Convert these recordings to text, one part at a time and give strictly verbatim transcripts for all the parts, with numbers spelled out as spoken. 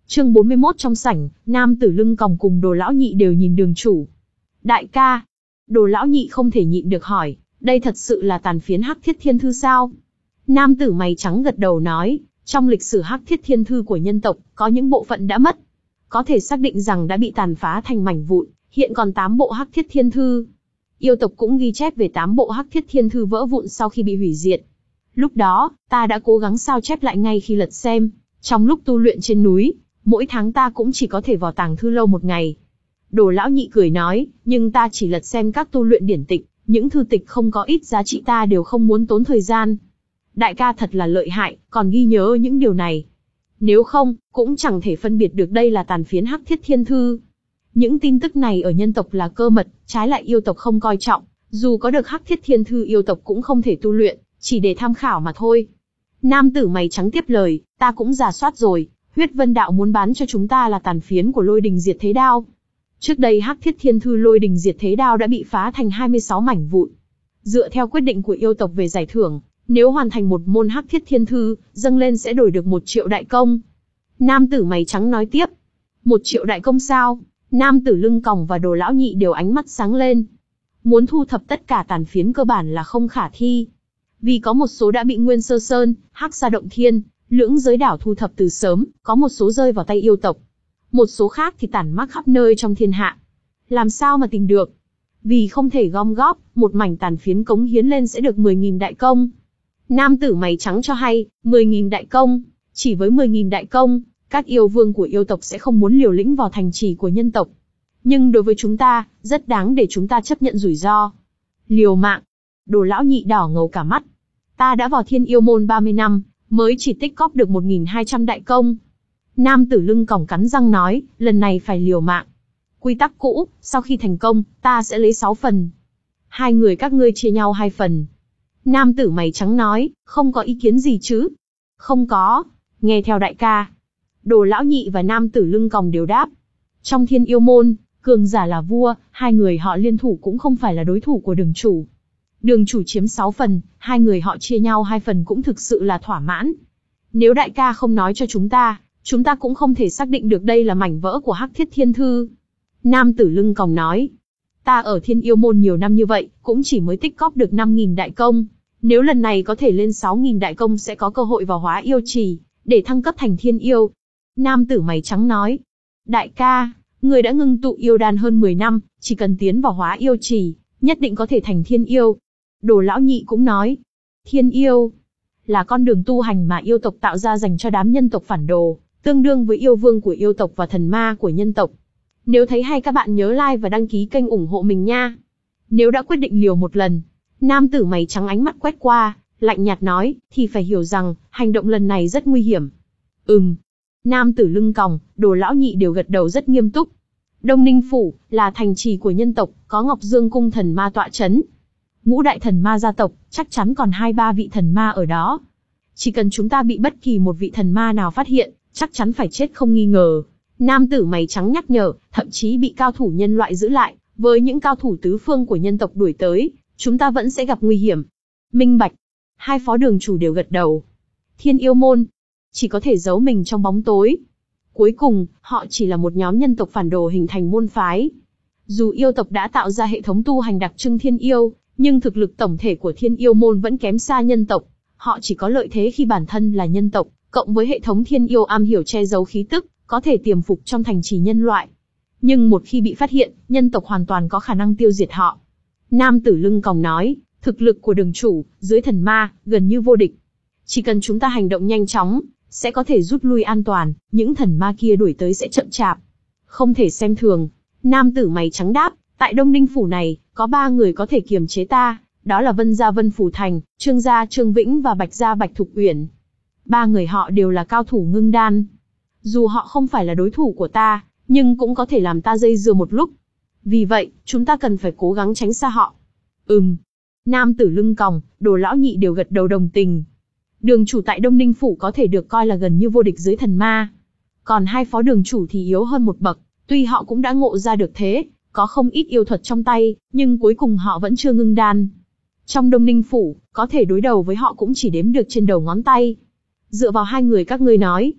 Chương bốn mươi mốt trong sảnh, nam tử lưng còng cùng Đồ lão nhị đều nhìn đường chủ. Đại ca. Đồ lão nhị không thể nhịn được hỏi, đây thật sự là tàn phiến Hắc Thiết Thiên Thư sao? Nam tử mày trắng gật đầu nói, trong lịch sử Hắc Thiết Thiên Thư của nhân tộc, có những bộ phận đã mất. Có thể xác định rằng đã bị tàn phá thành mảnh vụn, hiện còn tám bộ Hắc Thiết Thiên Thư. Yêu tộc cũng ghi chép về tám bộ Hắc Thiết Thiên Thư vỡ vụn sau khi bị hủy diệt. Lúc đó, ta đã cố gắng sao chép lại ngay khi lật xem. Trong lúc tu luyện trên núi, mỗi tháng ta cũng chỉ có thể vào tàng thư lâu một ngày. Đồ lão nhị cười nói, nhưng ta chỉ lật xem các tu luyện điển tịch, những thư tịch không có ít giá trị ta đều không muốn tốn thời gian. Đại ca thật là lợi hại, còn ghi nhớ những điều này. Nếu không, cũng chẳng thể phân biệt được đây là tàn phiến Hắc Thiết Thiên Thư. Những tin tức này ở nhân tộc là cơ mật, trái lại yêu tộc không coi trọng, dù có được Hắc Thiết Thiên Thư yêu tộc cũng không thể tu luyện, chỉ để tham khảo mà thôi. Nam tử mày trắng tiếp lời, ta cũng rà soát rồi, Huyết Vân Đạo muốn bán cho chúng ta là tàn phiến của Lôi Đình Diệt Thế Đao. Trước đây Hắc Thiết Thiên Thư Lôi Đình Diệt Thế Đao đã bị phá thành hai mươi sáu mảnh vụn. Dựa theo quyết định của yêu tộc về giải thưởng, nếu hoàn thành một môn Hắc Thiết Thiên Thư, dâng lên sẽ đổi được một triệu đại công. Nam tử mày trắng nói tiếp, một triệu đại công sao? Nam tử lưng còng và Đồ lão nhị đều ánh mắt sáng lên. Muốn thu thập tất cả tàn phiến cơ bản là không khả thi. Vì có một số đã bị Nguyên Sơ Sơn, Hắc Sa Động Thiên, Lưỡng Giới Đảo thu thập từ sớm, có một số rơi vào tay yêu tộc. Một số khác thì tản mác khắp nơi trong thiên hạ. Làm sao mà tìm được? Vì không thể gom góp, một mảnh tàn phiến cống hiến lên sẽ được mười nghìn đại công. Nam tử mày trắng cho hay, mười nghìn đại công, chỉ với mười nghìn đại công, các yêu vương của yêu tộc sẽ không muốn liều lĩnh vào thành trì của nhân tộc. Nhưng đối với chúng ta, rất đáng để chúng ta chấp nhận rủi ro. Liều mạng. Đồ lão nhị đỏ ngầu cả mắt. Ta đã vào Thiên Yêu Môn ba mươi năm, mới chỉ tích cóp được một nghìn hai trăm đại công. Nam tử lưng còng cắn răng nói, lần này phải liều mạng. Quy tắc cũ, sau khi thành công, ta sẽ lấy sáu phần. Hai người các ngươi chia nhau hai phần. Nam tử mày trắng nói, không có ý kiến gì chứ? Không có, nghe theo đại ca. Đồ lão nhị và nam tử lưng còng đều đáp. Trong Thiên Yêu Môn, cường giả là vua, hai người họ liên thủ cũng không phải là đối thủ của đường chủ. Đường chủ chiếm sáu phần, hai người họ chia nhau hai phần cũng thực sự là thỏa mãn. Nếu đại ca không nói cho chúng ta, chúng ta cũng không thể xác định được đây là mảnh vỡ của Hắc Thiết Thiên Thư. Nam tử lưng còng nói, ta ở Thiên Yêu Môn nhiều năm như vậy, cũng chỉ mới tích cóp được năm nghìn đại công. Nếu lần này có thể lên sáu nghìn đại công sẽ có cơ hội vào Hóa Yêu Trì, để thăng cấp thành Thiên Yêu. Nam tử mày trắng nói, đại ca, người đã ngưng tụ yêu đan hơn mười năm, chỉ cần tiến vào Hóa Yêu Trì, nhất định có thể thành Thiên Yêu. Đồ lão nhị cũng nói, Thiên Yêu là con đường tu hành mà yêu tộc tạo ra dành cho đám nhân tộc phản đồ, tương đương với yêu vương của yêu tộc và thần ma của nhân tộc. Nếu thấy hay các bạn nhớ like và đăng ký kênh ủng hộ mình nha. Nếu đã quyết định liều một lần, nam tử mày trắng ánh mắt quét qua, lạnh nhạt nói, thì phải hiểu rằng, hành động lần này rất nguy hiểm. Ừm. Nam tử lưng còng, Đồ lão nhị đều gật đầu rất nghiêm túc. Đông Ninh Phủ, là thành trì của nhân tộc, có Ngọc Dương Cung thần ma tọa chấn. Ngũ đại thần ma gia tộc, chắc chắn còn hai ba vị thần ma ở đó. Chỉ cần chúng ta bị bất kỳ một vị thần ma nào phát hiện, chắc chắn phải chết không nghi ngờ. Nam tử mày trắng nhắc nhở, thậm chí bị cao thủ nhân loại giữ lại, với những cao thủ tứ phương của nhân tộc đuổi tới, chúng ta vẫn sẽ gặp nguy hiểm. Minh bạch. Hai phó đường chủ đều gật đầu. Thiên Yêu Môn, chỉ có thể giấu mình trong bóng tối. Cuối cùng, họ chỉ là một nhóm nhân tộc phản đồ hình thành môn phái. Dù yêu tộc đã tạo ra hệ thống tu hành đặc trưng Thiên Yêu, nhưng thực lực tổng thể của Thiên Yêu Môn vẫn kém xa nhân tộc. Họ chỉ có lợi thế khi bản thân là nhân tộc, cộng với hệ thống Thiên Yêu am hiểu che giấu khí tức, có thể tiềm phục trong thành trì nhân loại. Nhưng một khi bị phát hiện, nhân tộc hoàn toàn có khả năng tiêu diệt họ. Nam tử lưng còng nói, thực lực của đường chủ, dưới thần ma, gần như vô địch. Chỉ cần chúng ta hành động nhanh chóng, sẽ có thể rút lui an toàn, những thần ma kia đuổi tới sẽ chậm chạp. Không thể xem thường. Nam tử mày trắng đáp, tại Đông Ninh Phủ này, có ba người có thể kiềm chế ta, đó là Vân Gia Vân Phủ Thành, Trương Gia Trương Vĩnh và Bạch Gia Bạch Thục Uyển. Ba người họ đều là cao thủ ngưng đan. Dù họ không phải là đối thủ của ta, nhưng cũng có thể làm ta dây dưa một lúc. Vì vậy, chúng ta cần phải cố gắng tránh xa họ. Ừm. Nam tử lưng còng, Đồ lão nhị đều gật đầu đồng tình. Đường chủ tại Đông Ninh Phủ có thể được coi là gần như vô địch dưới thần ma. Còn hai phó đường chủ thì yếu hơn một bậc, tuy họ cũng đã ngộ ra được thế, có không ít yêu thuật trong tay, nhưng cuối cùng họ vẫn chưa ngưng đan. Trong Đông Ninh Phủ, có thể đối đầu với họ cũng chỉ đếm được trên đầu ngón tay. Dựa vào hai người các ngươi nói.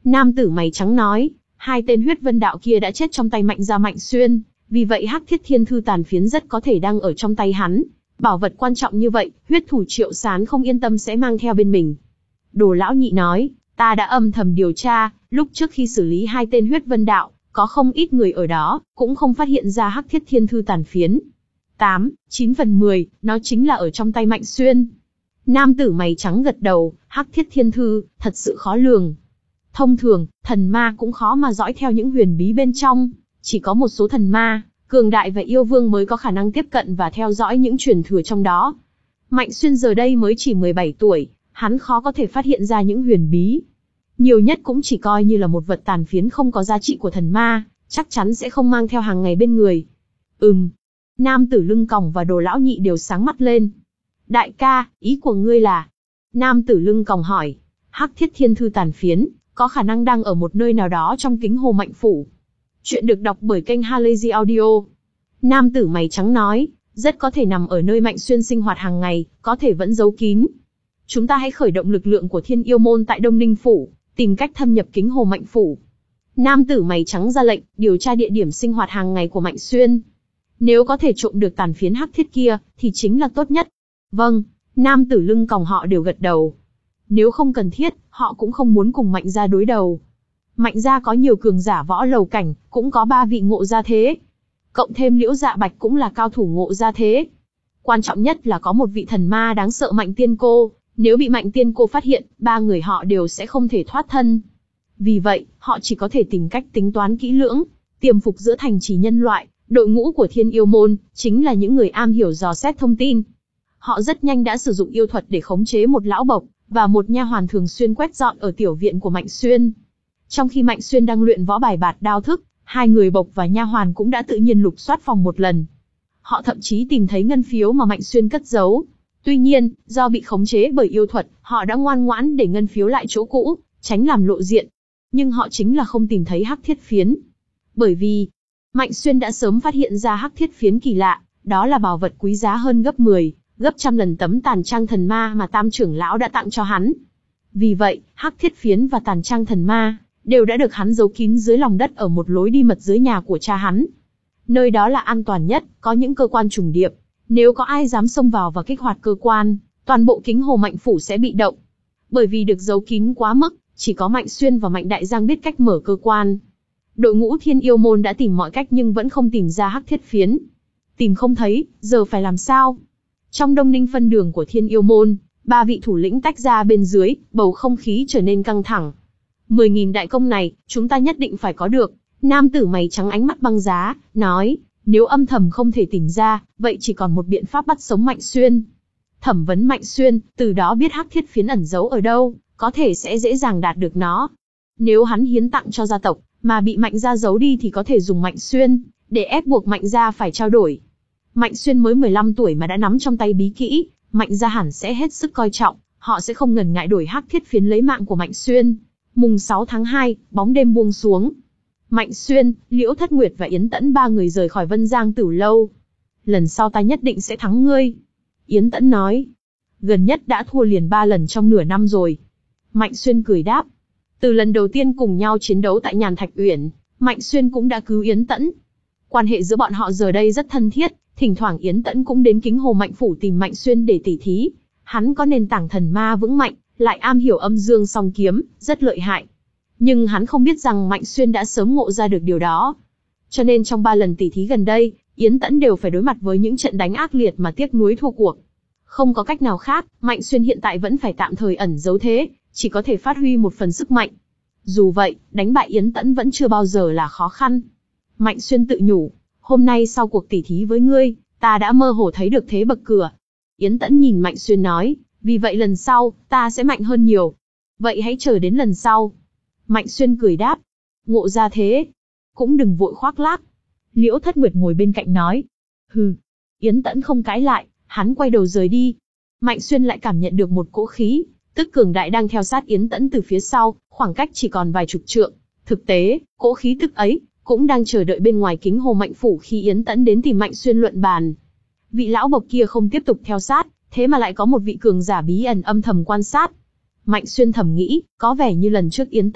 Nam tử mày trắng nói, hai tên huyết vân đạo kia đã chết trong tay Mạnh gia Mạnh Xuyên, vì vậy Hắc Thiết Thiên Thư tàn phiến rất có thể đang ở trong tay hắn. Bảo vật quan trọng như vậy, huyết thủ Triệu Sán không yên tâm sẽ mang theo bên mình. Đồ lão nhị nói, ta đã âm thầm điều tra, lúc trước khi xử lý hai tên huyết vân đạo, có không ít người ở đó, cũng không phát hiện ra Hắc Thiết Thiên Thư tàn phiến. tám, chín phần mười, nó chính là ở trong tay Mạnh Xuyên. Nam tử mày trắng gật đầu, Hắc Thiết Thiên Thư, thật sự khó lường. Thông thường, thần ma cũng khó mà dõi theo những huyền bí bên trong, chỉ có một số thần ma, cường đại và yêu vương mới có khả năng tiếp cận và theo dõi những truyền thừa trong đó. Mạnh Xuyên giờ đây mới chỉ mười bảy tuổi, hắn khó có thể phát hiện ra những huyền bí. Nhiều nhất cũng chỉ coi như là một vật tàn phiến không có giá trị của thần ma, chắc chắn sẽ không mang theo hàng ngày bên người. Ừm. Nam tử lưng còng và Đồ lão nhị đều sáng mắt lên. Đại ca, ý của ngươi là? Nam tử lưng còng hỏi. Hắc Thiết Thiên Thư tàn phiến, có khả năng đang ở một nơi nào đó trong kính hồ Mạnh phủ. Chuyện được đọc bởi kênh Halazy Audio. Nam tử mày trắng nói, rất có thể nằm ở nơi Mạnh Xuyên sinh hoạt hàng ngày, có thể vẫn giấu kín. Chúng ta hãy khởi động lực lượng của Thiên Yêu môn tại Đông Ninh phủ, tìm cách thâm nhập kính hồ Mạnh phủ. Nam tử mày trắng ra lệnh, điều tra địa điểm sinh hoạt hàng ngày của Mạnh Xuyên. Nếu có thể trộm được tàn phiến hắc thiết kia, thì chính là tốt nhất. Vâng, nam tử lưng còng họ đều gật đầu. Nếu không cần thiết, họ cũng không muốn cùng Mạnh gia đối đầu. Mạnh gia có nhiều cường giả võ lầu cảnh, cũng có ba vị ngộ gia thế. Cộng thêm Liễu Dạ Bạch cũng là cao thủ ngộ gia thế. Quan trọng nhất là có một vị thần ma đáng sợ Mạnh Tiên Cô, nếu bị Mạnh Tiên Cô phát hiện, ba người họ đều sẽ không thể thoát thân. Vì vậy, họ chỉ có thể tìm cách tính toán kỹ lưỡng, tiềm phục giữa thành trì nhân loại. Đội ngũ của Thiên Yêu môn chính là những người am hiểu dò xét thông tin. Họ rất nhanh đã sử dụng yêu thuật để khống chế một lão bộc và một nha hoàn thường xuyên quét dọn ở tiểu viện của Mạnh Xuyên. Trong khi Mạnh Xuyên đang luyện võ bài bạt đao thức, hai người bộc và nha hoàn cũng đã tự nhiên lục soát phòng một lần. Họ thậm chí tìm thấy ngân phiếu mà Mạnh Xuyên cất giấu. Tuy nhiên, do bị khống chế bởi yêu thuật, họ đã ngoan ngoãn để ngân phiếu lại chỗ cũ, tránh làm lộ diện. Nhưng họ chính là không tìm thấy hắc thiết phiến. Bởi vì Mạnh Xuyên đã sớm phát hiện ra hắc thiết phiến kỳ lạ, đó là bảo vật quý giá hơn gấp mười, gấp trăm lần tấm tàn trang thần ma mà Tam trưởng lão đã tặng cho hắn. Vì vậy, hắc thiết phiến và tàn trang thần ma đều đã được hắn giấu kín dưới lòng đất ở một lối đi mật dưới nhà của cha hắn. Nơi đó là an toàn nhất, có những cơ quan trùng điệp. Nếu có ai dám xông vào và kích hoạt cơ quan, toàn bộ kính hồ Mạnh phủ sẽ bị động. Bởi vì được giấu kín quá mức, chỉ có Mạnh Xuyên và Mạnh Đại Giang biết cách mở cơ quan. Đội ngũ Thiên Yêu môn đã tìm mọi cách nhưng vẫn không tìm ra hắc thiết phiến. Tìm không thấy, giờ phải làm sao? Trong Đông Ninh phân đường của Thiên Yêu môn, ba vị thủ lĩnh tách ra bên dưới, bầu không khí trở nên căng thẳng. Mười nghìn đại công này, chúng ta nhất định phải có được. Nam tử mày trắng ánh mắt băng giá, nói, nếu âm thầm không thể tìm ra, vậy chỉ còn một biện pháp bắt sống Mạnh Xuyên. Thẩm vấn Mạnh Xuyên, từ đó biết hắc thiết phiến ẩn giấu ở đâu, có thể sẽ dễ dàng đạt được nó. Nếu hắn hiến tặng cho gia tộc, mà bị Mạnh gia giấu đi thì có thể dùng Mạnh Xuyên, để ép buộc Mạnh gia phải trao đổi. Mạnh Xuyên mới mười lăm tuổi mà đã nắm trong tay bí kỹ, Mạnh gia hẳn sẽ hết sức coi trọng, họ sẽ không ngần ngại đổi hắc thiết phiến lấy mạng của Mạnh Xuyên. Mùng sáu tháng hai, bóng đêm buông xuống. Mạnh Xuyên, Liễu Thất Nguyệt và Yến Tẫn ba người rời khỏi Vân Giang Tử lâu. Lần sau ta nhất định sẽ thắng ngươi. Yến Tẫn nói. Gần nhất đã thua liền ba lần trong nửa năm rồi. Mạnh Xuyên cười đáp. Từ lần đầu tiên cùng nhau chiến đấu tại Nhàn Thạch Uyển, Mạnh Xuyên cũng đã cứu Yến Tẫn. Quan hệ giữa bọn họ giờ đây rất thân thiết, thỉnh thoảng Yến Tẫn cũng đến kính hồ Mạnh phủ tìm Mạnh Xuyên để tỉ thí. Hắn có nền tảng thần ma vững mạnh, lại am hiểu âm dương song kiếm, rất lợi hại. Nhưng hắn không biết rằng Mạnh Xuyên đã sớm ngộ ra được điều đó. Cho nên trong ba lần tỉ thí gần đây, Yến Tẫn đều phải đối mặt với những trận đánh ác liệt mà tiếc nuối thua cuộc. Không có cách nào khác, Mạnh Xuyên hiện tại vẫn phải tạm thời ẩn giấu thế, chỉ có thể phát huy một phần sức mạnh. Dù vậy, đánh bại Yến Tẫn vẫn chưa bao giờ là khó khăn. Mạnh Xuyên tự nhủ, hôm nay sau cuộc tỉ thí với ngươi, ta đã mơ hồ thấy được thế bậc cửa. Yến Tẫn nhìn Mạnh Xuyên nói, vì vậy lần sau, ta sẽ mạnh hơn nhiều. Vậy hãy chờ đến lần sau. Mạnh Xuyên cười đáp, ngộ ra thế, cũng đừng vội khoác lác. Liễu Thất Nguyệt ngồi bên cạnh nói, hừ. Yến Tẫn không cãi lại, hắn quay đầu rời đi. Mạnh Xuyên lại cảm nhận được một cỗ khí, tức cường đại đang theo sát Yến Tẫn từ phía sau, khoảng cách chỉ còn vài chục trượng. Thực tế, cỗ khí tức ấy cũng đang chờ đợi bên ngoài kính hồ Mạnh phủ khi Yến Tẫn đến tìm Mạnh Xuyên luận bàn. Vị lão bộc kia không tiếp tục theo sát, thế mà lại có một vị cường giả bí ẩn âm thầm quan sát. Mạnh Xuyên thầm nghĩ, có vẻ như lần trước Yến Tẫn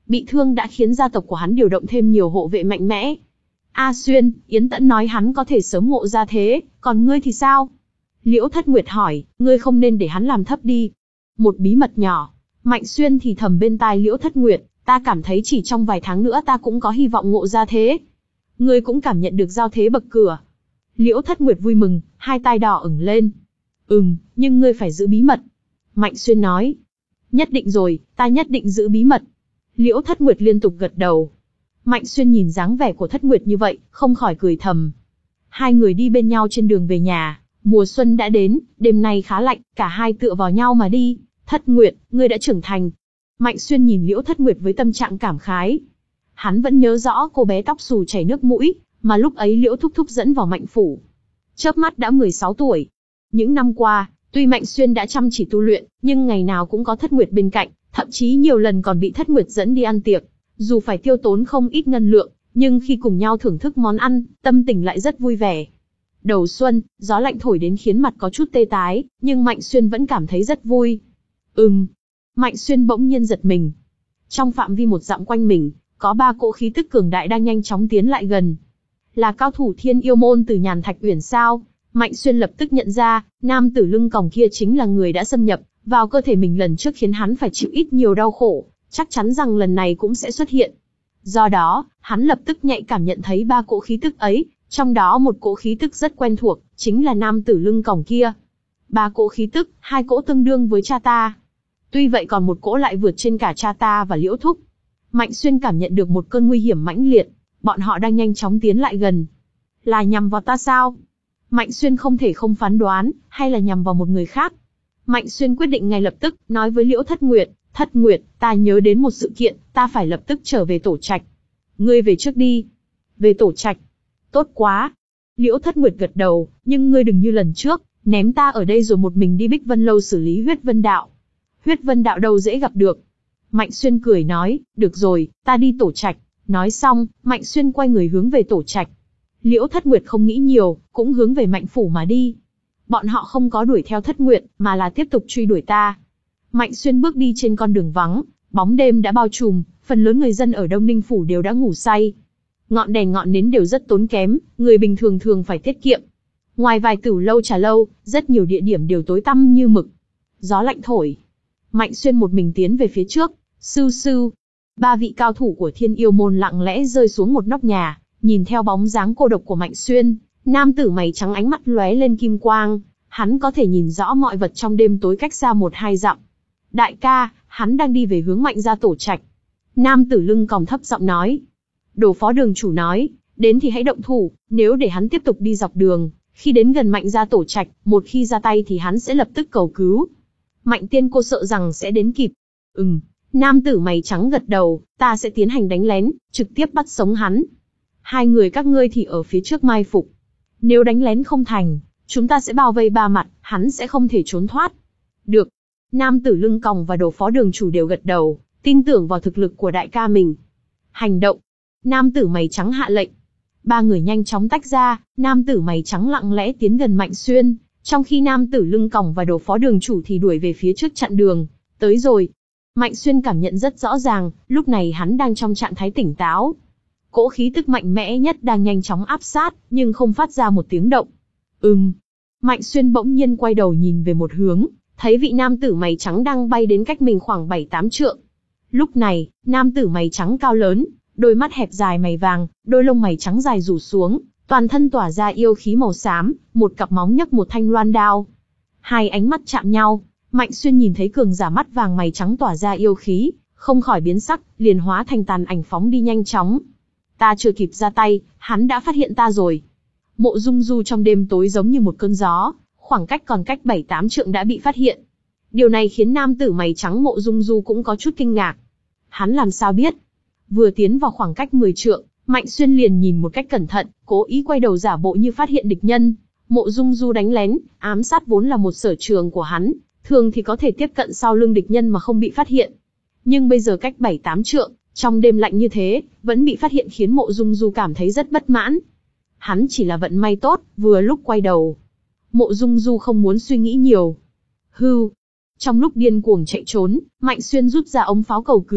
Bị thương đã khiến gia tộc của hắn điều động thêm nhiều hộ vệ mạnh mẽ. A Xuyên, Yến Tẫn nói hắn có thể sớm ngộ ra thế, còn ngươi thì sao? Liễu Thất Nguyệt hỏi, ngươi không nên để hắn làm thấp đi. Một bí mật nhỏ. Mạnh Xuyên thì thầm bên tai Liễu Thất Nguyệt, ta cảm thấy chỉ trong vài tháng nữa ta cũng có hy vọng ngộ ra thế. Ngươi cũng cảm nhận được giao thế bậc cửa. Liễu Thất Nguyệt vui mừng, hai tai đỏ ửng lên. Ừm, nhưng ngươi phải giữ bí mật. Mạnh Xuyên nói. Nhất định rồi, ta nhất định giữ bí mật. Liễu Thất Nguyệt liên tục gật đầu. Mạnh Xuyên nhìn dáng vẻ của Thất Nguyệt như vậy, không khỏi cười thầm. Hai người đi bên nhau trên đường về nhà. Mùa xuân đã đến, đêm nay khá lạnh, cả hai tựa vào nhau mà đi. Thất Nguyệt, ngươi đã trưởng thành. Mạnh Xuyên nhìn Liễu Thất Nguyệt với tâm trạng cảm khái. Hắn vẫn nhớ rõ cô bé tóc xù chảy nước mũi, mà lúc ấy Liễu Thúc Thúc dẫn vào Mạnh phủ. Chớp mắt đã mười sáu tuổi. Những năm qua, tuy Mạnh Xuyên đã chăm chỉ tu luyện, nhưng ngày nào cũng có Thất Nguyệt bên cạnh, thậm chí nhiều lần còn bị Thất Nguyệt dẫn đi ăn tiệc. Dù phải tiêu tốn không ít ngân lượng, nhưng khi cùng nhau thưởng thức món ăn, tâm tình lại rất vui vẻ. Đầu xuân, gió lạnh thổi đến khiến mặt có chút tê tái, nhưng Mạnh Xuyên vẫn cảm thấy rất vui. Ừm. Mạnh Xuyên bỗng nhiên giật mình. Trong phạm vi một dặm quanh mình, có ba cỗ khí tức cường đại đang nhanh chóng tiến lại gần. Là cao thủ Thiên Yêu Môn từ Nhàn Thạch Uyển sao? Mạnh Xuyên lập tức nhận ra, nam tử lưng còng kia chính là người đã xâm nhập vào cơ thể mình lần trước khiến hắn phải chịu ít nhiều đau khổ, chắc chắn rằng lần này cũng sẽ xuất hiện. Do đó, hắn lập tức nhạy cảm nhận thấy ba cỗ khí tức ấy, trong đó một cỗ khí tức rất quen thuộc, chính là nam tử lưng còng kia. Ba cỗ khí tức, hai cỗ tương đương với cha ta. Tuy vậy còn một cỗ lại vượt trên cả cha ta và Liễu Thúc. Mạnh Xuyên cảm nhận được một cơn nguy hiểm mãnh liệt, bọn họ đang nhanh chóng tiến lại gần. Là nhằm vào ta sao? Mạnh Xuyên không thể không phán đoán, hay là nhằm vào một người khác. Mạnh Xuyên quyết định ngay lập tức, nói với Liễu Thất Nguyệt, Thất Nguyệt, ta nhớ đến một sự kiện, ta phải lập tức trở về Tổ Trạch. Ngươi về trước đi. Về Tổ Trạch. Tốt quá. Liễu Thất Nguyệt gật đầu, nhưng ngươi đừng như lần trước, ném ta ở đây rồi một mình đi Bích Vân Lâu xử lý huyết vân đạo. Huyết vân đạo đâu dễ gặp được. Mạnh Xuyên cười nói, được rồi, ta đi Tổ Trạch. Nói xong, Mạnh Xuyên quay người hướng về Tổ Trạch. Liễu Thất Nguyệt không nghĩ nhiều, cũng hướng về Mạnh phủ mà đi. Bọn họ không có đuổi theo Thất Nguyệt, mà là tiếp tục truy đuổi ta. Mạnh Xuyên bước đi trên con đường vắng, bóng đêm đã bao trùm, phần lớn người dân ở Đông Ninh phủ đều đã ngủ say. Ngọn đèn ngọn nến đều rất tốn kém, người bình thường thường phải tiết kiệm. Ngoài vài tửu lâu trà lâu, rất nhiều địa điểm đều tối tăm như mực. Gió lạnh thổi. Mạnh Xuyên một mình tiến về phía trước, sưu sưu. Ba vị cao thủ của Thiên Yêu Môn lặng lẽ rơi xuống một nóc nhà, nhìn theo bóng dáng cô độc của Mạnh Xuyên, nam tử mày trắng ánh mắt lóe lên kim quang, hắn có thể nhìn rõ mọi vật trong đêm tối cách xa một hai dặm. Đại ca, hắn đang đi về hướng Mạnh gia Tổ Trạch. Nam tử lưng còng thấp giọng nói. Đồ phó đường chủ nói, đến thì hãy động thủ, nếu để hắn tiếp tục đi dọc đường, khi đến gần Mạnh gia Tổ Trạch, một khi ra tay thì hắn sẽ lập tức cầu cứu. Mạnh tiên cô sợ rằng sẽ đến kịp. Ừm, nam tử mày trắng gật đầu, ta sẽ tiến hành đánh lén, trực tiếp bắt sống hắn. Hai người các ngươi thì ở phía trước mai phục. Nếu đánh lén không thành, chúng ta sẽ bao vây ba mặt, hắn sẽ không thể trốn thoát. Được. Nam tử lưng còng và đồ phó đường chủ đều gật đầu, tin tưởng vào thực lực của đại ca mình. Hành động. Nam tử mày trắng hạ lệnh. Ba người nhanh chóng tách ra, nam tử mày trắng lặng lẽ tiến gần Mạnh Xuyên, trong khi nam tử lưng còng và đồ phó đường chủ thì đuổi về phía trước chặn đường. Tới rồi. Mạnh Xuyên cảm nhận rất rõ ràng, lúc này hắn đang trong trạng thái tỉnh táo. Cỗ khí tức mạnh mẽ nhất đang nhanh chóng áp sát, nhưng không phát ra một tiếng động. Ừm. Mạnh Xuyên bỗng nhiên quay đầu nhìn về một hướng, thấy vị nam tử mày trắng đang bay đến cách mình khoảng bảy tám trượng. Lúc này, nam tử mày trắng cao lớn, đôi mắt hẹp dài mày vàng, đôi lông mày trắng dài rủ xuống, toàn thân tỏa ra yêu khí màu xám, một cặp móng nhấc một thanh loan đao. Hai ánh mắt chạm nhau, Mạnh Xuyên nhìn thấy cường giả mắt vàng mày trắng tỏa ra yêu khí, không khỏi biến sắc, liền hóa thành tàn ảnh phóng đi nhanh chóng. Ta chưa kịp ra tay, hắn đã phát hiện ta rồi. Mộ Dung Du trong đêm tối giống như một cơn gió, khoảng cách còn cách bảy tám trượng đã bị phát hiện. Điều này khiến nam tử mày trắng Mộ Dung Du cũng có chút kinh ngạc. Hắn làm sao biết? Vừa tiến vào khoảng cách mười trượng, Mạnh Xuyên liền nhìn một cách cẩn thận, cố ý quay đầu giả bộ như phát hiện địch nhân. Mộ Dung Du đánh lén, ám sát vốn là một sở trường của hắn, thường thì có thể tiếp cận sau lưng địch nhân mà không bị phát hiện. Nhưng bây giờ cách bảy tám trượng, trong đêm lạnh như thế, vẫn bị phát hiện khiến Mộ Dung Du cảm thấy rất bất mãn. Hắn chỉ là vận may tốt, vừa lúc quay đầu. Mộ Dung Du không muốn suy nghĩ nhiều. Hưu. Trong lúc điên cuồng chạy trốn, Mạnh Xuyên rút ra ống pháo cầu cứu,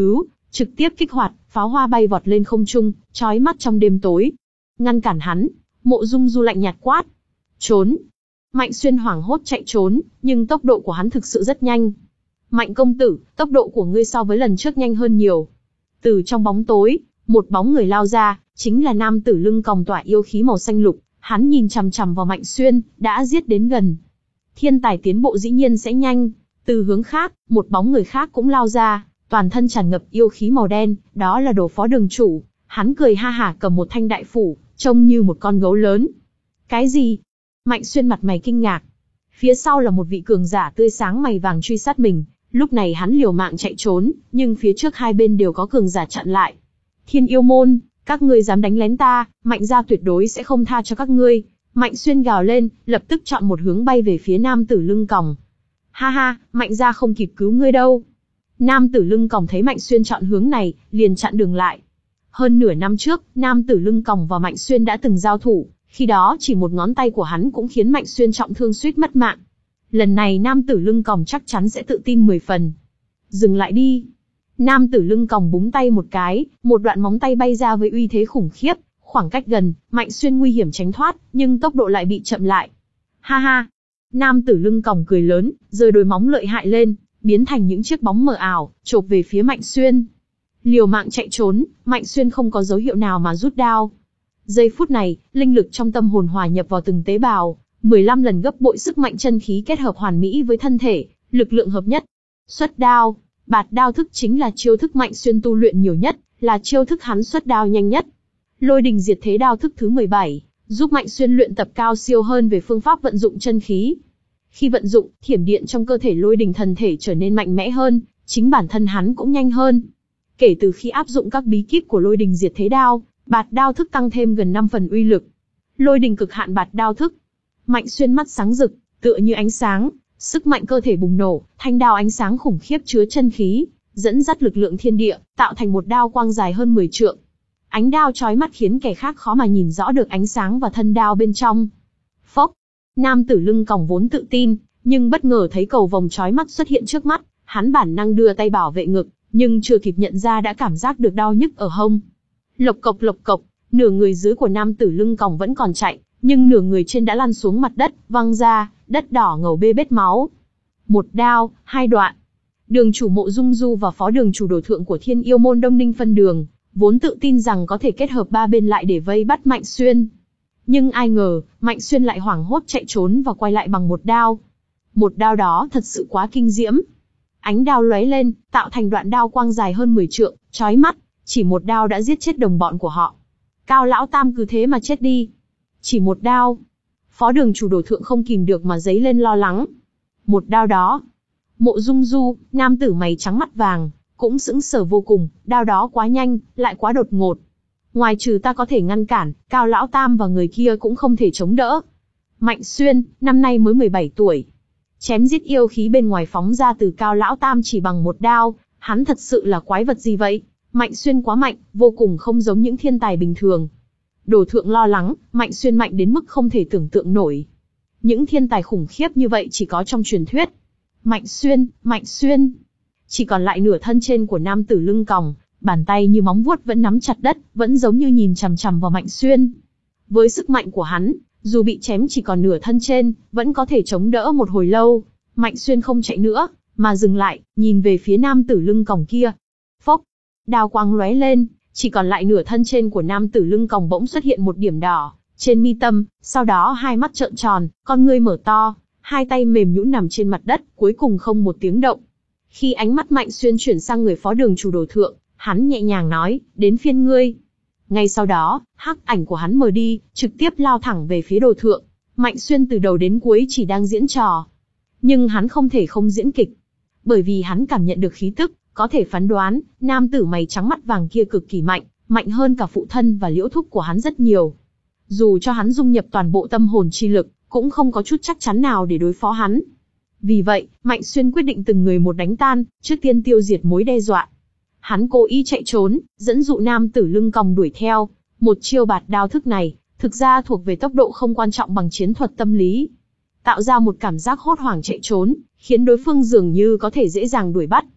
trực tiếp kích hoạt, pháo hoa bay vọt lên không trung, chói mắt trong đêm tối. Ngăn cản hắn, Mộ Dung Du lạnh nhạt quát. Trốn. Mạnh Xuyên hoảng hốt chạy trốn, nhưng tốc độ của hắn thực sự rất nhanh. Mạnh công tử, tốc độ của ngươi so với lần trước nhanh hơn nhiều. Từ trong bóng tối, một bóng người lao ra, chính là nam tử lưng còng tỏa yêu khí màu xanh lục. Hắn nhìn chằm chằm vào Mạnh Xuyên, đã giết đến gần. Thiên tài tiến bộ dĩ nhiên sẽ nhanh. Từ hướng khác, một bóng người khác cũng lao ra, toàn thân tràn ngập yêu khí màu đen, đó là Đồ Phó Đường chủ. Hắn cười ha hả cầm một thanh đại phủ, trông như một con gấu lớn. Cái gì? Mạnh Xuyên mặt mày kinh ngạc. Phía sau là một vị cường giả tươi sáng mày vàng truy sát mình. Lúc này hắn liều mạng chạy trốn, nhưng phía trước hai bên đều có cường giả chặn lại. Thiên Yêu Môn, các ngươi dám đánh lén ta, Mạnh gia tuyệt đối sẽ không tha cho các ngươi. Mạnh Xuyên gào lên, lập tức chọn một hướng bay về phía nam tử lưng còng. Ha ha, Mạnh gia không kịp cứu ngươi đâu. Nam tử lưng còng thấy Mạnh Xuyên chọn hướng này, liền chặn đường lại. Hơn nửa năm trước, nam tử lưng còng và Mạnh Xuyên đã từng giao thủ, khi đó chỉ một ngón tay của hắn cũng khiến Mạnh Xuyên trọng thương suýt mất mạng. Lần này nam tử lưng còng chắc chắn sẽ tự tin mười phần. Dừng lại đi. Nam tử lưng còng búng tay một cái, một đoạn móng tay bay ra với uy thế khủng khiếp, khoảng cách gần, Mạnh Xuyên nguy hiểm tránh thoát, nhưng tốc độ lại bị chậm lại. Ha ha. Nam tử lưng còng cười lớn, giơ đôi móng lợi hại lên, biến thành những chiếc bóng mờ ảo, chộp về phía Mạnh Xuyên. Liều mạng chạy trốn, Mạnh Xuyên không có dấu hiệu nào mà rút đao. Giây phút này, linh lực trong tâm hồn hòa nhập vào từng tế bào, mười lăm lần gấp bội sức mạnh chân khí kết hợp hoàn mỹ với thân thể, lực lượng hợp nhất. Xuất đao, bạt đao thức chính là chiêu thức Mạnh Xuyên tu luyện nhiều nhất, là chiêu thức hắn xuất đao nhanh nhất. Lôi đình diệt thế đao thức thứ mười bảy, giúp Mạnh Xuyên luyện tập cao siêu hơn về phương pháp vận dụng chân khí. Khi vận dụng, thiểm điện trong cơ thể lôi đình thần thể trở nên mạnh mẽ hơn, chính bản thân hắn cũng nhanh hơn. Kể từ khi áp dụng các bí kíp của lôi đình diệt thế đao, bạt đao thức tăng thêm gần năm phần uy lực. Lôi đình cực hạn bạt đao thức. Mạnh Xuyên mắt sáng rực, tựa như ánh sáng, sức mạnh cơ thể bùng nổ, thanh đao ánh sáng khủng khiếp chứa chân khí, dẫn dắt lực lượng thiên địa, tạo thành một đao quang dài hơn mười trượng. Ánh đao chói mắt khiến kẻ khác khó mà nhìn rõ được ánh sáng và thân đao bên trong. Phốc. Nam tử lưng còng vốn tự tin, nhưng bất ngờ thấy cầu vồng chói mắt xuất hiện trước mắt, hắn bản năng đưa tay bảo vệ ngực, nhưng chưa kịp nhận ra đã cảm giác được đau nhức ở hông. Lộc cộc lộc cộc, nửa người dưới của nam tử lưng còng vẫn còn chạy, nhưng nửa người trên đã lăn xuống mặt đất, văng ra, đất đỏ ngầu bê bết máu. Một đao, hai đoạn. Đường chủ Mộ Dung Du và phó đường chủ Đồ Thượng của Thiên Yêu Môn Đông Ninh phân đường, vốn tự tin rằng có thể kết hợp ba bên lại để vây bắt Mạnh Xuyên. Nhưng ai ngờ, Mạnh Xuyên lại hoảng hốt chạy trốn và quay lại bằng một đao. Một đao đó thật sự quá kinh diễm. Ánh đao lóe lên, tạo thành đoạn đao quang dài hơn mười trượng, chói mắt, chỉ một đao đã giết chết đồng bọn của họ. Cao lão tam cứ thế mà chết đi. Chỉ một đao. Phó đường chủ Đồ Thượng không kìm được mà dấy lên lo lắng. Một đao đó. Mộ Dung Du, nam tử mày trắng mắt vàng, cũng sững sờ vô cùng, đao đó quá nhanh, lại quá đột ngột. Ngoài trừ ta có thể ngăn cản, Cao lão tam và người kia cũng không thể chống đỡ. Mạnh Xuyên, năm nay mới mười bảy tuổi. Chém giết yêu khí bên ngoài phóng ra từ Cao lão tam chỉ bằng một đao, hắn thật sự là quái vật gì vậy? Mạnh Xuyên quá mạnh, vô cùng không giống những thiên tài bình thường. Đồ Thượng lo lắng, Mạnh Xuyên mạnh đến mức không thể tưởng tượng nổi. Những thiên tài khủng khiếp như vậy chỉ có trong truyền thuyết. Mạnh Xuyên, Mạnh Xuyên. Chỉ còn lại nửa thân trên của nam tử lưng còng, bàn tay như móng vuốt vẫn nắm chặt đất, vẫn giống như nhìn chằm chằm vào Mạnh Xuyên. Với sức mạnh của hắn, dù bị chém chỉ còn nửa thân trên, vẫn có thể chống đỡ một hồi lâu. Mạnh Xuyên không chạy nữa, mà dừng lại, nhìn về phía nam tử lưng còng kia. Phốc, đao quang lóe lên, chỉ còn lại nửa thân trên của nam tử lưng còng bỗng xuất hiện một điểm đỏ trên mi tâm, sau đó hai mắt trợn tròn, con ngươi mở to, hai tay mềm nhũn nằm trên mặt đất, cuối cùng không một tiếng động. Khi ánh mắt Mạnh Xuyên chuyển sang người phó đường chủ Đồ Thượng, hắn nhẹ nhàng nói, đến phiên ngươi. Ngay sau đó, hắc ảnh của hắn mờ đi, trực tiếp lao thẳng về phía Đồ Thượng. Mạnh Xuyên từ đầu đến cuối chỉ đang diễn trò. Nhưng hắn không thể không diễn kịch. Bởi vì hắn cảm nhận được khí tức, có thể phán đoán, nam tử mày trắng mắt vàng kia cực kỳ mạnh, mạnh hơn cả phụ thân và liễu thúc của hắn rất nhiều. Dù cho hắn dung nhập toàn bộ tâm hồn chi lực, cũng không có chút chắc chắn nào để đối phó hắn. Vì vậy, Mạnh Xuyên quyết định từng người một đánh tan, trước tiên tiêu diệt mối đe dọa. Hắn cố ý chạy trốn, dẫn dụ nam tử lưng còng đuổi theo. Một chiêu bạt đao thức này, thực ra thuộc về tốc độ không quan trọng bằng chiến thuật tâm lý. Tạo ra một cảm giác hốt hoảng chạy trốn, khiến đối phương dường như có thể dễ dàng đuổi bắt.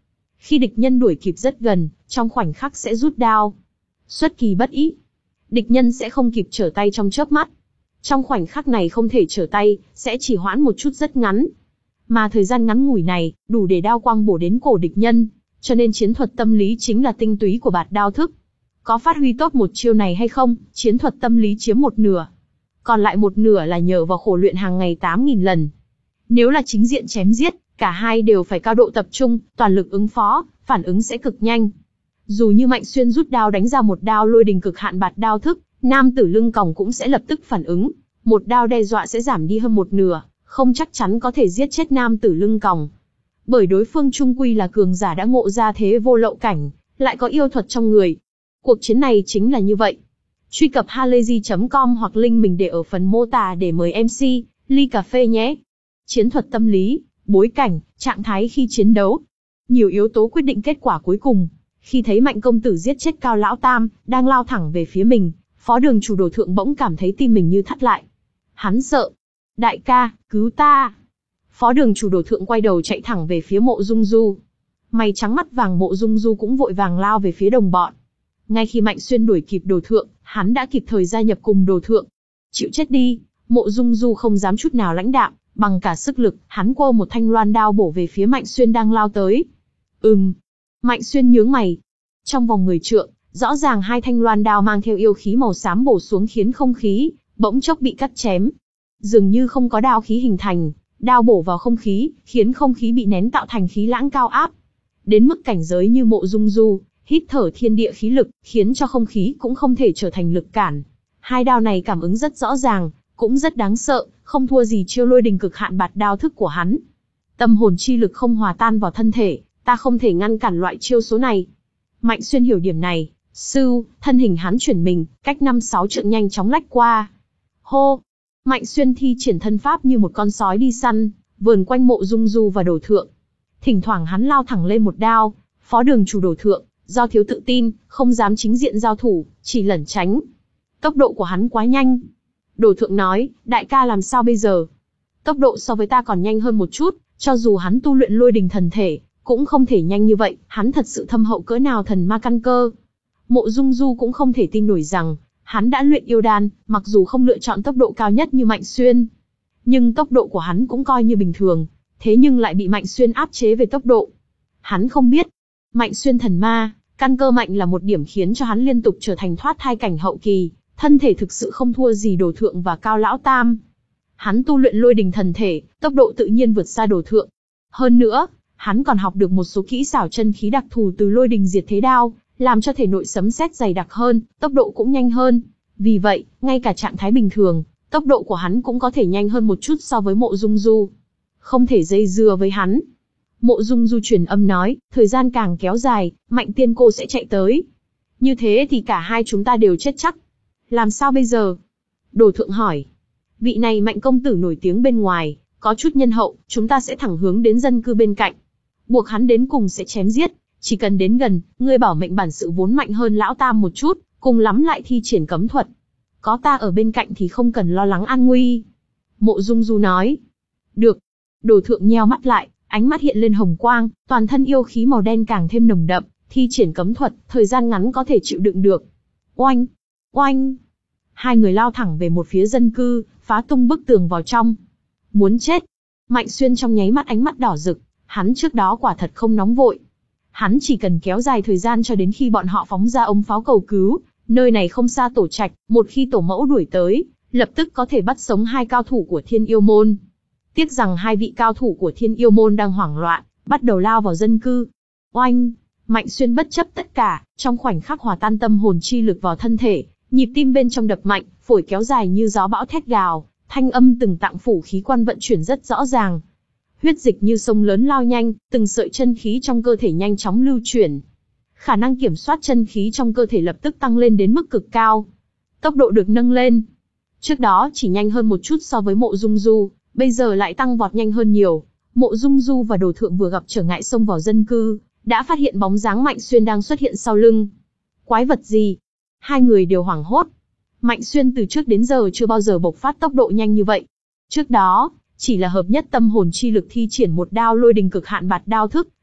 Khi địch nhân đuổi kịp rất gần, trong khoảnh khắc sẽ rút đao. Xuất kỳ bất ý. Địch nhân sẽ không kịp trở tay trong chớp mắt. Trong khoảnh khắc này không thể trở tay, sẽ chỉ hoãn một chút rất ngắn. Mà thời gian ngắn ngủi này, đủ để đao quang bổ đến cổ địch nhân. Cho nên chiến thuật tâm lý chính là tinh túy của bạt đao thức. Có phát huy tốt một chiêu này hay không, chiến thuật tâm lý chiếm một nửa. Còn lại một nửa là nhờ vào khổ luyện hàng ngày tám nghìn lần. Nếu là chính diện chém giết, cả hai đều phải cao độ tập trung, toàn lực ứng phó, phản ứng sẽ cực nhanh. Dù như Mạnh Xuyên rút đao đánh ra một đao lôi đình cực hạn bạt đao thức, nam tử lưng còng cũng sẽ lập tức phản ứng. Một đao đe dọa sẽ giảm đi hơn một nửa, không chắc chắn có thể giết chết nam tử lưng còng. Bởi đối phương trung quy là cường giả đã ngộ ra thế vô lậu cảnh, lại có yêu thuật trong người. Cuộc chiến này chính là như vậy. Truy cập halayzi chấm com hoặc link mình để ở phần mô tả để mời em xê, ly cà phê nhé. Chiến thuật tâm lý, bối cảnh, trạng thái khi chiến đấu. Nhiều yếu tố quyết định kết quả cuối cùng. Khi thấy Mạnh công tử giết chết Cao Lão Tam, đang lao thẳng về phía mình, Phó đường chủ Đồ Thượng bỗng cảm thấy tim mình như thắt lại. Hắn sợ. Đại ca, cứu ta. Phó đường chủ Đồ Thượng quay đầu chạy thẳng về phía Mộ Dung Du. Mày trắng mắt vàng Mộ Dung Du cũng vội vàng lao về phía đồng bọn. Ngay khi Mạnh Xuyên đuổi kịp Đồ Thượng, hắn đã kịp thời gia nhập cùng Đồ Thượng. Chịu chết đi, Mộ Dung Du không dám chút nào lãnh đạm, bằng cả sức lực, hắn quơ một thanh loan đao bổ về phía Mạnh Xuyên đang lao tới. Ừm. Mạnh Xuyên nhướng mày. Trong vòng mười trượng, rõ ràng hai thanh loan đao mang theo yêu khí màu xám bổ xuống khiến không khí bỗng chốc bị cắt chém. Dường như không có đao khí hình thành, đao bổ vào không khí, khiến không khí bị nén tạo thành khí lãng cao áp. Đến mức cảnh giới như Mộ Dung Du, hít thở thiên địa khí lực, khiến cho không khí cũng không thể trở thành lực cản. Hai đao này cảm ứng rất rõ ràng, cũng rất đáng sợ, không thua gì chiêu lôi đình cực hạn bạt đao thức của hắn. Tâm hồn chi lực không hòa tan vào thân thể, ta không thể ngăn cản loại chiêu số này. Mạnh Xuyên hiểu điểm này, sưu, thân hình hắn chuyển mình, cách năm sáu trượng nhanh chóng lách qua. Hô! Mạnh Xuyên thi triển thân pháp như một con sói đi săn, vờn quanh Mộ Dung Du và Đồ Thượng. Thỉnh thoảng hắn lao thẳng lên một đao, Phó đường chủ Đồ Thượng, do thiếu tự tin, không dám chính diện giao thủ, chỉ lẩn tránh. Tốc độ của hắn quá nhanh. Đồ Thượng nói, đại ca làm sao bây giờ? Tốc độ so với ta còn nhanh hơn một chút, cho dù hắn tu luyện lôi đình thần thể, cũng không thể nhanh như vậy, hắn thật sự thâm hậu cỡ nào thần ma căn cơ. Mộ Dung Du cũng không thể tin nổi rằng, hắn đã luyện yêu đan, mặc dù không lựa chọn tốc độ cao nhất như Mạnh Xuyên. Nhưng tốc độ của hắn cũng coi như bình thường, thế nhưng lại bị Mạnh Xuyên áp chế về tốc độ. Hắn không biết, Mạnh Xuyên thần ma, căn cơ mạnh là một điểm khiến cho hắn liên tục trở thành thoát thai cảnh hậu kỳ, thân thể thực sự không thua gì Đồ Thượng và Cao Lão Tam. Hắn tu luyện lôi đình thần thể, tốc độ tự nhiên vượt xa Đồ Thượng. Hơn nữa, hắn còn học được một số kỹ xảo chân khí đặc thù từ lôi đình diệt thế đao, làm cho thể nội sấm sét dày đặc hơn, tốc độ cũng nhanh hơn. Vì vậy, ngay cả trạng thái bình thường, tốc độ của hắn cũng có thể nhanh hơn một chút so với Mộ Dung Du. Không thể dây dưa với hắn. Mộ Dung Du truyền âm nói, thời gian càng kéo dài, Mạnh tiên cô sẽ chạy tới. Như thế thì cả hai chúng ta đều chết chắc. Làm sao bây giờ? Đồ Thượng hỏi. Vị này Mạnh công tử nổi tiếng bên ngoài, có chút nhân hậu, chúng ta sẽ thẳng hướng đến dân cư bên cạnh. Buộc hắn đến cùng sẽ chém giết, chỉ cần đến gần, ngươi bảo mệnh bản sự vốn mạnh hơn Lão Tam một chút, cùng lắm lại thi triển cấm thuật. Có ta ở bên cạnh thì không cần lo lắng an nguy. Mộ Dung Du nói. Được. Đồ Thượng nheo mắt lại, ánh mắt hiện lên hồng quang, toàn thân yêu khí màu đen càng thêm nồng đậm, thi triển cấm thuật, thời gian ngắn có thể chịu đựng được. Oanh! Oanh! Hai người lao thẳng về một phía dân cư, phá tung bức tường vào trong. Muốn chết! Mạnh Xuyên trong nháy mắt ánh mắt đỏ rực, hắn trước đó quả thật không nóng vội. Hắn chỉ cần kéo dài thời gian cho đến khi bọn họ phóng ra ống pháo cầu cứu, nơi này không xa tổ trạch, một khi tổ mẫu đuổi tới, lập tức có thể bắt sống hai cao thủ của Thiên Yêu Môn. Tiếc rằng hai vị cao thủ của Thiên Yêu Môn đang hoảng loạn, bắt đầu lao vào dân cư. Oanh! Mạnh Xuyên bất chấp tất cả, trong khoảnh khắc hòa tan tâm hồn chi lực vào thân thể, nhịp tim bên trong đập mạnh, phổi kéo dài như gió bão thét gào, thanh âm từng tạng phủ khí quan vận chuyển rất rõ ràng. Huyết dịch như sông lớn lao nhanh, từng sợi chân khí trong cơ thể nhanh chóng lưu chuyển. Khả năng kiểm soát chân khí trong cơ thể lập tức tăng lên đến mức cực cao. Tốc độ được nâng lên. Trước đó chỉ nhanh hơn một chút so với Mộ Dung Du, bây giờ lại tăng vọt nhanh hơn nhiều. Mộ Dung Du và Đồ Thượng vừa gặp trở ngại xông vào dân cư, đã phát hiện bóng dáng Mạnh Xuyên đang xuất hiện sau lưng. Quái vật gì? Hai người đều hoảng hốt. Mạnh Xuyên từ trước đến giờ chưa bao giờ bộc phát tốc độ nhanh như vậy. Trước đó, chỉ là hợp nhất tâm hồn chi lực thi triển một đao lôi đình cực hạn bạt đao thức,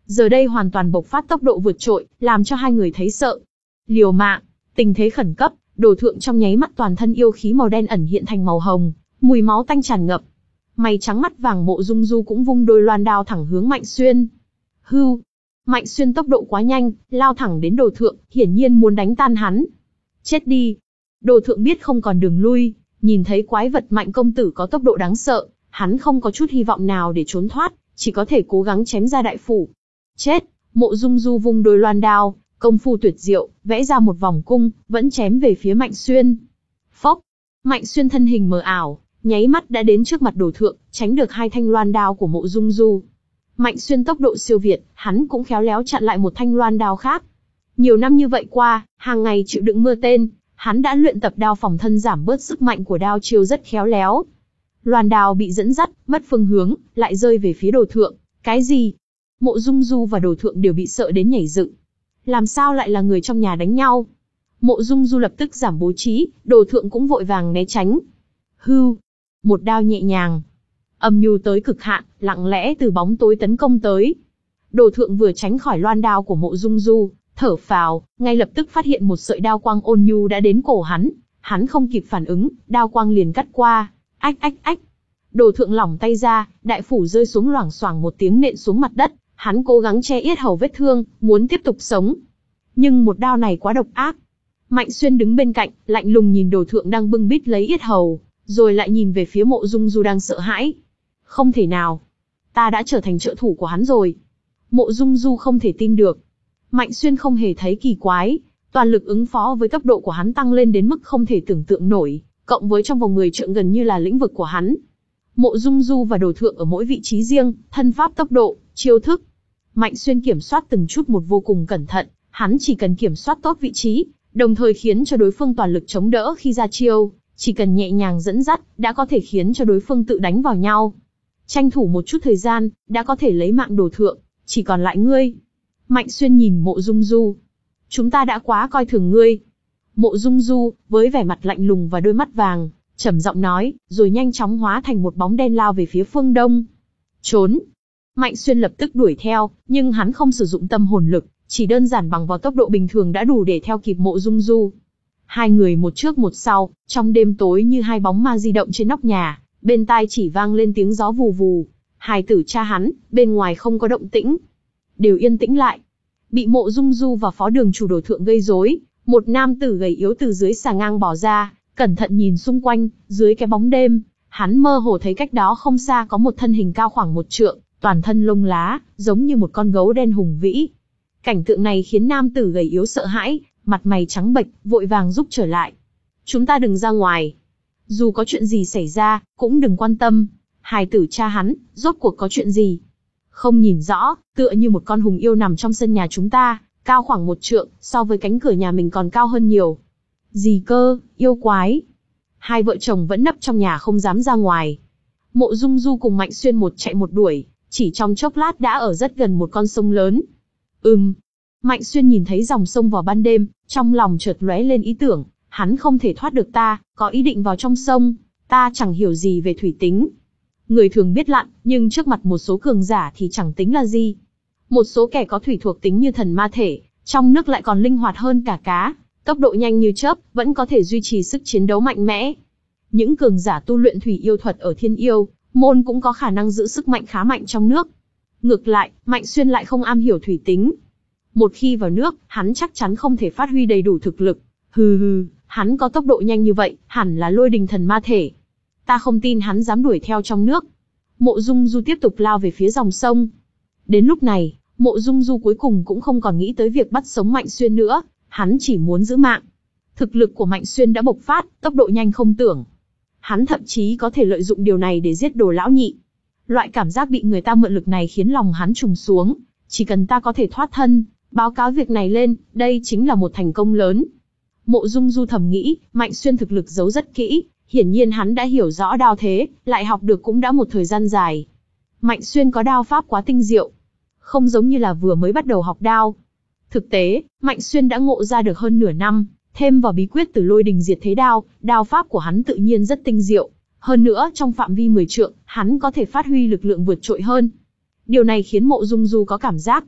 giờ đây hoàn toàn bộc phát tốc độ vượt trội, làm cho hai người thấy sợ. Liều mạng, tình thế khẩn cấp, Đồ Thượng trong nháy mắt toàn thân yêu khí màu đen ẩn hiện thành màu hồng, mùi máu tanh tràn ngập. Mày trắng mắt vàng Mộ Dung Du cũng vung đôi loan đao thẳng hướng Mạnh Xuyên. Hưu, Mạnh Xuyên tốc độ quá nhanh, lao thẳng đến Đồ Thượng, hiển nhiên muốn đánh tan hắn. Chết đi. Đồ Thượng biết không còn đường lui, nhìn thấy quái vật Mạnh công tử có tốc độ đáng sợ, hắn không có chút hy vọng nào để trốn thoát, chỉ có thể cố gắng chém ra đại phủ. Chết. Mộ Dung Du vung đôi loan đao, công phu tuyệt diệu, vẽ ra một vòng cung, vẫn chém về phía Mạnh Xuyên. Phốc. Mạnh Xuyên thân hình mờ ảo, nháy mắt đã đến trước mặt Đồ Thượng, tránh được hai thanh loan đao của Mộ Dung Du. Mạnh Xuyên tốc độ siêu việt, hắn cũng khéo léo chặn lại một thanh loan đao khác. Nhiều năm như vậy qua, hàng ngày chịu đựng mưa tên, hắn đã luyện tập đao phòng thân giảm bớt sức mạnh của đao chiêu rất khéo léo. Loan đao bị dẫn dắt, mất phương hướng, lại rơi về phía Đồ Thượng. Cái gì? Mộ Dung Du và Đồ Thượng đều bị sợ đến nhảy dựng. Làm sao lại là người trong nhà đánh nhau? Mộ Dung Du lập tức giảm bố trí, Đồ Thượng cũng vội vàng né tránh. Hưu, một đao nhẹ nhàng, âm nhu tới cực hạn, lặng lẽ từ bóng tối tấn công tới. Đồ Thượng vừa tránh khỏi loan đao của Mộ Dung Du, thở phào, ngay lập tức phát hiện một sợi đao quang ôn nhu đã đến cổ hắn. Hắn không kịp phản ứng, đao quang liền cắt qua. Ách ách ách. Đồ Thượng lỏng tay ra, đại phủ rơi xuống loảng xoảng một tiếng nện xuống mặt đất. Hắn cố gắng che yết hầu vết thương, muốn tiếp tục sống. Nhưng một đao này quá độc ác. Mạnh Xuyên đứng bên cạnh, lạnh lùng nhìn Đồ Thượng đang bưng bít lấy yết hầu, rồi lại nhìn về phía Mộ Dung Du đang sợ hãi. Không thể nào. Ta đã trở thành trợ thủ của hắn rồi. Mộ Dung Du không thể tin được. Mạnh Xuyên không hề thấy kỳ quái. Toàn lực ứng phó với tốc độ của hắn tăng lên đến mức không thể tưởng tượng nổi, cộng với trong vòng mười trượng gần như là lĩnh vực của hắn. Mộ Dung Du và Đồ Thượng ở mỗi vị trí riêng, thân pháp tốc độ, chiêu thức. Mạnh Xuyên kiểm soát từng chút một vô cùng cẩn thận, hắn chỉ cần kiểm soát tốt vị trí, đồng thời khiến cho đối phương toàn lực chống đỡ khi ra chiêu, chỉ cần nhẹ nhàng dẫn dắt, đã có thể khiến cho đối phương tự đánh vào nhau. Tranh thủ một chút thời gian, đã có thể lấy mạng Đồ Thượng, chỉ còn lại ngươi. Mạnh Xuyên nhìn Mộ Dung Du. Chúng ta đã quá coi thường ngươi. Mộ Dung Du, với vẻ mặt lạnh lùng và đôi mắt vàng, trầm giọng nói, rồi nhanh chóng hóa thành một bóng đen lao về phía phương đông. Trốn! Mạnh Xuyên lập tức đuổi theo, nhưng hắn không sử dụng tâm hồn lực, chỉ đơn giản bằng vào tốc độ bình thường đã đủ để theo kịp Mộ Dung Du. Hai người một trước một sau, trong đêm tối như hai bóng ma di động trên nóc nhà, bên tai chỉ vang lên tiếng gió vù vù. Hài tử cha hắn, bên ngoài không có động tĩnh. Đều yên tĩnh lại. Bị Mộ Dung Du và phó đường chủ Đồ Thượng gây rối, một nam tử gầy yếu từ dưới xà ngang bò ra, cẩn thận nhìn xung quanh, dưới cái bóng đêm, hắn mơ hồ thấy cách đó không xa có một thân hình cao khoảng một trượng, toàn thân lông lá, giống như một con gấu đen hùng vĩ. Cảnh tượng này khiến nam tử gầy yếu sợ hãi, mặt mày trắng bệch, vội vàng rút trở lại. Chúng ta đừng ra ngoài. Dù có chuyện gì xảy ra, cũng đừng quan tâm. Hài tử cha hắn, rốt cuộc có chuyện gì? Không nhìn rõ, tựa như một con hùng yêu nằm trong sân nhà chúng ta, cao khoảng một trượng, so với cánh cửa nhà mình còn cao hơn nhiều. Gì cơ, yêu quái? Hai vợ chồng vẫn nấp trong nhà không dám ra ngoài. Mộ Dung Du cùng Mạnh Xuyên một chạy một đuổi, chỉ trong chốc lát đã ở rất gần một con sông lớn. Ừm. Mạnh Xuyên nhìn thấy dòng sông vào ban đêm, trong lòng chợt lóe lên ý tưởng, hắn không thể thoát được ta, có ý định vào trong sông, ta chẳng hiểu gì về thủy tính. Người thường biết lặn, nhưng trước mặt một số cường giả thì chẳng tính là gì. Một số kẻ có thủy thuộc tính như thần ma thể, trong nước lại còn linh hoạt hơn cả cá, tốc độ nhanh như chớp, vẫn có thể duy trì sức chiến đấu mạnh mẽ. Những cường giả tu luyện thủy yêu thuật ở Thiên Yêu môn cũng có khả năng giữ sức mạnh khá mạnh trong nước. Ngược lại, Mạnh Xuyên lại không am hiểu thủy tính. Một khi vào nước, hắn chắc chắn không thể phát huy đầy đủ thực lực. Hừ hừ, hắn có tốc độ nhanh như vậy, hẳn là lôi đình thần ma thể. Ta không tin hắn dám đuổi theo trong nước. Mộ Dung Du tiếp tục lao về phía dòng sông. Đến lúc này, Mộ Dung Du cuối cùng cũng không còn nghĩ tới việc bắt sống Mạnh Xuyên nữa, hắn chỉ muốn giữ mạng. Thực lực của Mạnh Xuyên đã bộc phát, tốc độ nhanh không tưởng. Hắn thậm chí có thể lợi dụng điều này để giết Đồ lão nhị. Loại cảm giác bị người ta mượn lực này khiến lòng hắn trùng xuống, chỉ cần ta có thể thoát thân, báo cáo việc này lên, đây chính là một thành công lớn. Mộ Dung Du thầm nghĩ, Mạnh Xuyên thực lực giấu rất kỹ, hiển nhiên hắn đã hiểu rõ đao thế, lại học được cũng đã một thời gian dài. Mạnh Xuyên có đao pháp quá tinh diệu, không giống như là vừa mới bắt đầu học đao. Thực tế, Mạnh Xuyên đã ngộ ra được hơn nửa năm, thêm vào bí quyết từ lôi đình diệt thế đao, đao pháp của hắn tự nhiên rất tinh diệu. Hơn nữa, trong phạm vi mười trượng, hắn có thể phát huy lực lượng vượt trội hơn. Điều này khiến Mộ Dung Du có cảm giác,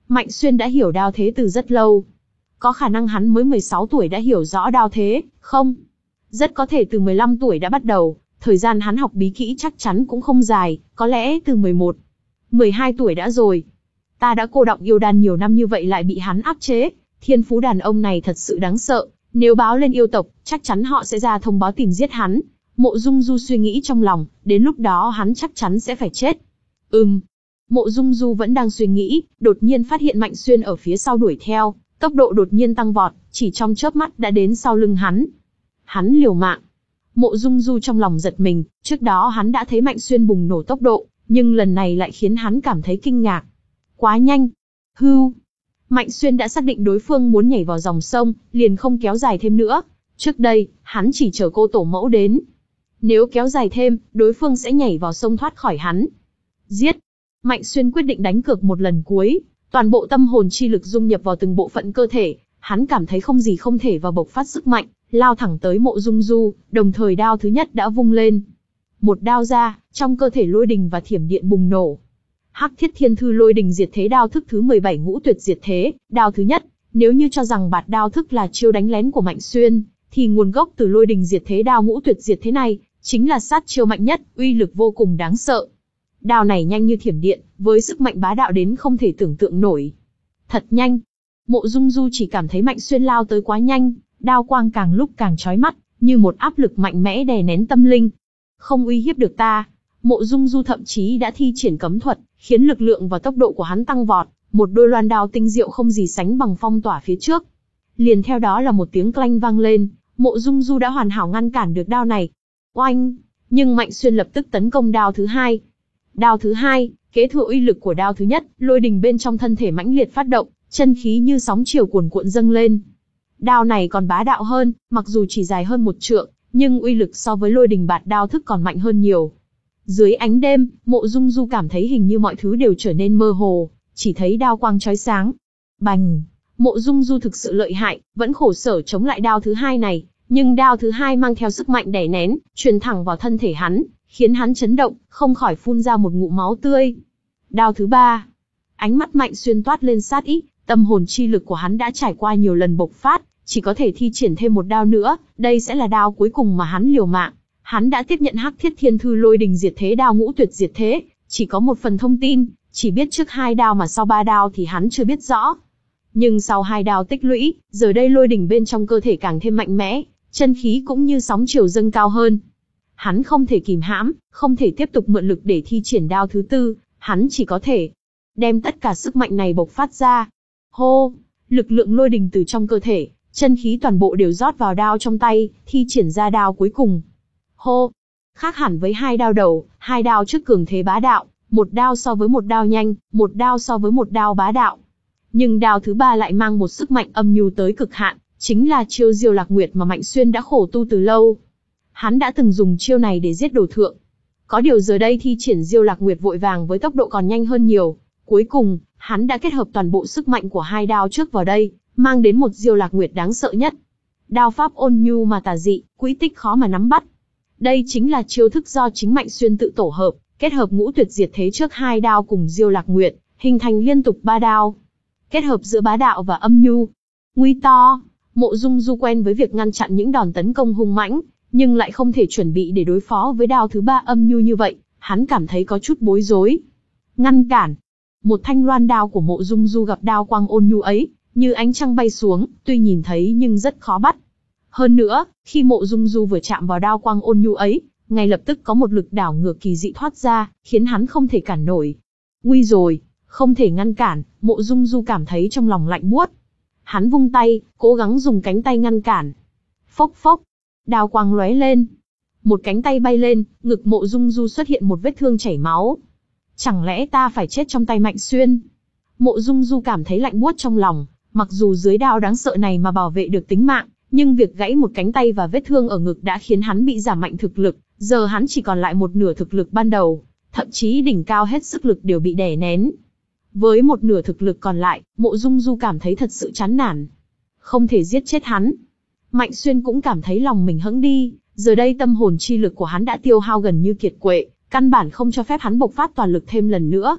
Mạnh Xuyên đã hiểu đao thế từ rất lâu. Có khả năng hắn mới mười sáu tuổi đã hiểu rõ đao thế, không? Rất có thể từ mười lăm tuổi đã bắt đầu, thời gian hắn học bí kỹ chắc chắn cũng không dài, có lẽ từ mười một, mười hai tuổi đã rồi. Ta đã cô đọng yêu đan nhiều năm như vậy lại bị hắn áp chế, thiên phú đàn ông này thật sự đáng sợ, nếu báo lên yêu tộc, chắc chắn họ sẽ ra thông báo tìm giết hắn. Mộ Dung Du suy nghĩ trong lòng, đến lúc đó hắn chắc chắn sẽ phải chết. Ừm. Mộ Dung Du vẫn đang suy nghĩ, đột nhiên phát hiện Mạnh Xuyên ở phía sau đuổi theo, tốc độ đột nhiên tăng vọt, chỉ trong chớp mắt đã đến sau lưng hắn. Hắn liều mạng. Mộ Dung Du trong lòng giật mình, trước đó hắn đã thấy Mạnh Xuyên bùng nổ tốc độ, nhưng lần này lại khiến hắn cảm thấy kinh ngạc. Quá nhanh. Hưu. Mạnh Xuyên đã xác định đối phương muốn nhảy vào dòng sông, liền không kéo dài thêm nữa. Trước đây, hắn chỉ chờ cô tổ mẫu đến. Nếu kéo dài thêm, đối phương sẽ nhảy vào sông thoát khỏi hắn. Giết. Mạnh Xuyên quyết định đánh cược một lần cuối, toàn bộ tâm hồn chi lực dung nhập vào từng bộ phận cơ thể, hắn cảm thấy không gì không thể và bộc phát sức mạnh, lao thẳng tới Mộ Dung Du, đồng thời đao thứ nhất đã vung lên. Một đao ra, trong cơ thể lôi đình và thiểm điện bùng nổ. Hắc Thiết Thiên Thư Lôi Đình Diệt Thế đao thức thứ mười bảy Ngũ Tuyệt Diệt Thế, đao thứ nhất, nếu như cho rằng bạt đao thức là chiêu đánh lén của Mạnh Xuyên, thì nguồn gốc từ Lôi Đình Diệt Thế đao Ngũ Tuyệt Diệt Thế này, chính là sát chiêu mạnh nhất, uy lực vô cùng đáng sợ. Đao này nhanh như thiểm điện, với sức mạnh bá đạo đến không thể tưởng tượng nổi. Thật nhanh. Mộ Dung Du chỉ cảm thấy Mạnh Xuyên lao tới quá nhanh, đao quang càng lúc càng chói mắt, như một áp lực mạnh mẽ đè nén tâm linh. Không uy hiếp được ta. Mộ Dung Du thậm chí đã thi triển cấm thuật, khiến lực lượng và tốc độ của hắn tăng vọt, một đôi loan đao tinh diệu không gì sánh bằng phong tỏa phía trước. Liền theo đó là một tiếng clang vang lên, Mộ Dung Du đã hoàn hảo ngăn cản được đao này. Oanh! Nhưng Mạnh Xuyên lập tức tấn công đao thứ hai. Đao thứ hai, kế thừa uy lực của đao thứ nhất, lôi đình bên trong thân thể mãnh liệt phát động, chân khí như sóng chiều cuồn cuộn dâng lên. Đao này còn bá đạo hơn, mặc dù chỉ dài hơn một trượng, nhưng uy lực so với lôi đình bạt đao thức còn mạnh hơn nhiều. Dưới ánh đêm, Mộ Dung Du cảm thấy hình như mọi thứ đều trở nên mơ hồ, chỉ thấy đao quang chói sáng. Bành! Mộ Dung Du thực sự lợi hại, vẫn khổ sở chống lại đao thứ hai này, nhưng đao thứ hai mang theo sức mạnh đè nén, truyền thẳng vào thân thể hắn, khiến hắn chấn động, không khỏi phun ra một ngụm máu tươi. Đao thứ ba. Ánh mắt Mạnh Xuyên toát lên sát ý, tâm hồn chi lực của hắn đã trải qua nhiều lần bộc phát, chỉ có thể thi triển thêm một đao nữa, đây sẽ là đao cuối cùng mà hắn liều mạng. Hắn đã tiếp nhận Hắc Thiết Thiên Thư Lôi Đình Diệt Thế đao Ngũ Tuyệt Diệt Thế, chỉ có một phần thông tin, chỉ biết trước hai đao mà sau ba đao thì hắn chưa biết rõ. Nhưng sau hai đao tích lũy, giờ đây lôi đình bên trong cơ thể càng thêm mạnh mẽ, chân khí cũng như sóng chiều dâng cao hơn. Hắn không thể kìm hãm, không thể tiếp tục mượn lực để thi triển đao thứ tư, hắn chỉ có thể đem tất cả sức mạnh này bộc phát ra. Hô! Lực lượng lôi đình từ trong cơ thể, chân khí toàn bộ đều rót vào đao trong tay, thi triển ra đao cuối cùng. Hô! Khác hẳn với hai đao đầu, hai đao trước cường thế bá đạo, một đao so với một đao nhanh, một đao so với một đao bá đạo. Nhưng đao thứ ba lại mang một sức mạnh âm nhu tới cực hạn, chính là chiêu Diêu Lạc Nguyệt mà Mạnh Xuyên đã khổ tu từ lâu. Hắn đã từng dùng chiêu này để giết đồ thượng. Có điều giờ đây thi triển Diêu Lạc Nguyệt vội vàng với tốc độ còn nhanh hơn nhiều. Cuối cùng, hắn đã kết hợp toàn bộ sức mạnh của hai đao trước vào đây, mang đến một Diêu Lạc Nguyệt đáng sợ nhất. Đao pháp ôn nhu mà tà dị, quỹ tích khó mà nắm bắt. Đây chính là chiêu thức do chính Mạnh Xuyên tự tổ hợp, kết hợp Ngũ Tuyệt Diệt Thế trước hai đao cùng Diêu Lạc Nguyệt, hình thành liên tục ba đao. Kết hợp giữa bá đạo và âm nhu. Nguy to, Mộ Dung Du quen với việc ngăn chặn những đòn tấn công hung mãnh, nhưng lại không thể chuẩn bị để đối phó với đao thứ ba âm nhu như vậy, hắn cảm thấy có chút bối rối. Ngăn cản. Một thanh loan đao của Mộ Dung Du gặp đao quang ôn nhu ấy, như ánh trăng bay xuống, tuy nhìn thấy nhưng rất khó bắt. Hơn nữa, khi Mộ Dung Du vừa chạm vào đao quang ôn nhu ấy, ngay lập tức có một lực đảo ngược kỳ dị thoát ra, khiến hắn không thể cản nổi. Nguy rồi, không thể ngăn cản, Mộ Dung Du cảm thấy trong lòng lạnh buốt. Hắn vung tay, cố gắng dùng cánh tay ngăn cản. Phốc phốc, đao quang lóe lên. Một cánh tay bay lên, ngực Mộ Dung Du xuất hiện một vết thương chảy máu. Chẳng lẽ ta phải chết trong tay Mạnh Xuyên? Mộ Dung Du cảm thấy lạnh buốt trong lòng, mặc dù dưới đao đáng sợ này mà bảo vệ được tính mạng, nhưng việc gãy một cánh tay và vết thương ở ngực đã khiến hắn bị giảm mạnh thực lực, giờ hắn chỉ còn lại một nửa thực lực ban đầu, thậm chí đỉnh cao hết sức lực đều bị đè nén. Với một nửa thực lực còn lại, Mộ Dung Du cảm thấy thật sự chán nản. Không thể giết chết hắn. Mạnh Xuyên cũng cảm thấy lòng mình hững đi, giờ đây tâm hồn chi lực của hắn đã tiêu hao gần như kiệt quệ, căn bản không cho phép hắn bộc phát toàn lực thêm lần nữa.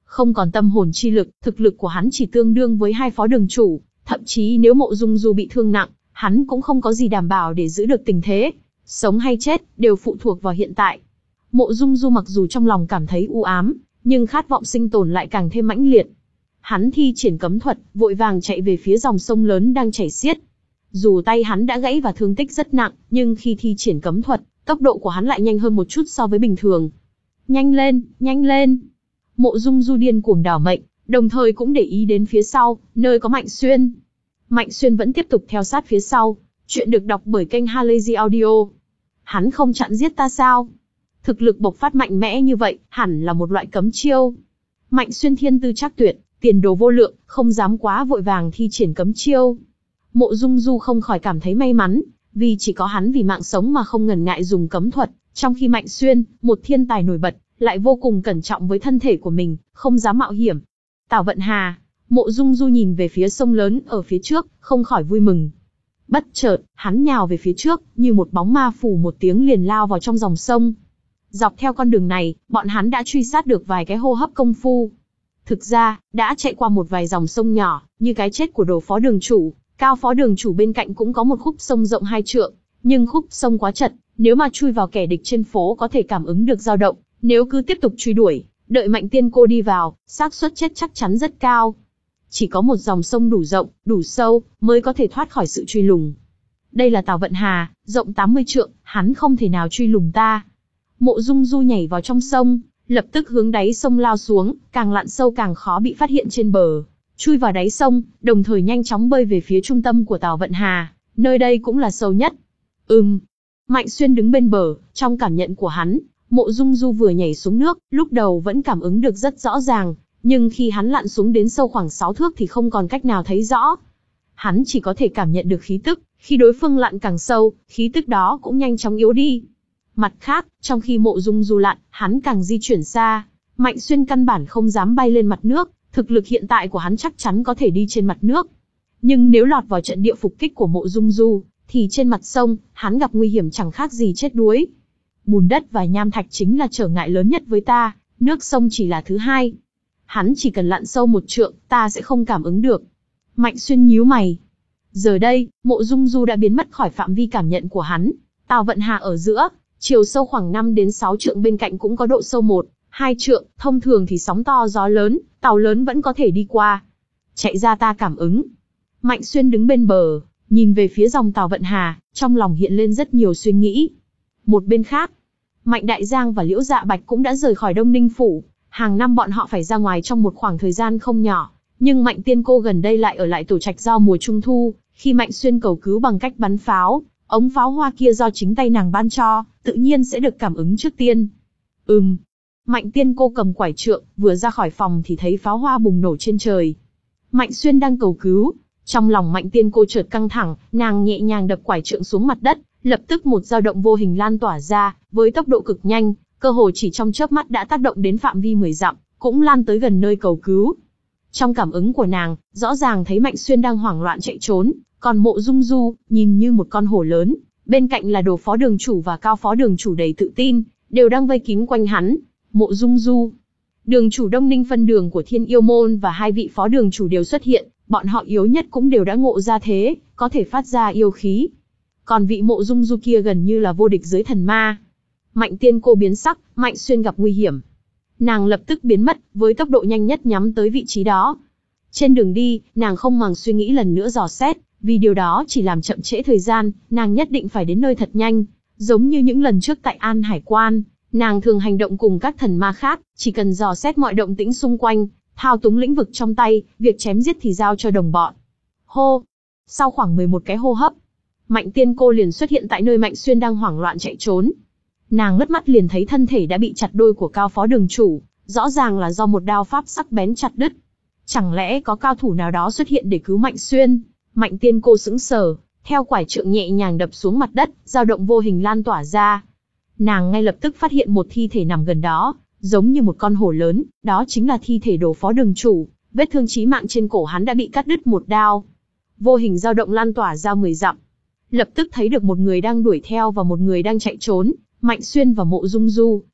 Không còn tâm hồn chi lực, thực lực của hắn chỉ tương đương với hai phó đường chủ, thậm chí nếu Mộ Dung Du bị thương nặng, hắn cũng không có gì đảm bảo để giữ được tình thế. Sống hay chết, đều phụ thuộc vào hiện tại. Mộ Dung Du mặc dù trong lòng cảm thấy u ám, nhưng khát vọng sinh tồn lại càng thêm mãnh liệt. Hắn thi triển cấm thuật, vội vàng chạy về phía dòng sông lớn đang chảy xiết. Dù tay hắn đã gãy và thương tích rất nặng, nhưng khi thi triển cấm thuật, tốc độ của hắn lại nhanh hơn một chút so với bình thường. Nhanh lên, nhanh lên! Mộ Dung Du điên cuồng đảo mệnh, đồng thời cũng để ý đến phía sau, nơi có Mạnh Xuyên. Mạnh Xuyên vẫn tiếp tục theo sát phía sau. Chuyện được đọc bởi kênh Halazy Audio. Hắn không chặn giết ta sao? Thực lực bộc phát mạnh mẽ như vậy, hẳn là một loại cấm chiêu. Mạnh Xuyên thiên tư trắc tuyệt, tiền đồ vô lượng, không dám quá vội vàng thi triển cấm chiêu. Mộ Dung Du không khỏi cảm thấy may mắn, vì chỉ có hắn vì mạng sống mà không ngần ngại dùng cấm thuật, trong khi Mạnh Xuyên, một thiên tài nổi bật, lại vô cùng cẩn trọng với thân thể của mình, không dám mạo hiểm. Tào Vận Hà, Mộ Dung Du nhìn về phía sông lớn ở phía trước, không khỏi vui mừng. Bất chợt, hắn nhào về phía trước, như một bóng ma phủ một tiếng liền lao vào trong dòng sông. Dọc theo con đường này, bọn hắn đã truy sát được vài cái hô hấp công phu. Thực ra, đã chạy qua một vài dòng sông nhỏ, như cái chết của Đồ phó đường chủ, Cao phó đường chủ bên cạnh cũng có một khúc sông rộng hai trượng, nhưng khúc sông quá chật, nếu mà chui vào kẻ địch trên phố có thể cảm ứng được dao động, nếu cứ tiếp tục truy đuổi, đợi Mạnh Tiên Cô đi vào, xác suất chết chắc chắn rất cao. Chỉ có một dòng sông đủ rộng, đủ sâu, mới có thể thoát khỏi sự truy lùng. Đây là Tào Vận Hà, rộng tám mươi trượng, hắn không thể nào truy lùng ta. Mộ Dung Du nhảy vào trong sông, lập tức hướng đáy sông lao xuống, càng lặn sâu càng khó bị phát hiện trên bờ. Chui vào đáy sông, đồng thời nhanh chóng bơi về phía trung tâm của Tào Vận Hà, nơi đây cũng là sâu nhất. Ừm. Mạnh Xuyên đứng bên bờ, trong cảm nhận của hắn, Mộ Dung Du vừa nhảy xuống nước, lúc đầu vẫn cảm ứng được rất rõ ràng, nhưng khi hắn lặn xuống đến sâu khoảng sáu thước thì không còn cách nào thấy rõ. Hắn chỉ có thể cảm nhận được khí tức, khi đối phương lặn càng sâu, khí tức đó cũng nhanh chóng yếu đi. Mặt khác, trong khi Mộ Dung Du lặn, hắn càng di chuyển xa, Mạnh Xuyên căn bản không dám bay lên mặt nước, thực lực hiện tại của hắn chắc chắn có thể đi trên mặt nước. Nhưng nếu lọt vào trận địa phục kích của Mộ Dung Du, thì trên mặt sông, hắn gặp nguy hiểm chẳng khác gì chết đuối. Bùn đất và nham thạch chính là trở ngại lớn nhất với ta, nước sông chỉ là thứ hai. Hắn chỉ cần lặn sâu một trượng, ta sẽ không cảm ứng được. Mạnh Xuyên nhíu mày. Giờ đây, Mộ Dung Du đã biến mất khỏi phạm vi cảm nhận của hắn. Tào Vận Hà ở giữa, chiều sâu khoảng năm đến sáu trượng, bên cạnh cũng có độ sâu một, hai trượng, thông thường thì sóng to gió lớn, tàu lớn vẫn có thể đi qua. Chạy ra ta cảm ứng. Mạnh Xuyên đứng bên bờ, nhìn về phía dòng Tào Vận Hà, trong lòng hiện lên rất nhiều suy nghĩ. Một bên khác, Mạnh Đại Giang và Liễu Dạ Bạch cũng đã rời khỏi Đông Ninh Phủ. Hàng năm bọn họ phải ra ngoài trong một khoảng thời gian không nhỏ, nhưng Mạnh Tiên Cô gần đây lại ở lại tổ trạch do mùa trung thu, khi Mạnh Xuyên cầu cứu bằng cách bắn pháo, ống pháo hoa kia do chính tay nàng ban cho, tự nhiên sẽ được cảm ứng trước tiên. Ừm. Mạnh Tiên Cô cầm quải trượng, vừa ra khỏi phòng thì thấy pháo hoa bùng nổ trên trời. Mạnh Xuyên đang cầu cứu, trong lòng Mạnh Tiên Cô chợt căng thẳng, nàng nhẹ nhàng đập quải trượng xuống mặt đất, lập tức một dao động vô hình lan tỏa ra, với tốc độ cực nhanh, cơ hồ chỉ trong chớp mắt đã tác động đến phạm vi mười dặm, cũng lan tới gần nơi cầu cứu. Trong cảm ứng của nàng, rõ ràng thấy Mạnh Xuyên đang hoảng loạn chạy trốn, còn Mộ Dung Du, nhìn như một con hổ lớn, bên cạnh là Đồ phó đường chủ và Cao phó đường chủ đầy tự tin, đều đang vây kín quanh hắn. Mộ Dung Du, đường chủ Đông Ninh phân đường của Thiên Yêu Môn và hai vị phó đường chủ đều xuất hiện, bọn họ yếu nhất cũng đều đã ngộ ra thế, có thể phát ra yêu khí. Còn vị Mộ Dung Du kia gần như là vô địch dưới thần ma. Mạnh Tiên Cô biến sắc, Mạnh Xuyên gặp nguy hiểm. Nàng lập tức biến mất, với tốc độ nhanh nhất nhắm tới vị trí đó. Trên đường đi, nàng không màng suy nghĩ lần nữa dò xét, vì điều đó chỉ làm chậm trễ thời gian, nàng nhất định phải đến nơi thật nhanh. Giống như những lần trước tại An Hải Quan, nàng thường hành động cùng các thần ma khác, chỉ cần dò xét mọi động tĩnh xung quanh, thao túng lĩnh vực trong tay, việc chém giết thì giao cho đồng bọn. Hô! Sau khoảng mười một cái hô hấp, Mạnh Tiên Cô liền xuất hiện tại nơi Mạnh Xuyên đang hoảng loạn chạy trốn. Nàng ngất mắt liền thấy thân thể đã bị chặt đôi của Cao phó đường chủ, rõ ràng là do một đao pháp sắc bén chặt đứt. Chẳng lẽ có cao thủ nào đó xuất hiện để cứu Mạnh Xuyên? Mạnh Tiên Cô sững sờ, theo quải trượng nhẹ nhàng đập xuống mặt đất, dao động vô hình lan tỏa ra. Nàng ngay lập tức phát hiện một thi thể nằm gần đó, giống như một con hổ lớn, đó chính là thi thể Đồ phó đường chủ, vết thương chí mạng trên cổ hắn đã bị cắt đứt một đao. Vô hình dao động lan tỏa ra mười dặm. Lập tức thấy được một người đang đuổi theo và một người đang chạy trốn. Mạnh Xuyên và Mộ Dung Du,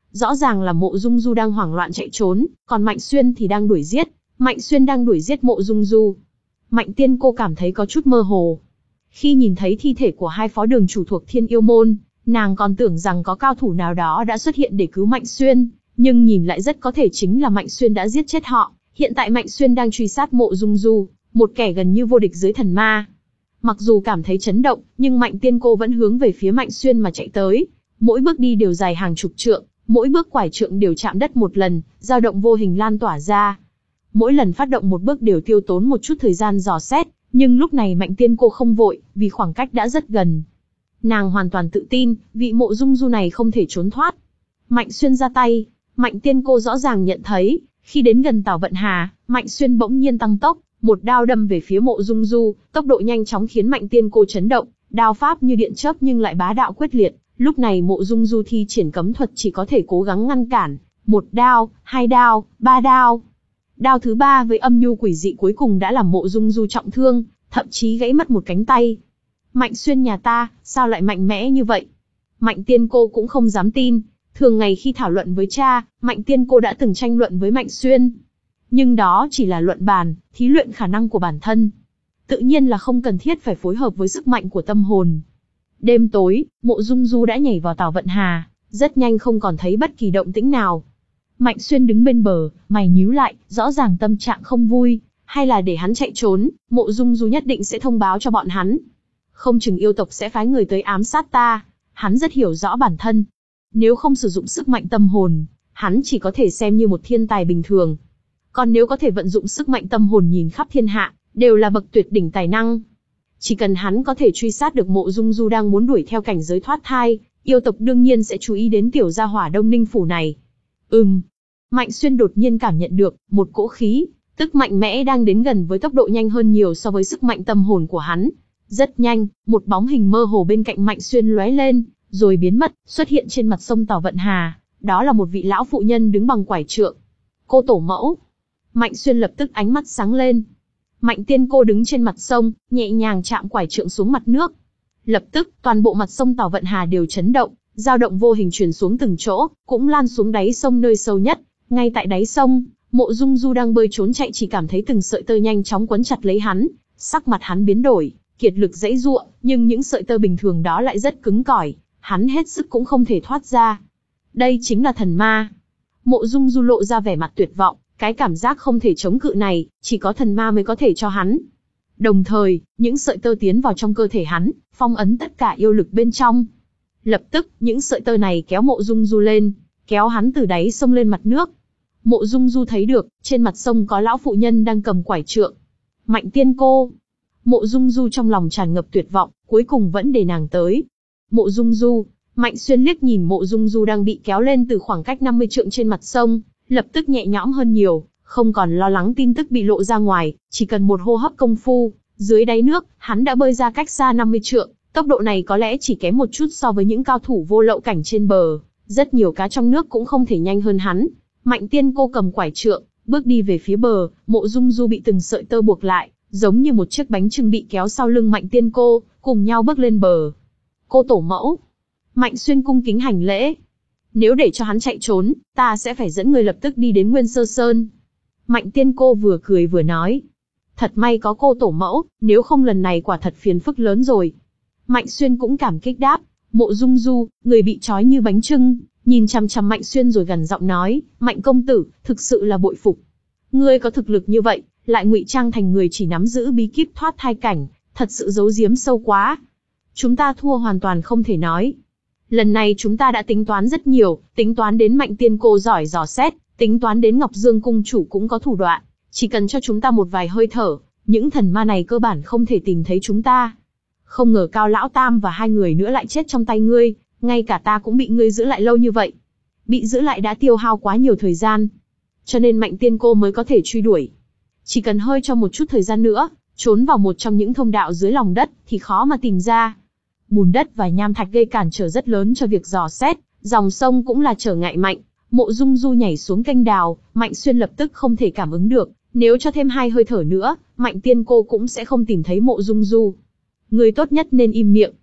Rõ ràng là Mộ Dung Du đang hoảng loạn chạy trốn, còn Mạnh Xuyên thì đang đuổi giết. Mạnh Xuyên đang đuổi giết Mộ Dung Du. Mạnh Tiên Cô cảm thấy có chút mơ hồ. Khi nhìn thấy thi thể của hai phó đường chủ thuộc Thiên Yêu Môn, nàng còn tưởng rằng có cao thủ nào đó đã xuất hiện để cứu Mạnh Xuyên, nhưng nhìn lại rất có thể chính là Mạnh Xuyên đã giết chết họ. Hiện tại Mạnh Xuyên đang truy sát Mộ Dung Du, một kẻ gần như vô địch dưới thần ma. Mặc dù cảm thấy chấn động, nhưng Mạnh Tiên Cô vẫn hướng về phía Mạnh Xuyên mà chạy tới. Mỗi bước đi đều dài hàng chục trượng, mỗi bước quải trượng đều chạm đất một lần, dao động vô hình lan tỏa ra. Mỗi lần phát động một bước đều tiêu tốn một chút thời gian dò xét, nhưng lúc này Mạnh Tiên Cô không vội, vì khoảng cách đã rất gần. Nàng hoàn toàn tự tin, vị Mộ Dung Du này không thể trốn thoát. Mạnh Xuyên ra tay, Mạnh Tiên Cô rõ ràng nhận thấy, khi đến gần Tào Vận Hà, Mạnh Xuyên bỗng nhiên tăng tốc, một đao đâm về phía Mộ Dung Du, tốc độ nhanh chóng khiến Mạnh Tiên Cô chấn động, đao pháp như điện chớp nhưng lại bá đạo quyết liệt. Lúc này Mộ Dung Du thi triển cấm thuật chỉ có thể cố gắng ngăn cản, một đao, hai đao, ba đao. Đao thứ ba với âm nhu quỷ dị cuối cùng đã làm Mộ Dung Du trọng thương, thậm chí gãy mất một cánh tay. Mạnh Xuyên nhà ta, sao lại mạnh mẽ như vậy? Mạnh Tiên Cô cũng không dám tin. Thường ngày khi thảo luận với cha, Mạnh Tiên Cô đã từng tranh luận với Mạnh Xuyên. Nhưng đó chỉ là luận bàn, thí luyện khả năng của bản thân. Tự nhiên là không cần thiết phải phối hợp với sức mạnh của tâm hồn. Đêm tối, Mộ Dung Du đã nhảy vào Tào Vận Hà, rất nhanh không còn thấy bất kỳ động tĩnh nào. Mạnh Xuyên đứng bên bờ, mày nhíu lại, rõ ràng tâm trạng không vui, hay là để hắn chạy trốn, Mộ Dung Du nhất định sẽ thông báo cho bọn hắn. Không chừng yêu tộc sẽ phái người tới ám sát ta, hắn rất hiểu rõ bản thân. Nếu không sử dụng sức mạnh tâm hồn, hắn chỉ có thể xem như một thiên tài bình thường. Còn nếu có thể vận dụng sức mạnh tâm hồn nhìn khắp thiên hạ, đều là bậc tuyệt đỉnh tài năng. Chỉ cần hắn có thể truy sát được Mộ Dung Du đang muốn đuổi theo cảnh giới thoát thai, yêu tộc đương nhiên sẽ chú ý đến tiểu gia hỏa Đông Ninh Phủ này. Ừm. Mạnh Xuyên đột nhiên cảm nhận được, một cỗ khí, tức mạnh mẽ đang đến gần với tốc độ nhanh hơn nhiều so với sức mạnh tâm hồn của hắn. Rất nhanh, một bóng hình mơ hồ bên cạnh Mạnh Xuyên lóe lên, rồi biến mất, xuất hiện trên mặt sông Tào Vận Hà. Đó là một vị lão phụ nhân đứng bằng quải trượng. Cô tổ mẫu. Mạnh Xuyên lập tức ánh mắt sáng lên. Mạnh Tiên Cô đứng trên mặt sông, nhẹ nhàng chạm quải trượng xuống mặt nước. Lập tức, toàn bộ mặt sông Tào Vận Hà đều chấn động, dao động vô hình truyền xuống từng chỗ, cũng lan xuống đáy sông nơi sâu nhất. Ngay tại đáy sông, Mộ Dung Du đang bơi trốn chạy chỉ cảm thấy từng sợi tơ nhanh chóng quấn chặt lấy hắn, sắc mặt hắn biến đổi, kiệt lực giãy giụa, nhưng những sợi tơ bình thường đó lại rất cứng cỏi, hắn hết sức cũng không thể thoát ra. Đây chính là thần ma. Mộ Dung Du lộ ra vẻ mặt tuyệt vọng, cái cảm giác không thể chống cự này, chỉ có thần ma mới có thể cho hắn. Đồng thời, những sợi tơ tiến vào trong cơ thể hắn, phong ấn tất cả yêu lực bên trong. Lập tức, những sợi tơ này kéo Mộ Dung Du lên, kéo hắn từ đáy sông lên mặt nước. Mộ Dung Du thấy được, trên mặt sông có lão phụ nhân đang cầm quải trượng. Mạnh Tiên Cô. Mộ Dung Du trong lòng tràn ngập tuyệt vọng, cuối cùng vẫn để nàng tới. Mộ Dung Du. Mạnh Xuyên liếc nhìn Mộ Dung Du đang bị kéo lên từ khoảng cách năm mươi trượng trên mặt sông, lập tức nhẹ nhõm hơn nhiều, không còn lo lắng tin tức bị lộ ra ngoài, chỉ cần một hô hấp công phu, dưới đáy nước, hắn đã bơi ra cách xa năm mươi trượng, tốc độ này có lẽ chỉ kém một chút so với những cao thủ vô lậu cảnh trên bờ, rất nhiều cá trong nước cũng không thể nhanh hơn hắn. Mạnh Tiên Cô cầm quải trượng, bước đi về phía bờ, Mộ Dung Du bị từng sợi tơ buộc lại, giống như một chiếc bánh chưng bị kéo sau lưng Mạnh Tiên Cô, cùng nhau bước lên bờ. Cô tổ mẫu. Mạnh Xuyên cung kính hành lễ. Nếu để cho hắn chạy trốn, ta sẽ phải dẫn người lập tức đi đến Nguyên Sơ Sơn. Mạnh Tiên Cô vừa cười vừa nói. Thật may có cô tổ mẫu, nếu không lần này quả thật phiền phức lớn rồi. Mạnh Xuyên cũng cảm kích đáp. Mộ Dung Du, người bị trói như bánh chưng, nhìn chằm chằm Mạnh Xuyên rồi gần giọng nói, Mạnh công tử, thực sự là bội phục. Ngươi có thực lực như vậy, lại ngụy trang thành người chỉ nắm giữ bí kíp thoát thai cảnh, thật sự giấu giếm sâu quá. Chúng ta thua hoàn toàn không thể nói. Lần này chúng ta đã tính toán rất nhiều, tính toán đến Mạnh Tiên Cô giỏi dò xét, tính toán đến Ngọc Dương cung chủ cũng có thủ đoạn, chỉ cần cho chúng ta một vài hơi thở, những thần ma này cơ bản không thể tìm thấy chúng ta. Không ngờ Cao Lão Tam và hai người nữa lại chết trong tay ngươi, ngay cả ta cũng bị ngươi giữ lại lâu như vậy. Bị giữ lại đã tiêu hao quá nhiều thời gian, cho nên Mạnh Tiên Cô mới có thể truy đuổi. Chỉ cần hơi cho một chút thời gian nữa, trốn vào một trong những thông đạo dưới lòng đất thì khó mà tìm ra. Bùn đất và nham thạch gây cản trở rất lớn cho việc dò xét, dòng sông cũng là trở ngại mạnh. Mộ Dung Du nhảy xuống kênh đào, Mạnh Xuyên lập tức không thể cảm ứng được, nếu cho thêm hai hơi thở nữa, Mạnh Tiên Cô cũng sẽ không tìm thấy Mộ Dung Du. Người tốt nhất nên im miệng.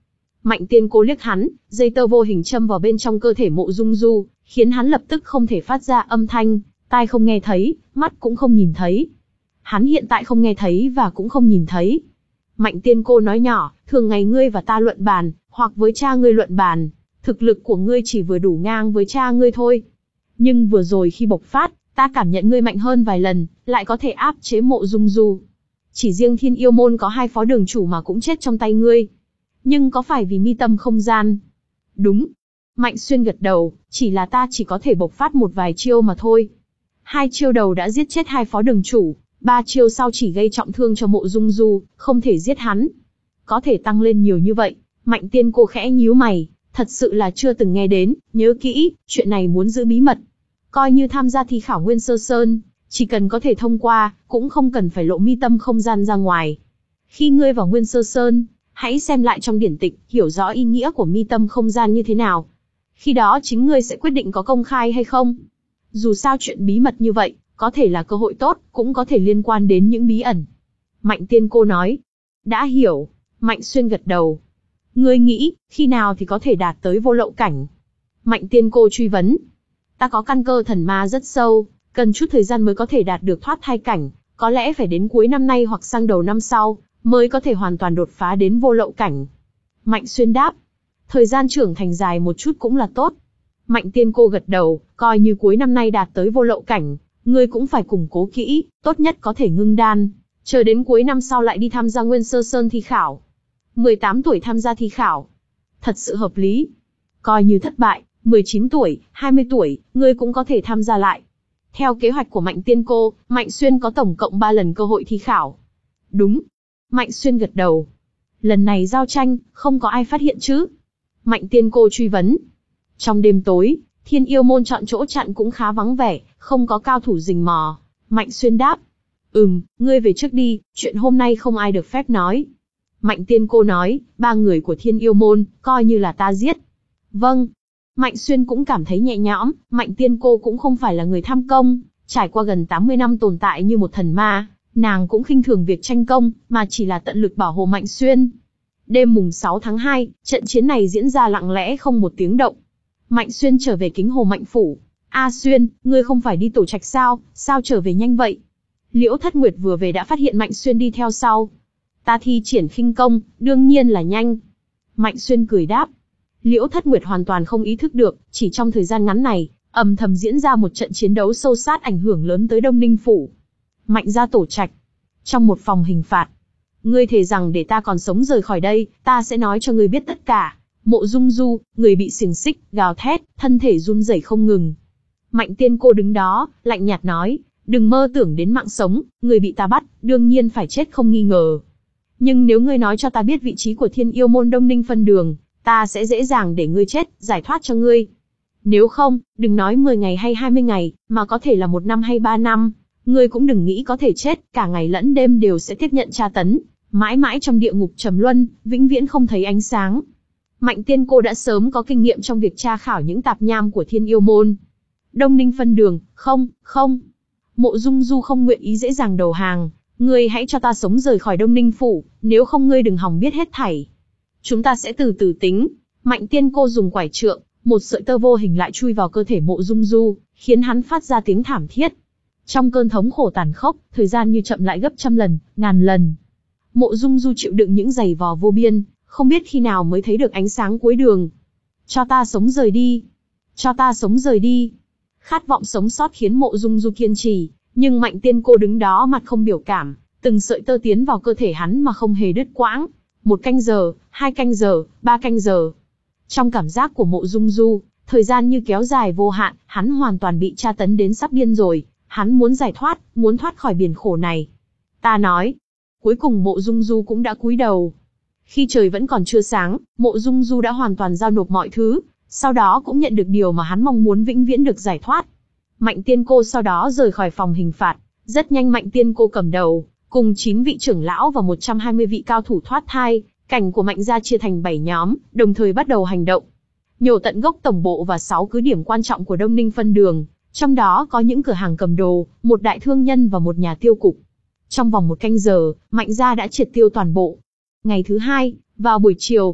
Mạnh Tiên Cô liếc hắn, dây tơ vô hình châm vào bên trong cơ thể Mộ Dung Du, khiến hắn lập tức không thể phát ra âm thanh, tai không nghe thấy, mắt cũng không nhìn thấy. Hắn hiện tại không nghe thấy và cũng không nhìn thấy. Mạnh Tiên Cô nói nhỏ, thường ngày ngươi và ta luận bàn, hoặc với cha ngươi luận bàn, thực lực của ngươi chỉ vừa đủ ngang với cha ngươi thôi. Nhưng vừa rồi khi bộc phát, ta cảm nhận ngươi mạnh hơn vài lần, lại có thể áp chế Mộ Dung Du. Chỉ riêng Thiên Yêu Môn có hai phó đường chủ mà cũng chết trong tay ngươi. Nhưng có phải vì mi tâm không gian? Đúng. Mạnh Xuyên gật đầu, chỉ là ta chỉ có thể bộc phát một vài chiêu mà thôi. Hai chiêu đầu đã giết chết hai phó đường chủ, ba chiêu sau chỉ gây trọng thương cho Mộ Dung Du, không thể giết hắn. Có thể tăng lên nhiều như vậy, Mạnh Tiên Cô khẽ nhíu mày, thật sự là chưa từng nghe đến, nhớ kỹ, chuyện này muốn giữ bí mật. Coi như tham gia thi khảo Nguyên Sơ Sơn, chỉ cần có thể thông qua, cũng không cần phải lộ mi tâm không gian ra ngoài. Khi ngươi vào Nguyên Sơ Sơn, hãy xem lại trong điển tịch, hiểu rõ ý nghĩa của mi tâm không gian như thế nào. Khi đó chính ngươi sẽ quyết định có công khai hay không. Dù sao chuyện bí mật như vậy, có thể là cơ hội tốt, cũng có thể liên quan đến những bí ẩn. Mạnh Tiên Cô nói. Đã hiểu. Mạnh Xuyên gật đầu. Ngươi nghĩ, khi nào thì có thể đạt tới vô lậu cảnh? Mạnh Tiên Cô truy vấn. Ta có căn cơ thần ma rất sâu, cần chút thời gian mới có thể đạt được thoát thai cảnh, có lẽ phải đến cuối năm nay hoặc sang đầu năm sau, mới có thể hoàn toàn đột phá đến vô lậu cảnh. Mạnh Xuyên đáp. Thời gian trưởng thành dài một chút cũng là tốt. Mạnh Tiên Cô gật đầu, coi như cuối năm nay đạt tới vô lậu cảnh, ngươi cũng phải củng cố kỹ, tốt nhất có thể ngưng đan, chờ đến cuối năm sau lại đi tham gia Nguyên Sơ Sơn thi khảo. mười tám tuổi tham gia thi khảo. Thật sự hợp lý. Coi như thất bại, mười chín tuổi, hai mươi tuổi, ngươi cũng có thể tham gia lại. Theo kế hoạch của Mạnh Tiên Cô, Mạnh Xuyên có tổng cộng ba lần cơ hội thi khảo. Đúng. Mạnh Xuyên gật đầu. Lần này giao tranh, không có ai phát hiện chứ? Mạnh Tiên Cô truy vấn. Trong đêm tối, Thiên Yêu Môn chọn chỗ chặn cũng khá vắng vẻ, không có cao thủ rình mò. Mạnh Xuyên đáp. Ừm, ngươi về trước đi, chuyện hôm nay không ai được phép nói. Mạnh Tiên Cô nói, ba người của Thiên Yêu Môn, coi như là ta giết. Vâng. Mạnh Xuyên cũng cảm thấy nhẹ nhõm, Mạnh Tiên Cô cũng không phải là người tham công, trải qua gần tám mươi năm tồn tại như một thần ma, nàng cũng khinh thường việc tranh công, mà chỉ là tận lực bảo hộ Mạnh Xuyên. Đêm mùng sáu tháng hai, trận chiến này diễn ra lặng lẽ không một tiếng động. Mạnh Xuyên trở về Kính Hồ Mạnh Phủ. A Xuyên, ngươi không phải đi tổ trạch sao, sao trở về nhanh vậy? Liễu Thất Nguyệt vừa về đã phát hiện Mạnh Xuyên đi theo sau. Ta thi triển khinh công, đương nhiên là nhanh. Mạnh Xuyên cười đáp. Liễu Thất Nguyệt hoàn toàn không ý thức được, chỉ trong thời gian ngắn này, âm thầm diễn ra một trận chiến đấu sâu sát ảnh hưởng lớn tới Đông Ninh Phủ. Mạnh gia tổ trạch. Trong một phòng hình phạt. Ngươi thề rằng để ta còn sống rời khỏi đây, ta sẽ nói cho ngươi biết tất cả. Mộ Dung Du, người bị xiềng xích, gào thét, thân thể run rẩy không ngừng. Mạnh Tiên Cô đứng đó, lạnh nhạt nói, đừng mơ tưởng đến mạng sống, người bị ta bắt, đương nhiên phải chết không nghi ngờ. Nhưng nếu ngươi nói cho ta biết vị trí của Thiên Yêu Môn Đông Ninh phân đường, ta sẽ dễ dàng để ngươi chết, giải thoát cho ngươi. Nếu không, đừng nói mười ngày hay hai mươi ngày, mà có thể là một năm hay ba năm, ngươi cũng đừng nghĩ có thể chết, cả ngày lẫn đêm đều sẽ tiếp nhận tra tấn, mãi mãi trong địa ngục trầm luân, vĩnh viễn không thấy ánh sáng. Mạnh Tiên Cô đã sớm có kinh nghiệm trong việc tra khảo những tạp nham của Thiên Yêu Môn. Đông Ninh phân đường, không, không. Mộ Dung Du không nguyện ý dễ dàng đầu hàng, ngươi hãy cho ta sống rời khỏi Đông Ninh Phủ, nếu không ngươi đừng hòng biết hết thảy. Chúng ta sẽ từ từ tính. Mạnh Tiên Cô dùng quải trượng, một sợi tơ vô hình lại chui vào cơ thể Mộ Dung Du, khiến hắn phát ra tiếng thảm thiết. Trong cơn thống khổ tàn khốc, thời gian như chậm lại gấp trăm lần, ngàn lần. Mộ Dung Du chịu đựng những giày vò vô biên, không biết khi nào mới thấy được ánh sáng cuối đường. Cho ta sống rời đi. Cho ta sống rời đi. Khát vọng sống sót khiến Mộ Dung Du kiên trì, nhưng Mạnh Tiên Cô đứng đó mặt không biểu cảm, từng sợi tơ tiến vào cơ thể hắn mà không hề đứt quãng. Một canh giờ, hai canh giờ, ba canh giờ. Trong cảm giác của Mộ Dung Du, thời gian như kéo dài vô hạn, hắn hoàn toàn bị tra tấn đến sắp điên rồi, hắn muốn giải thoát, muốn thoát khỏi biển khổ này. Ta nói. Cuối cùng Mộ Dung Du cũng đã cúi đầu. Khi trời vẫn còn chưa sáng, Mộ Dung Du đã hoàn toàn giao nộp mọi thứ, sau đó cũng nhận được điều mà hắn mong muốn, vĩnh viễn được giải thoát. Mạnh Tiên Cô sau đó rời khỏi phòng hình phạt, rất nhanh Mạnh Tiên Cô cầm đầu, cùng chín vị trưởng lão và một trăm hai mươi vị cao thủ thoát thai, cảnh của Mạnh gia chia thành bảy nhóm, đồng thời bắt đầu hành động. Nhổ tận gốc tổng bộ và sáu cứ điểm quan trọng của Đông Ninh phân đường, trong đó có những cửa hàng cầm đồ, một đại thương nhân và một nhà tiêu cục. Trong vòng một canh giờ, Mạnh gia đã triệt tiêu toàn bộ. Ngày thứ hai, vào buổi chiều,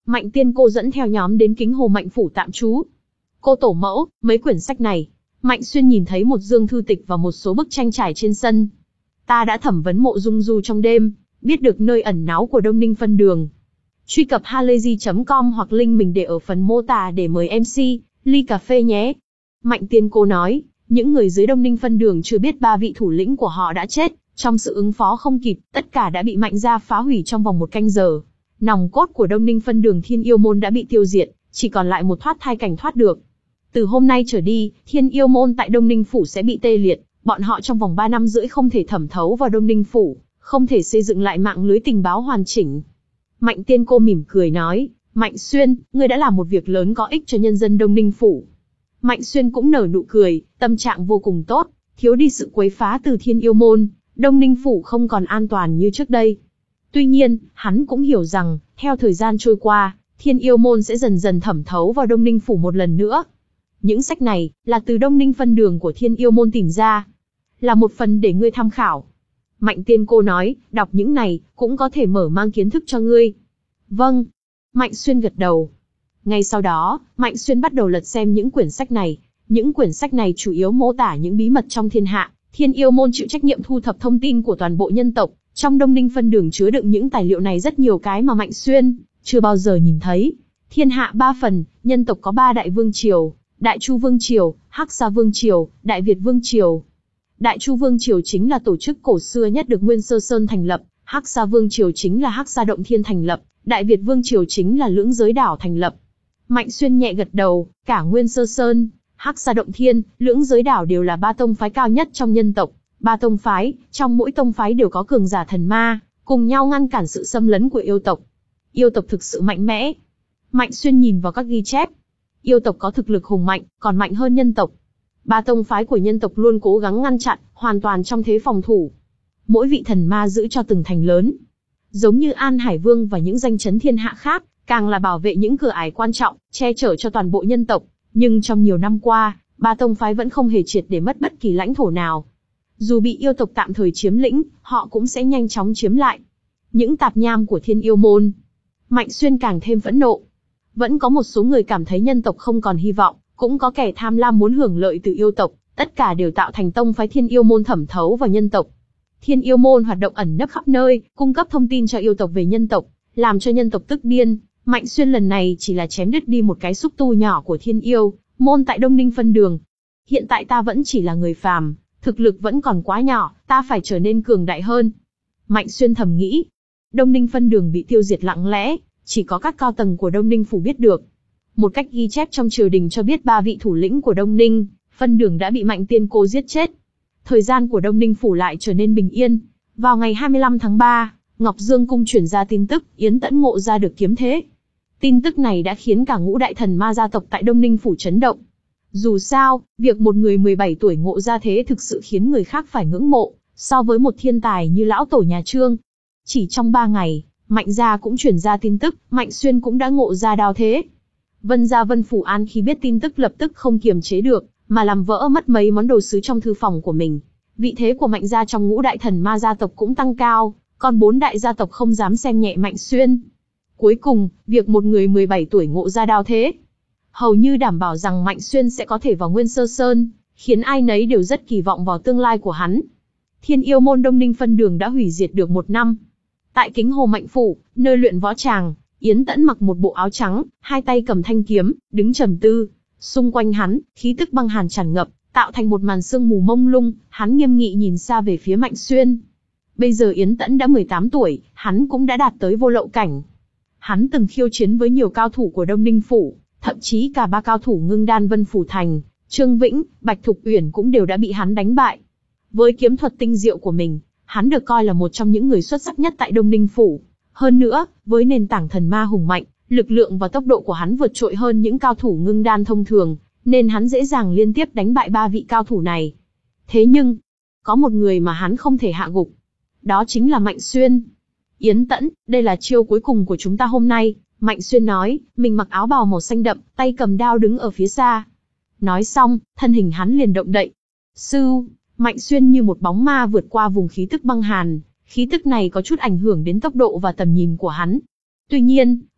Mạnh Tiên Cô dẫn theo nhóm đến Kính Hồ Mạnh phủ tạm trú. Cô tổ mẫu, mấy quyển sách này. Mạnh Xuyên nhìn thấy một dương thư tịch và một số bức tranh trải trên sân. Ta đã thẩm vấn Mộ Dung Du trong đêm, biết được nơi ẩn náu của Đông Ninh Phân Đường. Truy cập halayzi chấm com hoặc link mình để ở phần mô tả để mời em xê, ly cà phê nhé. Mạnh Tiên Cô nói, những người dưới Đông Ninh Phân Đường chưa biết ba vị thủ lĩnh của họ đã chết, trong sự ứng phó không kịp, tất cả đã bị Mạnh gia phá hủy trong vòng một canh giờ. Nòng cốt của Đông Ninh Phân Đường Thiên Yêu Môn đã bị tiêu diệt, chỉ còn lại một thoát thai cảnh thoát được. Từ hôm nay trở đi, Thiên Yêu Môn tại Đông Ninh Phủ sẽ bị tê liệt, bọn họ trong vòng ba năm rưỡi không thể thẩm thấu vào Đông Ninh Phủ, không thể xây dựng lại mạng lưới tình báo hoàn chỉnh. Mạnh Tiên Cô mỉm cười nói, Mạnh Xuyên, ngươi đã làm một việc lớn có ích cho nhân dân Đông Ninh Phủ. Mạnh Xuyên cũng nở nụ cười, tâm trạng vô cùng tốt, thiếu đi sự quấy phá từ Thiên Yêu Môn, Đông Ninh Phủ không còn an toàn như trước đây. Tuy nhiên, hắn cũng hiểu rằng, theo thời gian trôi qua, Thiên Yêu Môn sẽ dần dần thẩm thấu vào Đông Ninh Phủ một lần nữa. Những sách này, là từ Đông Ninh Phân Đường của Thiên Yêu Môn tìm ra. Là một phần để ngươi tham khảo. Mạnh Tiên Cô nói, đọc những này, cũng có thể mở mang kiến thức cho ngươi. Vâng. Mạnh Xuyên gật đầu. Ngay sau đó, Mạnh Xuyên bắt đầu lật xem những quyển sách này. Những quyển sách này chủ yếu mô tả những bí mật trong thiên hạ. Thiên Yêu Môn chịu trách nhiệm thu thập thông tin của toàn bộ nhân tộc. Trong Đông Ninh Phân Đường chứa đựng những tài liệu này rất nhiều cái mà Mạnh Xuyên chưa bao giờ nhìn thấy. Thiên hạ ba phần, nhân tộc có ba đại vương triều, Đại Chu Vương triều, Hắc Sa Vương triều, Đại Việt Vương triều. Đại Chu Vương triều chính là tổ chức cổ xưa nhất được Nguyên Sơ Sơn thành lập, Hắc Sa Vương triều chính là Hắc Sa Động Thiên thành lập, Đại Việt Vương triều chính là Lưỡng Giới Đảo thành lập. Mạnh Xuyên nhẹ gật đầu, cả Nguyên Sơ Sơn, Hắc Sa Động Thiên, Lưỡng Giới Đảo đều là ba tông phái cao nhất trong nhân tộc. Ba tông phái, trong mỗi tông phái đều có cường giả thần ma, cùng nhau ngăn cản sự xâm lấn của yêu tộc. Yêu tộc thực sự mạnh mẽ. Mạnh Xuyên nhìn vào các ghi chép. Yêu tộc có thực lực hùng mạnh, còn mạnh hơn nhân tộc. Ba tông phái của nhân tộc luôn cố gắng ngăn chặn, hoàn toàn trong thế phòng thủ. Mỗi vị thần ma giữ cho từng thành lớn. Giống như An Hải Vương và những danh chấn thiên hạ khác, càng là bảo vệ những cửa ải quan trọng, che chở cho toàn bộ nhân tộc. Nhưng trong nhiều năm qua, ba tông phái vẫn không hề triệt để mất bất kỳ lãnh thổ nào. Dù bị yêu tộc tạm thời chiếm lĩnh, họ cũng sẽ nhanh chóng chiếm lại. Những tạp nham của Thiên Yêu Môn. Mạnh Xuyên càng thêm phẫn nộ. Vẫn có một số người cảm thấy nhân tộc không còn hy vọng, cũng có kẻ tham lam muốn hưởng lợi từ yêu tộc, tất cả đều tạo thành tông phái Thiên Yêu Môn thẩm thấu vào nhân tộc. Thiên Yêu Môn hoạt động ẩn nấp khắp nơi, cung cấp thông tin cho yêu tộc về nhân tộc, làm cho nhân tộc tức điên. Mạnh Xuyên lần này chỉ là chém đứt đi một cái xúc tu nhỏ của Thiên Yêu Môn tại Đông Ninh Phân Đường. Hiện tại ta vẫn chỉ là người phàm, thực lực vẫn còn quá nhỏ, ta phải trở nên cường đại hơn. Mạnh Xuyên thầm nghĩ. Đông Ninh Phân Đường bị tiêu diệt lặng lẽ, chỉ có các cao tầng của Đông Ninh Phủ biết được. Một cách ghi chép trong triều đình cho biết ba vị thủ lĩnh của Đông Ninh Phân Đường đã bị Mạnh Tiên Cô giết chết. Thời gian của Đông Ninh Phủ lại trở nên bình yên. Vào ngày hai mươi lăm tháng ba, Ngọc Dương Cung truyền ra tin tức Yến Tẫn ngộ ra được kiếm thế. Tin tức này đã khiến cả ngũ đại thần ma gia tộc tại Đông Ninh Phủ chấn động. Dù sao, việc một người mười bảy tuổi ngộ ra thế thực sự khiến người khác phải ngưỡng mộ, so với một thiên tài như lão tổ nhà Trương. Chỉ trong ba ngày, Mạnh gia cũng truyền ra tin tức, Mạnh Xuyên cũng đã ngộ ra đao thế. Vân gia Vân Phủ An khi biết tin tức lập tức không kiềm chế được, mà làm vỡ mất mấy món đồ sứ trong thư phòng của mình. Vị thế của Mạnh gia trong ngũ đại thần ma gia tộc cũng tăng cao, còn bốn đại gia tộc không dám xem nhẹ Mạnh Xuyên. Cuối cùng, việc một người mười bảy tuổi ngộ ra đao thế, hầu như đảm bảo rằng Mạnh Xuyên sẽ có thể vào Nguyên Sơ Sơn, khiến ai nấy đều rất kỳ vọng vào tương lai của hắn. Thiên Yêu Môn Đông Ninh Phân Đường đã hủy diệt được một năm. Tại Kính Hồ Mạnh Phủ, nơi luyện võ tràng, Yến Tẫn mặc một bộ áo trắng, hai tay cầm thanh kiếm, đứng trầm tư. Xung quanh hắn, khí tức băng hàn tràn ngập, tạo thành một màn sương mù mông lung, hắn nghiêm nghị nhìn xa về phía Mạnh Xuyên. Bây giờ Yến Tẫn đã mười tám tuổi, hắn cũng đã đạt tới vô lậu cảnh. Hắn từng khiêu chiến với nhiều cao thủ của Đông Ninh Phủ, thậm chí cả ba cao thủ Ngưng Đan Vân Phủ Thành, Trương Vĩnh, Bạch Thục Uyển cũng đều đã bị hắn đánh bại. Với kiếm thuật tinh diệu của mình, hắn được coi là một trong những người xuất sắc nhất tại Đông Ninh Phủ. Hơn nữa, với nền tảng thần ma hùng mạnh, lực lượng và tốc độ của hắn vượt trội hơn những cao thủ Ngưng Đan thông thường, nên hắn dễ dàng liên tiếp đánh bại ba vị cao thủ này. Thế nhưng, có một người mà hắn không thể hạ gục. Đó chính là Mạnh Xuyên. Yến Tẫn, đây là chiêu cuối cùng của chúng ta hôm nay, Mạnh Xuyên nói, mình mặc áo bào màu xanh đậm, tay cầm đao đứng ở phía xa. Nói xong, thân hình hắn liền động đậy. Sưu, Mạnh Xuyên như một bóng ma vượt qua vùng khí tức băng hàn, khí tức này có chút ảnh hưởng đến tốc độ và tầm nhìn của hắn. Tuy nhiên,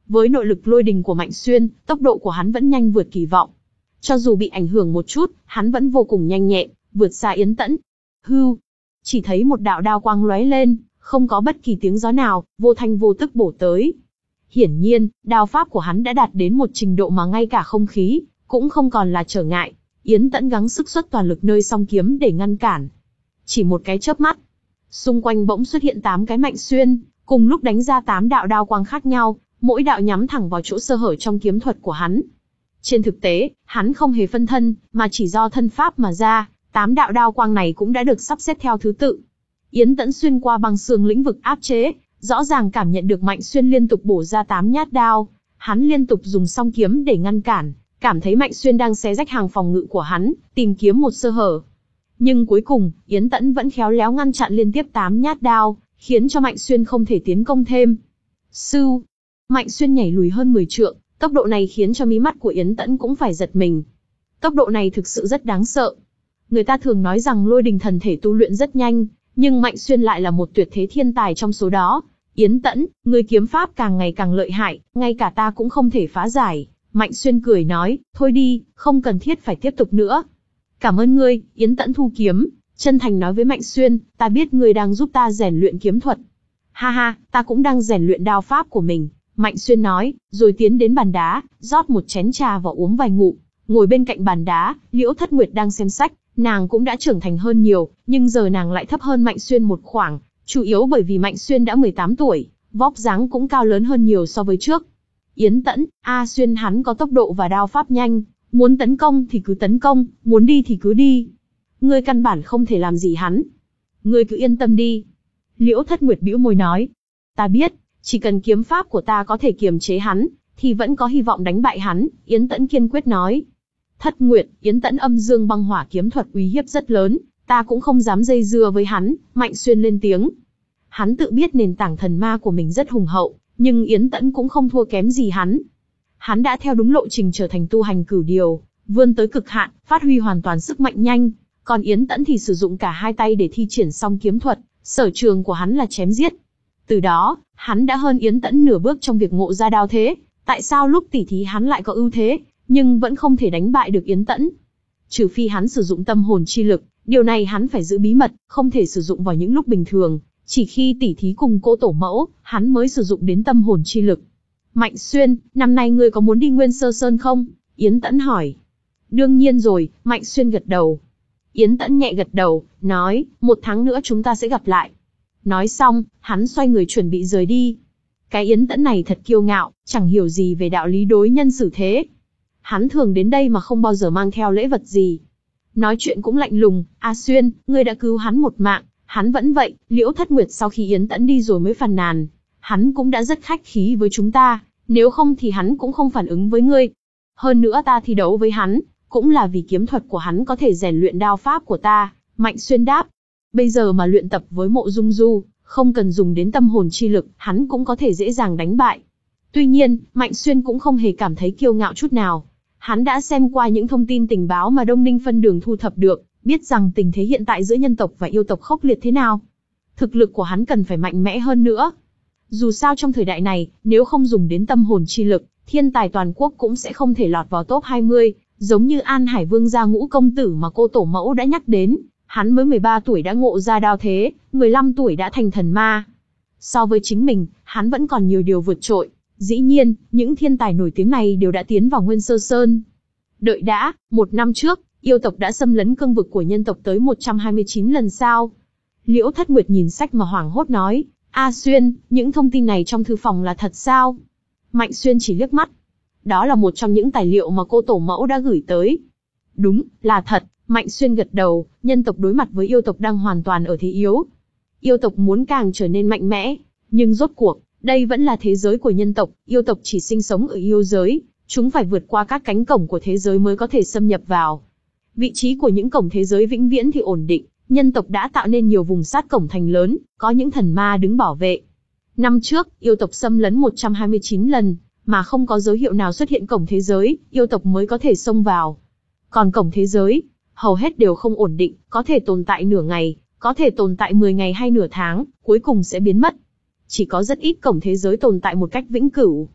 Với nội lực lôi đình của Mạnh Xuyên, tốc độ của hắn vẫn nhanh vượt kỳ vọng. Cho dù bị ảnh hưởng một chút, hắn vẫn vô cùng nhanh nhẹn, vượt xa Yến Tẫn. Hưu, chỉ thấy một đạo đao quang lóe lên, không có bất kỳ tiếng gió nào, vô thanh vô tức bổ tới. Hiển nhiên, đao pháp của hắn đã đạt đến một trình độ mà ngay cả không khí cũng không còn là trở ngại. Yến Tẫn gắng sức xuất toàn lực nơi song kiếm để ngăn cản. Chỉ một cái chớp mắt, xung quanh bỗng xuất hiện tám cái Mạnh Xuyên, cùng lúc đánh ra tám đạo đao quang khác nhau, mỗi đạo nhắm thẳng vào chỗ sơ hở trong kiếm thuật của hắn. Trên thực tế, hắn không hề phân thân, mà chỉ do thân pháp mà ra, tám đạo đao quang này cũng đã được sắp xếp theo thứ tự. Yến Tẫn xuyên qua băng xương lĩnh vực áp chế, rõ ràng cảm nhận được Mạnh Xuyên liên tục bổ ra tám nhát đao. Hắn liên tục dùng song kiếm để ngăn cản, cảm thấy Mạnh Xuyên đang xé rách hàng phòng ngự của hắn, tìm kiếm một sơ hở. Nhưng cuối cùng, Yến Tẫn vẫn khéo léo ngăn chặn liên tiếp tám nhát đao, khiến cho Mạnh Xuyên không thể tiến công thêm. Sưu, Mạnh Xuyên nhảy lùi hơn mười trượng, tốc độ này khiến cho mí mắt của Yến Tẫn cũng phải giật mình. Tốc độ này thực sự rất đáng sợ. Người ta thường nói rằng lôi đình thần thể tu luyện rất nhanh, nhưng Mạnh Xuyên lại là một tuyệt thế thiên tài trong số đó. Yến Tẫn, người kiếm pháp càng ngày càng lợi hại, ngay cả ta cũng không thể phá giải. Mạnh Xuyên cười nói, thôi đi, không cần thiết phải tiếp tục nữa. Cảm ơn ngươi. Yến Tẫn thu kiếm, chân thành nói với Mạnh Xuyên, ta biết ngươi đang giúp ta rèn luyện kiếm thuật. Ha ha, ta cũng đang rèn luyện đao pháp của mình. Mạnh Xuyên nói, rồi tiến đến bàn đá, rót một chén trà và uống vài ngụm. Ngồi bên cạnh bàn đá, Liễu Thất Nguyệt đang xem sách, nàng cũng đã trưởng thành hơn nhiều, nhưng giờ nàng lại thấp hơn Mạnh Xuyên một khoảng, chủ yếu bởi vì Mạnh Xuyên đã mười tám tuổi, vóc dáng cũng cao lớn hơn nhiều so với trước. Yến Tẫn, A Xuyên hắn có tốc độ và đao pháp nhanh, muốn tấn công thì cứ tấn công, muốn đi thì cứ đi. Ngươi căn bản không thể làm gì hắn. Ngươi cứ yên tâm đi. Liễu Thất Nguyệt bĩu môi nói. Ta biết, chỉ cần kiếm pháp của ta có thể kiềm chế hắn, thì vẫn có hy vọng đánh bại hắn, Yến Tẫn kiên quyết nói. Thất Nguyệt, Yến Tẫn âm dương băng hỏa kiếm thuật uy hiếp rất lớn, ta cũng không dám dây dưa với hắn, Mạnh Xuyên lên tiếng. Hắn tự biết nền tảng thần ma của mình rất hùng hậu, nhưng Yến Tẫn cũng không thua kém gì hắn. Hắn đã theo đúng lộ trình trở thành tu hành cửu điều, vươn tới cực hạn, phát huy hoàn toàn sức mạnh nhanh, còn Yến Tẫn thì sử dụng cả hai tay để thi triển song kiếm thuật, sở trường của hắn là chém giết. Từ đó, hắn đã hơn Yến Tẫn nửa bước trong việc ngộ ra đao thế, tại sao lúc tỉ thí hắn lại có ưu thế, nhưng vẫn không thể đánh bại được Yến Tẫn? Trừ phi hắn sử dụng tâm hồn chi lực, điều này hắn phải giữ bí mật, không thể sử dụng vào những lúc bình thường, chỉ khi tỉ thí cùng cô tổ mẫu, hắn mới sử dụng đến tâm hồn chi lực. Mạnh Xuyên, năm nay ngươi có muốn đi Nguyên Sơ Sơn không? Yến Tẫn hỏi. Đương nhiên rồi, Mạnh Xuyên gật đầu. Yến Tẫn nhẹ gật đầu, nói, một tháng nữa chúng ta sẽ gặp lại. Nói xong, hắn xoay người chuẩn bị rời đi. Cái Yến Tẫn này thật kiêu ngạo, chẳng hiểu gì về đạo lý đối nhân xử thế. Hắn thường đến đây mà không bao giờ mang theo lễ vật gì. Nói chuyện cũng lạnh lùng, A Xuyên, ngươi đã cứu hắn một mạng, hắn vẫn vậy. Liễu Thất Nguyệt sau khi Yến Tẫn đi rồi mới phàn nàn. Hắn cũng đã rất khách khí với chúng ta, nếu không thì hắn cũng không phản ứng với ngươi. Hơn nữa ta thi đấu với hắn, cũng là vì kiếm thuật của hắn có thể rèn luyện đao pháp của ta, Mạnh Xuyên đáp. Bây giờ mà luyện tập với Mộ Dung Du, không cần dùng đến tâm hồn chi lực, hắn cũng có thể dễ dàng đánh bại. Tuy nhiên, Mạnh Xuyên cũng không hề cảm thấy kiêu ngạo chút nào. Hắn đã xem qua những thông tin tình báo mà Đông Ninh phân đường thu thập được, biết rằng tình thế hiện tại giữa nhân tộc và yêu tộc khốc liệt thế nào. Thực lực của hắn cần phải mạnh mẽ hơn nữa. Dù sao trong thời đại này, nếu không dùng đến tâm hồn chi lực, thiên tài toàn quốc cũng sẽ không thể lọt vào top hai mươi, giống như An Hải Vương gia Ngũ công tử mà cô tổ mẫu đã nhắc đến. Hắn mới mười ba tuổi đã ngộ ra đao thế, mười lăm tuổi đã thành thần ma. So với chính mình, hắn vẫn còn nhiều điều vượt trội. Dĩ nhiên, những thiên tài nổi tiếng này đều đã tiến vào Nguyên Sơ Sơn. Đợi đã, một năm trước, yêu tộc đã xâm lấn cương vực của nhân tộc tới một trăm hai mươi chín lần sao? Liễu Thất Nguyệt nhìn sách mà hoảng hốt nói, A Xuyên, những thông tin này trong thư phòng là thật sao? Mạnh Xuyên chỉ liếc mắt. Đó là một trong những tài liệu mà cô tổ mẫu đã gửi tới. Đúng, là thật. Mạnh Xuyên gật đầu, nhân tộc đối mặt với yêu tộc đang hoàn toàn ở thế yếu. Yêu tộc muốn càng trở nên mạnh mẽ, nhưng rốt cuộc, đây vẫn là thế giới của nhân tộc, yêu tộc chỉ sinh sống ở yêu giới, chúng phải vượt qua các cánh cổng của thế giới mới có thể xâm nhập vào. Vị trí của những cổng thế giới vĩnh viễn thì ổn định, nhân tộc đã tạo nên nhiều vùng sát cổng thành lớn, có những thần ma đứng bảo vệ. Năm trước, yêu tộc xâm lấn một trăm hai mươi chín lần, mà không có dấu hiệu nào xuất hiện cổng thế giới, yêu tộc mới có thể xông vào. Còn cổng thế giới, hầu hết đều không ổn định, có thể tồn tại nửa ngày, có thể tồn tại mười ngày hay nửa tháng, cuối cùng sẽ biến mất. Chỉ có rất ít cổng thế giới tồn tại một cách vĩnh cửu.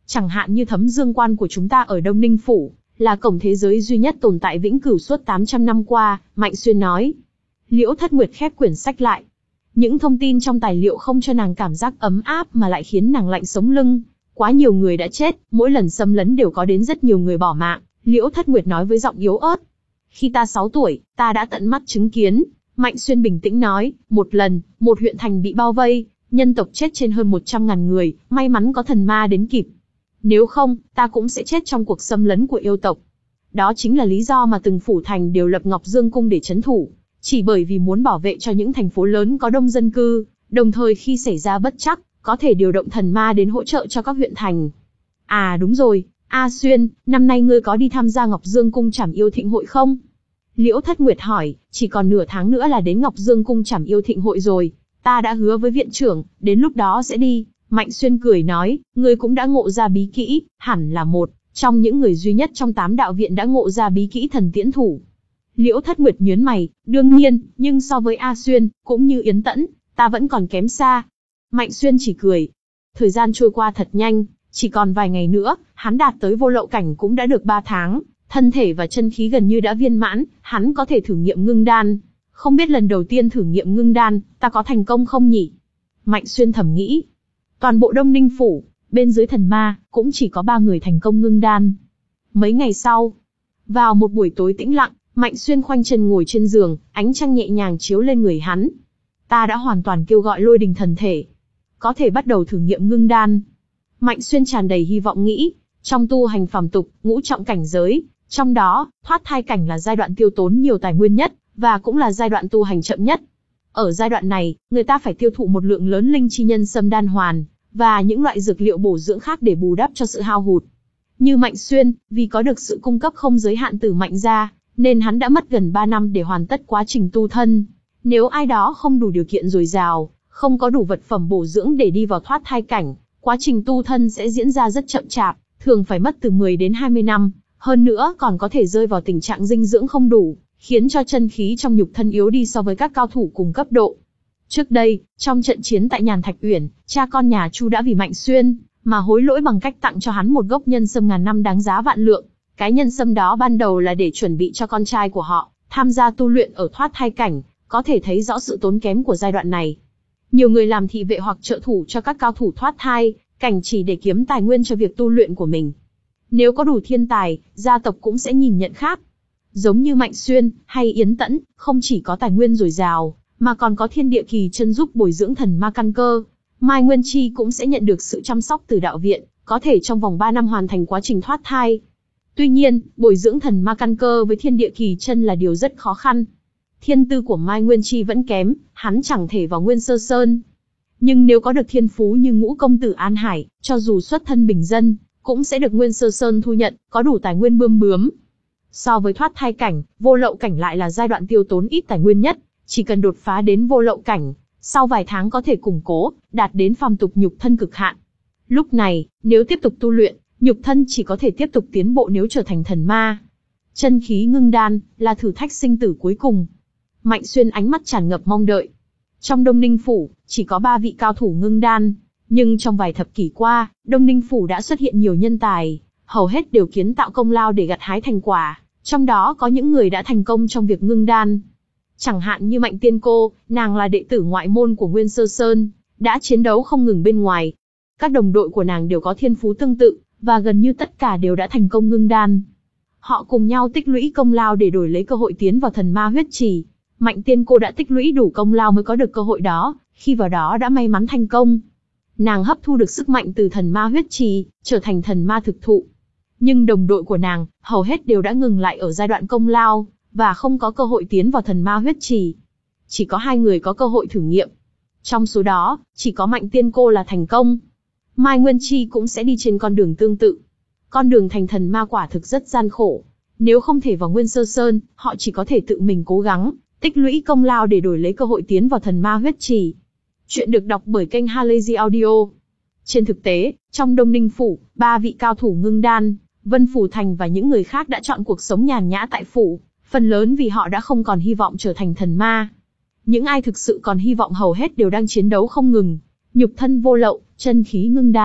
Chẳng hạn như Thấm Dương Quan của chúng ta ở Đông Ninh Phủ, là cổng thế giới duy nhất tồn tại vĩnh cửu suốt tám trăm năm qua, Mạnh Xuyên nói. Liễu Thất Nguyệt khép quyển sách lại. Những thông tin trong tài liệu không cho nàng cảm giác ấm áp mà lại khiến nàng lạnh sống lưng. Quá nhiều người đã chết, mỗi lần xâm lấn đều có đến rất nhiều người bỏ mạng, Liễu Thất Nguyệt nói với giọng yếu ớt. Khi ta sáu tuổi, ta đã tận mắt chứng kiến, Mạnh Xuyên bình tĩnh nói, một lần, một huyện thành bị bao vây, nhân tộc chết trên hơn một trăm ngàn người, may mắn có thần ma đến kịp. Nếu không, ta cũng sẽ chết trong cuộc xâm lấn của yêu tộc. Đó chính là lý do mà từng phủ thành đều lập Ngọc Dương Cung để trấn thủ, chỉ bởi vì muốn bảo vệ cho những thành phố lớn có đông dân cư, đồng thời khi xảy ra bất trắc, có thể điều động thần ma đến hỗ trợ cho các huyện thành. À đúng rồi, A Xuyên, năm nay ngươi có đi tham gia Ngọc Dương Cung Trảm Yêu Thịnh Hội không? Liễu Thất Nguyệt hỏi, chỉ còn nửa tháng nữa là đến Ngọc Dương Cung Trảm Yêu Thịnh Hội rồi, ta đã hứa với viện trưởng, đến lúc đó sẽ đi. Mạnh Xuyên cười nói, ngươi cũng đã ngộ ra bí kỹ, hẳn là một trong những người duy nhất trong tám đạo viện đã ngộ ra bí kỹ thần tiễn thủ. Liễu Thất Nguyệt nhướng mày, đương nhiên, nhưng so với A Xuyên, cũng như Yến Tẫn, ta vẫn còn kém xa. Mạnh Xuyên chỉ cười. Thời gian trôi qua thật nhanh, chỉ còn vài ngày nữa, hắn đạt tới vô lậu cảnh cũng đã được ba tháng, thân thể và chân khí gần như đã viên mãn, hắn có thể thử nghiệm ngưng đan. Không biết lần đầu tiên thử nghiệm ngưng đan, ta có thành công không nhỉ? Mạnh Xuyên thầm nghĩ. Toàn bộ Đông Ninh Phủ, bên dưới thần ma, cũng chỉ có ba người thành công ngưng đan. Mấy ngày sau, vào một buổi tối tĩnh lặng, Mạnh Xuyên khoanh chân ngồi trên giường, ánh trăng nhẹ nhàng chiếu lên người hắn. Ta đã hoàn toàn kêu gọi lôi đình thần thể. Có thể bắt đầu thử nghiệm ngưng đan. Mạnh Xuyên tràn đầy hy vọng nghĩ, trong tu hành phàm tục, ngũ trọng cảnh giới, trong đó, thoát thai cảnh là giai đoạn tiêu tốn nhiều tài nguyên nhất, và cũng là giai đoạn tu hành chậm nhất. Ở giai đoạn này, người ta phải tiêu thụ một lượng lớn linh chi nhân sâm đan hoàn, và những loại dược liệu bổ dưỡng khác để bù đắp cho sự hao hụt. Như Mạnh Xuyên, vì có được sự cung cấp không giới hạn từ Mạnh gia, nên hắn đã mất gần ba năm để hoàn tất quá trình tu thân. Nếu ai đó không đủ điều kiện dồi dào, không có đủ vật phẩm bổ dưỡng để đi vào thoát thai cảnh, quá trình tu thân sẽ diễn ra rất chậm chạp, thường phải mất từ mười đến hai mươi năm, hơn nữa còn có thể rơi vào tình trạng dinh dưỡng không đủ, khiến cho chân khí trong nhục thân yếu đi so với các cao thủ cùng cấp độ. Trước đây, trong trận chiến tại Nhàn Thạch Uyển, cha con nhà Chu đã vì Mạnh Xuyên mà hối lỗi bằng cách tặng cho hắn một gốc nhân sâm ngàn năm đáng giá vạn lượng. Cái nhân sâm đó ban đầu là để chuẩn bị cho con trai của họ tham gia tu luyện ở thoát thai cảnh, có thể thấy rõ sự tốn kém của giai đoạn này. Nhiều người làm thị vệ hoặc trợ thủ cho các cao thủ thoát thai cảnh chỉ để kiếm tài nguyên cho việc tu luyện của mình. Nếu có đủ thiên tài, gia tộc cũng sẽ nhìn nhận khác. Giống như Mạnh Xuyên hay Yến Tẫn, không chỉ có tài nguyên dồi dào, mà còn có thiên địa kỳ chân giúp bồi dưỡng thần ma căn cơ. Mai Nguyên Chi cũng sẽ nhận được sự chăm sóc từ đạo viện, có thể trong vòng ba năm hoàn thành quá trình thoát thai. Tuy nhiên, bồi dưỡng thần ma căn cơ với thiên địa kỳ chân là điều rất khó khăn. Thiên tư của Mai Nguyên Chi vẫn kém, hắn chẳng thể vào Nguyên Sơ Sơn. Nhưng nếu có được thiên phú như ngũ công tử An Hải, cho dù xuất thân bình dân, cũng sẽ được Nguyên Sơ Sơn thu nhận, có đủ tài nguyên bươm bướm. So với thoát thai cảnh, vô lậu cảnh lại là giai đoạn tiêu tốn ít tài nguyên nhất, chỉ cần đột phá đến vô lậu cảnh, sau vài tháng có thể củng cố, đạt đến phàm tục nhục thân cực hạn. Lúc này, nếu tiếp tục tu luyện, nhục thân chỉ có thể tiếp tục tiến bộ nếu trở thành thần ma. Chân khí ngưng đan, là thử thách sinh tử cuối cùng. Mạnh Xuyên ánh mắt tràn ngập mong đợi. Trong Đông Ninh Phủ, chỉ có ba vị cao thủ ngưng đan, nhưng trong vài thập kỷ qua, Đông Ninh Phủ đã xuất hiện nhiều nhân tài, hầu hết đều kiến tạo công lao để gặt hái thành quả, trong đó có những người đã thành công trong việc ngưng đan. Chẳng hạn như Mạnh Tiên Cô, nàng là đệ tử ngoại môn của Nguyên Sơ Sơn, đã chiến đấu không ngừng bên ngoài. Các đồng đội của nàng đều có thiên phú tương tự, và gần như tất cả đều đã thành công ngưng đan. Họ cùng nhau tích lũy công lao để đổi lấy cơ hội tiến vào thần ma huyết trì. Mạnh Tiên Cô đã tích lũy đủ công lao mới có được cơ hội đó, khi vào đó đã may mắn thành công. Nàng hấp thu được sức mạnh từ thần ma huyết trì, trở thành thần ma thực thụ. Nhưng đồng đội của nàng, hầu hết đều đã ngừng lại ở giai đoạn công lao, và không có cơ hội tiến vào thần ma huyết trì. Chỉ có hai người có cơ hội thử nghiệm. Trong số đó, chỉ có Mạnh Tiên Cô là thành công. Mai Nguyên Chi cũng sẽ đi trên con đường tương tự. Con đường thành thần ma quả thực rất gian khổ. Nếu không thể vào Nguyên Sơ Sơn, họ chỉ có thể tự mình cố gắng, tích lũy công lao để đổi lấy cơ hội tiến vào thần ma huyết trì. Chuyện được đọc bởi kênh Halazy Audio. Trên thực tế, trong Đông Ninh Phủ, ba vị cao thủ ngưng đan, Vân Phủ Thành và những người khác đã chọn cuộc sống nhàn nhã tại phủ, phần lớn vì họ đã không còn hy vọng trở thành thần ma. Những ai thực sự còn hy vọng hầu hết đều đang chiến đấu không ngừng, nhục thân vô lậu, chân khí ngưng đan,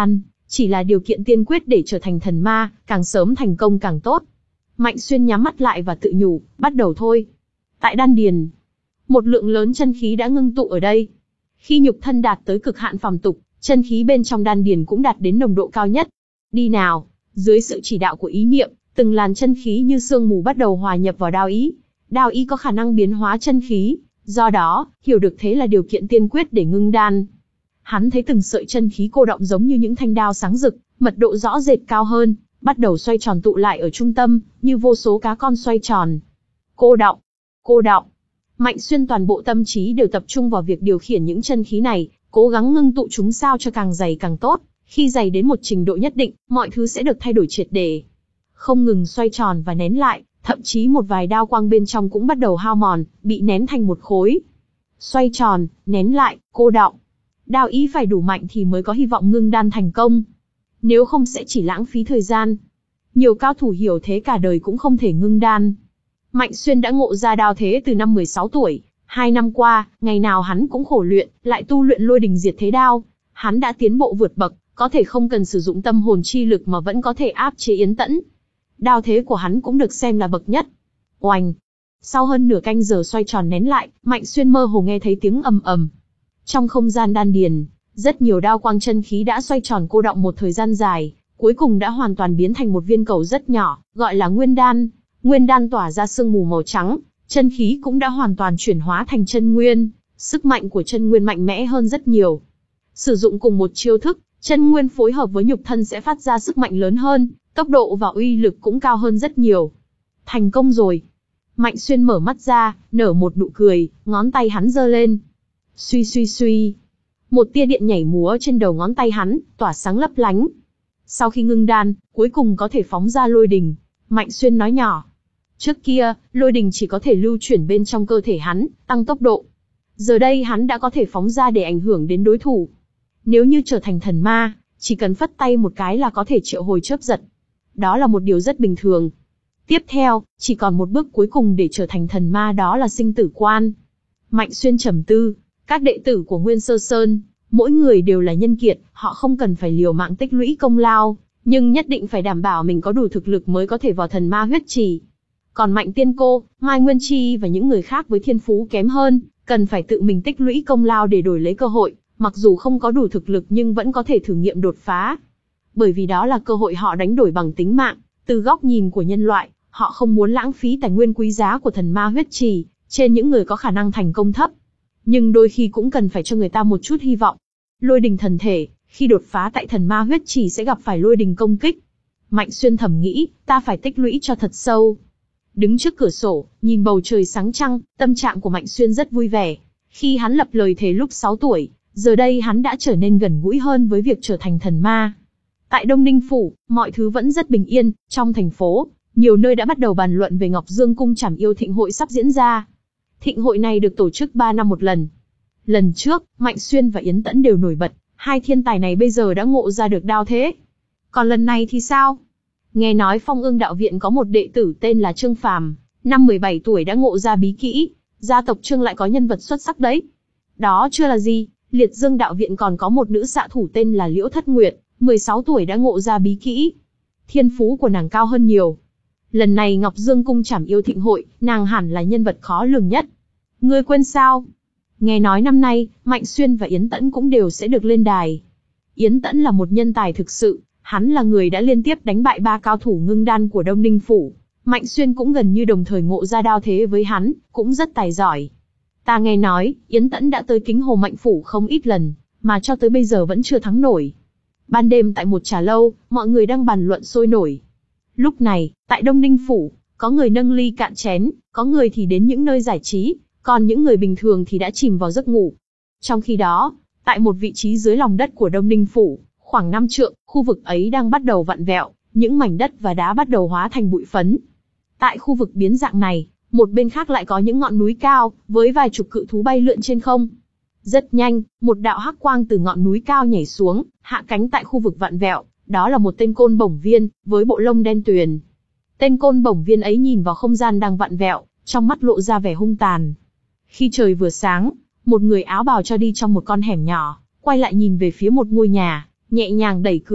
chỉ là điều kiện tiên quyết để trở thành thần ma, càng sớm thành công càng tốt. Mạnh Xuyên nhắm mắt lại và tự nhủ, bắt đầu thôi. Tại đan điền, một lượng lớn chân khí đã ngưng tụ ở đây. Khi nhục thân đạt tới cực hạn phàm tục, chân khí bên trong đan điền cũng đạt đến nồng độ cao nhất. Đi nào, dưới sự chỉ đạo của ý niệm, từng làn chân khí như sương mù bắt đầu hòa nhập vào đao ý. Đao ý có khả năng biến hóa chân khí, do đó, hiểu được thế là điều kiện tiên quyết để ngưng đan. Hắn thấy từng sợi chân khí cô đọng giống như những thanh đao sáng rực, mật độ rõ rệt cao hơn, bắt đầu xoay tròn tụ lại ở trung tâm, như vô số cá con xoay tròn. Cô đọng, cô đọng. Mạnh Xuyên toàn bộ tâm trí đều tập trung vào việc điều khiển những chân khí này, cố gắng ngưng tụ chúng sao cho càng dày càng tốt. Khi dày đến một trình độ nhất định, mọi thứ sẽ được thay đổi triệt để. Không ngừng xoay tròn và nén lại, thậm chí một vài đao quang bên trong cũng bắt đầu hao mòn, bị nén thành một khối. Xoay tròn, nén lại, cô đọng. Đao ý phải đủ mạnh thì mới có hy vọng ngưng đan thành công. Nếu không sẽ chỉ lãng phí thời gian. Nhiều cao thủ hiểu thế cả đời cũng không thể ngưng đan. Mạnh Xuyên đã ngộ ra đao thế từ năm mười sáu tuổi. Hai năm qua, ngày nào hắn cũng khổ luyện, lại tu luyện lôi đình diệt thế đao. Hắn đã tiến bộ vượt bậc, có thể không cần sử dụng tâm hồn chi lực mà vẫn có thể áp chế Yến Tẫn. Đao thế của hắn cũng được xem là bậc nhất. Oành! Sau hơn nửa canh giờ xoay tròn nén lại, Mạnh Xuyên mơ hồ nghe thấy tiếng ầm ầm. Trong không gian đan điền, rất nhiều đao quang chân khí đã xoay tròn cô đọng một thời gian dài, cuối cùng đã hoàn toàn biến thành một viên cầu rất nhỏ, gọi là nguyên đan. Nguyên đan tỏa ra sương mù màu trắng, chân khí cũng đã hoàn toàn chuyển hóa thành chân nguyên, sức mạnh của chân nguyên mạnh mẽ hơn rất nhiều. Sử dụng cùng một chiêu thức, chân nguyên phối hợp với nhục thân sẽ phát ra sức mạnh lớn hơn, tốc độ và uy lực cũng cao hơn rất nhiều. Thành công rồi. Mạnh Xuyên mở mắt ra, nở một nụ cười, ngón tay hắn giơ lên. Suy suy suy. Một tia điện nhảy múa trên đầu ngón tay hắn, tỏa sáng lấp lánh. Sau khi ngưng đan, cuối cùng có thể phóng ra lôi đình. Mạnh Xuyên nói nhỏ. Trước kia, lôi đình chỉ có thể lưu chuyển bên trong cơ thể hắn, tăng tốc độ. Giờ đây hắn đã có thể phóng ra để ảnh hưởng đến đối thủ. Nếu như trở thành thần ma, chỉ cần phất tay một cái là có thể triệu hồi chớp giật. Đó là một điều rất bình thường. Tiếp theo, chỉ còn một bước cuối cùng để trở thành thần ma, đó là sinh tử quan. Mạnh Xuyên trầm tư, các đệ tử của Nguyên Sơ Sơn, mỗi người đều là nhân kiệt, họ không cần phải liều mạng tích lũy công lao, nhưng nhất định phải đảm bảo mình có đủ thực lực mới có thể vào thần ma huyết trì. Còn Mạnh Tiên Cô, Mai Nguyên Chi và những người khác với thiên phú kém hơn, cần phải tự mình tích lũy công lao để đổi lấy cơ hội, mặc dù không có đủ thực lực nhưng vẫn có thể thử nghiệm đột phá. Bởi vì đó là cơ hội họ đánh đổi bằng tính mạng, từ góc nhìn của nhân loại, họ không muốn lãng phí tài nguyên quý giá của thần ma huyết trì trên những người có khả năng thành công thấp. Nhưng đôi khi cũng cần phải cho người ta một chút hy vọng. Lôi đình thần thể, khi đột phá tại thần ma huyết trì sẽ gặp phải lôi đình công kích. Mạnh Xuyên thầm nghĩ, ta phải tích lũy cho thật sâu. Đứng trước cửa sổ, nhìn bầu trời sáng trăng, tâm trạng của Mạnh Xuyên rất vui vẻ. Khi hắn lập lời thề lúc sáu tuổi, giờ đây hắn đã trở nên gần gũi hơn với việc trở thành thần ma. Tại Đông Ninh Phủ, mọi thứ vẫn rất bình yên. Trong thành phố, nhiều nơi đã bắt đầu bàn luận về Ngọc Dương Cung Trảm Yêu Thịnh hội sắp diễn ra. Thịnh hội này được tổ chức ba năm một lần. Lần trước, Mạnh Xuyên và Yến Tẫn đều nổi bật, hai thiên tài này bây giờ đã ngộ ra được đao thế. Còn lần này thì sao? Nghe nói Phong Ương Đạo Viện có một đệ tử tên là Trương Phàm, năm mười bảy tuổi đã ngộ ra bí kỹ, gia tộc Trương lại có nhân vật xuất sắc đấy. Đó chưa là gì, Liệt Dương Đạo Viện còn có một nữ xạ thủ tên là Liễu Thất Nguyệt, mười sáu tuổi đã ngộ ra bí kỹ. Thiên phú của nàng cao hơn nhiều. Lần này Ngọc Dương Cung Trảm Yêu Thịnh hội, nàng hẳn là nhân vật khó lường nhất. Ngươi quên sao? Nghe nói năm nay, Mạnh Xuyên và Yến Tẫn cũng đều sẽ được lên đài. Yến Tẫn là một nhân tài thực sự, hắn là người đã liên tiếp đánh bại ba cao thủ ngưng đan của Đông Ninh Phủ. Mạnh Xuyên cũng gần như đồng thời ngộ ra đao thế với hắn, cũng rất tài giỏi. Ta nghe nói, Yến Tẫn đã tới Kính Hồ Mạnh Phủ không ít lần, mà cho tới bây giờ vẫn chưa thắng nổi. Ban đêm tại một trà lâu, mọi người đang bàn luận sôi nổi. Lúc này, tại Đông Ninh Phủ, có người nâng ly cạn chén, có người thì đến những nơi giải trí, còn những người bình thường thì đã chìm vào giấc ngủ. Trong khi đó, tại một vị trí dưới lòng đất của Đông Ninh Phủ, khoảng năm trượng, khu vực ấy đang bắt đầu vặn vẹo, những mảnh đất và đá bắt đầu hóa thành bụi phấn. Tại khu vực biến dạng này, một bên khác lại có những ngọn núi cao, với vài chục cự thú bay lượn trên không. Rất nhanh, một đạo hắc quang từ ngọn núi cao nhảy xuống, hạ cánh tại khu vực vặn vẹo, đó là một tên côn bổng viên, với bộ lông đen tuyền. Tên côn bổng viên ấy nhìn vào không gian đang vặn vẹo, trong mắt lộ ra vẻ hung tàn. Khi trời vừa sáng, một người áo bào cho đi trong một con hẻm nhỏ, quay lại nhìn về phía một ngôi nhà, nhẹ nhàng đẩy cửa,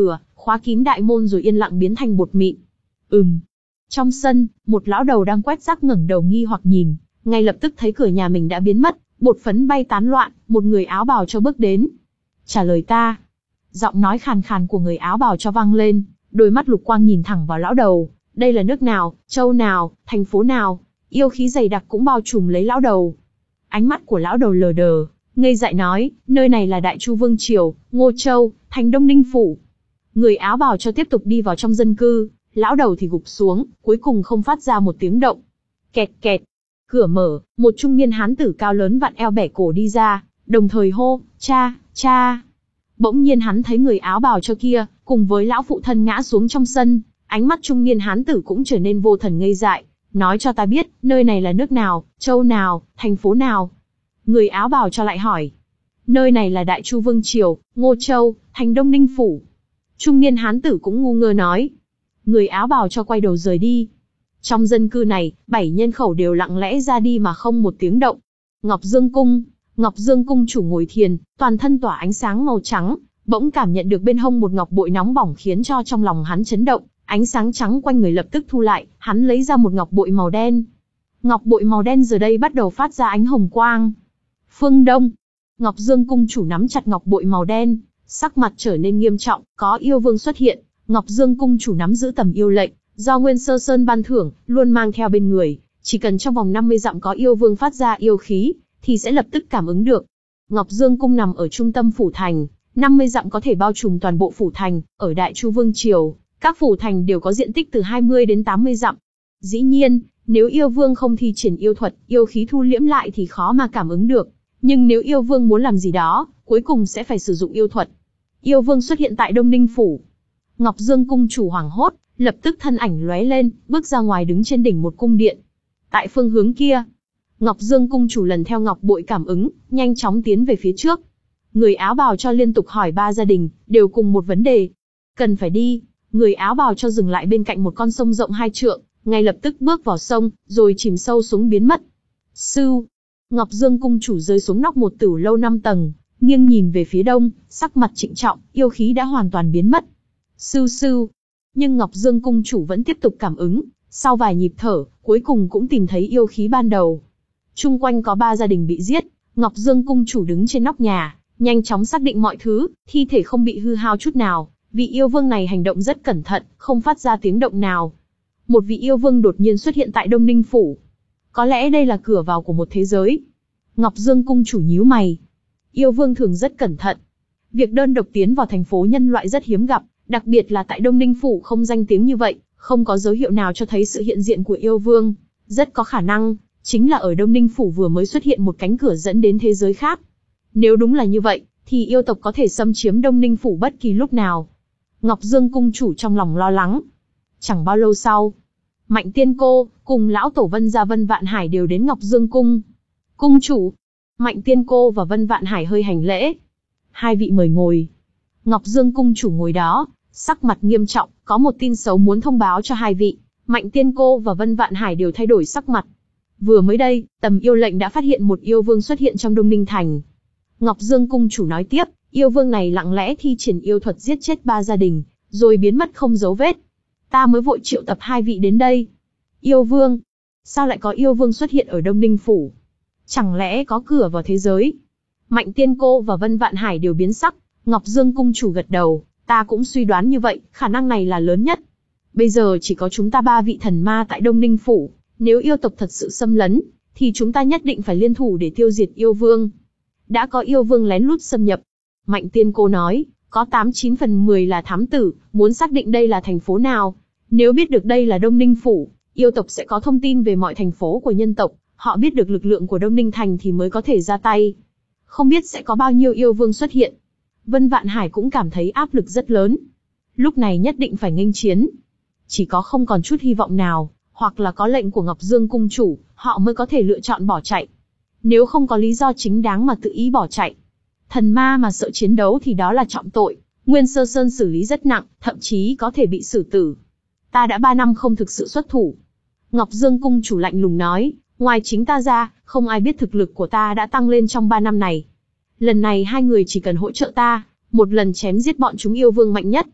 khóa kín đại môn rồi yên lặng biến thành bột mịn. Ừm. Trong sân, một lão đầu đang quét rác ngẩng đầu nghi hoặc nhìn, ngay lập tức thấy cửa nhà mình đã biến mất, bột phấn bay tán loạn, một người áo bào cho bước đến. Trả lời ta. Giọng nói khàn khàn của người áo bào cho vang lên, đôi mắt lục quang nhìn thẳng vào lão đầu. Đây là nước nào, châu nào, thành phố nào? Yêu khí dày đặc cũng bao trùm lấy lão đầu. Ánh mắt của lão đầu lờ đờ, ngây dại nói, nơi này là Đại Chu Vương Triều, Ngô Châu, thành Đông Ninh Phủ. Người áo bào cho tiếp tục đi vào trong dân cư, lão đầu thì gục xuống, cuối cùng không phát ra một tiếng động. Kẹt kẹt. Cửa mở, một trung niên hán tử cao lớn vặn eo bẻ cổ đi ra, đồng thời hô, cha, cha. Bỗng nhiên hắn thấy người áo bào cho kia, cùng với lão phụ thân ngã xuống trong sân, ánh mắt trung niên hán tử cũng trở nên vô thần ngây dại, nói cho ta biết, nơi này là nước nào, châu nào, thành phố nào. Người áo bào cho lại hỏi, nơi này là Đại Chu Vương Triều, Ngô Châu, thành Đông Ninh Phủ. Trung niên hán tử cũng ngu ngơ nói. Người áo bào cho quay đầu rời đi. Trong dân cư này, bảy nhân khẩu đều lặng lẽ ra đi mà không một tiếng động. Ngọc Dương Cung, Ngọc Dương Cung chủ ngồi thiền, toàn thân tỏa ánh sáng màu trắng, bỗng cảm nhận được bên hông một ngọc bội nóng bỏng khiến cho trong lòng hắn chấn động, ánh sáng trắng quanh người lập tức thu lại, hắn lấy ra một ngọc bội màu đen. Ngọc bội màu đen giờ đây bắt đầu phát ra ánh hồng quang. Phương Đông, Ngọc Dương Cung chủ nắm chặt ngọc bội màu đen, sắc mặt trở nên nghiêm trọng, có yêu vương xuất hiện, Ngọc Dương Cung chủ nắm giữ tầm yêu lệnh, do Nguyên Sơ Sơn ban thưởng, luôn mang theo bên người, chỉ cần trong vòng năm mươi dặm có yêu vương phát ra yêu khí, thì sẽ lập tức cảm ứng được. Ngọc Dương Cung nằm ở trung tâm phủ thành, năm mươi dặm có thể bao trùm toàn bộ phủ thành, ở Đại Chu Vương Triều, các phủ thành đều có diện tích từ hai mươi đến tám mươi dặm. Dĩ nhiên, nếu yêu vương không thi triển yêu thuật, yêu khí thu liễm lại thì khó mà cảm ứng được. Nhưng nếu yêu vương muốn làm gì đó, cuối cùng sẽ phải sử dụng yêu thuật. Yêu vương xuất hiện tại Đông Ninh Phủ. Ngọc Dương Cung chủ hoảng hốt, lập tức thân ảnh lóe lên, bước ra ngoài đứng trên đỉnh một cung điện. Tại phương hướng kia, Ngọc Dương Cung chủ lần theo ngọc bội cảm ứng, nhanh chóng tiến về phía trước. Người áo bào cho liên tục hỏi ba gia đình, đều cùng một vấn đề. Cần phải đi. Người áo bào cho dừng lại bên cạnh một con sông rộng hai trượng, ngay lập tức bước vào sông, rồi chìm sâu xuống biến mất. Sưu. Ngọc Dương Cung chủ rơi xuống nóc một tửu lâu năm tầng, nghiêng nhìn về phía đông, sắc mặt trịnh trọng, yêu khí đã hoàn toàn biến mất. Sưu sưu. Nhưng Ngọc Dương Cung chủ vẫn tiếp tục cảm ứng, sau vài nhịp thở, cuối cùng cũng tìm thấy yêu khí ban đầu. Chung quanh có ba gia đình bị giết, Ngọc Dương Cung chủ đứng trên nóc nhà, nhanh chóng xác định mọi thứ, thi thể không bị hư hao chút nào, vị yêu vương này hành động rất cẩn thận, không phát ra tiếng động nào. Một vị yêu vương đột nhiên xuất hiện tại Đông Ninh Phủ. Có lẽ đây là cửa vào của một thế giới. Ngọc Dương Cung chủ nhíu mày. Yêu vương thường rất cẩn thận. Việc đơn độc tiến vào thành phố nhân loại rất hiếm gặp, đặc biệt là tại Đông Ninh Phủ không danh tiếng như vậy, không có dấu hiệu nào cho thấy sự hiện diện của yêu vương. Rất có khả năng, chính là ở Đông Ninh Phủ vừa mới xuất hiện một cánh cửa dẫn đến thế giới khác. Nếu đúng là như vậy, thì yêu tộc có thể xâm chiếm Đông Ninh Phủ bất kỳ lúc nào. Ngọc Dương Cung chủ trong lòng lo lắng. Chẳng bao lâu sau, Mạnh Tiên Cô, cùng lão tổ Vân gia Vân Vạn Hải đều đến Ngọc Dương Cung. Cung chủ. Mạnh Tiên Cô và Vân Vạn Hải hơi hành lễ. Hai vị mời ngồi. Ngọc Dương Cung chủ ngồi đó, sắc mặt nghiêm trọng, có một tin xấu muốn thông báo cho hai vị. Mạnh Tiên Cô và Vân Vạn Hải đều thay đổi sắc mặt. Vừa mới đây, tầm yêu lệnh đã phát hiện một yêu vương xuất hiện trong Đông Ninh Thành. Ngọc Dương Cung chủ nói tiếp, yêu vương này lặng lẽ thi triển yêu thuật giết chết ba gia đình, rồi biến mất không dấu vết. Ta mới vội triệu tập hai vị đến đây. Yêu vương? Sao lại có yêu vương xuất hiện ở Đông Ninh Phủ? Chẳng lẽ có cửa vào thế giới? Mạnh Tiên Cô và Vân Vạn Hải đều biến sắc. Ngọc Dương Cung chủ gật đầu, ta cũng suy đoán như vậy, khả năng này là lớn nhất. Bây giờ chỉ có chúng ta ba vị thần ma tại Đông Ninh Phủ, nếu yêu tộc thật sự xâm lấn, thì chúng ta nhất định phải liên thủ để tiêu diệt yêu vương. Đã có yêu vương lén lút xâm nhập. Mạnh Tiên Cô nói, có tám chín phần mười là thám tử, muốn xác định đây là thành phố nào. Nếu biết được đây là Đông Ninh Phủ, yêu tộc sẽ có thông tin về mọi thành phố của nhân tộc, họ biết được lực lượng của Đông Ninh Thành thì mới có thể ra tay. Không biết sẽ có bao nhiêu yêu vương xuất hiện. Vân Vạn Hải cũng cảm thấy áp lực rất lớn. Lúc này nhất định phải nghênh chiến. Chỉ có không còn chút hy vọng nào, hoặc là có lệnh của Ngọc Dương Cung chủ, họ mới có thể lựa chọn bỏ chạy. Nếu không có lý do chính đáng mà tự ý bỏ chạy, thần ma mà sợ chiến đấu thì đó là trọng tội. Nguyên Sơ Sơn xử lý rất nặng, thậm chí có thể bị xử tử. Ta đã ba năm không thực sự xuất thủ. Ngọc Dương Cung chủ lạnh lùng nói, ngoài chính ta ra, không ai biết thực lực của ta đã tăng lên trong ba năm này. Lần này hai người chỉ cần hỗ trợ ta, một lần chém giết bọn chúng yêu vương mạnh nhất.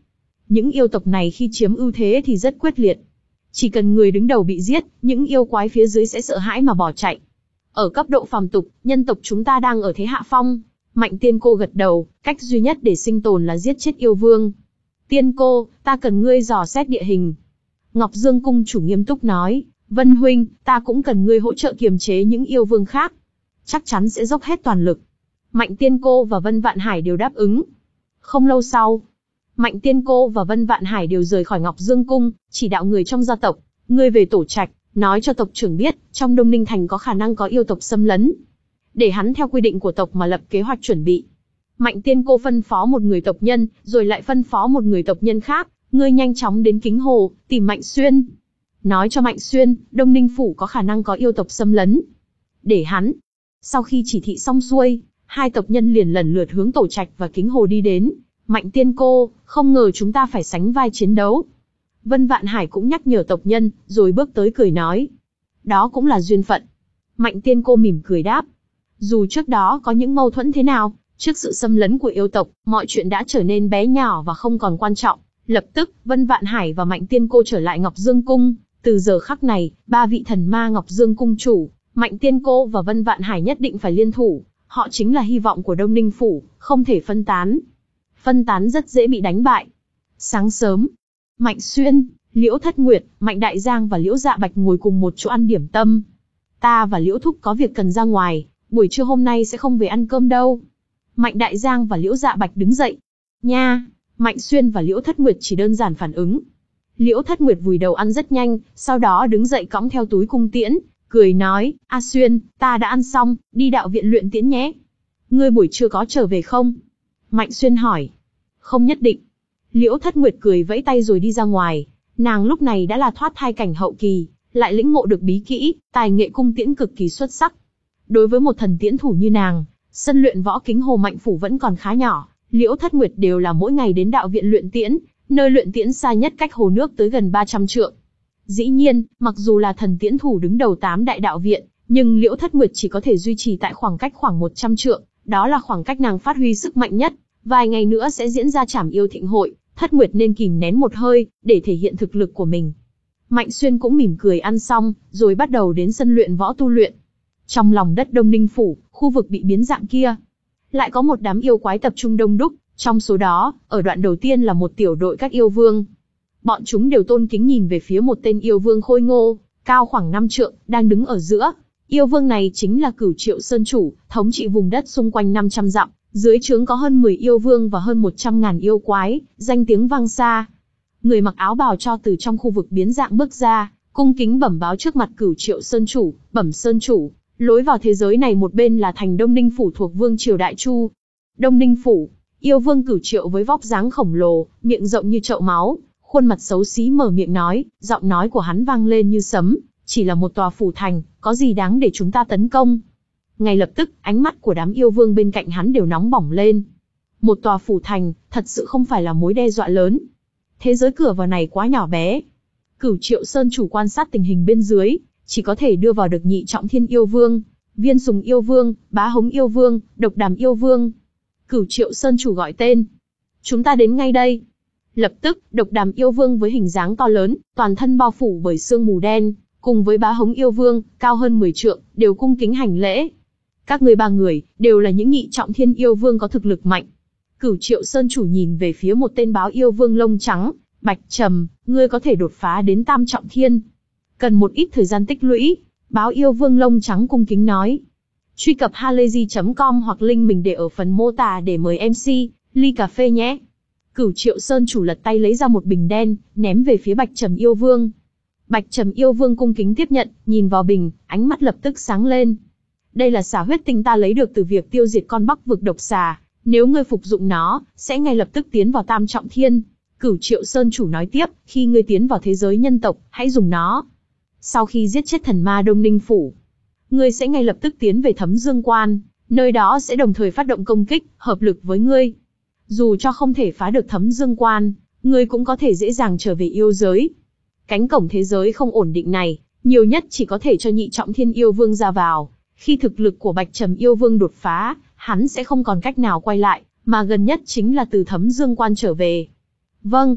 Những yêu tộc này khi chiếm ưu thế thì rất quyết liệt. Chỉ cần người đứng đầu bị giết, những yêu quái phía dưới sẽ sợ hãi mà bỏ chạy. Ở cấp độ phàm tục, nhân tộc chúng ta đang ở thế hạ phong. Mạnh Tiên Cô gật đầu, cách duy nhất để sinh tồn là giết chết yêu vương. Tiên Cô, ta cần ngươi dò xét địa hình. Ngọc Dương cung chủ nghiêm túc nói, Vân huynh, ta cũng cần ngươi hỗ trợ kiềm chế những yêu vương khác. Chắc chắn sẽ dốc hết toàn lực. Mạnh Tiên Cô và Vân Vạn Hải đều đáp ứng. Không lâu sau, Mạnh Tiên Cô và Vân Vạn Hải đều rời khỏi Ngọc Dương cung, chỉ đạo người trong gia tộc, ngươi về tổ trạch, nói cho tộc trưởng biết, trong Đông Ninh thành có khả năng có yêu tộc xâm lấn. Để hắn theo quy định của tộc mà lập kế hoạch chuẩn bị. Mạnh Tiên Cô phân phó một người tộc nhân, rồi lại phân phó một người tộc nhân khác, ngươi nhanh chóng đến Kính Hồ, tìm Mạnh Xuyên. Nói cho Mạnh Xuyên, Đông Ninh phủ có khả năng có yêu tộc xâm lấn. Để hắn. Sau khi chỉ thị xong xuôi, hai tộc nhân liền lần lượt hướng tổ trạch và Kính Hồ đi đến. Mạnh Tiên Cô, không ngờ chúng ta phải sánh vai chiến đấu. Vân Vạn Hải cũng nhắc nhở tộc nhân, rồi bước tới cười nói. Đó cũng là duyên phận. Mạnh Tiên Cô mỉm cười đáp. Dù trước đó có những mâu thuẫn thế nào, trước sự xâm lấn của yêu tộc, mọi chuyện đã trở nên bé nhỏ và không còn quan trọng. Lập tức, Vân Vạn Hải và Mạnh Tiên Cô trở lại Ngọc Dương cung. Từ giờ khắc này, ba vị thần ma Ngọc Dương cung chủ, Mạnh Tiên Cô và Vân Vạn Hải nhất định phải liên thủ. Họ chính là hy vọng của Đông Ninh phủ, không thể phân tán. Phân tán rất dễ bị đánh bại. Sáng sớm, Mạnh Xuyên, Liễu Thất Nguyệt, Mạnh Đại Giang và Liễu Dạ Bạch ngồi cùng một chỗ ăn điểm tâm. Ta và Liễu Thúc có việc cần ra ngoài, buổi trưa hôm nay sẽ không về ăn cơm đâu. Mạnh Đại Giang và Liễu Dạ Bạch đứng dậy. Nha, Mạnh Xuyên và Liễu Thất Nguyệt chỉ đơn giản phản ứng. Liễu Thất Nguyệt vùi đầu ăn rất nhanh, sau đó đứng dậy cõng theo túi cung tiễn, cười nói, A Xuyên, ta đã ăn xong, đi đạo viện luyện tiễn nhé. Ngươi buổi trưa có trở về không? Mạnh Xuyên hỏi. Không nhất định. Liễu Thất Nguyệt cười vẫy tay rồi đi ra ngoài. Nàng lúc này đã là thoát thai cảnh hậu kỳ, lại lĩnh ngộ được bí kỹ, tài nghệ cung tiễn cực kỳ xuất sắc. Đối với một thần tiễn thủ như nàng, sân luyện võ Kính Hồ Mạnh phủ vẫn còn khá nhỏ. Liễu Thất Nguyệt đều là mỗi ngày đến đạo viện luyện tiễn, nơi luyện tiễn xa nhất cách hồ nước tới gần ba trăm trượng. Dĩ nhiên, mặc dù là thần tiễn thủ đứng đầu tám đại đạo viện, nhưng Liễu Thất Nguyệt chỉ có thể duy trì tại khoảng cách khoảng một trăm trượng, đó là khoảng cách nàng phát huy sức mạnh nhất. Vài ngày nữa sẽ diễn ra Trảm Yêu Thịnh hội, Thất Nguyệt nên kìm nén một hơi, để thể hiện thực lực của mình. Mạnh Xuyên cũng mỉm cười ăn xong, rồi bắt đầu đến sân luyện võ tu luyện. Trong lòng đất Đông Ninh phủ, khu vực bị biến dạng kia, lại có một đám yêu quái tập trung đông đúc, trong số đó, ở đoạn đầu tiên là một tiểu đội các yêu vương. Bọn chúng đều tôn kính nhìn về phía một tên yêu vương khôi ngô, cao khoảng năm trượng, đang đứng ở giữa. Yêu vương này chính là Cửu Triệu Sơn chủ, thống trị vùng đất xung quanh năm trăm dặm, dưới trướng có hơn mười yêu vương và hơn một trăm ngàn yêu quái, danh tiếng vang xa. Người mặc áo bào cho từ trong khu vực biến dạng bước ra, cung kính bẩm báo trước mặt Cửu Triệu Sơn chủ, bẩm Sơn chủ, lối vào thế giới này một bên là thành Đông Ninh phủ thuộc Vương triều Đại Chu. Đông Ninh phủ, yêu vương Cửu Triệu với vóc dáng khổng lồ, miệng rộng như chậu máu, khuôn mặt xấu xí mở miệng nói, giọng nói của hắn vang lên như sấm, chỉ là một tòa phủ thành, có gì đáng để chúng ta tấn công? Ngay lập tức, ánh mắt của đám yêu vương bên cạnh hắn đều nóng bỏng lên. Một tòa phủ thành, thật sự không phải là mối đe dọa lớn. Thế giới cửa vào này quá nhỏ bé. Cửu Triệu Sơn chủ quan sát tình hình bên dưới, chỉ có thể đưa vào được Nhị Trọng Thiên yêu vương, Viên Sùng yêu vương, Bá Hống yêu vương, Độc Đàm yêu vương. Cửu Triệu Sơn chủ gọi tên. Chúng ta đến ngay đây. Lập tức, Độc Đàm yêu vương với hình dáng to lớn, toàn thân bao phủ bởi sương mù đen, cùng với Bá Hống yêu vương, cao hơn mười trượng, đều cung kính hành lễ. Các người ba người, đều là những Nhị Trọng Thiên yêu vương có thực lực mạnh. Cửu Triệu Sơn chủ nhìn về phía một tên báo yêu vương lông trắng, Bạch Trầm, ngươi có thể đột phá đến Tam Trọng Thiên. Cần một ít thời gian tích lũy, báo yêu vương lông trắng cung kính nói. Truy cập halayzi chấm com hoặc link mình để ở phần mô tả để mời em xê, ly cà phê nhé. Cửu Triệu Sơn chủ lật tay lấy ra một bình đen, ném về phía Bạch Trầm yêu vương. Bạch Trầm yêu vương cung kính tiếp nhận, nhìn vào bình, ánh mắt lập tức sáng lên. Đây là xà huyết tinh ta lấy được từ việc tiêu diệt con Bắc vực độc xà, nếu ngươi phục dụng nó, sẽ ngay lập tức tiến vào Tam Trọng Thiên. Cửu Triệu Sơn chủ nói tiếp, khi ngươi tiến vào thế giới nhân tộc, hãy dùng nó. Sau khi giết chết thần ma Đông Ninh phủ, ngươi sẽ ngay lập tức tiến về Thấm Dương Quan, nơi đó sẽ đồng thời phát động công kích, hợp lực với ngươi. Dù cho không thể phá được Thấm Dương Quan, ngươi cũng có thể dễ dàng trở về yêu giới. Cánh cổng thế giới không ổn định này, nhiều nhất chỉ có thể cho Nhị Trọng Thiên yêu vương ra vào. Khi thực lực của Bạch Trầm yêu vương đột phá, hắn sẽ không còn cách nào quay lại, mà gần nhất chính là từ Thấm Dương Quan trở về. Vâng.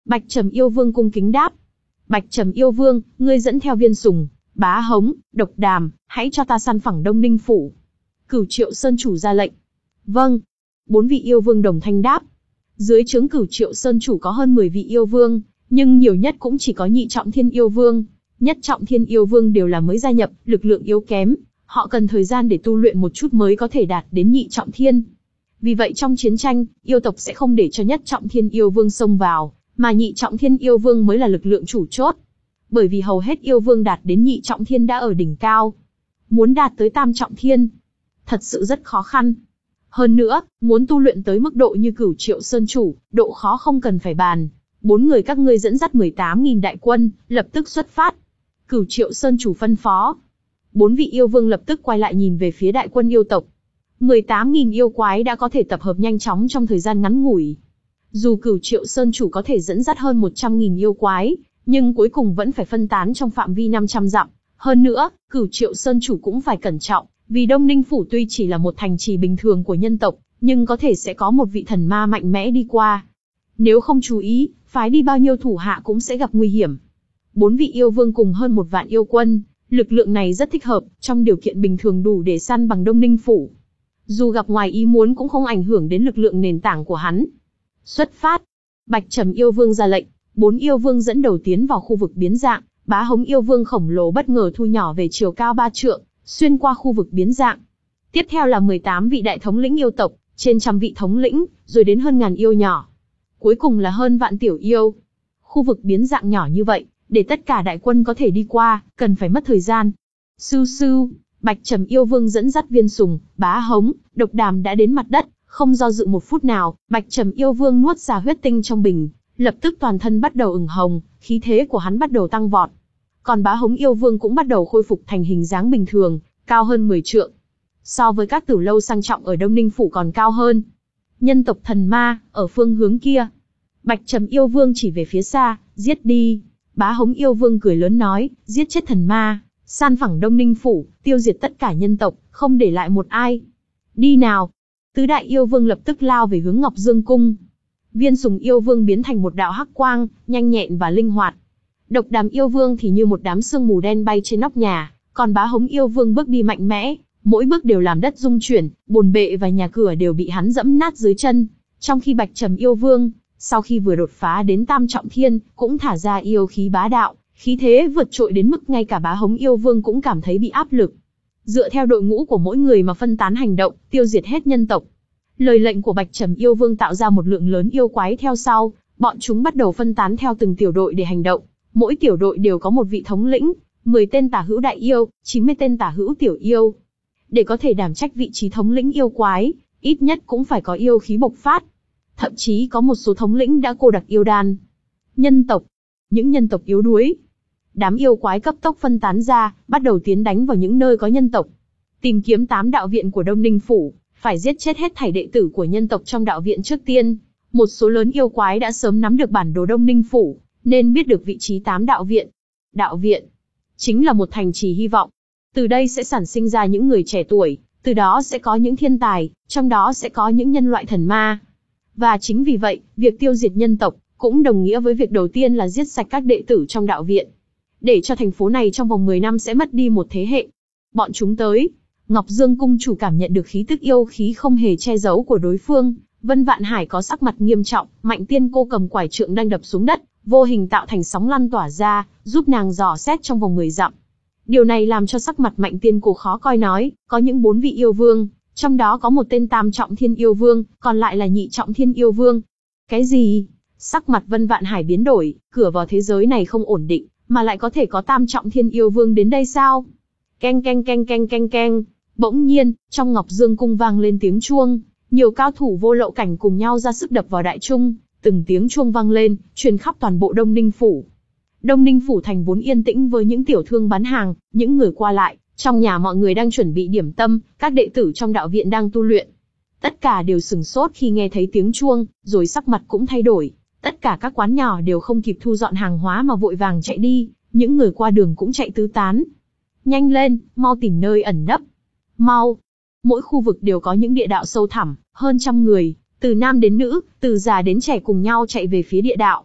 Bạch Trầm Yêu Vương cung kính đáp. Bạch Trầm Yêu Vương, ngươi dẫn theo Viên Sùng, Bá Hống, Độc Đàm, hãy cho ta săn phẳng Đông Ninh phủ. Cửu Triệu Sơn chủ ra lệnh. Vâng. Bốn vị yêu vương đồng thanh đáp. Dưới trướng Cửu Triệu Sơn chủ có hơn mười vị yêu vương, nhưng nhiều nhất cũng chỉ có nhị trọng thiên yêu vương. Nhất trọng thiên yêu vương đều là mới gia nhập, lực lượng yếu kém, họ cần thời gian để tu luyện một chút mới có thể đạt đến nhị trọng thiên. Vì vậy trong chiến tranh, yêu tộc sẽ không để cho nhất trọng thiên yêu vương xông vào, mà nhị trọng thiên yêu vương mới là lực lượng chủ chốt. Bởi vì hầu hết yêu vương đạt đến nhị trọng thiên đã ở đỉnh cao. Muốn đạt tới tam trọng thiên, thật sự rất khó khăn. Hơn nữa, muốn tu luyện tới mức độ như Cửu Triệu Sơn chủ, độ khó không cần phải bàn. Bốn người các ngươi dẫn dắt mười tám nghìn đại quân, lập tức xuất phát. Cửu Triệu Sơn chủ phân phó. Bốn vị yêu vương lập tức quay lại nhìn về phía đại quân yêu tộc. mười tám nghìn yêu quái đã có thể tập hợp nhanh chóng trong thời gian ngắn ngủi. Dù Cửu Triệu Sơn chủ có thể dẫn dắt hơn một trăm nghìn yêu quái, nhưng cuối cùng vẫn phải phân tán trong phạm vi năm trăm dặm. Hơn nữa, Cửu Triệu Sơn chủ cũng phải cẩn trọng, vì Đông Ninh phủ tuy chỉ là một thành trì bình thường của nhân tộc, nhưng có thể sẽ có một vị thần ma mạnh mẽ đi qua. Nếu không chú ý, phái đi bao nhiêu thủ hạ cũng sẽ gặp nguy hiểm. Bốn vị yêu vương cùng hơn một vạn yêu quân, lực lượng này rất thích hợp, trong điều kiện bình thường đủ để săn bằng Đông Ninh phủ. Dù gặp ngoài ý muốn cũng không ảnh hưởng đến lực lượng nền tảng của hắn. Xuất phát. Bạch Trầm Yêu Vương ra lệnh, bốn yêu vương dẫn đầu tiến vào khu vực biến dạng. Bá Hống Yêu Vương khổng lồ bất ngờ thu nhỏ về chiều cao ba trượng, xuyên qua khu vực biến dạng. Tiếp theo là mười tám vị đại thống lĩnh yêu tộc, trên trăm vị thống lĩnh, rồi đến hơn ngàn yêu nhỏ. Cuối cùng là hơn vạn tiểu yêu. Khu vực biến dạng nhỏ như vậy, để tất cả đại quân có thể đi qua, cần phải mất thời gian. Sưu sưu, Bạch Trầm Yêu Vương dẫn dắt Viên Sùng, Bá Hống, Độc Đàm đã đến mặt đất, không do dự một phút nào, Bạch Trầm Yêu Vương nuốt ra huyết tinh trong bình, lập tức toàn thân bắt đầu ửng hồng, khí thế của hắn bắt đầu tăng vọt. Còn Bá Hống Yêu Vương cũng bắt đầu khôi phục thành hình dáng bình thường, cao hơn mười trượng. So với các tử lâu sang trọng ở Đông Ninh phủ còn cao hơn. Nhân tộc thần ma, ở phương hướng kia. Bạch Trầm Yêu Vương chỉ về phía xa, giết đi. Bá Hống Yêu Vương cười lớn nói, giết chết thần ma, san phẳng Đông Ninh phủ, tiêu diệt tất cả nhân tộc, không để lại một ai. Đi nào. Tứ đại yêu vương lập tức lao về hướng Ngọc Dương cung. Viên Sùng Yêu Vương biến thành một đạo hắc quang, nhanh nhẹn và linh hoạt. Độc Đàm Yêu Vương thì như một đám sương mù đen bay trên nóc nhà, còn Bá Hống Yêu Vương bước đi mạnh mẽ, mỗi bước đều làm đất rung chuyển, bồn bệ và nhà cửa đều bị hắn dẫm nát dưới chân. Trong khi Bạch Trầm Yêu Vương, sau khi vừa đột phá đến tam trọng thiên, cũng thả ra yêu khí bá đạo, khí thế vượt trội đến mức ngay cả Bá Hống Yêu Vương cũng cảm thấy bị áp lực. Dựa theo đội ngũ của mỗi người mà phân tán hành động, tiêu diệt hết nhân tộc. Lời lệnh của Bạch Trầm Yêu Vương tạo ra một lượng lớn yêu quái theo sau, bọn chúng bắt đầu phân tán theo từng tiểu đội để hành động. Mỗi tiểu đội đều có một vị thống lĩnh, mười tên tả hữu đại yêu, chín mươi tên tả hữu tiểu yêu. Để có thể đảm trách vị trí thống lĩnh yêu quái, ít nhất cũng phải có yêu khí bộc phát. Thậm chí có một số thống lĩnh đã cô đặc yêu đan. Nhân tộc. Những nhân tộc yếu đuối. Đám yêu quái cấp tốc phân tán ra, bắt đầu tiến đánh vào những nơi có nhân tộc. Tìm kiếm tám đạo viện của Đông Ninh phủ, phải giết chết hết thảy đệ tử của nhân tộc trong đạo viện trước tiên. Một số lớn yêu quái đã sớm nắm được bản đồ Đông Ninh phủ, nên biết được vị trí tám đạo viện. Đạo viện chính là một thành trì hy vọng. Từ đây sẽ sản sinh ra những người trẻ tuổi, từ đó sẽ có những thiên tài, trong đó sẽ có những nhân loại thần ma. Và chính vì vậy, việc tiêu diệt nhân tộc cũng đồng nghĩa với việc đầu tiên là giết sạch các đệ tử trong đạo viện. Để cho thành phố này trong vòng mười năm sẽ mất đi một thế hệ. Bọn chúng tới. Ngọc Dương cung chủ cảm nhận được khí tức yêu khí không hề che giấu của đối phương. Vân Vạn Hải có sắc mặt nghiêm trọng, Mạnh Tiên Cô cầm quải trượng đang đập xuống đất, vô hình tạo thành sóng lăn tỏa ra, giúp nàng dò xét trong vòng mười dặm. Điều này làm cho sắc mặt Mạnh Tiên Cô khó coi nói, có những bốn vị yêu vương, trong đó có một tên tam trọng thiên yêu vương, còn lại là nhị trọng thiên yêu vương. Cái gì? Sắc mặt Vân Vạn Hải biến đổi, cửa vào thế giới này không ổn định, mà lại có thể có tam trọng thiên yêu vương đến đây sao? Keng keng keng keng keng keng. Bỗng nhiên, trong Ngọc Dương cung vang lên tiếng chuông, nhiều cao thủ vô lậu cảnh cùng nhau ra sức đập vào đại trung, từng tiếng chuông vang lên, truyền khắp toàn bộ Đông Ninh phủ. Đông Ninh phủ thành vốn yên tĩnh với những tiểu thương bán hàng, những người qua lại, trong nhà mọi người đang chuẩn bị điểm tâm, các đệ tử trong đạo viện đang tu luyện. Tất cả đều sửng sốt khi nghe thấy tiếng chuông, rồi sắc mặt cũng thay đổi. Tất cả các quán nhỏ đều không kịp thu dọn hàng hóa mà vội vàng chạy đi, những người qua đường cũng chạy tứ tán. Nhanh lên, mau tìm nơi ẩn nấp. Mau. Mỗi khu vực đều có những địa đạo sâu thẳm, hơn trăm người, từ nam đến nữ, từ già đến trẻ cùng nhau chạy về phía địa đạo.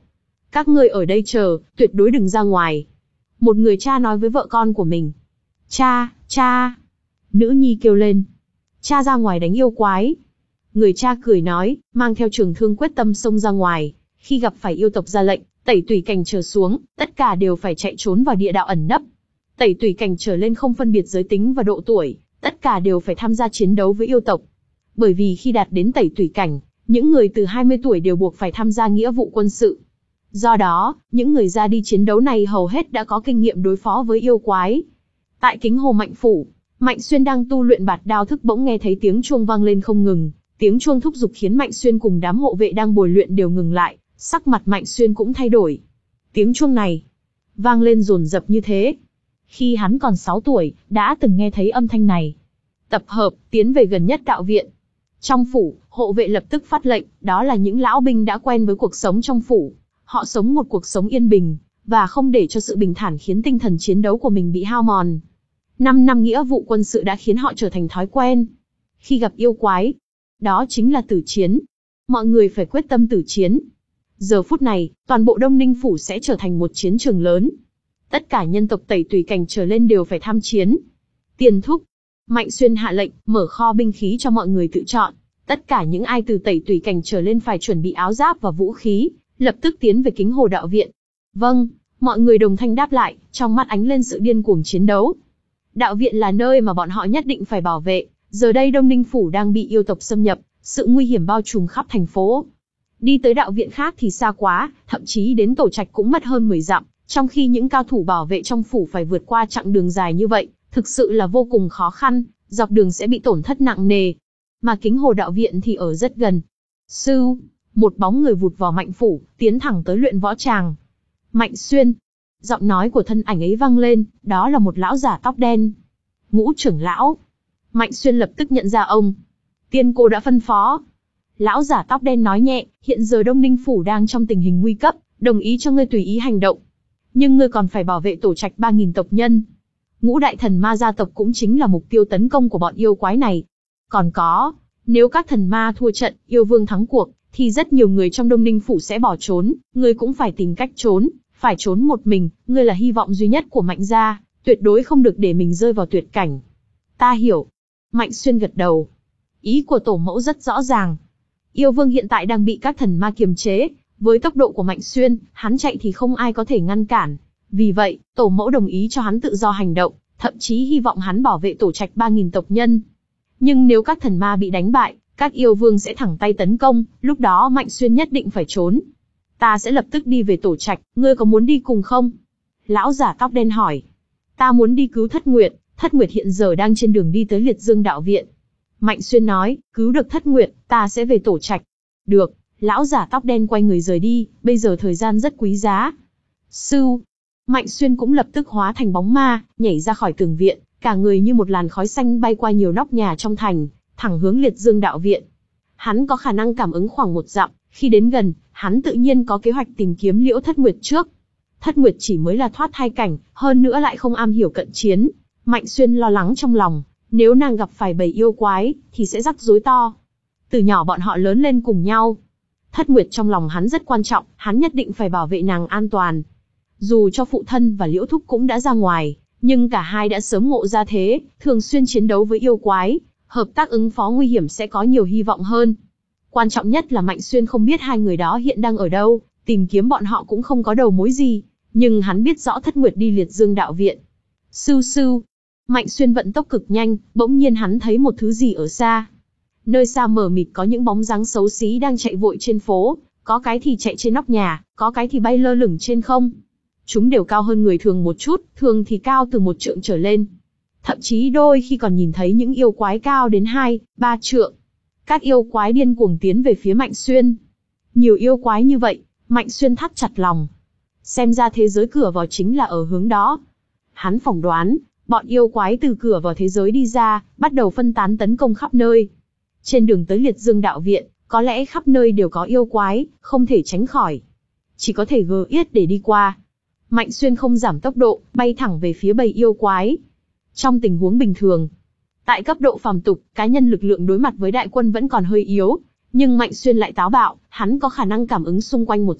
Các ngươi ở đây chờ, tuyệt đối đừng ra ngoài. Một người cha nói với vợ con của mình. Cha, cha. Nữ nhi kêu lên. Cha ra ngoài đánh yêu quái. Người cha cười nói, mang theo trường thương quyết tâm xông ra ngoài. Khi gặp phải yêu tộc ra lệnh, tẩy tùy cảnh trở xuống, tất cả đều phải chạy trốn vào địa đạo ẩn nấp. Tẩy tùy cảnh trở lên không phân biệt giới tính và độ tuổi, tất cả đều phải tham gia chiến đấu với yêu tộc. Bởi vì khi đạt đến tẩy tùy cảnh, những người từ hai mươi tuổi đều buộc phải tham gia nghĩa vụ quân sự. Do đó, những người ra đi chiến đấu này hầu hết đã có kinh nghiệm đối phó với yêu quái. Tại Kính Hồ Mạnh Phủ, Mạnh Xuyên đang tu luyện bạt đao thức bỗng nghe thấy tiếng chuông vang lên không ngừng. Tiếng chuông thúc giục khiến Mạnh Xuyên cùng đám hộ vệ đang bồi luyện đều ngừng lại, sắc mặt Mạnh Xuyên cũng thay đổi. Tiếng chuông này vang lên dồn dập như thế. Khi hắn còn sáu tuổi, đã từng nghe thấy âm thanh này. Tập hợp, tiến về gần nhất đạo viện. Trong phủ, hộ vệ lập tức phát lệnh, đó là những lão binh đã quen với cuộc sống trong phủ. Họ sống một cuộc sống yên bình, và không để cho sự bình thản khiến tinh thần chiến đấu của mình bị hao mòn. Năm năm nghĩa vụ quân sự đã khiến họ trở thành thói quen. Khi gặp yêu quái, đó chính là tử chiến. Mọi người phải quyết tâm tử chiến. Giờ phút này, toàn bộ Đông Ninh Phủ sẽ trở thành một chiến trường lớn. Tất cả nhân tộc tẩy tùy cảnh trở lên đều phải tham chiến. Tiền thúc. Mạnh Xuyên hạ lệnh, mở kho binh khí cho mọi người tự chọn. Tất cả những ai từ tẩy tùy cảnh trở lên phải chuẩn bị áo giáp và vũ khí, lập tức tiến về Kính Hồ đạo viện. Vâng, mọi người đồng thanh đáp lại, trong mắt ánh lên sự điên cuồng chiến đấu. Đạo viện là nơi mà bọn họ nhất định phải bảo vệ. Giờ đây Đông Ninh Phủ đang bị yêu tộc xâm nhập, sự nguy hiểm bao trùm khắp thành phố. Đi tới đạo viện khác thì xa quá, thậm chí đến tổ trạch cũng mất hơn mười dặm, trong khi những cao thủ bảo vệ trong phủ phải vượt qua chặng đường dài như vậy, thực sự là vô cùng khó khăn, dọc đường sẽ bị tổn thất nặng nề. Mà Kính Hồ đạo viện thì ở rất gần. Sư, một bóng người vụt vào Mạnh phủ, tiến thẳng tới luyện võ tràng. Mạnh Xuyên. Giọng nói của thân ảnh ấy vang lên, đó là một lão giả tóc đen. Ngũ trưởng lão. Mạnh Xuyên lập tức nhận ra ông. Tiên cô đã phân phó. Lão giả tóc đen nói nhẹ, hiện giờ Đông Ninh Phủ đang trong tình hình nguy cấp, đồng ý cho ngươi tùy ý hành động. Nhưng ngươi còn phải bảo vệ tổ trạch ba nghìn tộc nhân. Ngũ đại thần ma gia tộc cũng chính là mục tiêu tấn công của bọn yêu quái này. Còn có, nếu các thần ma thua trận, yêu vương thắng cuộc, thì rất nhiều người trong Đông Ninh Phủ sẽ bỏ trốn, ngươi cũng phải tìm cách trốn, phải trốn một mình, ngươi là hy vọng duy nhất của Mạnh gia, tuyệt đối không được để mình rơi vào tuyệt cảnh. Ta hiểu. Mạnh Xuyên gật đầu. Ý của tổ mẫu rất rõ ràng. Yêu vương hiện tại đang bị các thần ma kiềm chế, với tốc độ của Mạnh Xuyên, hắn chạy thì không ai có thể ngăn cản. Vì vậy, tổ mẫu đồng ý cho hắn tự do hành động, thậm chí hy vọng hắn bảo vệ tổ trạch ba nghìn tộc nhân. Nhưng nếu các thần ma bị đánh bại, các yêu vương sẽ thẳng tay tấn công, lúc đó Mạnh Xuyên nhất định phải trốn. Ta sẽ lập tức đi về tổ trạch, ngươi có muốn đi cùng không? Lão giả tóc đen hỏi. Ta muốn đi cứu Thất Nguyệt, Thất Nguyệt hiện giờ đang trên đường đi tới Liệt Dương đạo viện. Mạnh Xuyên nói, cứu được Thất Nguyệt, ta sẽ về tổ trạch. Được, lão giả tóc đen quay người rời đi, bây giờ thời gian rất quý giá. Sư, Mạnh Xuyên cũng lập tức hóa thành bóng ma, nhảy ra khỏi tường viện, cả người như một làn khói xanh bay qua nhiều nóc nhà trong thành, thẳng hướng Liệt Dương đạo viện. Hắn có khả năng cảm ứng khoảng một dặm, khi đến gần, hắn tự nhiên có kế hoạch tìm kiếm Liễu Thất Nguyệt trước. Thất Nguyệt chỉ mới là thoát thai cảnh, hơn nữa lại không am hiểu cận chiến. Mạnh Xuyên lo lắng trong lòng, nếu nàng gặp phải bầy yêu quái, thì sẽ rắc rối to. Từ nhỏ bọn họ lớn lên cùng nhau. Thất Nguyệt trong lòng hắn rất quan trọng, hắn nhất định phải bảo vệ nàng an toàn. Dù cho phụ thân và Liễu Thúc cũng đã ra ngoài, nhưng cả hai đã sớm ngộ ra thế, thường xuyên chiến đấu với yêu quái, hợp tác ứng phó nguy hiểm sẽ có nhiều hy vọng hơn. Quan trọng nhất là Mạnh Xuyên không biết hai người đó hiện đang ở đâu, tìm kiếm bọn họ cũng không có đầu mối gì, nhưng hắn biết rõ Thất Nguyệt đi Liệt Dương đạo viện. Sưu sưu. Mạnh Xuyên vận tốc cực nhanh, bỗng nhiên hắn thấy một thứ gì ở xa. Nơi xa mờ mịt có những bóng dáng xấu xí đang chạy vội trên phố, có cái thì chạy trên nóc nhà, có cái thì bay lơ lửng trên không. Chúng đều cao hơn người thường một chút, thường thì cao từ một trượng trở lên. Thậm chí đôi khi còn nhìn thấy những yêu quái cao đến hai, ba trượng. Các yêu quái điên cuồng tiến về phía Mạnh Xuyên. Nhiều yêu quái như vậy, Mạnh Xuyên thắt chặt lòng. Xem ra thế giới cửa vào chính là ở hướng đó. Hắn phỏng đoán, bọn yêu quái từ cửa vào thế giới đi ra, bắt đầu phân tán tấn công khắp nơi. Trên đường tới Liệt Dương đạo viện, có lẽ khắp nơi đều có yêu quái, không thể tránh khỏi. Chỉ có thể gờ yết để đi qua. Mạnh Xuyên không giảm tốc độ, bay thẳng về phía bầy yêu quái. Trong tình huống bình thường, tại cấp độ phàm tục, cá nhân lực lượng đối mặt với đại quân vẫn còn hơi yếu, nhưng Mạnh Xuyên lại táo bạo, hắn có khả năng cảm ứng xung quanh một dặm,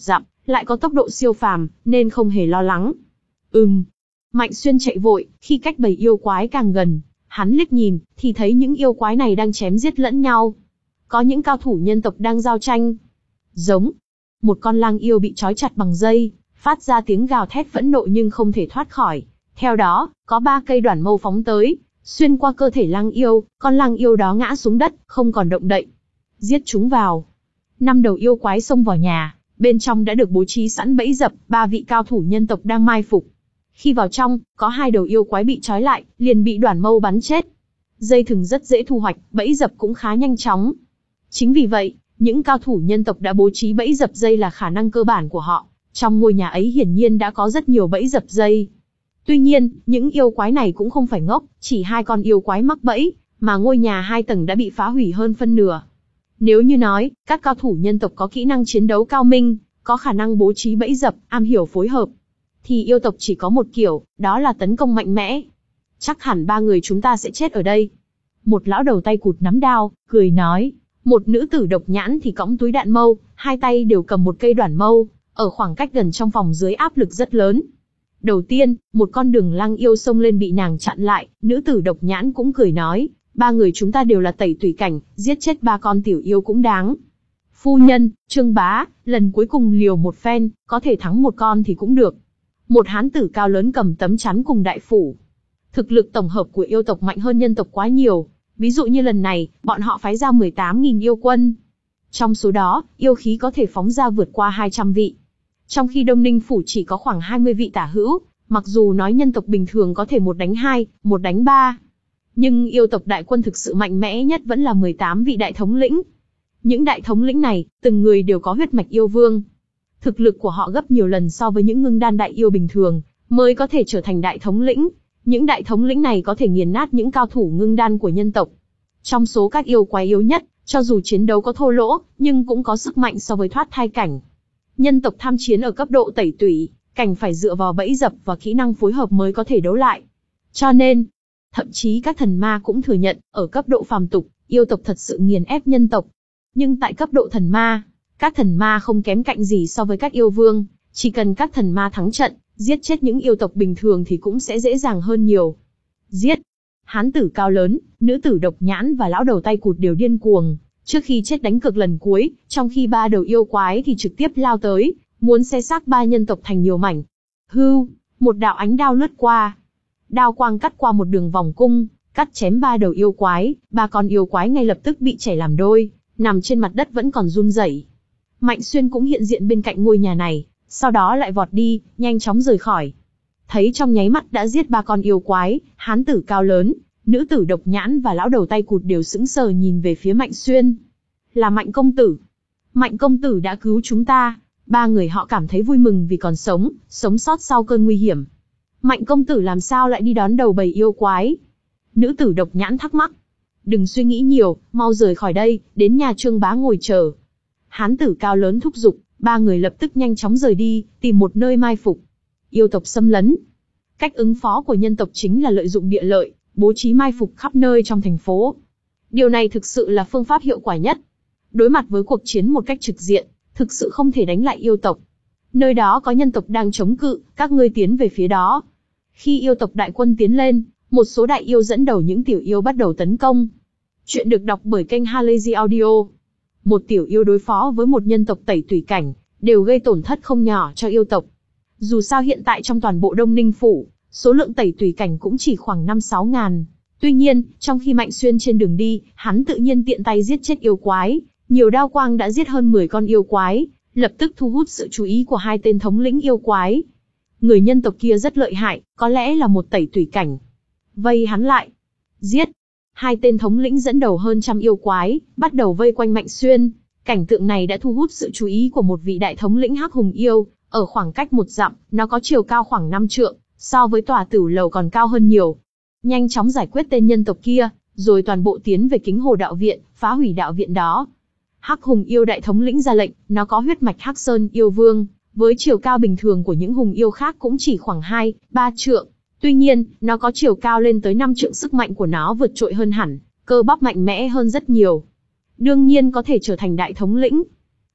lại có tốc độ siêu phàm, nên không hề lo lắng. Ừm. Mạnh Xuyên chạy vội, khi cách bầy yêu quái càng gần, hắn liếc nhìn, thì thấy những yêu quái này đang chém giết lẫn nhau. Có những cao thủ nhân tộc đang giao tranh. Giống. Một con lang yêu bị trói chặt bằng dây, phát ra tiếng gào thét phẫn nộ nhưng không thể thoát khỏi. Theo đó, có ba cây đoản mâu phóng tới, xuyên qua cơ thể lang yêu, con lang yêu đó ngã xuống đất, không còn động đậy. Giết chúng vào. Năm đầu yêu quái xông vào nhà, bên trong đã được bố trí sẵn bẫy dập, ba vị cao thủ nhân tộc đang mai phục. Khi vào trong, có hai đầu yêu quái bị trói lại, liền bị đoản mâu bắn chết. Dây thừng rất dễ thu hoạch, bẫy dập cũng khá nhanh chóng. Chính vì vậy, những cao thủ nhân tộc đã bố trí bẫy dập dây là khả năng cơ bản của họ. Trong ngôi nhà ấy hiển nhiên đã có rất nhiều bẫy dập dây. Tuy nhiên, những yêu quái này cũng không phải ngốc, chỉ hai con yêu quái mắc bẫy, mà ngôi nhà hai tầng đã bị phá hủy hơn phân nửa. Nếu như nói, các cao thủ nhân tộc có kỹ năng chiến đấu cao minh, có khả năng bố trí bẫy dập, am hiểu phối hợp, thì yêu tộc chỉ có một kiểu, đó là tấn công mạnh mẽ. Chắc hẳn ba người chúng ta sẽ chết ở đây. Một lão đầu tay cụt nắm đao, cười nói. Một nữ tử độc nhãn thì cõng túi đạn mâu, hai tay đều cầm một cây đoản mâu, ở khoảng cách gần trong phòng dưới áp lực rất lớn. Đầu tiên, một con đường lang yêu xông lên bị nàng chặn lại, nữ tử độc nhãn cũng cười nói, ba người chúng ta đều là tẩy tùy cảnh, giết chết ba con tiểu yêu cũng đáng. Phu nhân, Trương Bá, lần cuối cùng liều một phen, có thể thắng một con thì cũng được. Một hán tử cao lớn cầm tấm chắn cùng đại phủ. Thực lực tổng hợp của yêu tộc mạnh hơn nhân tộc quá nhiều. Ví dụ như lần này, bọn họ phái ra mười tám nghìn yêu quân. Trong số đó, yêu khí có thể phóng ra vượt qua hai trăm vị. Trong khi Đông Ninh Phủ chỉ có khoảng hai mươi vị tả hữu, mặc dù nói nhân tộc bình thường có thể một đánh hai, một đánh ba. Nhưng yêu tộc đại quân thực sự mạnh mẽ nhất vẫn là mười tám vị đại thống lĩnh. Những đại thống lĩnh này, từng người đều có huyết mạch yêu vương. Thực lực của họ gấp nhiều lần so với những ngưng đan đại yêu bình thường, mới có thể trở thành đại thống lĩnh. Những đại thống lĩnh này có thể nghiền nát những cao thủ ngưng đan của nhân tộc. Trong số các yêu quái yếu nhất, cho dù chiến đấu có thô lỗ, nhưng cũng có sức mạnh so với thoát thai cảnh. Nhân tộc tham chiến ở cấp độ tẩy tủy, cảnh phải dựa vào bẫy dập và kỹ năng phối hợp mới có thể đấu lại. Cho nên, thậm chí các thần ma cũng thừa nhận, ở cấp độ phàm tục, yêu tộc thật sự nghiền ép nhân tộc. Nhưng tại cấp độ thần ma, các thần ma không kém cạnh gì so với các yêu vương, chỉ cần các thần ma thắng trận, giết chết những yêu tộc bình thường thì cũng sẽ dễ dàng hơn nhiều. Giết! Hán tử cao lớn, nữ tử độc nhãn và lão đầu tay cụt đều điên cuồng, trước khi chết đánh cược lần cuối, trong khi ba đầu yêu quái thì trực tiếp lao tới, muốn xé xác ba nhân tộc thành nhiều mảnh. Hưu! Một đạo ánh đao lướt qua. Đao quang cắt qua một đường vòng cung, cắt chém ba đầu yêu quái, ba con yêu quái ngay lập tức bị chảy làm đôi, nằm trên mặt đất vẫn còn run rẩy. Mạnh Xuyên cũng hiện diện bên cạnh ngôi nhà này, sau đó lại vọt đi, nhanh chóng rời khỏi. Thấy trong nháy mắt đã giết ba con yêu quái, hán tử cao lớn, nữ tử độc nhãn và lão đầu tay cụt đều sững sờ nhìn về phía Mạnh Xuyên. Là Mạnh công tử. Mạnh công tử đã cứu chúng ta. Ba người họ cảm thấy vui mừng vì còn sống, sống sót sau cơn nguy hiểm. Mạnh công tử làm sao lại đi đón đầu bầy yêu quái? Nữ tử độc nhãn thắc mắc. Đừng suy nghĩ nhiều, mau rời khỏi đây, đến nhà Trương Bá ngồi chờ. Hán tử cao lớn thúc giục, ba người lập tức nhanh chóng rời đi, tìm một nơi mai phục. Yêu tộc xâm lấn. Cách ứng phó của nhân tộc chính là lợi dụng địa lợi, bố trí mai phục khắp nơi trong thành phố. Điều này thực sự là phương pháp hiệu quả nhất. Đối mặt với cuộc chiến một cách trực diện, thực sự không thể đánh lại yêu tộc. Nơi đó có nhân tộc đang chống cự, các ngươi tiến về phía đó. Khi yêu tộc đại quân tiến lên, một số đại yêu dẫn đầu những tiểu yêu bắt đầu tấn công. Chuyện được đọc bởi kênh Halazy Audio. Một tiểu yêu đối phó với một nhân tộc tẩy tùy cảnh, đều gây tổn thất không nhỏ cho yêu tộc. Dù sao hiện tại trong toàn bộ Đông Ninh Phủ, số lượng tẩy tùy cảnh cũng chỉ khoảng năm sáu ngàn. Tuy nhiên, trong khi Mạnh Xuyên trên đường đi, hắn tự nhiên tiện tay giết chết yêu quái. Nhiều đao quang đã giết hơn mười con yêu quái, lập tức thu hút sự chú ý của hai tên thống lĩnh yêu quái. Người nhân tộc kia rất lợi hại, có lẽ là một tẩy tùy cảnh. Vây hắn lại. Giết. Hai tên thống lĩnh dẫn đầu hơn trăm yêu quái, bắt đầu vây quanh Mạnh Xuyên. Cảnh tượng này đã thu hút sự chú ý của một vị đại thống lĩnh Hắc Hùng yêu. Ở khoảng cách một dặm, nó có chiều cao khoảng năm trượng, so với tòa Tửu Lầu còn cao hơn nhiều. Nhanh chóng giải quyết tên nhân tộc kia, rồi toàn bộ tiến về Kính Hồ đạo viện, phá hủy đạo viện đó. Hắc Hùng yêu đại thống lĩnh ra lệnh, nó có huyết mạch Hắc Sơn yêu vương, với chiều cao bình thường của những hùng yêu khác cũng chỉ khoảng hai, ba trượng. Tuy nhiên, nó có chiều cao lên tới năm trượng, sức mạnh của nó vượt trội hơn hẳn, cơ bắp mạnh mẽ hơn rất nhiều. Đương nhiên có thể trở thành đại thống lĩnh.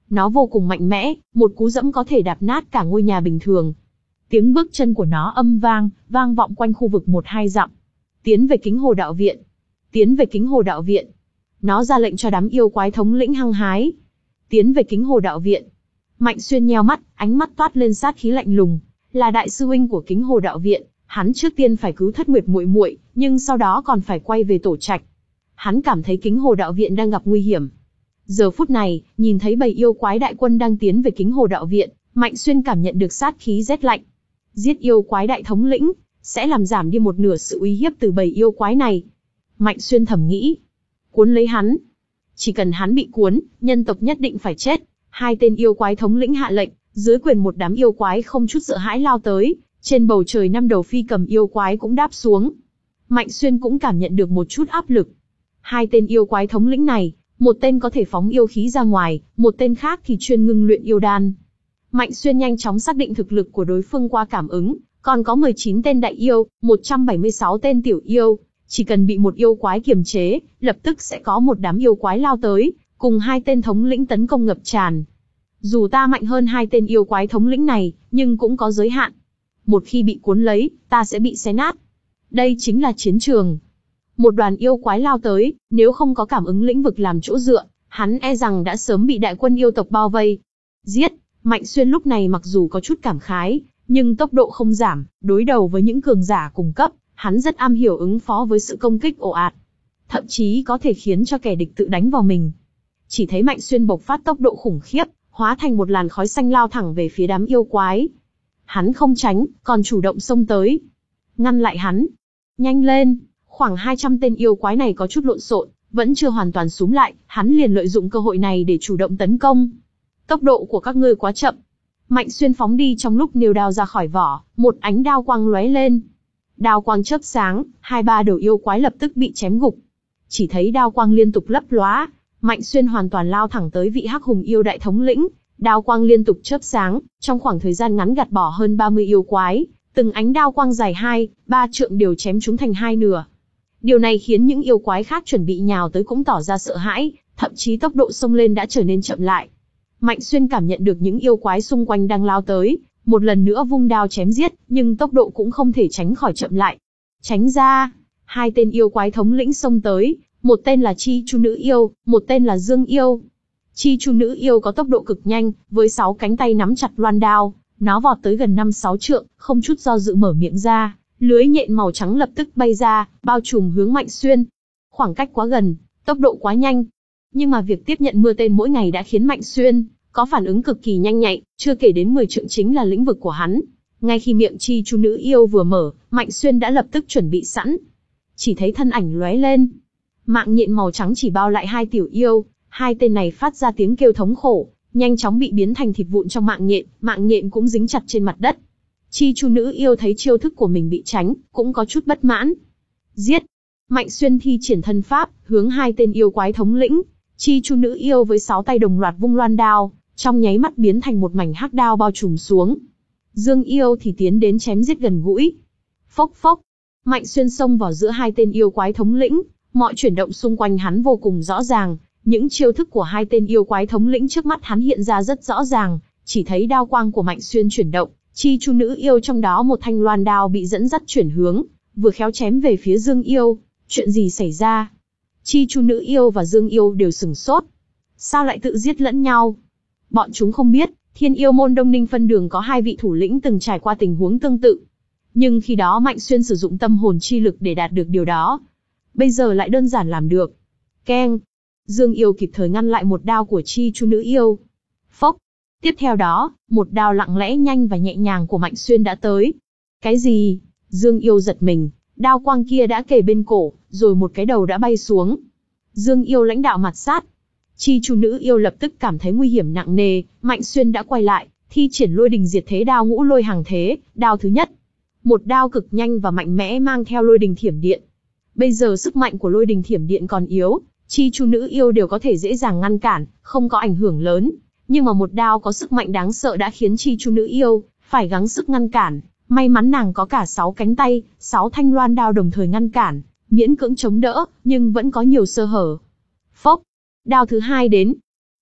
Nó vô cùng mạnh mẽ, một cú dẫm có thể đạp nát cả ngôi nhà bình thường. Tiếng bước chân của nó âm vang, vang vọng quanh khu vực một hai dặm. Tiến về Kính Hồ Đạo Viện. Tiến về Kính Hồ Đạo Viện. Nó ra lệnh cho đám yêu quái thống lĩnh hăng hái. Tiến về Kính Hồ Đạo Viện. Mạnh Xuyên nheo mắt, ánh mắt toát lên sát khí lạnh lùng. Là đại sư huynh của Kính Hồ Đạo Viện, hắn trước tiên phải cứu Thất Nguyệt muội muội, nhưng sau đó còn phải quay về tổ trạch. Hắn cảm thấy Kính Hồ Đạo Viện đang gặp nguy hiểm. Giờ phút này, nhìn thấy bầy yêu quái đại quân đang tiến về Kính Hồ Đạo Viện, Mạnh Xuyên cảm nhận được sát khí rét lạnh. Giết yêu quái đại thống lĩnh, sẽ làm giảm đi một nửa sự uy hiếp từ bầy yêu quái này. Mạnh Xuyên thầm nghĩ. Cuốn lấy hắn. Chỉ cần hắn bị cuốn, nhân tộc nhất định phải chết. Hai tên yêu quái thống lĩnh hạ lệnh, dưới quyền một đám yêu quái không chút sợ hãi lao tới. Trên bầu trời năm đầu phi cầm yêu quái cũng đáp xuống. Mạnh Xuyên cũng cảm nhận được một chút áp lực. Hai tên yêu quái thống lĩnh này, một tên có thể phóng yêu khí ra ngoài, một tên khác thì chuyên ngưng luyện yêu đan. Mạnh Xuyên nhanh chóng xác định thực lực của đối phương qua cảm ứng, còn có mười chín tên đại yêu, một trăm bảy mươi sáu tên tiểu yêu, chỉ cần bị một yêu quái kiềm chế, lập tức sẽ có một đám yêu quái lao tới, cùng hai tên thống lĩnh tấn công ngập tràn. Dù ta mạnh hơn hai tên yêu quái thống lĩnh này, nhưng cũng có giới hạn. Một khi bị cuốn lấy, ta sẽ bị xé nát. Đây chính là chiến trường. Một đoàn yêu quái lao tới, nếu không có cảm ứng lĩnh vực làm chỗ dựa, hắn e rằng đã sớm bị đại quân yêu tộc bao vây. Giết! Mạnh Xuyên lúc này mặc dù có chút cảm khái, nhưng tốc độ không giảm, đối đầu với những cường giả cùng cấp, hắn rất am hiểu ứng phó với sự công kích ồ ạt. Thậm chí có thể khiến cho kẻ địch tự đánh vào mình. Chỉ thấy Mạnh Xuyên bộc phát tốc độ khủng khiếp, hóa thành một làn khói xanh lao thẳng về phía đám yêu quái. Hắn không tránh, còn chủ động xông tới. Ngăn lại hắn. Nhanh lên! Khoảng hai trăm tên yêu quái này có chút lộn xộn, vẫn chưa hoàn toàn xúm lại, hắn liền lợi dụng cơ hội này để chủ động tấn công. Tốc độ của các ngươi quá chậm. Mạnh Xuyên phóng đi trong lúc nêu đao ra khỏi vỏ, một ánh đao quang lóe lên. Đao quang chớp sáng, hai ba đầu yêu quái lập tức bị chém gục. Chỉ thấy đao quang liên tục lấp lóa, Mạnh Xuyên hoàn toàn lao thẳng tới vị hắc hùng yêu đại thống lĩnh. Đao quang liên tục chớp sáng, trong khoảng thời gian ngắn gạt bỏ hơn ba mươi yêu quái, từng ánh đao quang dài hai, ba trượng đều chém chúng thành hai nửa. Điều này khiến những yêu quái khác chuẩn bị nhào tới cũng tỏ ra sợ hãi, thậm chí tốc độ xông lên đã trở nên chậm lại. Mạnh Xuyên cảm nhận được những yêu quái xung quanh đang lao tới, một lần nữa vung đao chém giết, nhưng tốc độ cũng không thể tránh khỏi chậm lại. Tránh ra! Hai tên yêu quái thống lĩnh xông tới, một tên là Chi Chu nữ yêu, một tên là Dương yêu. Chi Chu nữ yêu có tốc độ cực nhanh, với sáu cánh tay nắm chặt loan đao, nó vọt tới gần năm sáu trượng, không chút do dự mở miệng ra, lưới nhện màu trắng lập tức bay ra, bao trùm hướng Mạnh Xuyên. Khoảng cách quá gần, tốc độ quá nhanh. Nhưng mà việc tiếp nhận mưa tên mỗi ngày đã khiến Mạnh Xuyên có phản ứng cực kỳ nhanh nhạy, chưa kể đến mười trượng chính là lĩnh vực của hắn. Ngay khi miệng Chi Chu nữ yêu vừa mở, Mạnh Xuyên đã lập tức chuẩn bị sẵn. Chỉ thấy thân ảnh lóe lên. Mạng nhện màu trắng chỉ bao lại hai tiểu yêu, hai tên này phát ra tiếng kêu thống khổ, nhanh chóng bị biến thành thịt vụn trong mạng nhện, mạng nhện cũng dính chặt trên mặt đất. Chi Chu nữ yêu thấy chiêu thức của mình bị tránh, cũng có chút bất mãn. Giết! Mạnh Xuyên thi triển thân pháp, hướng hai tên yêu quái thống lĩnh. Chi Chu nữ yêu với sáu tay đồng loạt vung loan đao, trong nháy mắt biến thành một mảnh hắc đao bao trùm xuống. Dương yêu thì tiến đến chém giết gần gũi. Phốc phốc! Mạnh Xuyên xông vào giữa hai tên yêu quái thống lĩnh, mọi chuyển động xung quanh hắn vô cùng rõ ràng. Những chiêu thức của hai tên yêu quái thống lĩnh trước mắt hắn hiện ra rất rõ ràng, chỉ thấy đao quang của Mạnh Xuyên chuyển động, Chi Chu nữ yêu trong đó một thanh loan đao bị dẫn dắt chuyển hướng, vừa khéo chém về phía Dương yêu. Chuyện gì xảy ra? Chi Chu nữ yêu và Dương yêu đều sửng sốt. Sao lại tự giết lẫn nhau? Bọn chúng không biết, Thiên Yêu môn Đông Ninh phân đường có hai vị thủ lĩnh từng trải qua tình huống tương tự. Nhưng khi đó Mạnh Xuyên sử dụng tâm hồn chi lực để đạt được điều đó. Bây giờ lại đơn giản làm được. Keng! Dương yêu kịp thời ngăn lại một đao của Chi Chu nữ yêu. Phốc! Tiếp theo đó, một đao lặng lẽ nhanh và nhẹ nhàng của Mạnh Xuyên đã tới. Cái gì? Dương yêu giật mình, đao quang kia đã kề bên cổ, rồi một cái đầu đã bay xuống. Dương yêu lãnh đạo mặt sát. Chi Chu nữ yêu lập tức cảm thấy nguy hiểm nặng nề, Mạnh Xuyên đã quay lại, thi triển lôi đình diệt thế đao ngũ lôi hàng thế, đao thứ nhất. Một đao cực nhanh và mạnh mẽ mang theo lôi đình thiểm điện. Bây giờ sức mạnh của lôi đình thiểm điện còn yếu, Chi Chu nữ yêu đều có thể dễ dàng ngăn cản, không có ảnh hưởng lớn. Nhưng mà một đao có sức mạnh đáng sợ đã khiến Chi Chu nữ yêu phải gắng sức ngăn cản. May mắn nàng có cả sáu cánh tay, sáu thanh loan đao đồng thời ngăn cản, miễn cưỡng chống đỡ, nhưng vẫn có nhiều sơ hở. Phốc! Đao thứ hai đến.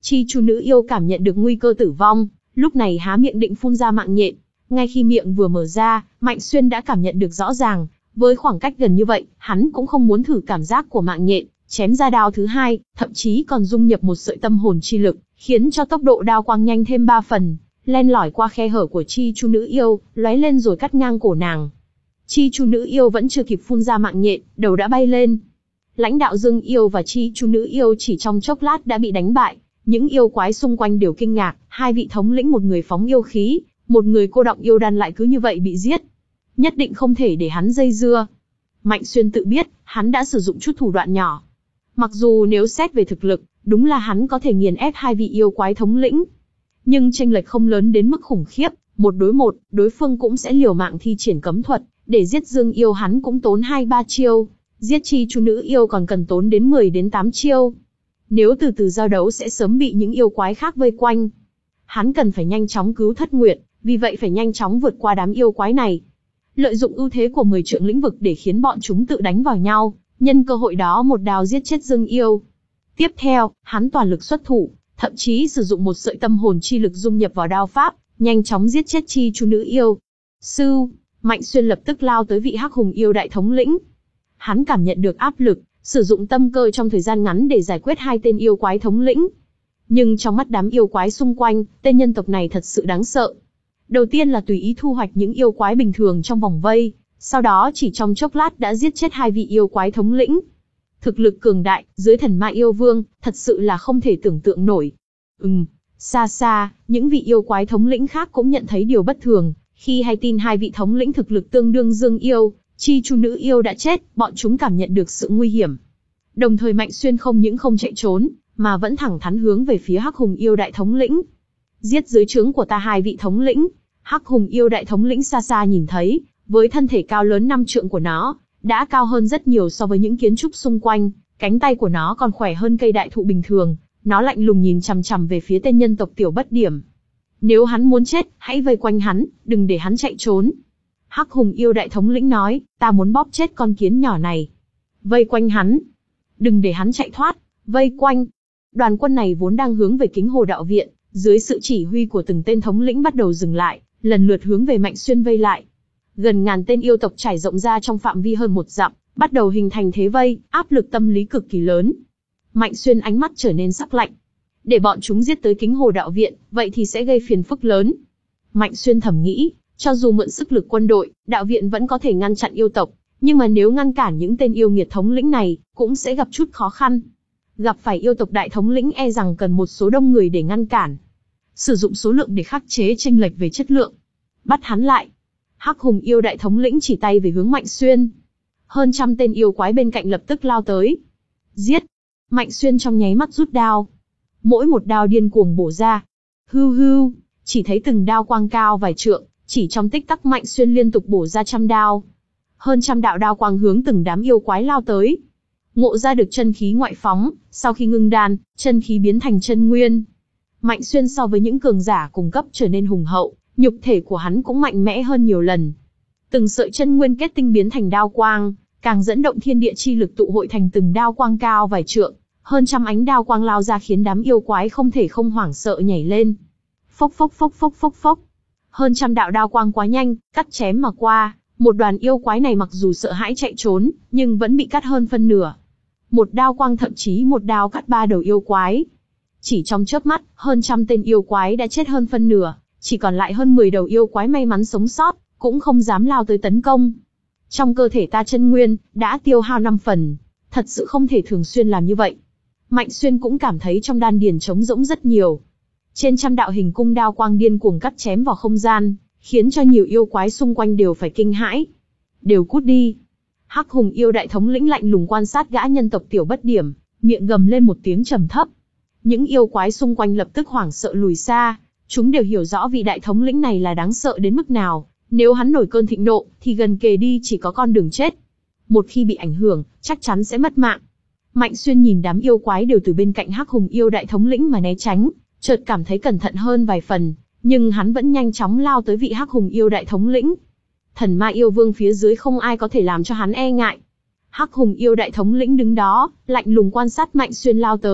Chi chu nữ yêu cảm nhận được nguy cơ tử vong, lúc này há miệng định phun ra mạng nhện. Ngay khi miệng vừa mở ra, Mạnh Xuyên đã cảm nhận được rõ ràng, với khoảng cách gần như vậy, hắn cũng không muốn thử cảm giác của mạng nhện, chém ra đao thứ hai, thậm chí còn dung nhập một sợi tâm hồn chi lực, khiến cho tốc độ đao quang nhanh thêm ba phần, len lỏi qua khe hở của chi chu nữ yêu, lóe lên rồi cắt ngang cổ nàng. Chi chu nữ yêu vẫn chưa kịp phun ra mạng nhện, đầu đã bay lên. Lãnh đạo Dương yêu và chi chu nữ yêu chỉ trong chốc lát đã bị đánh bại, những yêu quái xung quanh đều kinh ngạc, hai vị thống lĩnh, một người phóng yêu khí, một người cô đọng yêu đan lại cứ như vậy bị giết. Nhất định không thể để hắn dây dưa. Mạnh Xuyên tự biết, hắn đã sử dụng chút thủ đoạn nhỏ. Mặc dù nếu xét về thực lực, đúng là hắn có thể nghiền ép hai vị yêu quái thống lĩnh. Nhưng chênh lệch không lớn đến mức khủng khiếp, một đối một, đối phương cũng sẽ liều mạng thi triển cấm thuật, để giết Dương yêu hắn cũng tốn hai ba chiêu, giết chi chu nữ yêu còn cần tốn đến mười đến tám chiêu. Nếu từ từ giao đấu sẽ sớm bị những yêu quái khác vây quanh. Hắn cần phải nhanh chóng cứu Thất Nguyệt, vì vậy phải nhanh chóng vượt qua đám yêu quái này. Lợi dụng ưu thế của mười trượng lĩnh vực để khiến bọn chúng tự đánh vào nhau, nhân cơ hội đó một đao giết chết Dương yêu. Tiếp theo, hắn toàn lực xuất thủ, thậm chí sử dụng một sợi tâm hồn chi lực dung nhập vào đao pháp, nhanh chóng giết chết chi chu nữ yêu. Sư, Mạnh Xuyên lập tức lao tới vị Hắc Hùng yêu đại thống lĩnh. Hắn cảm nhận được áp lực, sử dụng tâm cơ trong thời gian ngắn để giải quyết hai tên yêu quái thống lĩnh. Nhưng trong mắt đám yêu quái xung quanh, tên nhân tộc này thật sự đáng sợ. Đầu tiên là tùy ý thu hoạch những yêu quái bình thường trong vòng vây, sau đó chỉ trong chốc lát đã giết chết hai vị yêu quái thống lĩnh. Thực lực cường đại, dưới thần ma yêu vương, thật sự là không thể tưởng tượng nổi. Ừm, xa xa, những vị yêu quái thống lĩnh khác cũng nhận thấy điều bất thường, khi hay tin hai vị thống lĩnh thực lực tương đương Dương yêu, chi chu nữ yêu đã chết, bọn chúng cảm nhận được sự nguy hiểm. Đồng thời Mạnh Xuyên không những không chạy trốn, mà vẫn thẳng thắn hướng về phía Hắc Hùng yêu đại thống lĩnh. Giết dưới trướng của ta hai vị thống lĩnh. Hắc Hùng yêu đại thống lĩnh xa xa nhìn thấy, với thân thể cao lớn năm trượng của nó, đã cao hơn rất nhiều so với những kiến trúc xung quanh, cánh tay của nó còn khỏe hơn cây đại thụ bình thường, nó lạnh lùng nhìn chằm chằm về phía tên nhân tộc Tiểu Bất Điểm. Nếu hắn muốn chết, hãy vây quanh hắn, đừng để hắn chạy trốn. Hắc Hùng yêu đại thống lĩnh nói, ta muốn bóp chết con kiến nhỏ này. Vây quanh hắn, đừng để hắn chạy thoát, vây quanh. Đoàn quân này vốn đang hướng về Kính Hồ Đạo Viện, dưới sự chỉ huy của từng tên thống lĩnh bắt đầu dừng lại, lần lượt hướng về Mạnh Xuyên vây lại. Gần ngàn tên yêu tộc trải rộng ra trong phạm vi hơn một dặm, bắt đầu hình thành thế vây, áp lực tâm lý cực kỳ lớn. Mạnh Xuyên ánh mắt trở nên sắc lạnh. Để bọn chúng giết tới Kính Hồ Đạo Viện, vậy thì sẽ gây phiền phức lớn. Mạnh Xuyên thầm nghĩ, cho dù mượn sức lực quân đội, đạo viện vẫn có thể ngăn chặn yêu tộc, nhưng mà nếu ngăn cản những tên yêu nghiệt thống lĩnh này, cũng sẽ gặp chút khó khăn. Gặp phải yêu tộc đại thống lĩnh e rằng cần một số đông người để ngăn cản. Sử dụng số lượng để khắc chế chênh lệch về chất lượng. Bắt hắn lại. Hắc Hùng yêu đại thống lĩnh chỉ tay về hướng Mạnh Xuyên. Hơn trăm tên yêu quái bên cạnh lập tức lao tới. Giết. Mạnh Xuyên trong nháy mắt rút đao. Mỗi một đao điên cuồng bổ ra. Hưu hưu, chỉ thấy từng đao quang cao vài trượng, chỉ trong tích tắc Mạnh Xuyên liên tục bổ ra trăm đao. Hơn trăm đạo đao quang hướng từng đám yêu quái lao tới. Ngộ ra được chân khí ngoại phóng, sau khi ngưng đan, chân khí biến thành chân nguyên. Mạnh Xuyên so với những cường giả cùng cấp trở nên hùng hậu, nhục thể của hắn cũng mạnh mẽ hơn nhiều lần. Từng sợi chân nguyên kết tinh biến thành đao quang, càng dẫn động thiên địa chi lực tụ hội thành từng đao quang cao vài trượng, hơn trăm ánh đao quang lao ra khiến đám yêu quái không thể không hoảng sợ nhảy lên. Phốc phốc phốc phốc phốc phốc. Hơn trăm đạo đao quang quá nhanh, cắt chém mà qua, một đoàn yêu quái này mặc dù sợ hãi chạy trốn, nhưng vẫn bị cắt hơn phân nửa. Một đao quang thậm chí một đao cắt ba đầu yêu quái. Chỉ trong chớp mắt, hơn trăm tên yêu quái đã chết hơn phân nửa, chỉ còn lại hơn mười đầu yêu quái may mắn sống sót, cũng không dám lao tới tấn công. Trong cơ thể ta chân nguyên, đã tiêu hao năm phần, thật sự không thể thường xuyên làm như vậy. Mạnh Xuyên cũng cảm thấy trong đan điền trống rỗng rất nhiều. Trên trăm đạo hình cung đao quang điên cuồng cắt chém vào không gian, khiến cho nhiều yêu quái xung quanh đều phải kinh hãi. Đều cút đi. Hắc Hùng yêu đại thống lĩnh lạnh lùng quan sát gã nhân tộc Tiểu Bất Điểm, miệng gầm lên một tiếng trầm thấp. Những yêu quái xung quanh lập tức hoảng sợ lùi xa, chúng đều hiểu rõ vị đại thống lĩnh này là đáng sợ đến mức nào, nếu hắn nổi cơn thịnh nộ, thì gần kề đi chỉ có con đường chết. Một khi bị ảnh hưởng, chắc chắn sẽ mất mạng. Mạnh Xuyên nhìn đám yêu quái đều từ bên cạnh Hắc Hùng yêu đại thống lĩnh mà né tránh, chợt cảm thấy cẩn thận hơn vài phần, nhưng hắn vẫn nhanh chóng lao tới vị Hắc Hùng yêu đại thống lĩnh. Thần ma yêu vương phía dưới không ai có thể làm cho hắn e ngại. Hắc Hùng yêu đại thống lĩnh đứng đó, lạnh lùng quan sát Mạnh Xuyên lao tới,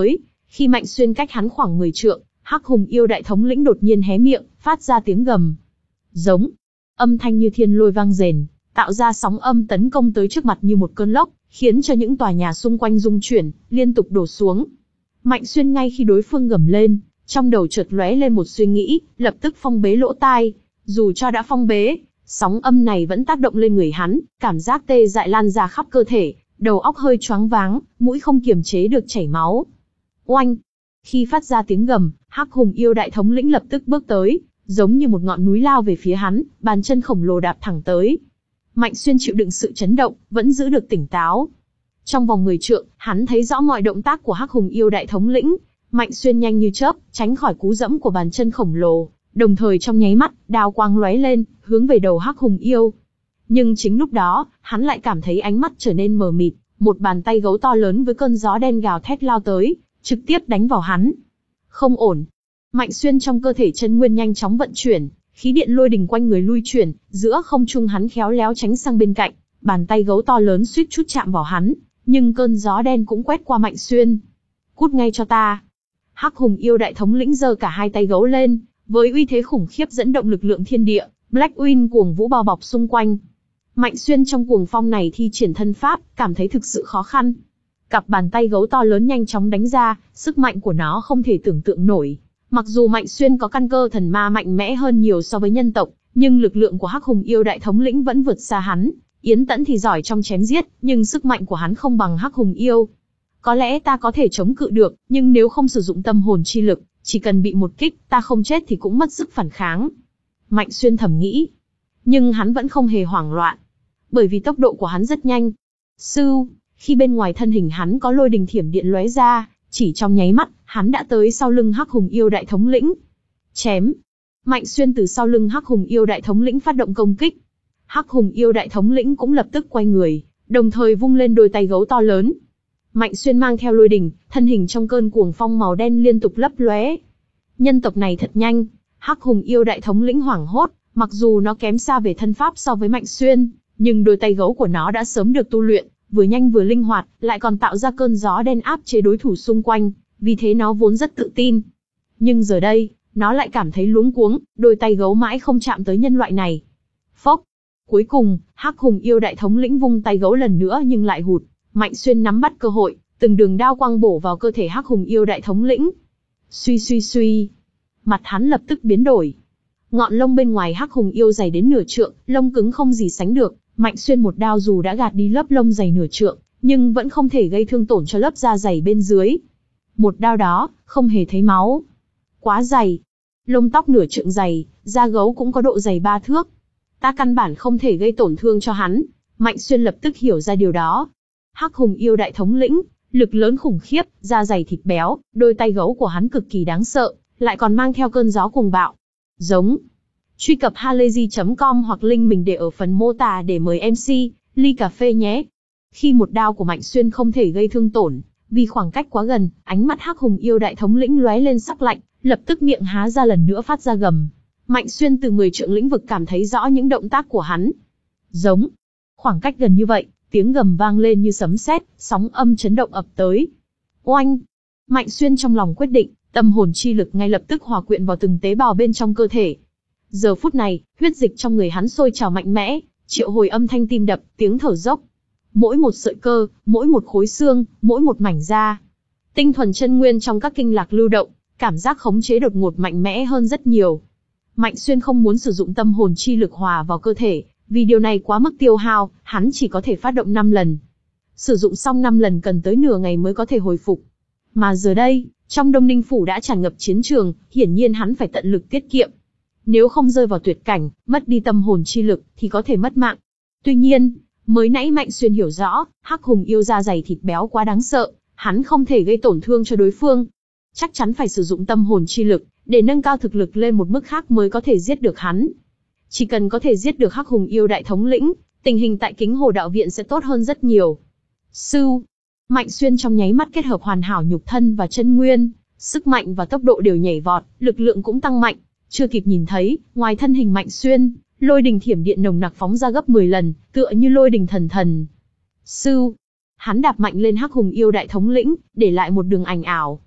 Khi Mạnh Xuyên cách hắn khoảng mười trượng, Hắc Hùng yêu đại thống lĩnh đột nhiên hé miệng, phát ra tiếng gầm. Giống. Âm thanh như thiên lôi vang rền, tạo ra sóng âm tấn công tới trước mặt như một cơn lốc, khiến cho những tòa nhà xung quanh rung chuyển, liên tục đổ xuống. Mạnh Xuyên ngay khi đối phương gầm lên, trong đầu chợt lóe lên một suy nghĩ, lập tức phong bế lỗ tai. Dù cho đã phong bế, sóng âm này vẫn tác động lên người hắn, cảm giác tê dại lan ra khắp cơ thể, đầu óc hơi choáng váng, mũi không kiềm chế được chảy máu. Oanh! Khi phát ra tiếng gầm, Hắc Hùng yêu đại thống lĩnh lập tức bước tới, giống như một ngọn núi lao về phía hắn, bàn chân khổng lồ đạp thẳng tới. Mạnh Xuyên chịu đựng sự chấn động, vẫn giữ được tỉnh táo. Trong vòng mười trượng, hắn thấy rõ mọi động tác của Hắc Hùng yêu đại thống lĩnh. Mạnh Xuyên nhanh như chớp, tránh khỏi cú dẫm của bàn chân khổng lồ, đồng thời trong nháy mắt, đao quang lóe lên, hướng về đầu Hắc Hùng yêu. Nhưng chính lúc đó, hắn lại cảm thấy ánh mắt trở nên mờ mịt, một bàn tay gấu to lớn với cơn gió đen gào thét lao tới, trực tiếp đánh vào hắn. Không ổn. Mạnh Xuyên trong cơ thể chân nguyên nhanh chóng vận chuyển, khí điện lôi đình quanh người lui chuyển, giữa không trung hắn khéo léo tránh sang bên cạnh, bàn tay gấu to lớn suýt chút chạm vào hắn, nhưng cơn gió đen cũng quét qua Mạnh Xuyên. Cút ngay cho ta. Hắc Hùng yêu đại thống lĩnh giơ cả hai tay gấu lên, với uy thế khủng khiếp dẫn động lực lượng thiên địa, Black Wind cuồng vũ bao bọc xung quanh. Mạnh Xuyên trong cuồng phong này thi triển thân pháp, cảm thấy thực sự khó khăn. Cặp bàn tay gấu to lớn nhanh chóng đánh ra, sức mạnh của nó không thể tưởng tượng nổi. Mặc dù Mạnh Xuyên có căn cơ thần ma mạnh mẽ hơn nhiều so với nhân tộc, nhưng lực lượng của Hắc Hùng yêu đại thống lĩnh vẫn vượt xa hắn. Yến Tẫn thì giỏi trong chém giết, nhưng sức mạnh của hắn không bằng Hắc Hùng yêu. Có lẽ ta có thể chống cự được, nhưng nếu không sử dụng tâm hồn chi lực, chỉ cần bị một kích, ta không chết thì cũng mất sức phản kháng. Mạnh Xuyên thầm nghĩ. Nhưng hắn vẫn không hề hoảng loạn, bởi vì tốc độ của hắn rất nhanh. Sưu, khi bên ngoài thân hình hắn có lôi đình thiểm điện lóe ra, chỉ trong nháy mắt, hắn đã tới sau lưng Hắc Hùng yêu đại thống lĩnh. Chém. Mạnh Xuyên từ sau lưng Hắc Hùng yêu đại thống lĩnh phát động công kích. Hắc Hùng yêu đại thống lĩnh cũng lập tức quay người, đồng thời vung lên đôi tay gấu to lớn. Mạnh Xuyên mang theo lôi đình, thân hình trong cơn cuồng phong màu đen liên tục lấp lóe. Nhân tộc này thật nhanh. Hắc Hùng yêu đại thống lĩnh hoảng hốt, mặc dù nó kém xa về thân pháp so với Mạnh Xuyên, nhưng đôi tay gấu của nó đã sớm được tu luyện, vừa nhanh vừa linh hoạt, lại còn tạo ra cơn gió đen áp chế đối thủ xung quanh, vì thế nó vốn rất tự tin. Nhưng giờ đây, nó lại cảm thấy luống cuống, đôi tay gấu mãi không chạm tới nhân loại này. Phốc. Cuối cùng, Hắc Hùng yêu đại thống lĩnh vung tay gấu lần nữa nhưng lại hụt. Mạnh Xuyên nắm bắt cơ hội, từng đường đao quang bổ vào cơ thể Hắc Hùng yêu đại thống lĩnh. Suy suy suy. Mặt hắn lập tức biến đổi. Ngọn lông bên ngoài Hắc Hùng yêu dày đến nửa trượng, lông cứng không gì sánh được. Mạnh Xuyên một đao dù đã gạt đi lớp lông dày nửa trượng, nhưng vẫn không thể gây thương tổn cho lớp da dày bên dưới. Một đao đó, không hề thấy máu. Quá dày. Lông tóc nửa trượng dày, da gấu cũng có độ dày ba thước. Ta căn bản không thể gây tổn thương cho hắn. Mạnh Xuyên lập tức hiểu ra điều đó. Hắc Hùng yêu đại thống lĩnh, lực lớn khủng khiếp, da dày thịt béo, đôi tay gấu của hắn cực kỳ đáng sợ, lại còn mang theo cơn gió cuồng bạo. Giống. Truy cập halayzi chấm com hoặc link mình để ở phần mô tả để mời em xê, ly cà phê nhé. Khi một đao của Mạnh Xuyên không thể gây thương tổn, vì khoảng cách quá gần, ánh mắt Hắc Hùng yêu đại thống lĩnh lóe lên sắc lạnh, lập tức miệng há ra lần nữa phát ra gầm. Mạnh Xuyên từ mười trượng lĩnh vực cảm thấy rõ những động tác của hắn. Giống. Khoảng cách gần như vậy, tiếng gầm vang lên như sấm sét, sóng âm chấn động ập tới. Oanh. Mạnh Xuyên trong lòng quyết định, tâm hồn chi lực ngay lập tức hòa quyện vào từng tế bào bên trong cơ thể. Giờ phút này, huyết dịch trong người hắn sôi trào mạnh mẽ, triệu hồi âm thanh tim đập, tiếng thở dốc. Mỗi một sợi cơ, mỗi một khối xương, mỗi một mảnh da. Tinh thuần chân nguyên trong các kinh lạc lưu động, cảm giác khống chế đột ngột mạnh mẽ hơn rất nhiều. Mạnh Xuyên không muốn sử dụng tâm hồn chi lực hòa vào cơ thể, vì điều này quá mức tiêu hao, hắn chỉ có thể phát động năm lần. Sử dụng xong năm lần cần tới nửa ngày mới có thể hồi phục. Mà giờ đây, trong Đông Ninh Phủ đã tràn ngập chiến trường, hiển nhiên hắn phải tận lực tiết kiệm. Nếu không rơi vào tuyệt cảnh, mất đi tâm hồn chi lực, thì có thể mất mạng. Tuy nhiên, mới nãy Mạnh Xuyên hiểu rõ, Hắc Hùng yêu da dày thịt béo quá đáng sợ, hắn không thể gây tổn thương cho đối phương. Chắc chắn phải sử dụng tâm hồn chi lực, để nâng cao thực lực lên một mức khác mới có thể giết được hắn. Chỉ cần có thể giết được Hắc Hùng yêu đại thống lĩnh, tình hình tại Kính Hồ Đạo Viện sẽ tốt hơn rất nhiều. Sưu. Mạnh Xuyên trong nháy mắt kết hợp hoàn hảo nhục thân và chân nguyên, sức mạnh và tốc độ đều nhảy vọt, lực lượng cũng tăng mạnh. Chưa kịp nhìn thấy, ngoài thân hình Mạnh Xuyên, lôi đình thiểm điện nồng nặc phóng ra gấp mười lần, tựa như lôi đình thần thần. Sưu. Hắn đạp mạnh lên Hắc Hùng yêu đại thống lĩnh, để lại một đường ảnh ảo.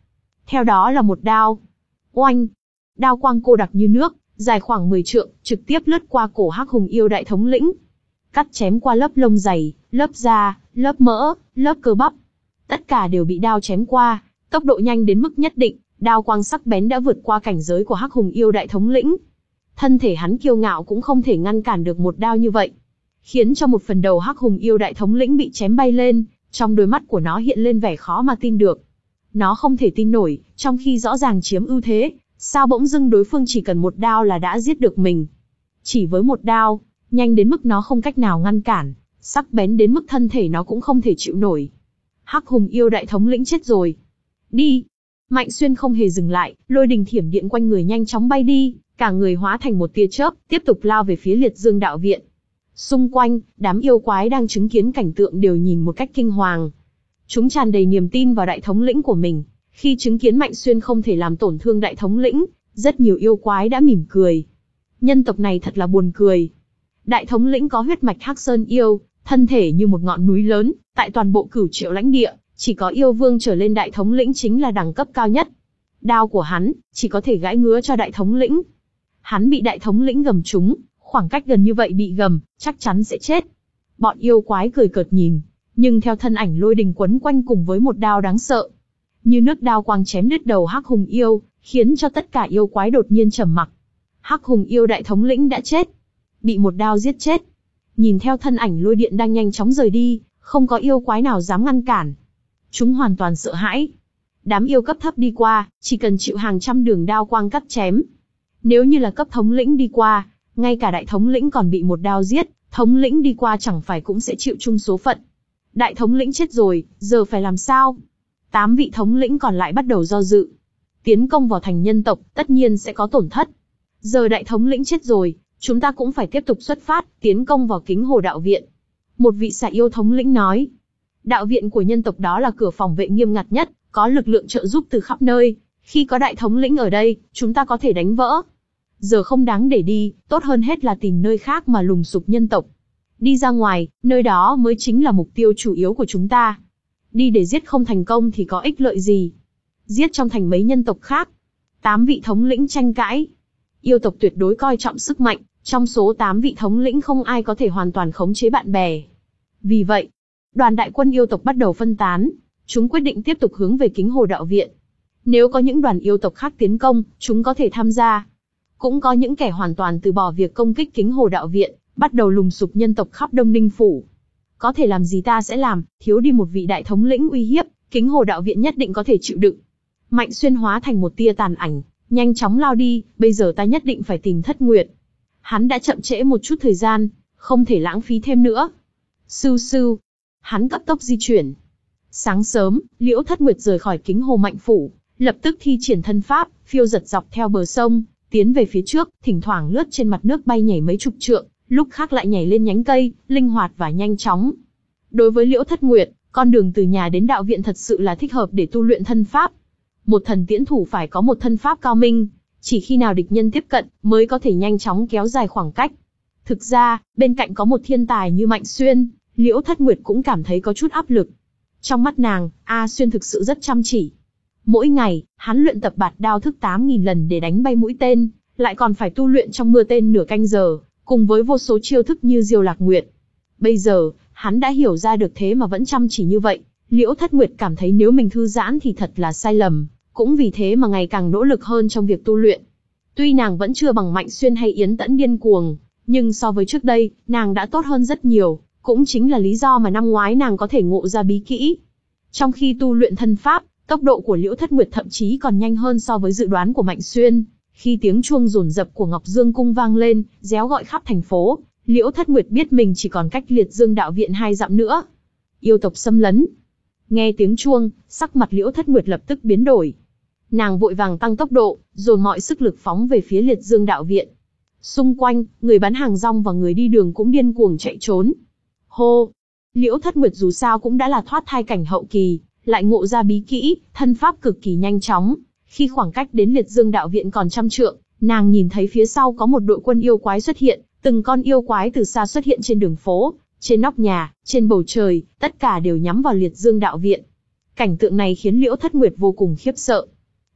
Theo đó là một đao. Oanh! Đao quang cô đặc như nước, dài khoảng mười trượng, trực tiếp lướt qua cổ Hắc Hùng yêu đại thống lĩnh. Cắt chém qua lớp lông dày, lớp da, lớp mỡ, lớp cơ bắp. Tất cả đều bị đao chém qua, tốc độ nhanh đến mức nhất định, đao quang sắc bén đã vượt qua cảnh giới của Hắc Hùng yêu đại thống lĩnh. Thân thể hắn kiêu ngạo cũng không thể ngăn cản được một đao như vậy, khiến cho một phần đầu Hắc Hùng yêu đại thống lĩnh bị chém bay lên, trong đôi mắt của nó hiện lên vẻ khó mà tin được. Nó không thể tin nổi, trong khi rõ ràng chiếm ưu thế, sao bỗng dưng đối phương chỉ cần một đao là đã giết được mình. Chỉ với một đao, nhanh đến mức nó không cách nào ngăn cản, sắc bén đến mức thân thể nó cũng không thể chịu nổi. Hắc Hùng yêu đại thống lĩnh chết rồi. Đi! Mạnh Xuyên không hề dừng lại, lôi đình thiểm điện quanh người nhanh chóng bay đi, cả người hóa thành một tia chớp, tiếp tục lao về phía Liệt Dương đạo viện. Xung quanh, đám yêu quái đang chứng kiến cảnh tượng đều nhìn một cách kinh hoàng. Chúng tràn đầy niềm tin vào đại thống lĩnh của mình. Khi chứng kiến Mạnh Xuyên không thể làm tổn thương đại thống lĩnh, rất nhiều yêu quái đã mỉm cười. Nhân tộc này thật là buồn cười. Đại thống lĩnh có huyết mạch Hắc Sơn yêu, thân thể như một ngọn núi lớn, tại toàn bộ Cửu Triệu lãnh địa, chỉ có yêu vương trở lên đại thống lĩnh chính là đẳng cấp cao nhất. Đao của hắn chỉ có thể gãi ngứa cho đại thống lĩnh. Hắn bị đại thống lĩnh gầm trúng, khoảng cách gần như vậy bị gầm, chắc chắn sẽ chết. Bọn yêu quái cười cợt nhìn, nhưng theo thân ảnh lôi đình quấn quanh cùng với một đao đáng sợ, như nước đao quang chém đứt đầu Hắc Hùng yêu, khiến cho tất cả yêu quái đột nhiên trầm mặc. Hắc Hùng yêu đại thống lĩnh đã chết, bị một đao giết chết. Nhìn theo thân ảnh lôi điện đang nhanh chóng rời đi, không có yêu quái nào dám ngăn cản. Chúng hoàn toàn sợ hãi. Đám yêu cấp thấp đi qua, chỉ cần chịu hàng trăm đường đao quang cắt chém. Nếu như là cấp thống lĩnh đi qua, ngay cả đại thống lĩnh còn bị một đao giết, thống lĩnh đi qua chẳng phải cũng sẽ chịu chung số phận. Đại thống lĩnh chết rồi, giờ phải làm sao? Tám vị thống lĩnh còn lại bắt đầu do dự. Tiến công vào thành nhân tộc, tất nhiên sẽ có tổn thất. Giờ đại thống lĩnh chết rồi, chúng ta cũng phải tiếp tục xuất phát, tiến công vào Kính Hồ đạo viện. Một vị xà yêu thống lĩnh nói. Đạo viện của nhân tộc đó là cửa phòng vệ nghiêm ngặt nhất, có lực lượng trợ giúp từ khắp nơi. Khi có đại thống lĩnh ở đây, chúng ta có thể đánh vỡ. Giờ không đáng để đi, tốt hơn hết là tìm nơi khác mà lùng sục nhân tộc. Đi ra ngoài, nơi đó mới chính là mục tiêu chủ yếu của chúng ta. Đi để giết không thành công thì có ích lợi gì? Giết trong thành mấy nhân tộc khác. Tám vị thống lĩnh tranh cãi. Yêu tộc tuyệt đối coi trọng sức mạnh, trong số tám vị thống lĩnh không ai có thể hoàn toàn khống chế bạn bè. Vì vậy, đoàn đại quân yêu tộc bắt đầu phân tán, chúng quyết định tiếp tục hướng về Kính Hồ đạo viện. Nếu có những đoàn yêu tộc khác tiến công, chúng có thể tham gia. Cũng có những kẻ hoàn toàn từ bỏ việc công kích Kính Hồ đạo viện, bắt đầu lùng sục nhân tộc khắp Đông Ninh phủ. Có thể làm gì ta sẽ làm, thiếu đi một vị đại thống lĩnh uy hiếp, Kính Hồ đạo viện nhất định có thể chịu đựng. Mạnh Xuyên hóa thành một tia tàn ảnh, nhanh chóng lao đi, bây giờ ta nhất định phải tìm Thất Nguyệt. Hắn đã chậm trễ một chút thời gian, không thể lãng phí thêm nữa. Sưu sưu, hắn cấp tốc di chuyển. Sáng sớm, Liễu Thất Nguyệt rời khỏi Kính Hồ Mạnh phủ, lập tức thi triển thân pháp, phiêu giật dọc theo bờ sông, tiến về phía trước, thỉnh thoảng lướt trên mặt nước bay nhảy mấy chục trượng, lúc khác lại nhảy lên nhánh cây, linh hoạt và nhanh chóng. Đối với Liễu Thất Nguyệt, con đường từ nhà đến đạo viện thật sự là thích hợp để tu luyện thân pháp. Một thần tiễn thủ phải có một thân pháp cao minh, chỉ khi nào địch nhân tiếp cận mới có thể nhanh chóng kéo dài khoảng cách. Thực ra, bên cạnh có một thiên tài như Mạnh Xuyên, Liễu Thất Nguyệt cũng cảm thấy có chút áp lực. Trong mắt nàng, A Xuyên thực sự rất chăm chỉ. Mỗi ngày, hắn luyện tập bạt đao thức tám nghìn lần để đánh bay mũi tên, lại còn phải tu luyện trong mưa tên nửa canh giờ, cùng với vô số chiêu thức như Diêu Lạc Nguyệt. Bây giờ, hắn đã hiểu ra được thế mà vẫn chăm chỉ như vậy. Liễu Thất Nguyệt cảm thấy nếu mình thư giãn thì thật là sai lầm, cũng vì thế mà ngày càng nỗ lực hơn trong việc tu luyện. Tuy nàng vẫn chưa bằng Mạnh Xuyên hay Yến Tẫn điên cuồng, nhưng so với trước đây, nàng đã tốt hơn rất nhiều, cũng chính là lý do mà năm ngoái nàng có thể ngộ ra bí kỹ. Trong khi tu luyện thân pháp, tốc độ của Liễu Thất Nguyệt thậm chí còn nhanh hơn so với dự đoán của Mạnh Xuyên. Khi tiếng chuông dồn dập của Ngọc Dương cung vang lên, réo gọi khắp thành phố, Liễu Thất Nguyệt biết mình chỉ còn cách Liệt Dương đạo viện hai dặm nữa. Yêu tộc xâm lấn. Nghe tiếng chuông, sắc mặt Liễu Thất Nguyệt lập tức biến đổi. Nàng vội vàng tăng tốc độ, dồn mọi sức lực phóng về phía Liệt Dương đạo viện. Xung quanh, người bán hàng rong và người đi đường cũng điên cuồng chạy trốn. Hô! Liễu Thất Nguyệt dù sao cũng đã là thoát thai cảnh hậu kỳ, lại ngộ ra bí kỹ, thân pháp cực kỳ nhanh chóng. Khi khoảng cách đến Liệt Dương đạo viện còn trăm trượng, nàng nhìn thấy phía sau có một đội quân yêu quái xuất hiện, từng con yêu quái từ xa xuất hiện trên đường phố, trên nóc nhà, trên bầu trời, tất cả đều nhắm vào Liệt Dương đạo viện. Cảnh tượng này khiến Liễu Thất Nguyệt vô cùng khiếp sợ.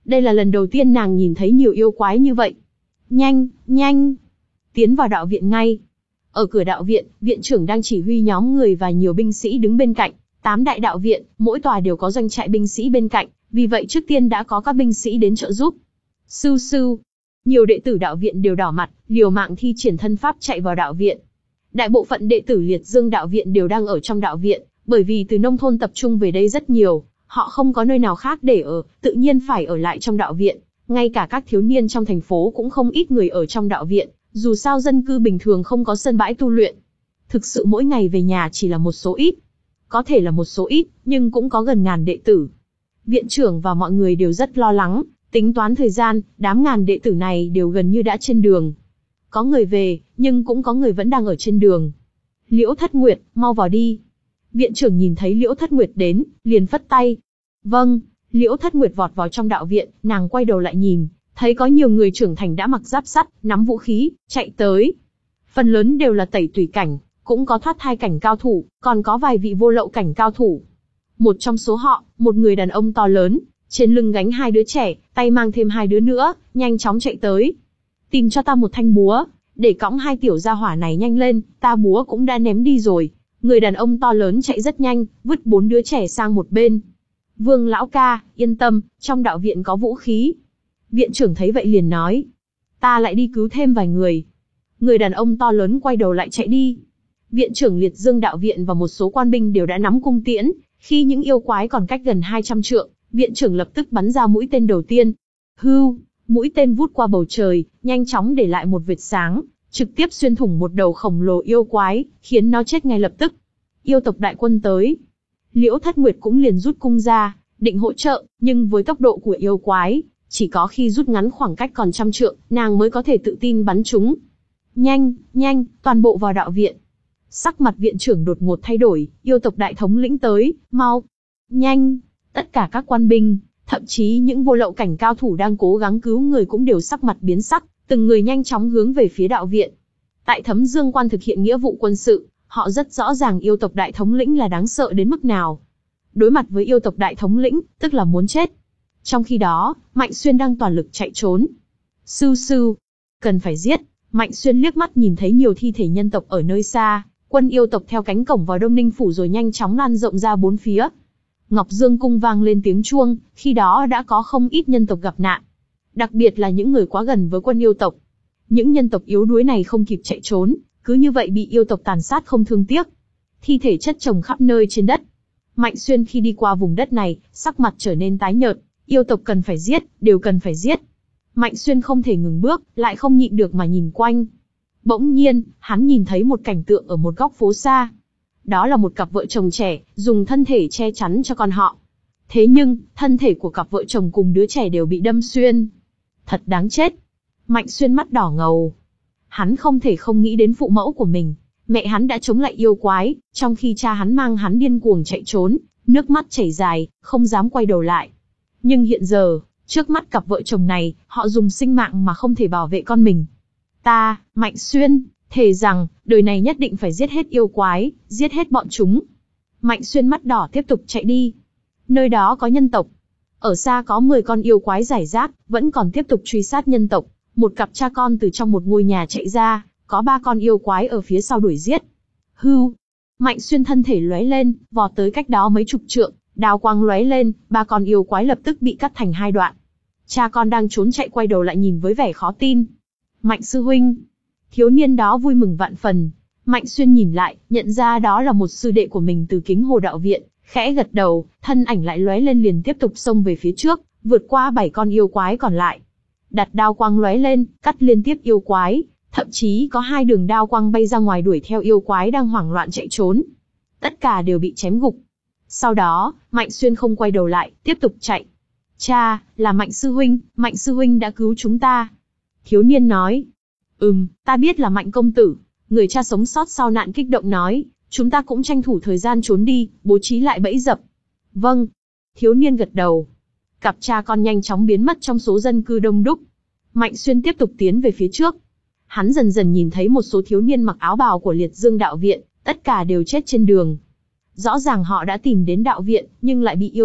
Đây là lần đầu tiên nàng nhìn thấy nhiều yêu quái như vậy. Nhanh, nhanh, tiến vào đạo viện ngay. Ở cửa đạo viện, viện trưởng đang chỉ huy nhóm người và nhiều binh sĩ đứng bên cạnh. Tám đại đạo viện, mỗi tòa đều có doanh trại binh sĩ bên cạnh, vì vậy trước tiên đã có các binh sĩ đến trợ giúp. Sưu sưu, nhiều đệ tử đạo viện đều đỏ mặt, liều mạng thi triển thân pháp chạy vào đạo viện. Đại bộ phận đệ tử Liệt Dương đạo viện đều đang ở trong đạo viện, bởi vì từ nông thôn tập trung về đây rất nhiều, họ không có nơi nào khác để ở, tự nhiên phải ở lại trong đạo viện. Ngay cả các thiếu niên trong thành phố cũng không ít người ở trong đạo viện, dù sao dân cư bình thường không có sân bãi tu luyện. Thực sự mỗi ngày về nhà chỉ là một số ít. Có thể là một số ít, nhưng cũng có gần ngàn đệ tử. Viện trưởng và mọi người đều rất lo lắng, tính toán thời gian, đám ngàn đệ tử này đều gần như đã trên đường. Có người về, nhưng cũng có người vẫn đang ở trên đường. Liễu Thất Nguyệt, mau vào đi. Viện trưởng nhìn thấy Liễu Thất Nguyệt đến, liền phất tay. Vâng, Liễu Thất Nguyệt vọt vào trong đạo viện, nàng quay đầu lại nhìn, thấy có nhiều người trưởng thành đã mặc giáp sắt, nắm vũ khí, chạy tới. Phần lớn đều là tẩy tùy cảnh, cũng có thoát thai cảnh cao thủ, còn có vài vị vô lậu cảnh cao thủ. Một trong số họ, một người đàn ông to lớn, trên lưng gánh hai đứa trẻ, tay mang thêm hai đứa nữa, nhanh chóng chạy tới. Tìm cho ta một thanh búa, để cõng hai tiểu gia hỏa này nhanh lên, ta búa cũng đã ném đi rồi. Người đàn ông to lớn chạy rất nhanh, vứt bốn đứa trẻ sang một bên. Vương lão ca, yên tâm, trong đạo viện có vũ khí. Viện trưởng thấy vậy liền nói. Ta lại đi cứu thêm vài người. Người đàn ông to lớn quay đầu lại chạy đi. Viện trưởng Liệt Dương đạo viện và một số quan binh đều đã nắm cung tiễn. Khi những yêu quái còn cách gần hai trăm trượng, viện trưởng lập tức bắn ra mũi tên đầu tiên. Hưu, mũi tên vút qua bầu trời, nhanh chóng để lại một vệt sáng, trực tiếp xuyên thủng một đầu khổng lồ yêu quái, khiến nó chết ngay lập tức. Yêu tộc đại quân tới. Liễu Thất Nguyệt cũng liền rút cung ra, định hỗ trợ, nhưng với tốc độ của yêu quái, chỉ có khi rút ngắn khoảng cách còn trăm trượng, nàng mới có thể tự tin bắn chúng. Nhanh, nhanh, toàn bộ vào đạo viện. Sắc mặt viện trưởng đột ngột thay đổi, yêu tộc đại thống lĩnh tới, mau. Nhanh, tất cả các quan binh, thậm chí những vô lậu cảnh cao thủ đang cố gắng cứu người cũng đều sắc mặt biến sắc, từng người nhanh chóng hướng về phía đạo viện. Tại Thấm Dương Quan thực hiện nghĩa vụ quân sự, họ rất rõ ràng yêu tộc đại thống lĩnh là đáng sợ đến mức nào. Đối mặt với yêu tộc đại thống lĩnh, tức là muốn chết. Trong khi đó, Mạnh Xuyên đang toàn lực chạy trốn. Sưu sưu, cần phải giết. Mạnh Xuyên liếc mắt nhìn thấy nhiều thi thể nhân tộc ở nơi xa, quân yêu tộc theo cánh cổng vào Đông Ninh phủ rồi nhanh chóng lan rộng ra bốn phía. Ngọc Dương cung vang lên tiếng chuông, khi đó đã có không ít nhân tộc gặp nạn. Đặc biệt là những người quá gần với quân yêu tộc. Những nhân tộc yếu đuối này không kịp chạy trốn, cứ như vậy bị yêu tộc tàn sát không thương tiếc. Thi thể chất chồng khắp nơi trên đất. Mạnh Xuyên khi đi qua vùng đất này, sắc mặt trở nên tái nhợt, yêu tộc cần phải giết, đều cần phải giết. Mạnh Xuyên không thể ngừng bước, lại không nhịn được mà nhìn quanh. Bỗng nhiên, hắn nhìn thấy một cảnh tượng ở một góc phố xa. Đó là một cặp vợ chồng trẻ, dùng thân thể che chắn cho con họ. Thế nhưng, thân thể của cặp vợ chồng cùng đứa trẻ đều bị đâm xuyên. Thật đáng chết. Mạnh Xuyên mắt đỏ ngầu. Hắn không thể không nghĩ đến phụ mẫu của mình. Mẹ hắn đã chống lại yêu quái, trong khi cha hắn mang hắn điên cuồng chạy trốn, nước mắt chảy dài, không dám quay đầu lại. Nhưng hiện giờ, trước mắt cặp vợ chồng này, họ dùng sinh mạng mà không thể bảo vệ con mình. Ta, Mạnh Xuyên, thề rằng, đời này nhất định phải giết hết yêu quái, giết hết bọn chúng. Mạnh Xuyên mắt đỏ tiếp tục chạy đi. Nơi đó có nhân tộc. Ở xa có mười con yêu quái rải rác, vẫn còn tiếp tục truy sát nhân tộc. Một cặp cha con từ trong một ngôi nhà chạy ra, có ba con yêu quái ở phía sau đuổi giết. Hưu. Mạnh Xuyên thân thể lóe lên, vọt tới cách đó mấy chục trượng, đao quang lóe lên, ba con yêu quái lập tức bị cắt thành hai đoạn. Cha con đang trốn chạy quay đầu lại nhìn với vẻ khó tin. Mạnh sư huynh. Thiếu niên đó vui mừng vạn phần. Mạnh Xuyên nhìn lại, nhận ra đó là một sư đệ của mình từ Kính Hồ đạo viện, khẽ gật đầu, thân ảnh lại lóe lên liền tiếp tục xông về phía trước, vượt qua bảy con yêu quái còn lại. Đặt đao quang lóe lên, cắt liên tiếp yêu quái, thậm chí có hai đường đao quang bay ra ngoài đuổi theo yêu quái đang hoảng loạn chạy trốn. Tất cả đều bị chém gục. Sau đó, Mạnh Xuyên không quay đầu lại, tiếp tục chạy. Cha, là Mạnh sư huynh, Mạnh sư huynh đã cứu chúng ta. Thiếu niên nói. Ừm, ta biết là Mạnh công tử. Người cha sống sót sau nạn kích động nói, chúng ta cũng tranh thủ thời gian trốn đi, bố trí lại bẫy dập. Vâng. Thiếu niên gật đầu. Cặp cha con nhanh chóng biến mất trong số dân cư đông đúc. Mạnh Xuyên tiếp tục tiến về phía trước. Hắn dần dần nhìn thấy một số thiếu niên mặc áo bào của Liệt Dương đạo viện, tất cả đều chết trên đường. Rõ ràng họ đã tìm đến đạo viện, nhưng lại bị yêu tộc,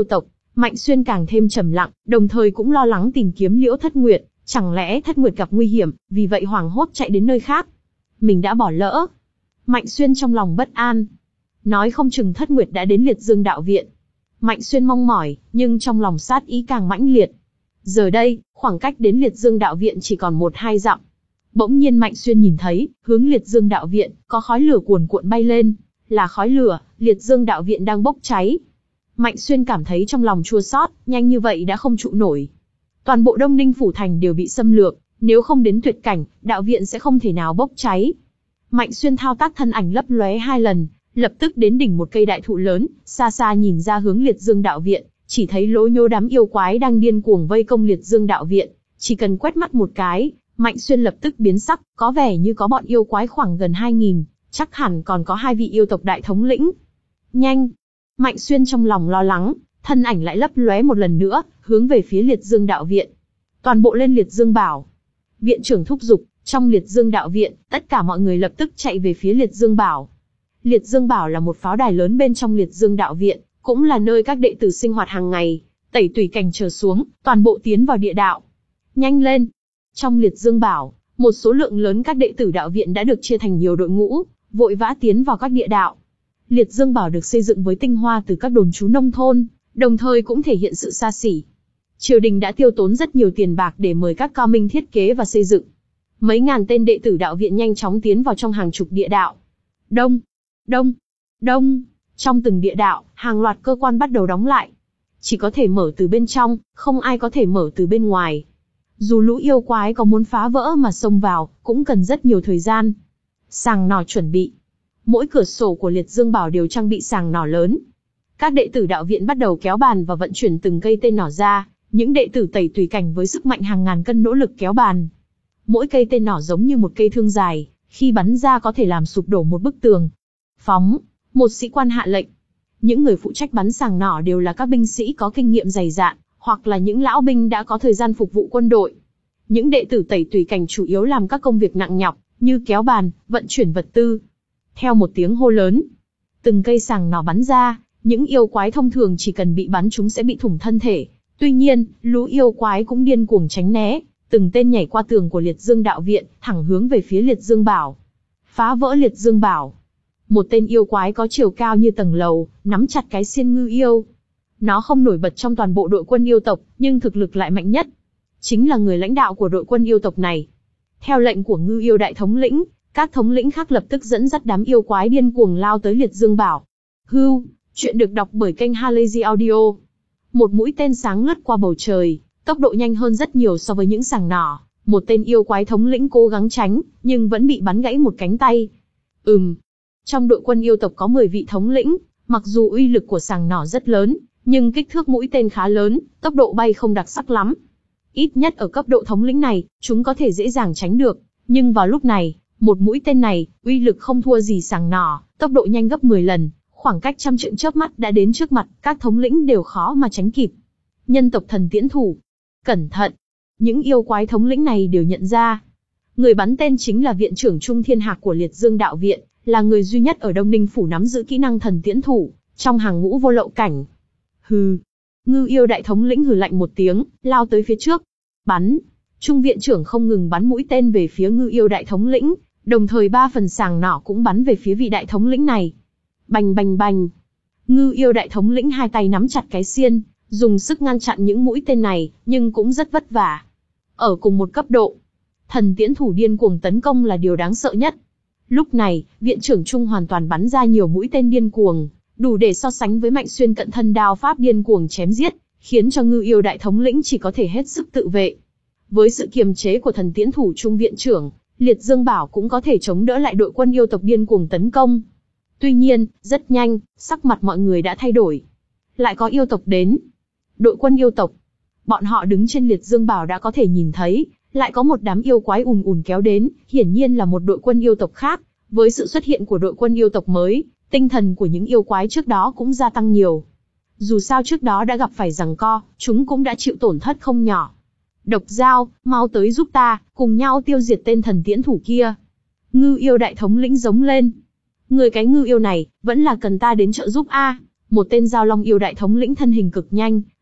Mạnh Xuyên càng thêm trầm lặng, đồng thời cũng lo lắng tìm kiếm Liễu Thất Nguyệt, chẳng lẽ Thất Nguyệt gặp nguy hiểm, vì vậy hoảng hốt chạy đến nơi khác. Mình đã bỏ lỡ. Mạnh Xuyên trong lòng bất an. Nói không chừng Thất Nguyệt đã đến Liệt Dương đạo viện. Mạnh Xuyên mong mỏi, nhưng trong lòng sát ý càng mãnh liệt. Giờ đây, khoảng cách đến Liệt Dương đạo viện chỉ còn một hai dặm. Bỗng nhiên Mạnh Xuyên nhìn thấy, hướng Liệt Dương đạo viện, có khói lửa cuồn cuộn bay lên. Là khói lửa, Liệt Dương đạo viện đang bốc cháy. Mạnh Xuyên cảm thấy trong lòng chua xót, nhanh như vậy đã không trụ nổi. Toàn bộ Đông Ninh phủ thành đều bị xâm lược, nếu không đến tuyệt cảnh, đạo viện sẽ không thể nào bốc cháy. Mạnh Xuyên thao tác thân ảnh lấp lóe hai lần, lập tức đến đỉnh một cây đại thụ lớn, xa xa nhìn ra hướng Liệt Dương đạo viện, chỉ thấy lố nhố đám yêu quái đang điên cuồng vây công Liệt Dương đạo viện, chỉ cần quét mắt một cái, Mạnh Xuyên lập tức biến sắc, có vẻ như có bọn yêu quái khoảng gần hai nghìn, chắc hẳn còn có hai vị yêu tộc đại thống lĩnh. Nhanh! Mạnh Xuyên trong lòng lo lắng, thân ảnh lại lấp lóe một lần nữa, hướng về phía Liệt Dương đạo viện. Toàn bộ lên Liệt Dương bảo. Viện trưởng thúc giục, trong Liệt Dương đạo viện, tất cả mọi người lập tức chạy về phía Liệt Dương bảo. Liệt Dương bảo là một pháo đài lớn bên trong Liệt Dương đạo viện, cũng là nơi các đệ tử sinh hoạt hàng ngày. Tẩy tùy cảnh trở xuống, toàn bộ tiến vào địa đạo. Nhanh lên! Trong Liệt Dương bảo, một số lượng lớn các đệ tử đạo viện đã được chia thành nhiều đội ngũ, vội vã tiến vào các địa đạo. Liệt Dương bảo được xây dựng với tinh hoa từ các đồn trú nông thôn, đồng thời cũng thể hiện sự xa xỉ. Triều đình đã tiêu tốn rất nhiều tiền bạc để mời các cao minh thiết kế và xây dựng. Mấy ngàn tên đệ tử đạo viện nhanh chóng tiến vào trong hàng chục địa đạo. Đông, đông, đông, trong từng địa đạo, hàng loạt cơ quan bắt đầu đóng lại. Chỉ có thể mở từ bên trong, không ai có thể mở từ bên ngoài. Dù lũ yêu quái có muốn phá vỡ mà xông vào, cũng cần rất nhiều thời gian. Sàng nỏ chuẩn bị. Mỗi cửa sổ của Liệt Dương bảo đều trang bị sàng nỏ lớn. Các đệ tử đạo viện bắt đầu kéo bàn và vận chuyển từng cây tên nỏ ra, những đệ tử tẩy tùy cảnh với sức mạnh hàng ngàn cân nỗ lực kéo bàn. Mỗi cây tên nỏ giống như một cây thương dài, khi bắn ra có thể làm sụp đổ một bức tường. Phóng, một sĩ quan hạ lệnh. Những người phụ trách bắn sàng nỏ đều là các binh sĩ có kinh nghiệm dày dạn, hoặc là những lão binh đã có thời gian phục vụ quân đội. Những đệ tử tẩy tùy cảnh chủ yếu làm các công việc nặng nhọc, như kéo bàn, vận chuyển vật tư. Theo một tiếng hô lớn, từng cây sàng nỏ bắn ra, những yêu quái thông thường chỉ cần bị bắn chúng sẽ bị thủng thân thể. Tuy nhiên, lũ yêu quái cũng điên cuồng tránh né, từng tên nhảy qua tường của Liệt Dương đạo viện, thẳng hướng về phía Liệt Dương bảo. Phá vỡ Liệt Dương bảo. Một tên yêu quái có chiều cao như tầng lầu, nắm chặt cái xiên ngư yêu. Nó không nổi bật trong toàn bộ đội quân yêu tộc, nhưng thực lực lại mạnh nhất. Chính là người lãnh đạo của đội quân yêu tộc này. Theo lệnh của ngư yêu đại thống lĩnh, các thống lĩnh khác lập tức dẫn dắt đám yêu quái điên cuồng lao tới Liệt Dương bảo. Hưu, chuyện được đọc bởi kênh Halazy Audio. Một mũi tên sáng lướt qua bầu trời, tốc độ nhanh hơn rất nhiều so với những sàng nỏ. Một tên yêu quái thống lĩnh cố gắng tránh, nhưng vẫn bị bắn gãy một cánh tay. Ừm. Trong đội quân yêu tộc có mười vị thống lĩnh, mặc dù uy lực của sàng nỏ rất lớn, nhưng kích thước mũi tên khá lớn, tốc độ bay không đặc sắc lắm. Ít nhất ở cấp độ thống lĩnh này, chúng có thể dễ dàng tránh được. Nhưng vào lúc này, một mũi tên này, uy lực không thua gì sàng nỏ, tốc độ nhanh gấp mười lần, khoảng cách trăm trượng chớp mắt đã đến trước mặt, các thống lĩnh đều khó mà tránh kịp. Nhân tộc thần tiễn thủ. Cẩn thận! Những yêu quái thống lĩnh này đều nhận ra. Người bắn tên chính là viện trưởng Trung Thiên Hạc của Liệt Dương đạo viện, là người duy nhất ở Đông Ninh phủ nắm giữ kỹ năng thần tiễn thủ, trong hàng ngũ vô lậu cảnh. Hừ! Ngư yêu đại thống lĩnh hừ lạnh một tiếng, lao tới phía trước. Bắn! Trung viện trưởng không ngừng bắn mũi tên về phía ngư yêu đại thống lĩnh, đồng thời ba phần sàng nỏ cũng bắn về phía vị đại thống lĩnh này. Bành bành bành! Ngư yêu đại thống lĩnh hai tay nắm chặt cái xiên, dùng sức ngăn chặn những mũi tên này, nhưng cũng rất vất vả. Ở cùng một cấp độ, thần tiễn thủ điên cuồng tấn công là điều đáng sợ nhất. Lúc này, viện trưởng Trung hoàn toàn bắn ra nhiều mũi tên điên cuồng, đủ để so sánh với Mạnh Xuyên cận thân đao pháp điên cuồng chém giết, khiến cho ngư yêu đại thống lĩnh chỉ có thể hết sức tự vệ. Với sự kiềm chế của thần tiễn thủ Trung viện trưởng, Liệt Dương bảo cũng có thể chống đỡ lại đội quân yêu tộc điên cuồng tấn công. Tuy nhiên, rất nhanh, sắc mặt mọi người đã thay đổi. Lại có yêu tộc đến. Đội quân yêu tộc. Bọn họ đứng trên Liệt Dương bảo đã có thể nhìn thấy, lại có một đám yêu quái ùn ùn kéo đến, hiển nhiên là một đội quân yêu tộc khác. Với sự xuất hiện của đội quân yêu tộc mới, tinh thần của những yêu quái trước đó cũng gia tăng nhiều. Dù sao trước đó đã gặp phải giằng co, chúng cũng đã chịu tổn thất không nhỏ. Độc Dao, mau tới giúp ta, cùng nhau tiêu diệt tên thần tiễn thủ kia. Ngư yêu đại thống lĩnh giống lên. Người cái ngư yêu này, vẫn là cần ta đến trợ giúp a. Một tên Giao Long yêu đại thống lĩnh thân hình cực nhanh,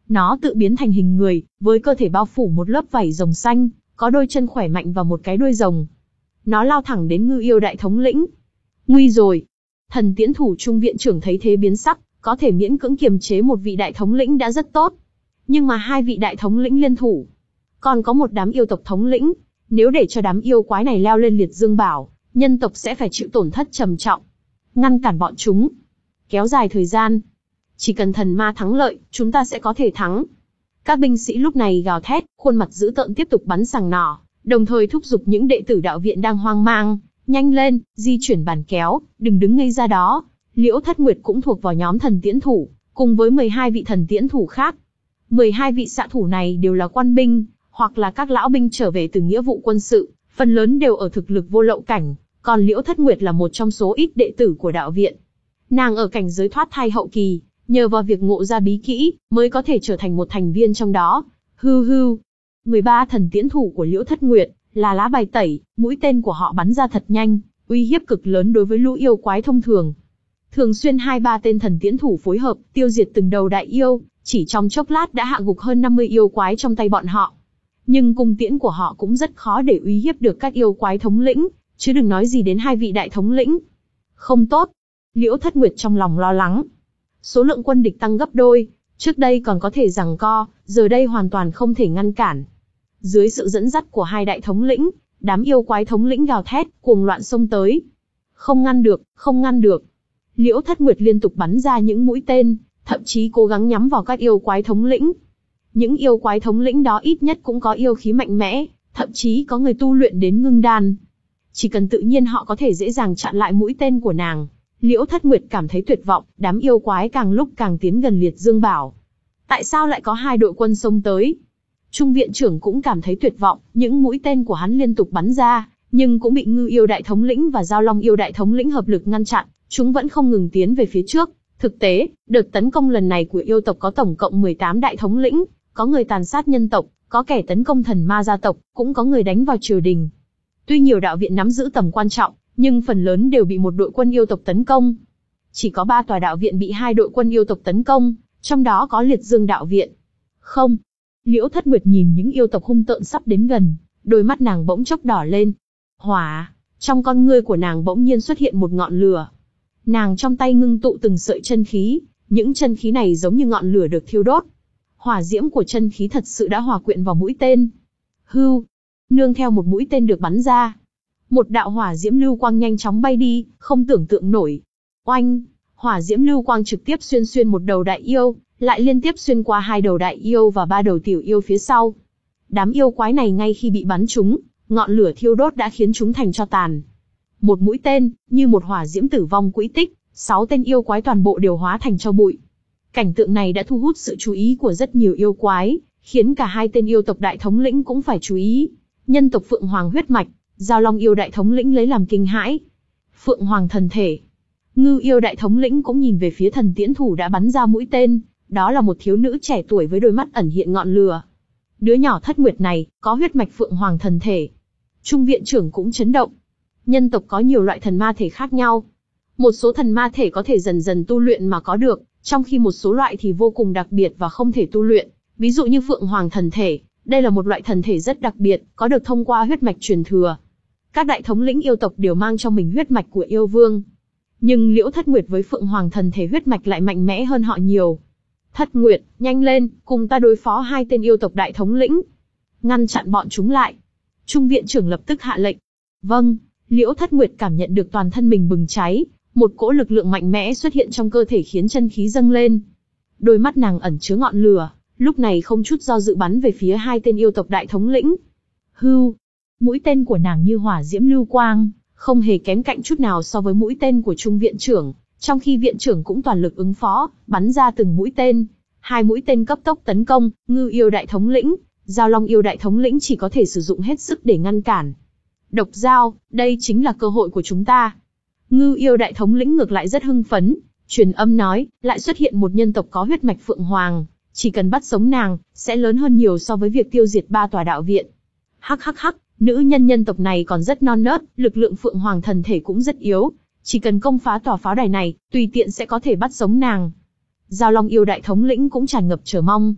Nó tự biến thành hình người, với cơ thể bao phủ một lớp vảy rồng xanh, có đôi chân khỏe mạnh và một cái đuôi rồng. Nó lao thẳng đến Ngư Yêu đại thống lĩnh. Nguy rồi! Thần tiễn thủ trung viện trưởng thấy thế biến sắc, có thể miễn cưỡng kiềm chế một vị đại thống lĩnh đã rất tốt. Nhưng mà hai vị đại thống lĩnh liên thủ, còn có một đám yêu tộc thống lĩnh, nếu để cho đám yêu quái này leo lên liệt dương bảo, nhân tộc sẽ phải chịu tổn thất trầm trọng. Ngăn cản bọn chúng, kéo dài thời gian. Chỉ cần thần ma thắng lợi, chúng ta sẽ có thể thắng. Các binh sĩ lúc này gào thét, khuôn mặt dữ tợn tiếp tục bắn sàng nỏ, đồng thời thúc giục những đệ tử đạo viện đang hoang mang. Nhanh lên, di chuyển bàn kéo, đừng đứng ngây ra đó. Liễu Thất Nguyệt cũng thuộc vào nhóm thần tiễn thủ, cùng với mười hai vị thần tiễn thủ khác. mười hai vị xạ thủ này đều là quan binh, hoặc là các lão binh trở về từ nghĩa vụ quân sự, phần lớn đều ở thực lực vô lậu cảnh, còn Liễu Thất Nguyệt là một trong số ít đệ tử của đạo viện. Nàng ở cảnh giới thoát thai hậu kỳ, nhờ vào việc ngộ ra bí kỹ, mới có thể trở thành một thành viên trong đó. Hư hư, mười ba thần tiễn thủ của Liễu Thất Nguyệt là lá bài tẩy, mũi tên của họ bắn ra thật nhanh, uy hiếp cực lớn đối với lũ yêu quái thông thường. Thường xuyên hai ba tên thần tiễn thủ phối hợp, tiêu diệt từng đầu đại yêu, chỉ trong chốc lát đã hạ gục hơn năm mươi yêu quái trong tay bọn họ. Nhưng cung tiễn của họ cũng rất khó để uy hiếp được các yêu quái thống lĩnh, chứ đừng nói gì đến hai vị đại thống lĩnh. Không tốt. Liễu Thất Nguyệt trong lòng lo lắng. Số lượng quân địch tăng gấp đôi, trước đây còn có thể giằng co, giờ đây hoàn toàn không thể ngăn cản. Dưới sự dẫn dắt của hai đại thống lĩnh, đám yêu quái thống lĩnh gào thét, cuồng loạn xông tới. Không ngăn được, không ngăn được. Liễu Thất Nguyệt liên tục bắn ra những mũi tên, thậm chí cố gắng nhắm vào các yêu quái thống lĩnh. Những yêu quái thống lĩnh đó ít nhất cũng có yêu khí mạnh mẽ, thậm chí có người tu luyện đến ngưng đan. Chỉ cần tự nhiên họ có thể dễ dàng chặn lại mũi tên của nàng. Liễu Thất Nguyệt cảm thấy tuyệt vọng, đám yêu quái càng lúc càng tiến gần liệt dương bảo. Tại sao lại có hai đội quân xông tới? Trung viện trưởng cũng cảm thấy tuyệt vọng, những mũi tên của hắn liên tục bắn ra, nhưng cũng bị Ngư Yêu đại thống lĩnh và Giao Long Yêu đại thống lĩnh hợp lực ngăn chặn, chúng vẫn không ngừng tiến về phía trước. Thực tế, đợt tấn công lần này của yêu tộc có tổng cộng mười tám đại thống lĩnh, có người tàn sát nhân tộc, có kẻ tấn công thần ma gia tộc, cũng có người đánh vào triều đình. Tuy nhiều đạo viện nắm giữ tầm quan trọng, nhưng phần lớn đều bị một đội quân yêu tộc tấn công. Chỉ có ba tòa đạo viện bị hai đội quân yêu tộc tấn công, trong đó có Liệt Dương đạo viện. Không. Liễu Thất Nguyệt nhìn những yêu tộc hung tợn sắp đến gần, đôi mắt nàng bỗng chốc đỏ lên. Hỏa, trong con ngươi của nàng bỗng nhiên xuất hiện một ngọn lửa. Nàng trong tay ngưng tụ từng sợi chân khí, những chân khí này giống như ngọn lửa được thiêu đốt. Hỏa diễm của chân khí thật sự đã hòa quyện vào mũi tên. Hưu, nương theo một mũi tên được bắn ra, một đạo hỏa diễm lưu quang nhanh chóng bay đi, không tưởng tượng nổi. Oanh, hỏa diễm lưu quang trực tiếp xuyên xuyên một đầu đại yêu, lại liên tiếp xuyên qua hai đầu đại yêu và ba đầu tiểu yêu phía sau. Đám yêu quái này ngay khi bị bắn trúng, ngọn lửa thiêu đốt đã khiến chúng thành tro tàn. Một mũi tên, như một hỏa diễm tử vong quỹ tích, sáu tên yêu quái toàn bộ đều hóa thành tro bụi. Cảnh tượng này đã thu hút sự chú ý của rất nhiều yêu quái, khiến cả hai tên yêu tộc đại thống lĩnh cũng phải chú ý. Nhân tộc Phượng Hoàng huyết mạch, Giao Long Yêu đại thống lĩnh lấy làm kinh hãi. Phượng Hoàng thần thể. Ngư Yêu đại thống lĩnh cũng nhìn về phía thần tiễn thủ đã bắn ra mũi tên, đó là một thiếu nữ trẻ tuổi với đôi mắt ẩn hiện ngọn lửa. Đứa nhỏ Thất Nguyệt này, có huyết mạch Phượng Hoàng thần thể. Trung viện trưởng cũng chấn động. Nhân tộc có nhiều loại thần ma thể khác nhau. Một số thần ma thể có thể dần dần tu luyện mà có được, trong khi một số loại thì vô cùng đặc biệt và không thể tu luyện. Ví dụ như Phượng Hoàng thần thể, đây là một loại thần thể rất đặc biệt, có được thông qua huyết mạch truyền thừa. Các đại thống lĩnh yêu tộc đều mang trong mình huyết mạch của yêu vương. Nhưng Liễu Thất Nguyệt với Phượng Hoàng thần thể huyết mạch lại mạnh mẽ hơn họ nhiều. Thất Nguyệt, nhanh lên, cùng ta đối phó hai tên yêu tộc đại thống lĩnh. Ngăn chặn bọn chúng lại. Trung viện trưởng lập tức hạ lệnh. Vâng, Liễu Thất Nguyệt cảm nhận được toàn thân mình bừng cháy, một cỗ lực lượng mạnh mẽ xuất hiện trong cơ thể khiến chân khí dâng lên. Đôi mắt nàng ẩn chứa ngọn lửa, lúc này không chút do dự bắn về phía hai tên yêu tộc đại thống lĩnh. Hưu, mũi tên của nàng như hỏa diễm lưu quang, không hề kém cạnh chút nào so với mũi tên của Trung viện trưởng, trong khi viện trưởng cũng toàn lực ứng phó, bắn ra từng mũi tên. Hai mũi tên cấp tốc tấn công, Ngư Yêu đại thống lĩnh, Giao Long Yêu đại thống lĩnh chỉ có thể sử dụng hết sức để ngăn cản. Độc dao, đây chính là cơ hội của chúng ta. Ngư Yêu đại thống lĩnh ngược lại rất hưng phấn, truyền âm nói, lại xuất hiện một nhân tộc có huyết mạch Phượng Hoàng, chỉ cần bắt sống nàng, sẽ lớn hơn nhiều so với việc tiêu diệt ba tòa đạo viện. Hắc hắc hắc, nữ nhân nhân tộc này còn rất non nớt, lực lượng Phượng Hoàng thần thể cũng rất yếu, chỉ cần công phá tòa pháo đài này, tùy tiện sẽ có thể bắt sống nàng. Giao Long Yêu đại thống lĩnh cũng tràn ngập chờ mong.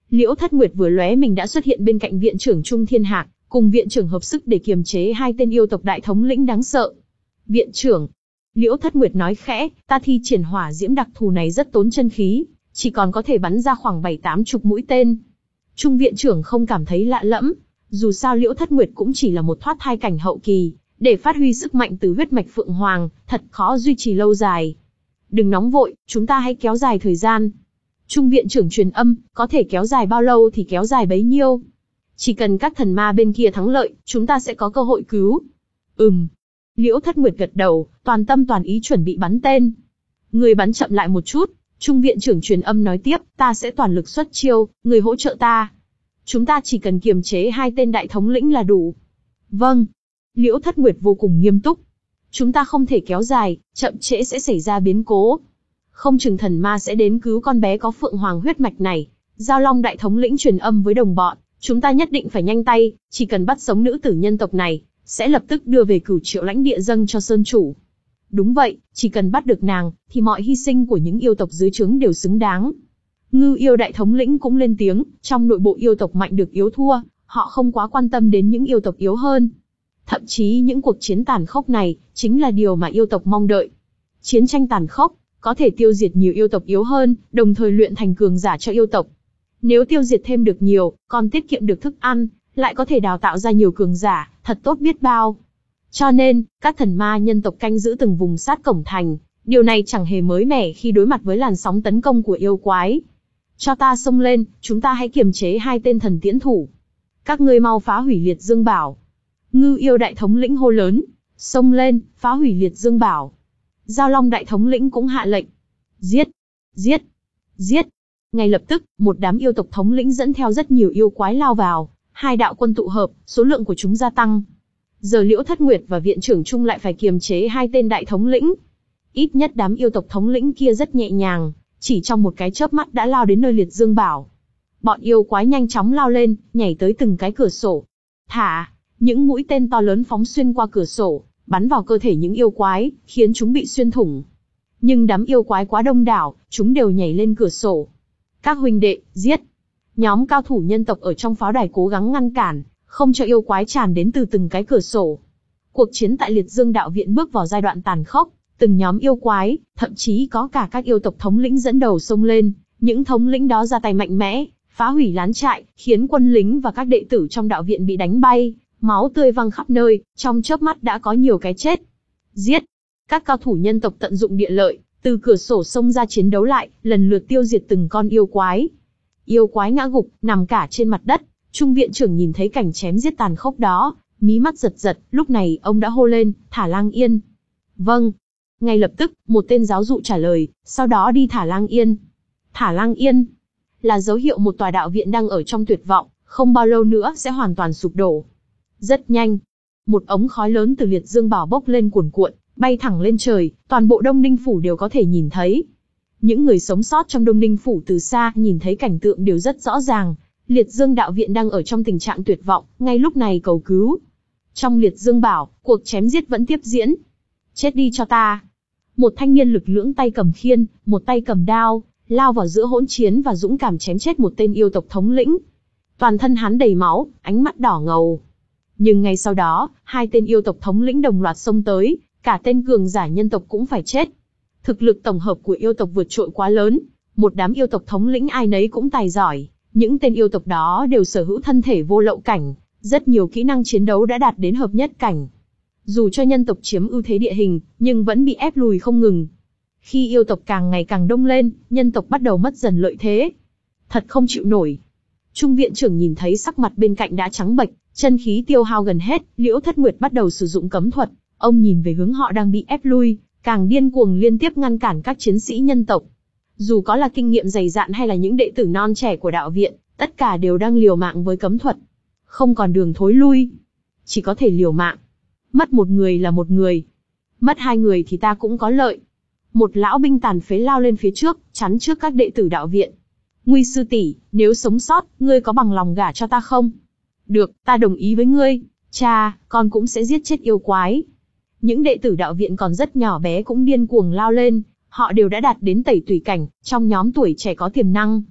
Liễu Thất Nguyệt vừa lóe mình đã xuất hiện bên cạnh viện trưởng Trung Thiên Hạc, cùng viện trưởng hợp sức để kiềm chế hai tên yêu tộc đại thống lĩnh đáng sợ. Viện trưởng, Liễu Thất Nguyệt nói khẽ, ta thi triển hỏa diễm đặc thù này rất tốn chân khí, chỉ còn có thể bắn ra khoảng bảy tám chục mũi tên. Trung viện trưởng không cảm thấy lạ lẫm, dù sao Liễu Thất Nguyệt cũng chỉ là một thoát thai cảnh hậu kỳ, để phát huy sức mạnh từ huyết mạch Phượng Hoàng, thật khó duy trì lâu dài. Đừng nóng vội, chúng ta hãy kéo dài thời gian. Trung viện trưởng truyền âm, có thể kéo dài bao lâu thì kéo dài bấy nhiêu. Chỉ cần các thần ma bên kia thắng lợi, chúng ta sẽ có cơ hội cứu. Ừm. Liễu Thất Nguyệt gật đầu, toàn tâm toàn ý chuẩn bị bắn tên. Người bắn chậm lại một chút, Trung viện trưởng truyền âm nói tiếp, ta sẽ toàn lực xuất chiêu, người hỗ trợ ta. Chúng ta chỉ cần kiềm chế hai tên đại thống lĩnh là đủ. Vâng. Liễu Thất Nguyệt vô cùng nghiêm túc. Chúng ta không thể kéo dài, chậm trễ sẽ xảy ra biến cố. Không chừng thần ma sẽ đến cứu con bé có Phượng Hoàng huyết mạch này. Giao Long đại thống lĩnh truyền âm với đồng bọn, chúng ta nhất định phải nhanh tay, chỉ cần bắt sống nữ tử nhân tộc này, sẽ lập tức đưa về Cửu Triệu lãnh địa dâng cho Sơn chủ. Đúng vậy, chỉ cần bắt được nàng, thì mọi hy sinh của những yêu tộc dưới trướng đều xứng đáng. Ngư yêu đại thống lĩnh cũng lên tiếng, trong nội bộ yêu tộc mạnh được yếu thua, họ không quá quan tâm đến những yêu tộc yếu hơn. Thậm chí những cuộc chiến tàn khốc này, chính là điều mà yêu tộc mong đợi. Chiến tranh tàn khốc, có thể tiêu diệt nhiều yêu tộc yếu hơn, đồng thời luyện thành cường giả cho yêu tộc. Nếu tiêu diệt thêm được nhiều, còn tiết kiệm được thức ăn, lại có thể đào tạo ra nhiều cường giả, thật tốt biết bao. Cho nên, các thần ma nhân tộc canh giữ từng vùng sát cổng thành, điều này chẳng hề mới mẻ khi đối mặt với làn sóng tấn công của yêu quái. Cho ta xông lên, chúng ta hãy kiềm chế hai tên thần tiễn thủ. Các ngươi mau phá hủy Liệt Dương Bảo. Ngư yêu đại thống lĩnh hô lớn, xông lên, phá hủy Liệt Dương Bảo. Giao Long đại thống lĩnh cũng hạ lệnh. Giết, giết, giết. Ngay lập tức, một đám yêu tộc thống lĩnh dẫn theo rất nhiều yêu quái lao vào, hai đạo quân tụ hợp, số lượng của chúng gia tăng. Giờ Liễu Thất Nguyệt và viện trưởng Trung lại phải kiềm chế hai tên đại thống lĩnh. Ít nhất đám yêu tộc thống lĩnh kia rất nhẹ nhàng, chỉ trong một cái chớp mắt đã lao đến nơi Liệt Dương Bảo. Bọn yêu quái nhanh chóng lao lên, nhảy tới từng cái cửa sổ. Thả, những mũi tên to lớn phóng xuyên qua cửa sổ, bắn vào cơ thể những yêu quái, khiến chúng bị xuyên thủng. Nhưng đám yêu quái quá đông đảo, chúng đều nhảy lên cửa sổ. Các huynh đệ, giết! Nhóm cao thủ nhân tộc ở trong pháo đài cố gắng ngăn cản, không cho yêu quái tràn đến từ từng cái cửa sổ. Cuộc chiến tại Liệt Dương Đạo Viện bước vào giai đoạn tàn khốc, từng nhóm yêu quái, thậm chí có cả các yêu tộc thống lĩnh dẫn đầu xông lên, những thống lĩnh đó ra tay mạnh mẽ, phá hủy lán trại, khiến quân lính và các đệ tử trong đạo viện bị đánh bay, máu tươi văng khắp nơi, trong chớp mắt đã có nhiều cái chết. Giết! Các cao thủ nhân tộc tận dụng địa lợi, từ cửa sổ xông ra chiến đấu lại, lần lượt tiêu diệt từng con yêu quái. Yêu quái ngã gục, nằm cả trên mặt đất. Trung viện trưởng nhìn thấy cảnh chém giết tàn khốc đó, mí mắt giật giật, lúc này ông đã hô lên, thả Lang Yên. Vâng. Ngay lập tức, một tên giáo dụ trả lời, sau đó đi thả Lang Yên. Thả Lang Yên là dấu hiệu một tòa đạo viện đang ở trong tuyệt vọng, không bao lâu nữa sẽ hoàn toàn sụp đổ. Rất nhanh, một ống khói lớn từ Liệt Dương Bảo bốc lên cuồn cuộn, bay thẳng lên trời, toàn bộ Đông Ninh Phủ đều có thể nhìn thấy. Những người sống sót trong Đông Ninh Phủ từ xa nhìn thấy cảnh tượng đều rất rõ ràng. Liệt Dương Đạo Viện đang ở trong tình trạng tuyệt vọng, ngay lúc này cầu cứu. Trong Liệt Dương Bảo, cuộc chém giết vẫn tiếp diễn. Chết đi cho ta! Một thanh niên lực lưỡng tay cầm khiên, một tay cầm đao, lao vào giữa hỗn chiến và dũng cảm chém chết một tên yêu tộc thống lĩnh. Toàn thân hắn đầy máu, ánh mắt đỏ ngầu. Nhưng ngay sau đó, hai tên yêu tộc thống lĩnh đồng loạt xông tới, cả tên cường giả nhân tộc cũng phải chết. Thực lực tổng hợp của yêu tộc vượt trội quá lớn, một đám yêu tộc thống lĩnh ai nấy cũng tài giỏi. Những tên yêu tộc đó đều sở hữu thân thể vô lậu cảnh, rất nhiều kỹ năng chiến đấu đã đạt đến hợp nhất cảnh. Dù cho nhân tộc chiếm ưu thế địa hình, nhưng vẫn bị ép lùi không ngừng. Khi yêu tộc càng ngày càng đông lên, nhân tộc bắt đầu mất dần lợi thế. Thật không chịu nổi. Trung viện trưởng nhìn thấy sắc mặt bên cạnh đã trắng bệch, chân khí tiêu hao gần hết, Liễu Thất Nguyệt bắt đầu sử dụng cấm thuật. Ông nhìn về hướng họ đang bị ép lui, càng điên cuồng liên tiếp ngăn cản các chiến sĩ nhân tộc. Dù có là kinh nghiệm dày dạn hay là những đệ tử non trẻ của đạo viện, tất cả đều đang liều mạng với cấm thuật. Không còn đường thối lui. Chỉ có thể liều mạng. Mất một người là một người. Mất hai người thì ta cũng có lợi. Một lão binh tàn phế lao lên phía trước, chắn trước các đệ tử đạo viện. Nguy sư tỷ, nếu sống sót, ngươi có bằng lòng gả cho ta không? Được, ta đồng ý với ngươi. Cha, con cũng sẽ giết chết yêu quái. Những đệ tử đạo viện còn rất nhỏ bé cũng điên cuồng lao lên. Họ đều đã đạt đến tẩy tùy cảnh, trong nhóm tuổi trẻ có tiềm năng.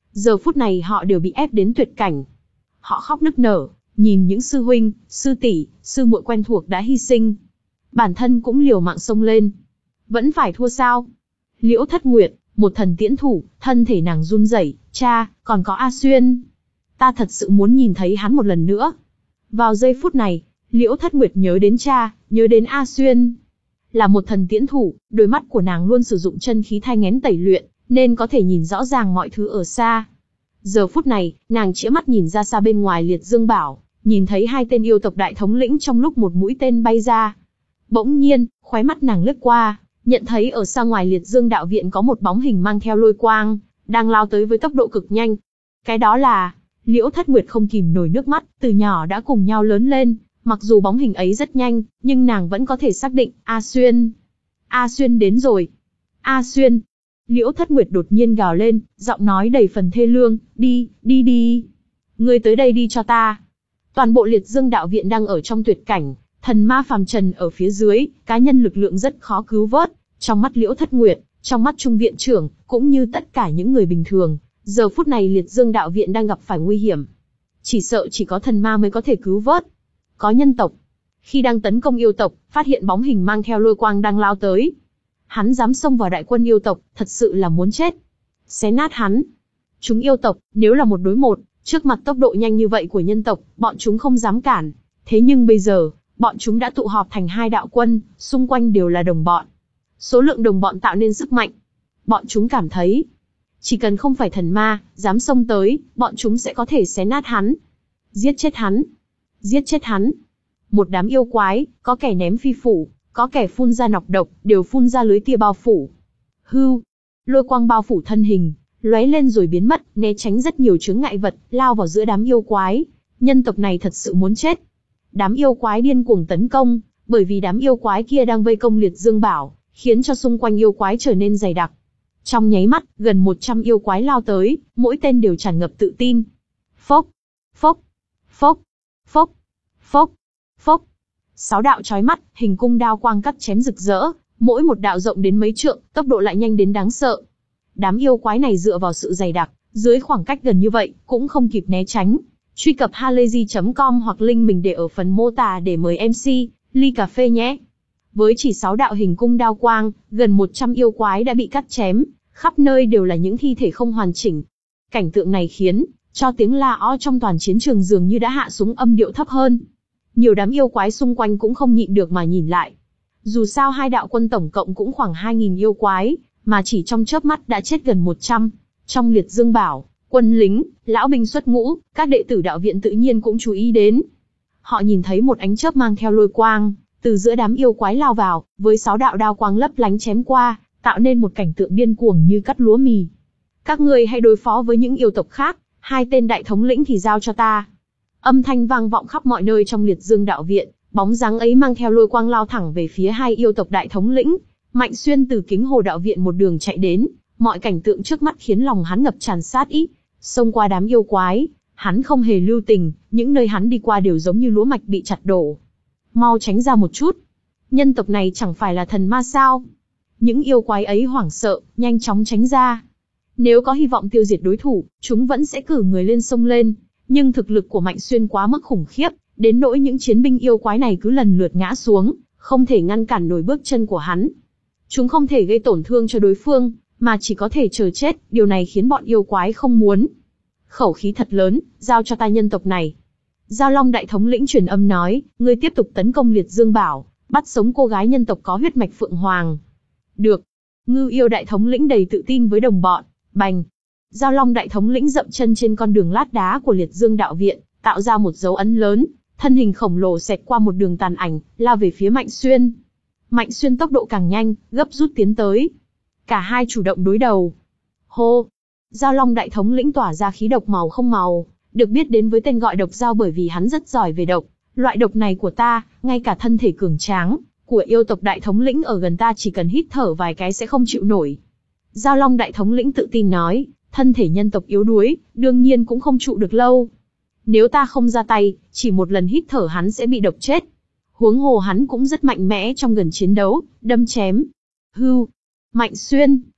Giờ phút này họ đều bị ép đến tuyệt cảnh. Họ khóc nức nở, nhìn những sư huynh, sư tỷ, sư muội quen thuộc đã hy sinh. Bản thân cũng liều mạng xông lên. Vẫn phải thua sao? Liễu Thất Nguyệt, một thần tiễn thủ, thân thể nàng run rẩy. Cha, còn có A Xuyên. Ta thật sự muốn nhìn thấy hắn một lần nữa. Vào giây phút này, Liễu Thất Nguyệt nhớ đến cha, nhớ đến A Xuyên. Là một thần tiễn thủ, đôi mắt của nàng luôn sử dụng chân khí thai nghén tẩy luyện, nên có thể nhìn rõ ràng mọi thứ ở xa. Giờ phút này, nàng chĩa mắt nhìn ra xa bên ngoài Liệt Dương Bảo, nhìn thấy hai tên yêu tộc đại thống lĩnh trong lúc một mũi tên bay ra. Bỗng nhiên, khóe mắt nàng lướt qua, nhận thấy ở xa ngoài Liệt Dương đạo viện có một bóng hình mang theo lôi quang, đang lao tới với tốc độ cực nhanh. Cái đó là... Liễu Thất Nguyệt không kìm nổi nước mắt, từ nhỏ đã cùng nhau lớn lên, mặc dù bóng hình ấy rất nhanh, nhưng nàng vẫn có thể xác định, A Xuyên. A Xuyên đến rồi. A Xuyên. Liễu Thất Nguyệt đột nhiên gào lên, giọng nói đầy phần thê lương, đi, đi đi. Ngươi tới đây đi cho ta. Toàn bộ Liệt Dương đạo viện đang ở trong tuyệt cảnh, thần ma phàm trần ở phía dưới, cá nhân lực lượng rất khó cứu vớt. Trong mắt Liễu Thất Nguyệt, trong mắt Trung viện trưởng, cũng như tất cả những người bình thường, giờ phút này Liệt Dương đạo viện đang gặp phải nguy hiểm. Chỉ sợ chỉ có thần ma mới có thể cứu vớt. Có nhân tộc. Khi đang tấn công yêu tộc, phát hiện bóng hình mang theo lôi quang đang lao tới. Hắn dám xông vào đại quân yêu tộc, thật sự là muốn chết. Xé nát hắn. Chúng yêu tộc, nếu là một đối một, trước mặt tốc độ nhanh như vậy của nhân tộc, bọn chúng không dám cản. Thế nhưng bây giờ, bọn chúng đã tụ họp thành hai đạo quân, xung quanh đều là đồng bọn. Số lượng đồng bọn tạo nên sức mạnh. Bọn chúng cảm thấy, chỉ cần không phải thần ma, dám xông tới, bọn chúng sẽ có thể xé nát hắn. Giết chết hắn. Giết chết hắn. Một đám yêu quái, có kẻ ném phi phủ, có kẻ phun ra nọc độc, đều phun ra lưới tia bao phủ. Hưu. Lôi quang bao phủ thân hình, lóe lên rồi biến mất, né tránh rất nhiều chướng ngại vật, lao vào giữa đám yêu quái. Nhân tộc này thật sự muốn chết. Đám yêu quái điên cuồng tấn công, bởi vì đám yêu quái kia đang vây công Liệt Dương Bảo, khiến cho xung quanh yêu quái trở nên dày đặc. Trong nháy mắt, gần một trăm yêu quái lao tới, mỗi tên đều tràn ngập tự tin. Phốc, phốc, phốc, phốc, phốc, phốc. Sáu đạo chói mắt, hình cung đao quang cắt chém rực rỡ, mỗi một đạo rộng đến mấy trượng, tốc độ lại nhanh đến đáng sợ. Đám yêu quái này dựa vào sự dày đặc, dưới khoảng cách gần như vậy, cũng không kịp né tránh. Truy cập halayzi chấm com hoặc link mình để ở phần mô tả để mời em xê, ly cà phê nhé. Với chỉ sáu đạo hình cung đao quang, gần một trăm yêu quái đã bị cắt chém, khắp nơi đều là những thi thể không hoàn chỉnh. Cảnh tượng này khiến cho tiếng la ó trong toàn chiến trường dường như đã hạ xuống âm điệu thấp hơn. Nhiều đám yêu quái xung quanh cũng không nhịn được mà nhìn lại. Dù sao hai đạo quân tổng cộng cũng khoảng hai nghìn yêu quái, mà chỉ trong chớp mắt đã chết gần một trăm. Trong Liệt Dương Bảo, quân lính, lão binh xuất ngũ, các đệ tử đạo viện tự nhiên cũng chú ý đến. Họ nhìn thấy một ánh chớp mang theo lôi quang, từ giữa đám yêu quái lao vào, với sáu đạo đao quang lấp lánh chém qua, tạo nên một cảnh tượng điên cuồng như cắt lúa mì. Các ngươi hãy đối phó với những yêu tộc khác, hai tên đại thống lĩnh thì giao cho ta. Âm thanh vang vọng khắp mọi nơi trong Liệt Dương đạo viện, bóng dáng ấy mang theo lôi quang lao thẳng về phía hai yêu tộc đại thống lĩnh. Mạnh Xuyên từ Kính Hồ đạo viện một đường chạy đến, mọi cảnh tượng trước mắt khiến lòng hắn ngập tràn sát ý. Xông qua đám yêu quái, hắn không hề lưu tình, những nơi hắn đi qua đều giống như lúa mạch bị chặt đổ. Mau tránh ra một chút. Nhân tộc này chẳng phải là thần ma sao? Những yêu quái ấy hoảng sợ, nhanh chóng tránh ra. Nếu có hy vọng tiêu diệt đối thủ, chúng vẫn sẽ cử người lên sông lên. Nhưng thực lực của Mạnh Xuyên quá mức khủng khiếp, đến nỗi những chiến binh yêu quái này cứ lần lượt ngã xuống, không thể ngăn cản nổi bước chân của hắn. Chúng không thể gây tổn thương cho đối phương, mà chỉ có thể chờ chết, điều này khiến bọn yêu quái không muốn. Khẩu khí thật lớn, giao cho ta nhân tộc này. Giao Long đại thống lĩnh truyền âm nói, ngươi tiếp tục tấn công Liệt Dương Bảo, bắt sống cô gái nhân tộc có huyết mạch Phượng Hoàng. Được. Ngưu yêu đại thống lĩnh đầy tự tin với đồng bọn, bành. Giao Long đại thống lĩnh dậm chân trên con đường lát đá của Liệt Dương đạo viện, tạo ra một dấu ấn lớn, thân hình khổng lồ xẹt qua một đường tàn ảnh, lao về phía Mạnh Xuyên. Mạnh Xuyên tốc độ càng nhanh, gấp rút tiến tới. Cả hai chủ động đối đầu. Hô! Giao Long đại thống lĩnh tỏa ra khí độc màu không màu, được biết đến với tên gọi độc dao bởi vì hắn rất giỏi về độc. Loại độc này của ta, ngay cả thân thể cường tráng của yêu tộc đại thống lĩnh ở gần ta chỉ cần hít thở vài cái sẽ không chịu nổi. Giao Long đại thống lĩnh tự tin nói, thân thể nhân tộc yếu đuối, đương nhiên cũng không trụ được lâu. Nếu ta không ra tay, chỉ một lần hít thở hắn sẽ bị độc chết. Huống hồ hắn cũng rất mạnh mẽ trong gần chiến đấu, đâm chém. Hưu! Mạnh Xuyên,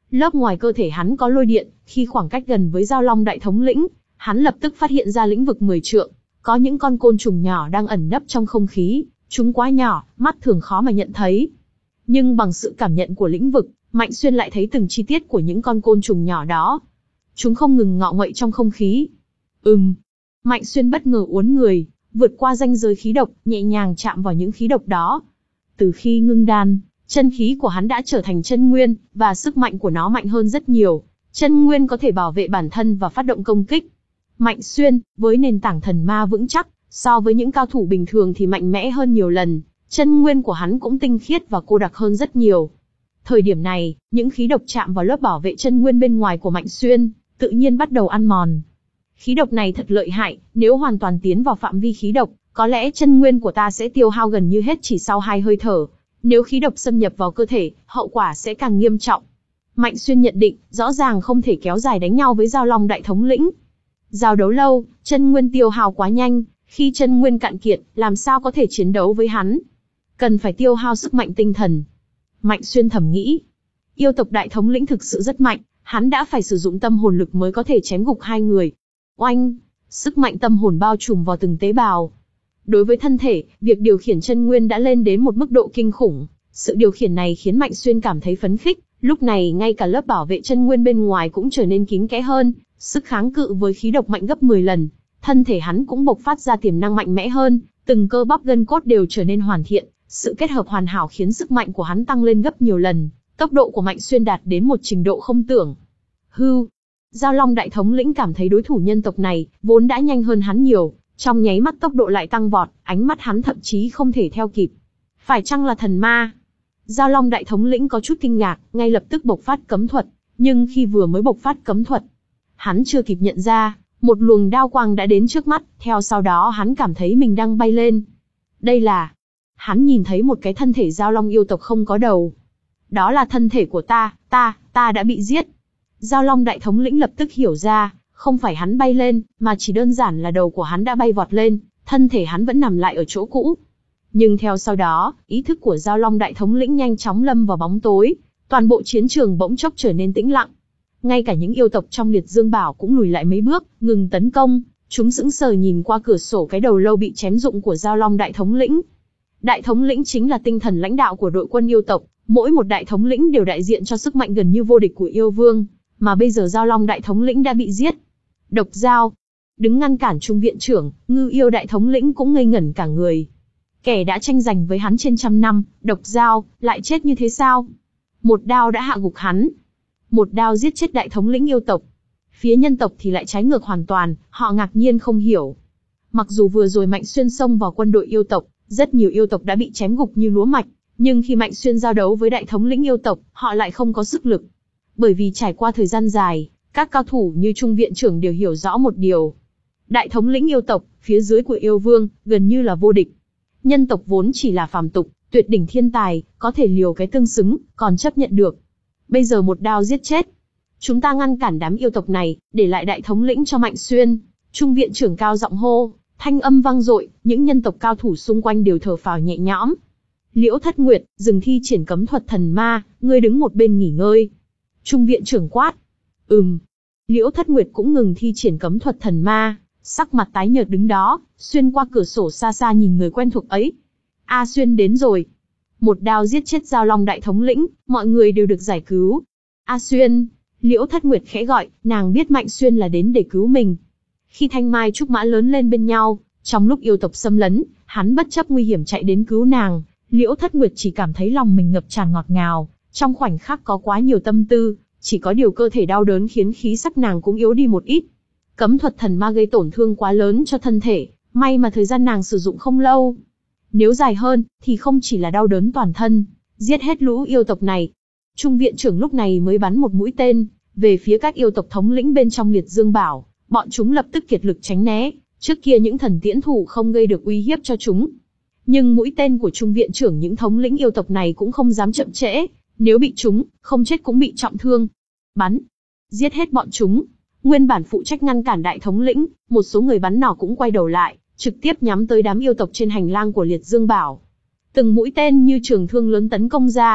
Lớp ngoài cơ thể hắn có lôi điện, khi khoảng cách gần với Dao Long đại thống lĩnh, hắn lập tức phát hiện ra lĩnh vực mười trượng, có những con côn trùng nhỏ đang ẩn nấp trong không khí, chúng quá nhỏ, mắt thường khó mà nhận thấy. Nhưng bằng sự cảm nhận của lĩnh vực, Mạnh Xuyên lại thấy từng chi tiết của những con côn trùng nhỏ đó. Chúng không ngừng ngọ nguậy trong không khí. Ừm. Mạnh Xuyên bất ngờ uốn người, vượt qua ranh giới khí độc, nhẹ nhàng chạm vào những khí độc đó. Từ khi ngưng đan, chân khí của hắn đã trở thành chân nguyên, và sức mạnh của nó mạnh hơn rất nhiều. Chân nguyên có thể bảo vệ bản thân và phát động công kích. Mạnh Xuyên, với nền tảng thần ma vững chắc, so với những cao thủ bình thường thì mạnh mẽ hơn nhiều lần. Chân nguyên của hắn cũng tinh khiết và cô đặc hơn rất nhiều. Thời điểm này, những khí độc chạm vào lớp bảo vệ chân nguyên bên ngoài của Mạnh Xuyên, tự nhiên bắt đầu ăn mòn. Khí độc này thật lợi hại, nếu hoàn toàn tiến vào phạm vi khí độc, có lẽ chân nguyên của ta sẽ tiêu hao gần như hết chỉ sau hai hơi thở. Nếu khí độc xâm nhập vào cơ thể, hậu quả sẽ càng nghiêm trọng. Mạnh Xuyên nhận định, rõ ràng không thể kéo dài đánh nhau với Dao Long đại thống lĩnh. Giao đấu lâu, chân nguyên tiêu hao quá nhanh, khi chân nguyên cạn kiệt, làm sao có thể chiến đấu với hắn? Cần phải tiêu hao sức mạnh tinh thần. Mạnh Xuyên thầm nghĩ, yêu tộc đại thống lĩnh thực sự rất mạnh, hắn đã phải sử dụng tâm hồn lực mới có thể chém gục hai người. Oanh! Sức mạnh tâm hồn bao trùm vào từng tế bào. Đối với thân thể, việc điều khiển chân nguyên đã lên đến một mức độ kinh khủng. Sự điều khiển này khiến Mạnh Xuyên cảm thấy phấn khích, lúc này ngay cả lớp bảo vệ chân nguyên bên ngoài cũng trở nên kín kẽ hơn, sức kháng cự với khí độc mạnh gấp mười lần. Thân thể hắn cũng bộc phát ra tiềm năng mạnh mẽ hơn, từng cơ bắp gân cốt đều trở nên hoàn thiện, sự kết hợp hoàn hảo khiến sức mạnh của hắn tăng lên gấp nhiều lần, tốc độ của Mạnh Xuyên đạt đến một trình độ không tưởng. Hưu, Dao Long đại thống lĩnh cảm thấy đối thủ nhân tộc này vốn đã nhanh hơn hắn nhiều, trong nháy mắt tốc độ lại tăng vọt, ánh mắt hắn thậm chí không thể theo kịp. Phải chăng là thần ma? Dao Long đại thống lĩnh có chút kinh ngạc, ngay lập tức bộc phát cấm thuật, nhưng khi vừa mới bộc phát cấm thuật, hắn chưa kịp nhận ra, một luồng đao quang đã đến trước mắt, theo sau đó hắn cảm thấy mình đang bay lên. Đây là... Hắn nhìn thấy một cái thân thể Dao Long yêu tộc không có đầu. Đó là thân thể của ta, ta, ta đã bị giết. Dao Long đại thống lĩnh lập tức hiểu ra, không phải hắn bay lên, mà chỉ đơn giản là đầu của hắn đã bay vọt lên, thân thể hắn vẫn nằm lại ở chỗ cũ. Nhưng theo sau đó, ý thức của Dao Long đại thống lĩnh nhanh chóng lâm vào bóng tối, toàn bộ chiến trường bỗng chốc trở nên tĩnh lặng. Ngay cả những yêu tộc trong Liệt Dương Bảo cũng lùi lại mấy bước, ngừng tấn công, chúng sững sờ nhìn qua cửa sổ cái đầu lâu bị chém rụng của Dao Long đại thống lĩnh. Đại thống lĩnh chính là tinh thần lãnh đạo của đội quân yêu tộc, mỗi một đại thống lĩnh đều đại diện cho sức mạnh gần như vô địch của yêu vương, mà bây giờ Dao Long đại thống lĩnh đã bị giết. Độc Dao, đứng ngăn cản trung viện trưởng, Ngư Yêu đại thống lĩnh cũng ngây ngẩn cả người. Kẻ đã tranh giành với hắn trên trăm năm, Độc Dao, lại chết như thế sao? Một đao đã hạ gục hắn, một đao giết chết đại thống lĩnh yêu tộc. Phía nhân tộc thì lại trái ngược hoàn toàn, họ ngạc nhiên không hiểu. Mặc dù vừa rồi Mạnh Xuyên xông vào quân đội yêu tộc, rất nhiều yêu tộc đã bị chém gục như lúa mạch, nhưng khi Mạnh Xuyên giao đấu với đại thống lĩnh yêu tộc, họ lại không có sức lực. Bởi vì trải qua thời gian dài, các cao thủ như trung viện trưởng đều hiểu rõ một điều. Đại thống lĩnh yêu tộc, phía dưới của yêu vương, gần như là vô địch. Nhân tộc vốn chỉ là phàm tục, tuyệt đỉnh thiên tài, có thể liều cái tương xứng, còn chấp nhận được. Bây giờ một đao giết chết. Chúng ta ngăn cản đám yêu tộc này, để lại đại thống lĩnh cho Mạnh Xuyên. Trung viện trưởng cao giọng hô, thanh âm vang dội, những nhân tộc cao thủ xung quanh đều thở phào nhẹ nhõm. Liễu Thất Nguyệt, dừng thi triển cấm thuật thần ma, ngươi đứng một bên nghỉ ngơi. Trung viện trưởng quát. Ừm. Liễu Thất Nguyệt cũng ngừng thi triển cấm thuật thần ma, sắc mặt tái nhợt đứng đó, xuyên qua cửa sổ xa xa nhìn người quen thuộc ấy. A Xuyên đến rồi. Một đao giết chết Dao Long đại thống lĩnh, mọi người đều được giải cứu. A Xuyên, Liễu Thất Nguyệt khẽ gọi, nàng biết Mạnh Xuyên là đến để cứu mình. Khi Thanh Mai Trúc Mã lớn lên bên nhau, trong lúc yêu tộc xâm lấn, hắn bất chấp nguy hiểm chạy đến cứu nàng. Liễu Thất Nguyệt chỉ cảm thấy lòng mình ngập tràn ngọt ngào, trong khoảnh khắc có quá nhiều tâm tư, chỉ có điều cơ thể đau đớn khiến khí sắc nàng cũng yếu đi một ít. Cấm thuật thần ma gây tổn thương quá lớn cho thân thể, may mà thời gian nàng sử dụng không lâu. Nếu dài hơn, thì không chỉ là đau đớn toàn thân, giết hết lũ yêu tộc này. Trung viện trưởng lúc này mới bắn một mũi tên về phía các yêu tộc thống lĩnh bên trong Liệt Dương Bảo, bọn chúng lập tức kiệt lực tránh né, trước kia những thần tiễn thủ không gây được uy hiếp cho chúng. Nhưng mũi tên của Trung viện trưởng những thống lĩnh yêu tộc này cũng không dám chậm trễ, nếu bị chúng, không chết cũng bị trọng thương. Bắn, giết hết bọn chúng. Nguyên bản phụ trách ngăn cản đại thống lĩnh, một số người bắn nỏ cũng quay đầu lại, trực tiếp nhắm tới đám yêu tộc trên hành lang của Liệt Dương Bảo. Từng mũi tên như trường thương lớn tấn công ra,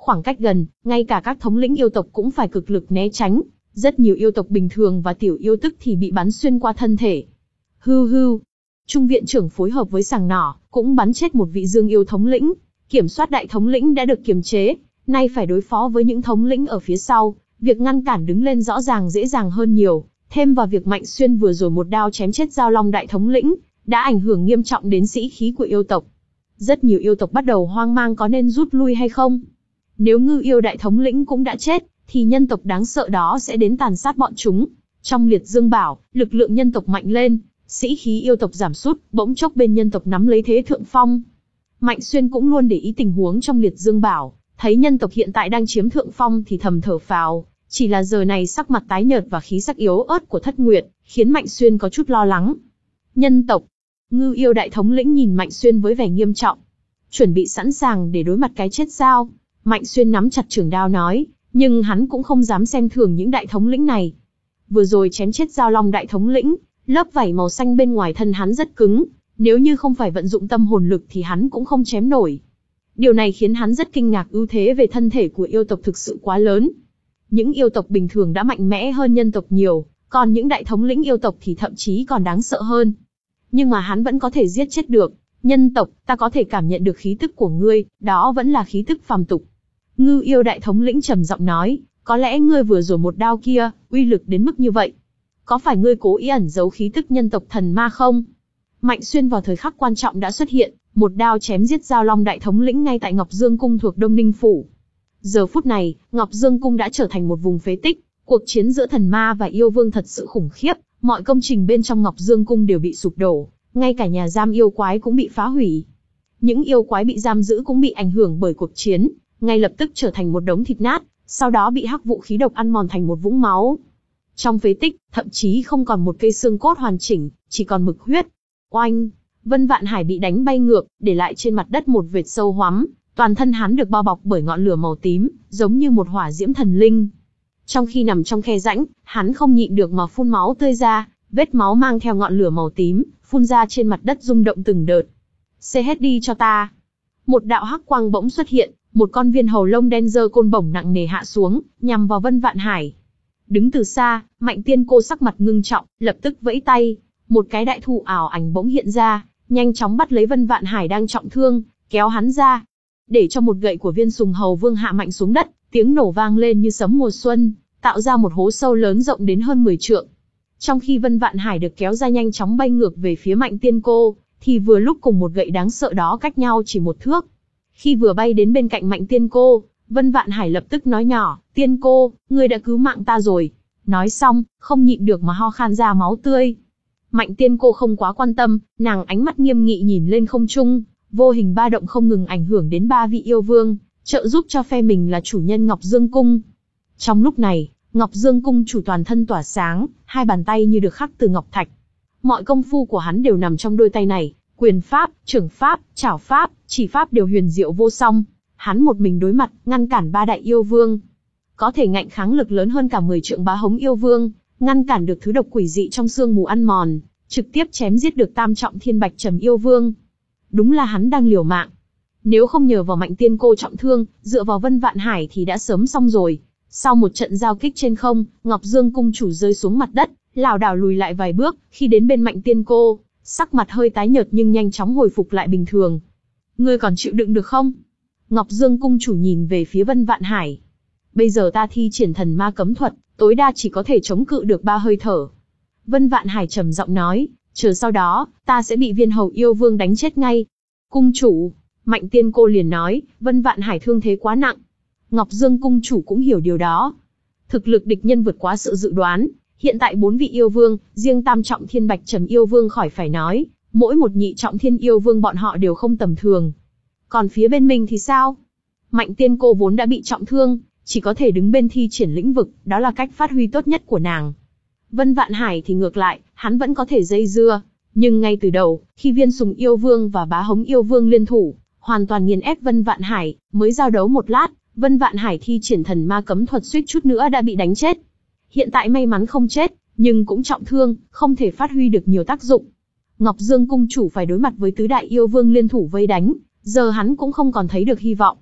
Khoảng cách gần, ngay cả các thống lĩnh yêu tộc cũng phải cực lực né tránh, rất nhiều yêu tộc bình thường và tiểu yêu tức thì bị bắn xuyên qua thân thể. Hưu hưu. Trung viện trưởng phối hợp với sàng nỏ, cũng bắn chết một vị dương yêu thống lĩnh. Kiểm soát đại thống lĩnh đã được kiềm chế, nay phải đối phó với những thống lĩnh ở phía sau, việc ngăn cản đứng lên rõ ràng dễ dàng hơn nhiều. Thêm vào việc Mạnh Xuyên vừa rồi một đao chém chết Giao Long đại thống lĩnh, đã ảnh hưởng nghiêm trọng đến sĩ khí của yêu tộc. Rất nhiều yêu tộc bắt đầu hoang mang có nên rút lui hay không. Nếu Ngư yêu đại thống lĩnh cũng đã chết, thì nhân tộc đáng sợ đó sẽ đến tàn sát bọn chúng. Trong Liệt Dương Bảo, lực lượng nhân tộc mạnh lên, sĩ khí yêu tộc giảm sút, bỗng chốc bên nhân tộc nắm lấy thế thượng phong. Mạnh Xuyên cũng luôn để ý tình huống trong Liệt Dương Bảo, thấy nhân tộc hiện tại đang chiếm thượng phong thì thầm thở phào, chỉ là giờ này sắc mặt tái nhợt và khí sắc yếu ớt của Thất Nguyệt, khiến Mạnh Xuyên có chút lo lắng. Nhân tộc, Ngư yêu đại thống lĩnh nhìn Mạnh Xuyên với vẻ nghiêm trọng. Chuẩn bị sẵn sàng để đối mặt cái chết sao? Mạnh Xuyên nắm chặt trường đao nói, nhưng hắn cũng không dám xem thường những đại thống lĩnh này. Vừa rồi chém chết Giao Long đại thống lĩnh, lớp vảy màu xanh bên ngoài thân hắn rất cứng, nếu như không phải vận dụng tâm hồn lực thì hắn cũng không chém nổi. Điều này khiến hắn rất kinh ngạc, ưu thế về thân thể của yêu tộc thực sự quá lớn. Những yêu tộc bình thường đã mạnh mẽ hơn nhân tộc nhiều, còn những đại thống lĩnh yêu tộc thì thậm chí còn đáng sợ hơn. Nhưng mà hắn vẫn có thể giết chết được. Nhân tộc, ta có thể cảm nhận được khí tức của ngươi, đó vẫn là khí tức phàm tục. Ngư yêu đại thống lĩnh trầm giọng nói, có lẽ ngươi vừa rồi một đao kia, uy lực đến mức như vậy. Có phải ngươi cố ý ẩn giấu khí tức nhân tộc thần ma không? Mạnh Xuyên vào thời khắc quan trọng đã xuất hiện, một đao chém giết Giao Long đại thống lĩnh ngay tại Ngọc Dương Cung thuộc Đông Ninh Phủ. Giờ phút này, Ngọc Dương Cung đã trở thành một vùng phế tích, cuộc chiến giữa thần ma và yêu vương thật sự khủng khiếp, mọi công trình bên trong Ngọc Dương Cung đều bị sụp đổ, ngay cả nhà giam yêu quái cũng bị phá hủy. Những yêu quái bị giam giữ cũng bị ảnh hưởng bởi cuộc chiến, ngay lập tức trở thành một đống thịt nát, sau đó bị hắc vụ khí độc ăn mòn thành một vũng máu. Trong phế tích, thậm chí không còn một cây xương cốt hoàn chỉnh, chỉ còn mực huyết. Oanh! Vân Vạn Hải bị đánh bay ngược, để lại trên mặt đất một vệt sâu hoắm, toàn thân hắn được bao bọc bởi ngọn lửa màu tím, giống như một hỏa diễm thần linh. Trong khi nằm trong khe rãnh, hắn không nhịn được mà phun máu tươi ra, vết máu mang theo ngọn lửa màu tím, phun ra trên mặt đất rung động từng đợt. Xê hết đi cho ta! Một đạo hắc quang bỗng xuất hiện, một con viên hầu lông đen giơ côn bổng nặng nề hạ xuống, nhằm vào Vân Vạn Hải. Đứng từ xa, Mạnh Tiên Cô sắc mặt ngưng trọng, lập tức vẫy tay, một cái đại thụ ảo ảnh bỗng hiện ra, nhanh chóng bắt lấy Vân Vạn Hải đang trọng thương, kéo hắn ra, để cho một gậy của Viên Sùng Hầu Vương hạ mạnh xuống đất, tiếng nổ vang lên như sấm mùa xuân, tạo ra một hố sâu lớn rộng đến hơn mười trượng. Trong khi Vân Vạn Hải được kéo ra nhanh chóng bay ngược về phía Mạnh Tiên Cô, thì vừa lúc cùng một gậy đáng sợ đó cách nhau chỉ một thước. Khi vừa bay đến bên cạnh Mạnh Tiên Cô, Vân Vạn Hải lập tức nói nhỏ, Tiên Cô, ngươi đã cứu mạng ta rồi. Nói xong, không nhịn được mà ho khan ra máu tươi. Mạnh Tiên Cô không quá quan tâm, nàng ánh mắt nghiêm nghị nhìn lên không trung, vô hình ba động không ngừng ảnh hưởng đến ba vị yêu vương, trợ giúp cho phe mình là chủ nhân Ngọc Dương Cung. Trong lúc này, Ngọc Dương Cung chủ toàn thân tỏa sáng, hai bàn tay như được khắc từ ngọc thạch. Mọi công phu của hắn đều nằm trong đôi tay này, quyền pháp, trưởng pháp, trảo pháp, chỉ pháp đều huyền diệu vô song. Hắn một mình đối mặt, ngăn cản ba đại yêu vương. Có thể ngạnh kháng lực lớn hơn cả mười trượng Bá Hống yêu vương, ngăn cản được thứ độc quỷ dị trong sương mù ăn mòn, trực tiếp chém giết được tam trọng Thiên Bạch Trầm yêu vương. Đúng là hắn đang liều mạng. Nếu không nhờ vào Mạnh Tiên Cô trọng thương, dựa vào Vân Vạn Hải thì đã sớm xong rồi. Sau một trận giao kích trên không, Ngọc Dương Cung chủ rơi xuống mặt đất, lảo đảo lùi lại vài bước, khi đến bên Mạnh Tiên Cô, sắc mặt hơi tái nhợt nhưng nhanh chóng hồi phục lại bình thường. Ngươi còn chịu đựng được không? Ngọc Dương Cung chủ nhìn về phía Vân Vạn Hải. Bây giờ ta thi triển thần ma cấm thuật, tối đa chỉ có thể chống cự được ba hơi thở. Vân Vạn Hải trầm giọng nói, chờ sau đó, ta sẽ bị Viên Hầu yêu vương đánh chết ngay. Cung chủ, Mạnh Tiên Cô liền nói, Vân Vạn Hải thương thế quá nặng. Ngọc Dương Cung chủ cũng hiểu điều đó. Thực lực địch nhân vượt quá sự dự đoán, hiện tại bốn vị yêu vương, riêng tam trọng Thiên Bạch Trầm yêu vương khỏi phải nói, mỗi một nhị trọng thiên yêu vương bọn họ đều không tầm thường. Còn phía bên mình thì sao? Mạnh Tiên Cô vốn đã bị trọng thương, chỉ có thể đứng bên thi triển lĩnh vực, đó là cách phát huy tốt nhất của nàng. Vân Vạn Hải thì ngược lại, hắn vẫn có thể dây dưa, nhưng ngay từ đầu, khi Viên Sùng yêu vương và Bá Hống yêu vương liên thủ, hoàn toàn nghiền ép Vân Vạn Hải, mới giao đấu một lát, Vân Vạn Hải thi triển thần ma cấm thuật suýt chút nữa đã bị đánh chết. Hiện tại may mắn không chết, nhưng cũng trọng thương, không thể phát huy được nhiều tác dụng. Ngọc Dương Cung chủ phải đối mặt với tứ đại yêu vương liên thủ vây đánh, giờ hắn cũng không còn thấy được hy vọng.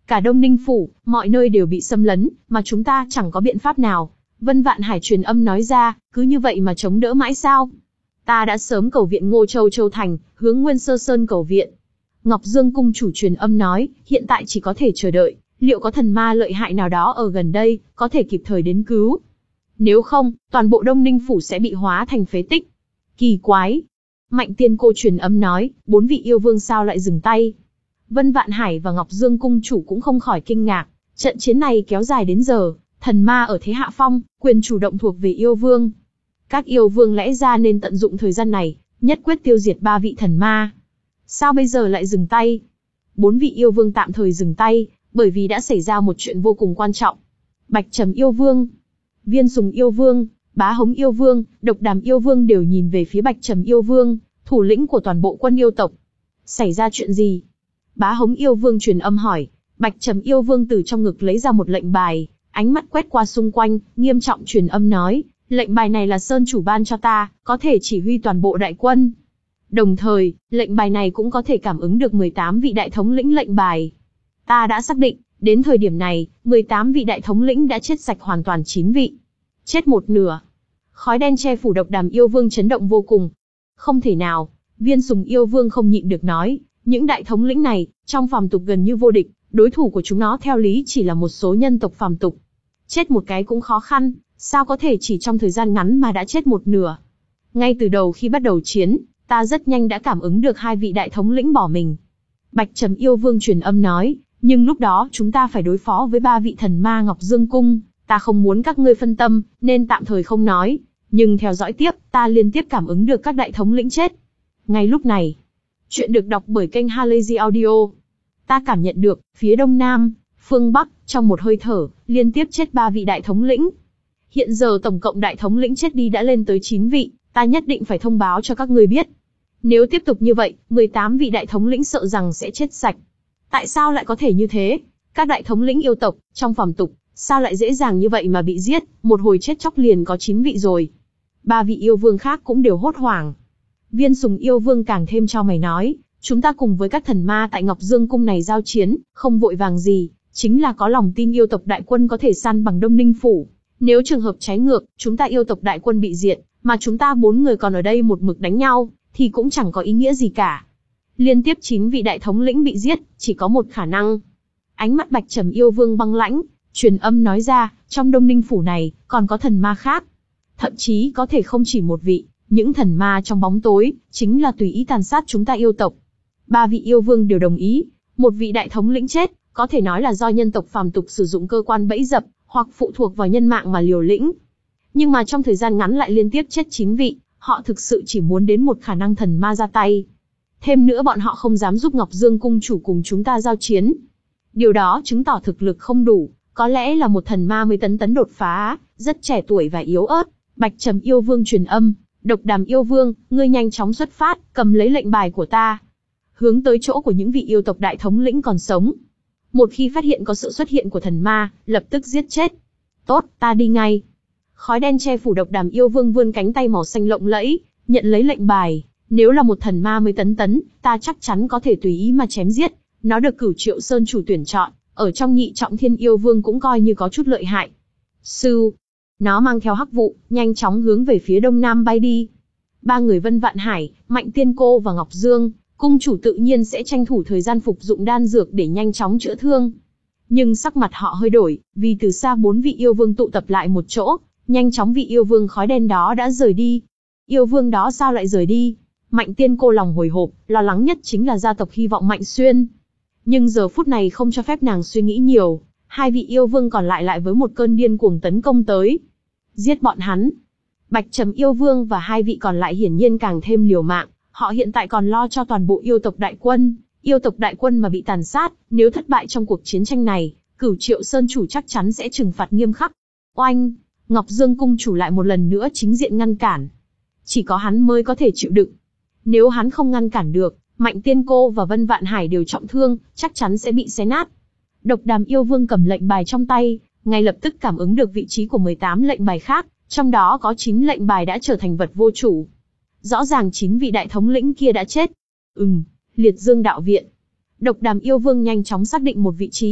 Cả Đông Ninh Phủ, mọi nơi đều bị xâm lấn, mà chúng ta chẳng có biện pháp nào. Vân Vạn Hải truyền âm nói ra, cứ như vậy mà chống đỡ mãi sao? Ta đã sớm cầu viện Ngô Châu Châu Thành, hướng Nguyên Sơ Sơn cầu viện. Ngọc Dương cung chủ truyền âm nói, hiện tại chỉ có thể chờ đợi, liệu có thần ma lợi hại nào đó ở gần đây, có thể kịp thời đến cứu. Nếu không, toàn bộ Đông Ninh Phủ sẽ bị hóa thành phế tích. Kỳ quái. Mạnh Tiên Cô truyền âm nói, bốn vị yêu vương sao lại dừng tay? Vân Vạn Hải và Ngọc Dương cung chủ cũng không khỏi kinh ngạc, trận chiến này kéo dài đến giờ, thần ma ở thế hạ phong, quyền chủ động thuộc về yêu vương. Các yêu vương lẽ ra nên tận dụng thời gian này, nhất quyết tiêu diệt ba vị thần ma. Sao bây giờ lại dừng tay? Bốn vị yêu vương tạm thời dừng tay, bởi vì đã xảy ra một chuyện vô cùng quan trọng. Bạch Trầm yêu vương, Viên Sùng yêu vương, Bá Hống yêu vương, Độc Đàm yêu vương đều nhìn về phía Bạch Trầm yêu vương, thủ lĩnh của toàn bộ quân yêu tộc. Xảy ra chuyện gì? Bá Hống yêu vương truyền âm hỏi. Bạch Trầm yêu vương từ trong ngực lấy ra một lệnh bài, ánh mắt quét qua xung quanh, nghiêm trọng truyền âm nói, lệnh bài này là Sơn chủ ban cho ta, có thể chỉ huy toàn bộ đại quân. Đồng thời, lệnh bài này cũng có thể cảm ứng được mười tám vị đại thống lĩnh lệnh bài. Ta đã xác định, đến thời điểm này, mười tám vị đại thống lĩnh đã chết sạch hoàn toàn chín vị. Chết một nửa. Khói đen che phủ Độc Đàm yêu vương chấn động vô cùng. Không thể nào, Viên Sùng yêu vương không nhịn được nói, những đại thống lĩnh này, trong phàm tục gần như vô địch, đối thủ của chúng nó theo lý chỉ là một số nhân tộc phàm tục. Chết một cái cũng khó khăn, sao có thể chỉ trong thời gian ngắn mà đã chết một nửa. Ngay từ đầu khi bắt đầu chiến, ta rất nhanh đã cảm ứng được hai vị đại thống lĩnh bỏ mình. Bạch Trầm yêu vương truyền âm nói, nhưng lúc đó chúng ta phải đối phó với ba vị thần ma Ngọc Dương Cung, ta không muốn các ngươi phân tâm, nên tạm thời không nói. Nhưng theo dõi tiếp, ta liên tiếp cảm ứng được các đại thống lĩnh chết. Ngay lúc này, chuyện được đọc bởi kênh Halazy Audio. Ta cảm nhận được, phía đông nam, phương bắc, trong một hơi thở, liên tiếp chết ba vị đại thống lĩnh. Hiện giờ tổng cộng đại thống lĩnh chết đi đã lên tới chín vị, ta nhất định phải thông báo cho các ngươi biết. Nếu tiếp tục như vậy, mười tám vị đại thống lĩnh sợ rằng sẽ chết sạch. Tại sao lại có thể như thế? Các đại thống lĩnh yêu tộc, trong phàm tục, sao lại dễ dàng như vậy mà bị giết, một hồi chết chóc liền có chín vị rồi. Ba vị yêu vương khác cũng đều hốt hoảng. Viên Sùng yêu vương càng thêm cho mày nói, chúng ta cùng với các thần ma tại Ngọc Dương Cung này giao chiến, không vội vàng gì, chính là có lòng tin yêu tộc đại quân có thể san bằng Đông Ninh Phủ. Nếu trường hợp trái ngược, chúng ta yêu tộc đại quân bị diệt, mà chúng ta bốn người còn ở đây một mực đánh nhau, thì cũng chẳng có ý nghĩa gì cả. Liên tiếp chín vị đại thống lĩnh bị giết, chỉ có một khả năng. Ánh mắt Bạch Trầm yêu vương băng lãnh, truyền âm nói ra, trong Đông Ninh Phủ này, còn có thần ma khác. Thậm chí có thể không chỉ một vị, những thần ma trong bóng tối, chính là tùy ý tàn sát chúng ta yêu tộc. Ba vị yêu vương đều đồng ý, một vị đại thống lĩnh chết, có thể nói là do nhân tộc phàm tục sử dụng cơ quan bẫy dập, hoặc phụ thuộc vào nhân mạng mà liều lĩnh. Nhưng mà trong thời gian ngắn lại liên tiếp chết chín vị, họ thực sự chỉ muốn đến một khả năng thần ma ra tay. Thêm nữa bọn họ không dám giúp Ngọc Dương cung chủ cùng chúng ta giao chiến. Điều đó chứng tỏ thực lực không đủ, có lẽ là một thần ma mới tấn tấn đột phá, rất trẻ tuổi và yếu ớt. Bạch Trầm yêu vương truyền âm, Độc Đàm yêu vương, ngươi nhanh chóng xuất phát, cầm lấy lệnh bài của ta. Hướng tới chỗ của những vị yêu tộc đại thống lĩnh còn sống. Một khi phát hiện có sự xuất hiện của thần ma, lập tức giết chết. Tốt, ta đi ngay. Khói đen che phủ Độc Đàm yêu vương vươn cánh tay màu xanh lộng lẫy, nhận lấy lệnh bài. Nếu là một thần ma mới tấn tấn, ta chắc chắn có thể tùy ý mà chém giết. Nó được Cửu Triệu Sơn chủ tuyển chọn, ở trong nhị trọng thiên yêu vương cũng coi như có chút lợi hại. Sư, nó mang theo hắc vụ, nhanh chóng hướng về phía đông nam bay đi. Ba người Vân Vạn Hải, Mạnh Tiên Cô và Ngọc Dương, cung chủ tự nhiên sẽ tranh thủ thời gian phục dụng đan dược để nhanh chóng chữa thương. Nhưng sắc mặt họ hơi đổi, vì từ xa bốn vị yêu vương tụ tập lại một chỗ, nhanh chóng vị yêu vương khói đen đó đã rời đi. Yêu vương đó sao lại rời đi? Mạnh Tiên Cô lòng hồi hộp, lo lắng nhất chính là gia tộc hy vọng Mạnh Xuyên. Nhưng giờ phút này không cho phép nàng suy nghĩ nhiều, hai vị yêu vương còn lại lại với một cơn điên cuồng tấn công tới. Giết bọn hắn. Bạch Trầm yêu vương và hai vị còn lại hiển nhiên càng thêm liều mạng, họ hiện tại còn lo cho toàn bộ yêu tộc đại quân, yêu tộc đại quân mà bị tàn sát, nếu thất bại trong cuộc chiến tranh này, Cửu Triệu Sơn chủ chắc chắn sẽ trừng phạt nghiêm khắc. Oanh, Ngọc Dương cung chủ lại một lần nữa chính diện ngăn cản. Chỉ có hắn mới có thể chịu đựng. Nếu hắn không ngăn cản được, Mạnh Tiên Cô và Vân Vạn Hải đều trọng thương, chắc chắn sẽ bị xé nát. Độc Đàm yêu vương cầm lệnh bài trong tay, ngay lập tức cảm ứng được vị trí của mười tám lệnh bài khác, trong đó có chín lệnh bài đã trở thành vật vô chủ. Rõ ràng chín vị đại thống lĩnh kia đã chết. Ừm, Liệt Dương đạo viện. Độc Đàm yêu vương nhanh chóng xác định một vị trí,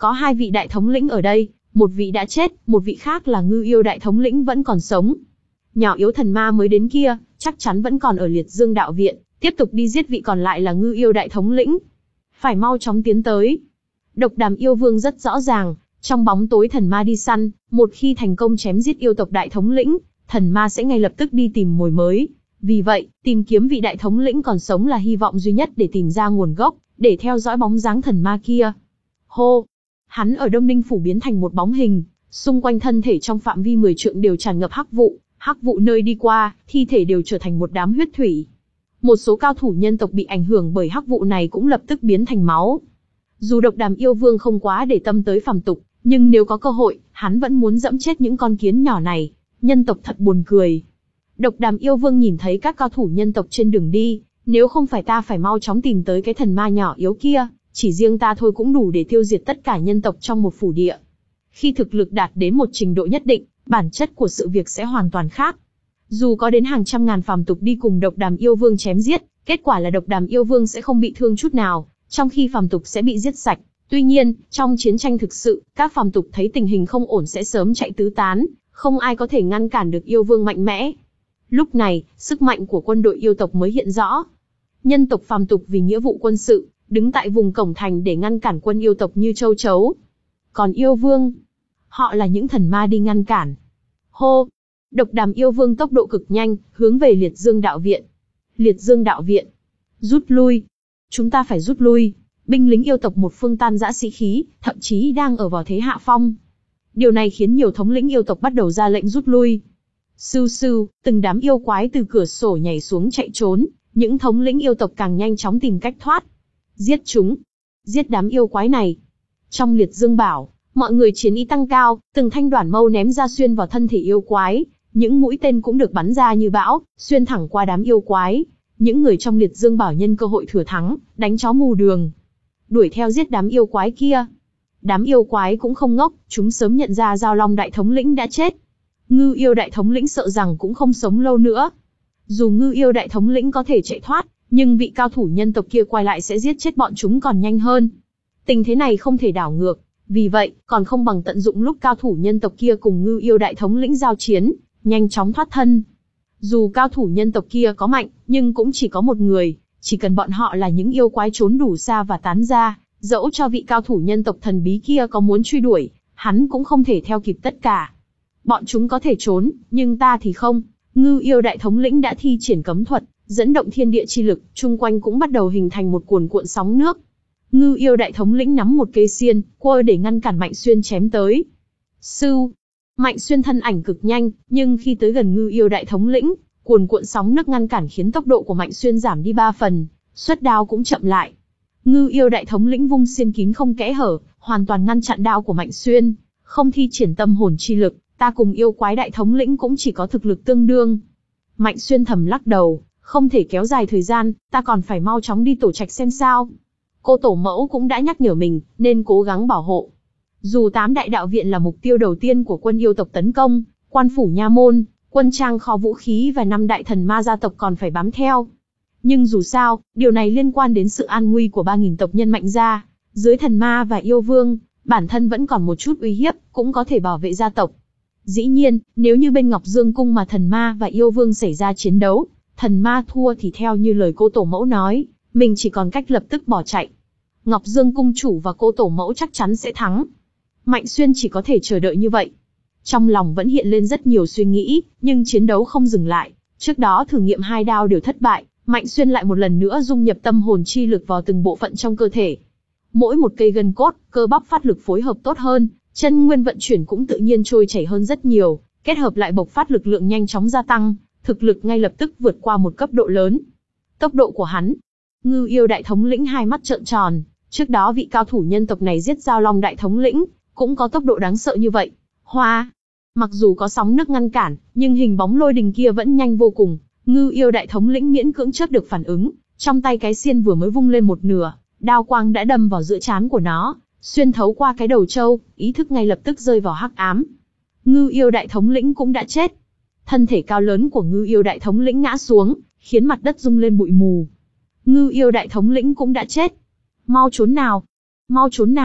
Có hai vị đại thống lĩnh ở đây, một vị đã chết, một vị khác là ngư yêu đại thống lĩnh vẫn còn sống. Nhỏ yếu thần ma mới đến kia, chắc chắn vẫn còn ở Liệt Dương đạo viện, tiếp tục đi giết vị còn lại là ngư yêu đại thống lĩnh. Phải mau chóng tiến tới. Độc Đàm yêu vương rất rõ ràng, trong bóng tối thần ma đi săn, một khi thành công chém giết yêu tộc đại thống lĩnh, thần ma sẽ ngay lập tức đi tìm mồi mới. Vì vậy, tìm kiếm vị đại thống lĩnh còn sống là hy vọng duy nhất để tìm ra nguồn gốc, để theo dõi bóng dáng thần ma kia. Hô! Hắn ở Đông Ninh phủ biến thành một bóng hình, xung quanh thân thể trong phạm vi mười trượng đều tràn ngập hắc vụ, hắc vụ nơi đi qua, thi thể đều trở thành một đám huyết thủy. Một số cao thủ nhân tộc bị ảnh hưởng bởi hắc vụ này cũng lập tức biến thành máu. Dù Độc Đàm yêu vương không quá để tâm tới phàm tục, nhưng nếu có cơ hội, hắn vẫn muốn dẫm chết những con kiến nhỏ này. Nhân tộc thật buồn cười. Độc Đàm yêu vương nhìn thấy các cao thủ nhân tộc trên đường đi, nếu không phải ta phải mau chóng tìm tới cái thần ma nhỏ yếu kia, chỉ riêng ta thôi cũng đủ để tiêu diệt tất cả nhân tộc trong một phủ địa. Khi thực lực đạt đến một trình độ nhất định, bản chất của sự việc sẽ hoàn toàn khác. Dù có đến hàng trăm ngàn phàm tục đi cùng Độc Đàm yêu vương chém giết, kết quả là Độc Đàm yêu vương sẽ không bị thương chút nào, trong khi phàm tục sẽ bị giết sạch. Tuy nhiên, trong chiến tranh thực sự, các phàm tục thấy tình hình không ổn sẽ sớm chạy tứ tán, không ai có thể ngăn cản được yêu vương mạnh mẽ. Lúc này, sức mạnh của quân đội yêu tộc mới hiện rõ. Nhân tộc phàm tục vì nghĩa vụ quân sự, đứng tại vùng cổng thành để ngăn cản quân yêu tộc như châu chấu. Còn yêu vương, họ là những thần ma đi ngăn cản. Hô! Độc Đàm yêu vương tốc độ cực nhanh, hướng về Liệt Dương đạo viện. Liệt Dương đạo viện. Rút lui. Chúng ta phải rút lui. Binh lính yêu tộc một phương tan rã sĩ khí, thậm chí đang ở vào thế hạ phong. Điều này khiến nhiều thống lĩnh yêu tộc bắt đầu ra lệnh rút lui. Sưu sưu, từng đám yêu quái từ cửa sổ nhảy xuống chạy trốn, những thống lĩnh yêu tộc càng nhanh chóng tìm cách thoát. Giết chúng. Giết đám yêu quái này. Trong Liệt Dương bảo, mọi người chiến ý tăng cao, từng thanh đoản mâu ném ra xuyên vào thân thể yêu quái, những mũi tên cũng được bắn ra như bão, xuyên thẳng qua đám yêu quái. Những người trong Liệt Dương bảo nhân cơ hội thừa thắng, đánh chó mù đường, đuổi theo giết đám yêu quái kia. Đám yêu quái cũng không ngốc, chúng sớm nhận ra Giao Long đại thống lĩnh đã chết. Ngư yêu đại thống lĩnh sợ rằng cũng không sống lâu nữa. Dù ngư yêu đại thống lĩnh có thể chạy thoát, nhưng vị cao thủ nhân tộc kia quay lại sẽ giết chết bọn chúng còn nhanh hơn. Tình thế này không thể đảo ngược, vì vậy, còn không bằng tận dụng lúc cao thủ nhân tộc kia cùng ngư yêu đại thống lĩnh giao chiến, nhanh chóng thoát thân. Dù cao thủ nhân tộc kia có mạnh, nhưng cũng chỉ có một người, chỉ cần bọn họ là những yêu quái trốn đủ xa và tán ra, dẫu cho vị cao thủ nhân tộc thần bí kia có muốn truy đuổi, hắn cũng không thể theo kịp tất cả. Bọn chúng có thể trốn, nhưng ta thì không. Ngư yêu đại thống lĩnh đã thi triển cấm thuật, dẫn động thiên địa chi lực, chung quanh cũng bắt đầu hình thành một cuồn cuộn sóng nước. Ngư yêu đại thống lĩnh nắm một cây xiên, quơ để ngăn cản Mạnh Xuyên chém tới. Sưu! Mạnh Xuyên thân ảnh cực nhanh, nhưng khi tới gần ngư yêu đại thống lĩnh, cuồn cuộn sóng nước ngăn cản khiến tốc độ của Mạnh Xuyên giảm đi ba phần, xuất đao cũng chậm lại. Ngư yêu đại thống lĩnh vung xiên kín không kẽ hở, hoàn toàn ngăn chặn đao của Mạnh Xuyên, không thi triển tâm hồn chi lực, ta cùng yêu quái đại thống lĩnh cũng chỉ có thực lực tương đương. Mạnh Xuyên thầm lắc đầu, không thể kéo dài thời gian, ta còn phải mau chóng đi tổ trạch xem sao. Cô tổ mẫu cũng đã nhắc nhở mình, nên cố gắng bảo hộ. Dù tám đại đạo viện là mục tiêu đầu tiên của quân yêu tộc tấn công, quan phủ nha môn, quân trang kho vũ khí và năm đại thần ma gia tộc còn phải bám theo. Nhưng dù sao, điều này liên quan đến sự an nguy của ba nghìn tộc nhân Mạnh gia, dưới thần ma và yêu vương, bản thân vẫn còn một chút uy hiếp, cũng có thể bảo vệ gia tộc. Dĩ nhiên, nếu như bên Ngọc Dương cung mà thần ma và yêu vương xảy ra chiến đấu, thần ma thua thì theo như lời cô tổ mẫu nói, mình chỉ còn cách lập tức bỏ chạy. Ngọc Dương cung chủ và cô tổ mẫu chắc chắn sẽ thắng. Mạnh Xuyên chỉ có thể chờ đợi như vậy. Trong lòng vẫn hiện lên rất nhiều suy nghĩ, nhưng chiến đấu không dừng lại. Trước đó thử nghiệm hai đao đều thất bại, Mạnh Xuyên lại một lần nữa dung nhập tâm hồn chi lực vào từng bộ phận trong cơ thể. Mỗi một cây gân cốt, cơ bắp phát lực phối hợp tốt hơn, chân nguyên vận chuyển cũng tự nhiên trôi chảy hơn rất nhiều, kết hợp lại bộc phát lực lượng nhanh chóng gia tăng, thực lực ngay lập tức vượt qua một cấp độ lớn. Tốc độ của hắn. Ngư yêu đại thống lĩnh hai mắt trợn tròn, trước đó vị cao thủ nhân tộc này giết Giao Long đại thống lĩnh, cũng có tốc độ đáng sợ như vậy. Hoa! Mặc dù có sóng nước ngăn cản, nhưng hình bóng lôi đình kia vẫn nhanh vô cùng. Ngư yêu đại thống lĩnh miễn cưỡng chớp được phản ứng, trong tay cái xiên vừa mới vung lên một nửa, đao quang đã đâm vào giữa trán của nó, xuyên thấu qua cái đầu trâu, ý thức ngay lập tức rơi vào hắc ám. Ngư yêu đại thống lĩnh cũng đã chết. Thân thể cao lớn của ngư yêu đại thống lĩnh ngã xuống, khiến mặt đất rung lên bụi mù. Ngư yêu đại thống lĩnh cũng đã chết. Mau trốn nào! Mau trốn nào!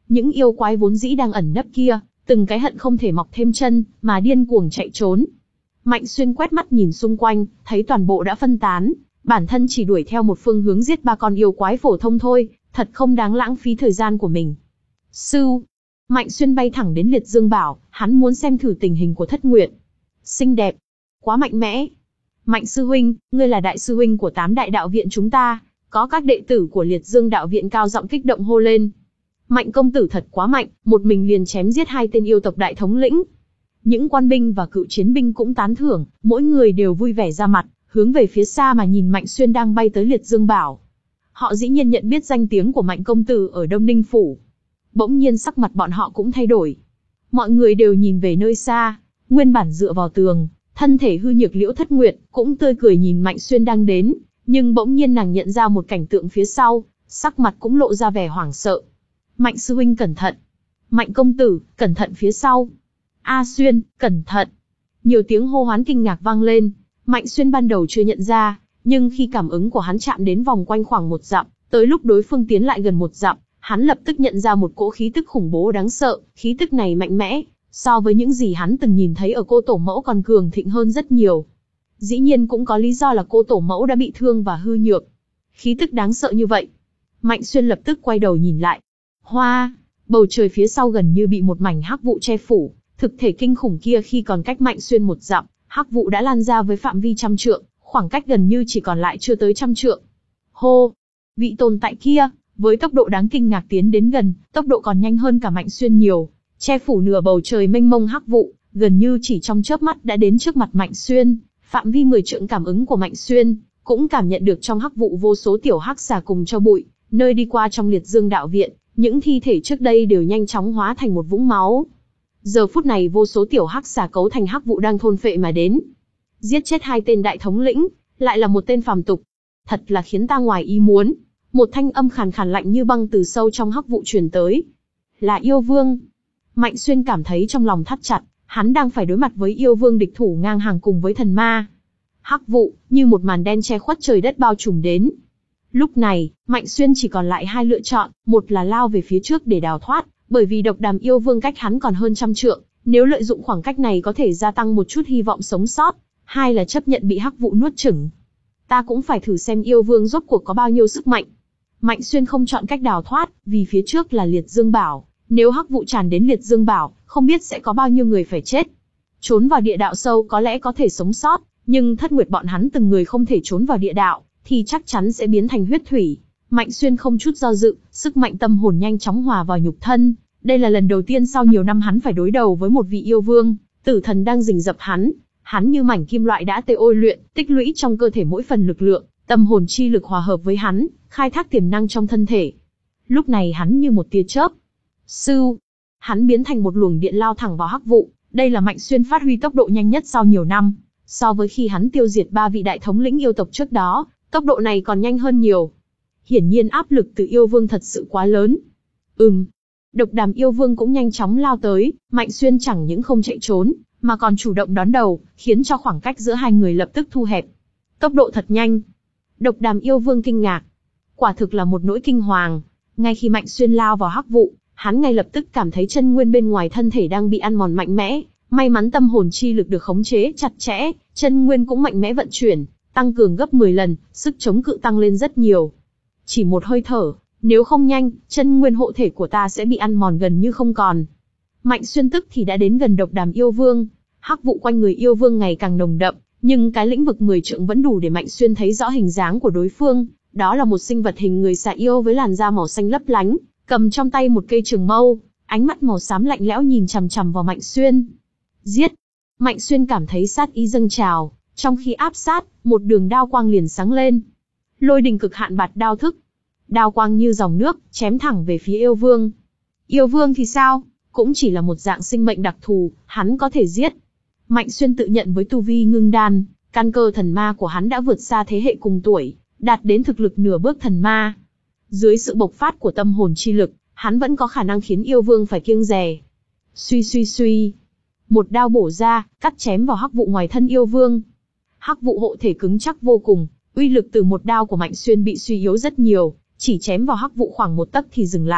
Những yêu quái vốn dĩ đang ẩn nấp kia, từng cái hận không thể mọc thêm chân, mà điên cuồng chạy trốn. Mạnh Xuyên quét mắt nhìn xung quanh, thấy toàn bộ đã phân tán, bản thân chỉ đuổi theo một phương hướng giết ba con yêu quái phổ thông thôi, thật không đáng lãng phí thời gian của mình. Sưu, Mạnh Xuyên bay thẳng đến Liệt Dương Bảo, hắn muốn xem thử tình hình của Thất Nguyệt. Xinh đẹp, quá mạnh mẽ. Mạnh sư huynh, ngươi là đại sư huynh của tám đại đạo viện chúng ta, có các đệ tử của Liệt Dương đạo viện cao giọng kích động hô lên. Mạnh công tử thật quá mạnh, một mình liền chém giết hai tên yêu tộc đại thống lĩnh. Những quan binh và cựu chiến binh cũng tán thưởng, mỗi người đều vui vẻ ra mặt, hướng về phía xa mà nhìn Mạnh Xuyên đang bay tới Liệt Dương Bảo. Họ dĩ nhiên nhận biết danh tiếng của Mạnh công tử ở Đông Ninh Phủ. Bỗng nhiên sắc mặt bọn họ cũng thay đổi. Mọi người đều nhìn về nơi xa, nguyên bản dựa vào tường, thân thể hư nhược Liễu Thất Nguyệt, cũng tươi cười nhìn Mạnh Xuyên đang đến, nhưng bỗng nhiên nàng nhận ra một cảnh tượng phía sau, sắc mặt cũng lộ ra vẻ hoảng sợ. Mạnh sư huynh cẩn thận. Mạnh công tử, cẩn thận phía sau. A Xuyên, cẩn thận. Nhiều tiếng hô hoán kinh ngạc vang lên. Mạnh Xuyên ban đầu chưa nhận ra, nhưng khi cảm ứng của hắn chạm đến vòng quanh khoảng một dặm, tới lúc đối phương tiến lại gần một dặm, hắn lập tức nhận ra một cỗ khí tức khủng bố đáng sợ. Khí tức này mạnh mẽ, so với những gì hắn từng nhìn thấy ở cô tổ mẫu còn cường thịnh hơn rất nhiều. Dĩ nhiên cũng có lý do là cô tổ mẫu đã bị thương và hư nhược. Khí tức đáng sợ như vậy. Mạnh Xuyên lập tức quay đầu nhìn lại. Hoa, bầu trời phía sau gần như bị một mảnh hắc vụ che phủ. Thực thể kinh khủng kia khi còn cách Mạnh Xuyên một dặm, hắc vụ đã lan ra với phạm vi trăm trượng, khoảng cách gần như chỉ còn lại chưa tới trăm trượng. Hô, vị tồn tại kia, với tốc độ đáng kinh ngạc tiến đến gần, tốc độ còn nhanh hơn cả Mạnh Xuyên nhiều, che phủ nửa bầu trời mênh mông hắc vụ, gần như chỉ trong chớp mắt đã đến trước mặt Mạnh Xuyên. Phạm vi mười trượng cảm ứng của Mạnh Xuyên cũng cảm nhận được trong hắc vụ vô số tiểu hắc xà cùng cho bụi, nơi đi qua trong Liệt Dương đạo viện, những thi thể trước đây đều nhanh chóng hóa thành một vũng máu. Giờ phút này vô số tiểu hắc xà cấu thành hắc vụ đang thôn phệ mà đến. Giết chết hai tên đại thống lĩnh, lại là một tên phàm tục. Thật là khiến ta ngoài ý muốn. Một thanh âm khàn khàn lạnh như băng từ sâu trong hắc vụ truyền tới. Là yêu vương. Mạnh Xuyên cảm thấy trong lòng thắt chặt, hắn đang phải đối mặt với yêu vương địch thủ ngang hàng cùng với thần ma. Hắc vụ, như một màn đen che khuất trời đất bao trùm đến. Lúc này, Mạnh Xuyên chỉ còn lại hai lựa chọn, một là lao về phía trước để đào thoát, bởi vì độc đàm yêu vương cách hắn còn hơn trăm trượng, nếu lợi dụng khoảng cách này có thể gia tăng một chút hy vọng sống sót, hai là chấp nhận bị hắc vụ nuốt chửng. Ta cũng phải thử xem yêu vương rốt cuộc có bao nhiêu sức mạnh. Mạnh Xuyên không chọn cách đào thoát, vì phía trước là Liệt Dương Bảo, nếu hắc vụ tràn đến Liệt Dương Bảo, không biết sẽ có bao nhiêu người phải chết. Trốn vào địa đạo sâu có lẽ có thể sống sót, nhưng Thất Nguyệt bọn hắn từng người không thể trốn vào địa đạo, thì chắc chắn sẽ biến thành huyết thủy. Mạnh Xuyên không chút do dự, sức mạnh tâm hồn nhanh chóng hòa vào nhục thân. Đây là lần đầu tiên sau nhiều năm hắn phải đối đầu với một vị yêu vương, tử thần đang rình rập hắn. Hắn như mảnh kim loại đã tê ôi luyện, tích lũy trong cơ thể mỗi phần lực lượng, tâm hồn chi lực hòa hợp với hắn, khai thác tiềm năng trong thân thể. Lúc này hắn như một tia chớp. Sưu, hắn biến thành một luồng điện lao thẳng vào hắc vụ. Đây là Mạnh Xuyên phát huy tốc độ nhanh nhất sau nhiều năm. So với khi hắn tiêu diệt ba vị đại thống lĩnh yêu tộc trước đó, tốc độ này còn nhanh hơn nhiều. Hiển nhiên áp lực từ yêu vương thật sự quá lớn. Ừm. Độc đàm yêu vương cũng nhanh chóng lao tới, Mạnh Xuyên chẳng những không chạy trốn, mà còn chủ động đón đầu, khiến cho khoảng cách giữa hai người lập tức thu hẹp. Tốc độ thật nhanh. Độc đàm yêu vương kinh ngạc. Quả thực là một nỗi kinh hoàng. Ngay khi Mạnh Xuyên lao vào hắc vụ, hắn ngay lập tức cảm thấy chân nguyên bên ngoài thân thể đang bị ăn mòn mạnh mẽ. May mắn tâm hồn chi lực được khống chế chặt chẽ, chân nguyên cũng mạnh mẽ vận chuyển, tăng cường gấp mười lần, sức chống cự tăng lên rất nhiều. Chỉ một hơi thở, nếu không nhanh, chân nguyên hộ thể của ta sẽ bị ăn mòn gần như không còn. Mạnh Xuyên tức thì đã đến gần độc đàm yêu vương. Hắc vụ quanh người yêu vương ngày càng nồng đậm, nhưng cái lĩnh vực mười trượng vẫn đủ để Mạnh Xuyên thấy rõ hình dáng của đối phương. Đó là một sinh vật hình người xà yêu với làn da màu xanh lấp lánh, cầm trong tay một cây trường mâu, ánh mắt màu xám lạnh lẽo nhìn chằm chằm vào Mạnh Xuyên. Giết! Mạnh Xuyên cảm thấy sát ý dâng trào, trong khi áp sát, một đường đao quang liền sáng lên. Lôi đình cực hạn bạt đao thức. Đao quang như dòng nước, chém thẳng về phía yêu vương. Yêu vương thì sao? Cũng chỉ là một dạng sinh mệnh đặc thù, hắn có thể giết. Mạnh Xuyên tự nhận với tu vi ngưng đan, căn cơ thần ma của hắn đã vượt xa thế hệ cùng tuổi, đạt đến thực lực nửa bước thần ma. Dưới sự bộc phát của tâm hồn chi lực, hắn vẫn có khả năng khiến yêu vương phải kiêng dè. Suy suy suy. Một đao bổ ra, cắt chém vào hắc vụ ngoài thân yêu vương. Hắc vụ hộ thể cứng chắc vô cùng, uy lực từ một đao của Mạnh Xuyên bị suy yếu rất nhiều, chỉ chém vào hắc vụ khoảng một tấc thì dừng lại,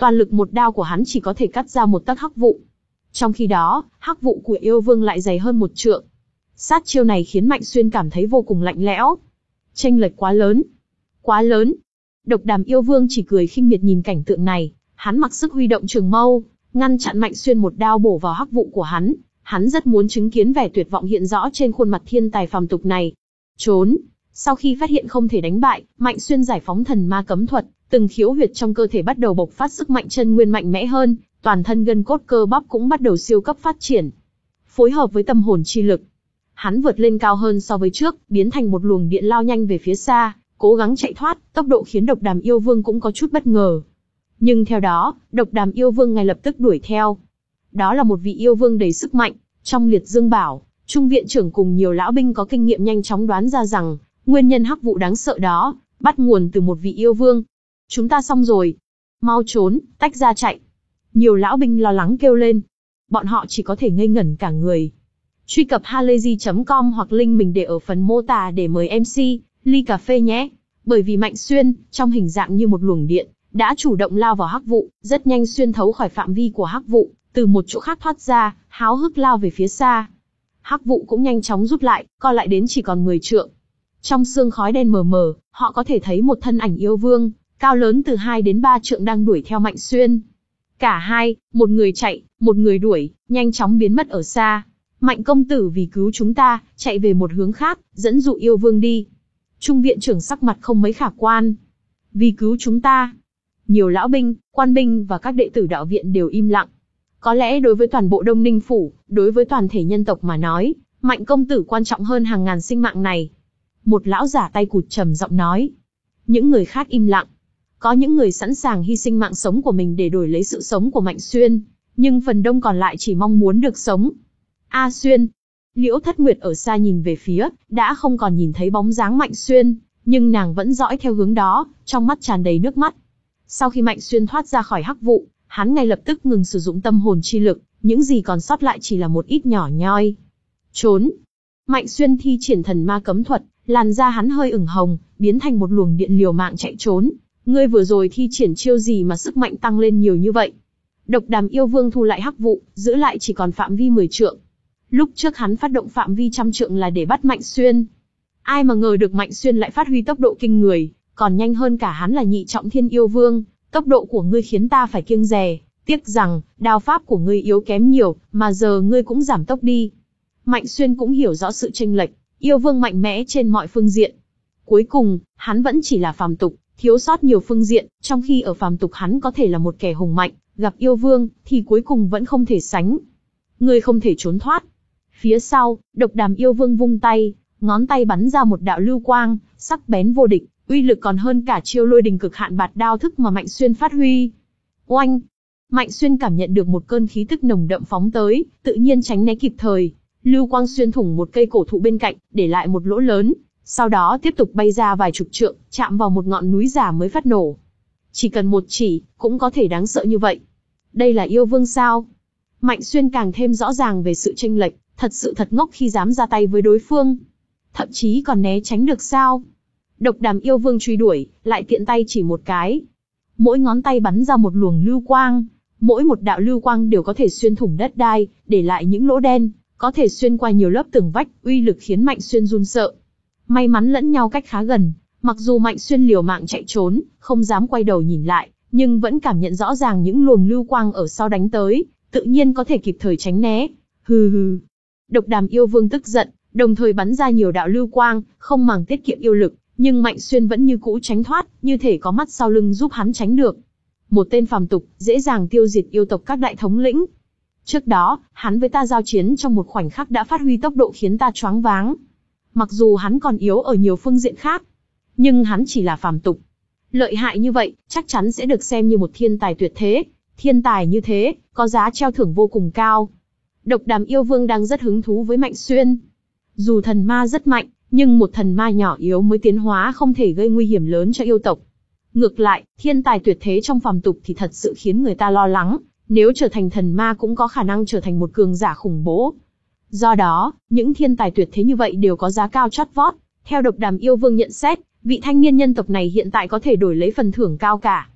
toàn lực một đao của hắn chỉ có thể cắt ra một tấc hắc vụ. Trong khi đó, hắc vụ của yêu vương lại dày hơn một trượng. Sát chiêu này khiến Mạnh Xuyên cảm thấy vô cùng lạnh lẽo. Chênh lệch quá lớn. Quá lớn. Độc Đàm yêu vương chỉ cười khinh miệt nhìn cảnh tượng này, hắn mặc sức huy động trường mâu, ngăn chặn Mạnh Xuyên một đao bổ vào hắc vụ của hắn. Hắn rất muốn chứng kiến vẻ tuyệt vọng hiện rõ trên khuôn mặt thiên tài phàm tục này. Trốn. Sau khi phát hiện không thể đánh bại, Mạnh Xuyên giải phóng thần ma cấm thuật, từng khiếu huyệt trong cơ thể bắt đầu bộc phát sức mạnh chân nguyên mạnh mẽ hơn, toàn thân gân cốt cơ bắp cũng bắt đầu siêu cấp phát triển. Phối hợp với tâm hồn chi lực, hắn vượt lên cao hơn so với trước, biến thành một luồng điện lao nhanh về phía xa, cố gắng chạy thoát, tốc độ khiến Độc Đàm yêu vương cũng có chút bất ngờ. Nhưng theo đó, Độc Đàm yêu vương ngay lập tức đuổi theo. Đó là một vị yêu vương đầy sức mạnh. Trong Liệt Dương Bảo, Trung viện trưởng cùng nhiều lão binh có kinh nghiệm nhanh chóng đoán ra rằng, nguyên nhân hắc vụ đáng sợ đó, bắt nguồn từ một vị yêu vương. Chúng ta xong rồi. Mau trốn, tách ra chạy. Nhiều lão binh lo lắng kêu lên. Bọn họ chỉ có thể ngây ngẩn cả người. Truy cập halayzi chấm com hoặc link mình để ở phần mô tả để mời em xê, ly cà phê nhé. Bởi vì Mạnh Xuyên, trong hình dạng như một luồng điện, đã chủ động lao vào hắc vụ, rất nhanh xuyên thấu khỏi phạm vi của hắc vụ, từ một chỗ khác thoát ra, háo hức lao về phía xa. Hắc vụ cũng nhanh chóng rút lại, co lại đến chỉ còn mười trượng. Trong sương khói đen mờ mờ, họ có thể thấy một thân ảnh yêu vương, cao lớn từ hai đến ba trượng đang đuổi theo Mạnh Xuyên. Cả hai, một người chạy, một người đuổi, nhanh chóng biến mất ở xa. Mạnh công tử vì cứu chúng ta, chạy về một hướng khác, dẫn dụ yêu vương đi. Trung viện trưởng sắc mặt không mấy khả quan. Vì cứu chúng ta. Nhiều lão binh, quan binh và các đệ tử đạo viện đều im lặng. Có lẽ đối với toàn bộ Đông Ninh Phủ, đối với toàn thể nhân tộc mà nói, Mạnh công tử quan trọng hơn hàng ngàn sinh mạng này. Một lão giả tay cụt trầm giọng nói. Những người khác im lặng. Có những người sẵn sàng hy sinh mạng sống của mình để đổi lấy sự sống của Mạnh Xuyên, nhưng phần đông còn lại chỉ mong muốn được sống. A Xuyên. Liễu Thất Nguyệt ở xa nhìn về phía, đã không còn nhìn thấy bóng dáng Mạnh Xuyên, nhưng nàng vẫn dõi theo hướng đó, trong mắt tràn đầy nước mắt. Sau khi Mạnh Xuyên thoát ra khỏi hắc vụ, hắn ngay lập tức ngừng sử dụng tâm hồn chi lực, những gì còn sót lại chỉ là một ít nhỏ nhoi. Trốn. Mạnh Xuyên thi triển thần ma cấm thuật, làn da hắn hơi ửng hồng, biến thành một luồng điện liều mạng chạy trốn. Ngươi vừa rồi thi triển chiêu gì mà sức mạnh tăng lên nhiều như vậy? Độc Đàm yêu vương thu lại hắc vụ, giữ lại chỉ còn phạm vi mười trượng. Lúc trước hắn phát động phạm vi trăm trượng là để bắt Mạnh Xuyên. Ai mà ngờ được Mạnh Xuyên lại phát huy tốc độ kinh người, còn nhanh hơn cả hắn là nhị trọng thiên yêu vương. Tốc độ của ngươi khiến ta phải kiêng dè, tiếc rằng, đao pháp của ngươi yếu kém nhiều, mà giờ ngươi cũng giảm tốc đi. Mạnh Xuyên cũng hiểu rõ sự chênh lệch, yêu vương mạnh mẽ trên mọi phương diện. Cuối cùng, hắn vẫn chỉ là phàm tục, thiếu sót nhiều phương diện, trong khi ở phàm tục hắn có thể là một kẻ hùng mạnh, gặp yêu vương, thì cuối cùng vẫn không thể sánh. Ngươi không thể trốn thoát. Phía sau, Độc Đàm yêu vương vung tay, ngón tay bắn ra một đạo lưu quang, sắc bén vô địch, uy lực còn hơn cả chiêu lôi đình cực hạn bạt đao thức mà Mạnh Xuyên phát huy. Oanh! Mạnh Xuyên cảm nhận được một cơn khí tức nồng đậm phóng tới, tự nhiên tránh né kịp thời. Lưu quang xuyên thủng một cây cổ thụ bên cạnh, để lại một lỗ lớn, sau đó tiếp tục bay ra vài chục trượng, chạm vào một ngọn núi già mới phát nổ. Chỉ cần một chỉ, cũng có thể đáng sợ như vậy. Đây là yêu vương sao? Mạnh Xuyên càng thêm rõ ràng về sự chênh lệch, thật sự thật ngốc khi dám ra tay với đối phương. Thậm chí còn né tránh được sao? Độc Đàm yêu vương truy đuổi, lại tiện tay chỉ một cái. Mỗi ngón tay bắn ra một luồng lưu quang, mỗi một đạo lưu quang đều có thể xuyên thủng đất đai, để lại những lỗ đen, có thể xuyên qua nhiều lớp tường vách, uy lực khiến Mạnh Xuyên run sợ. May mắn lẫn nhau cách khá gần, mặc dù Mạnh Xuyên liều mạng chạy trốn, không dám quay đầu nhìn lại, nhưng vẫn cảm nhận rõ ràng những luồng lưu quang ở sau đánh tới, tự nhiên có thể kịp thời tránh né. Hừ hừ. Độc Đàm yêu vương tức giận, đồng thời bắn ra nhiều đạo lưu quang, không màng tiết kiệm yêu lực, nhưng Mạnh Xuyên vẫn như cũ tránh thoát, như thể có mắt sau lưng giúp hắn tránh được. Một tên phàm tục, dễ dàng tiêu diệt yêu tộc các đại thống lĩnh. Trước đó, hắn với ta giao chiến trong một khoảnh khắc đã phát huy tốc độ khiến ta choáng váng. Mặc dù hắn còn yếu ở nhiều phương diện khác, nhưng hắn chỉ là phàm tục. Lợi hại như vậy, chắc chắn sẽ được xem như một thiên tài tuyệt thế. Thiên tài như thế, có giá treo thưởng vô cùng cao. Độc Đàm yêu vương đang rất hứng thú với Mạnh Xuyên. Dù thần ma rất mạnh, nhưng một thần ma nhỏ yếu mới tiến hóa không thể gây nguy hiểm lớn cho yêu tộc. Ngược lại, thiên tài tuyệt thế trong phàm tục thì thật sự khiến người ta lo lắng, nếu trở thành thần ma cũng có khả năng trở thành một cường giả khủng bố. Do đó, những thiên tài tuyệt thế như vậy đều có giá cao chót vót. Theo Độc Đàm yêu vương nhận xét, vị thanh niên nhân tộc này hiện tại có thể đổi lấy phần thưởng cao cả.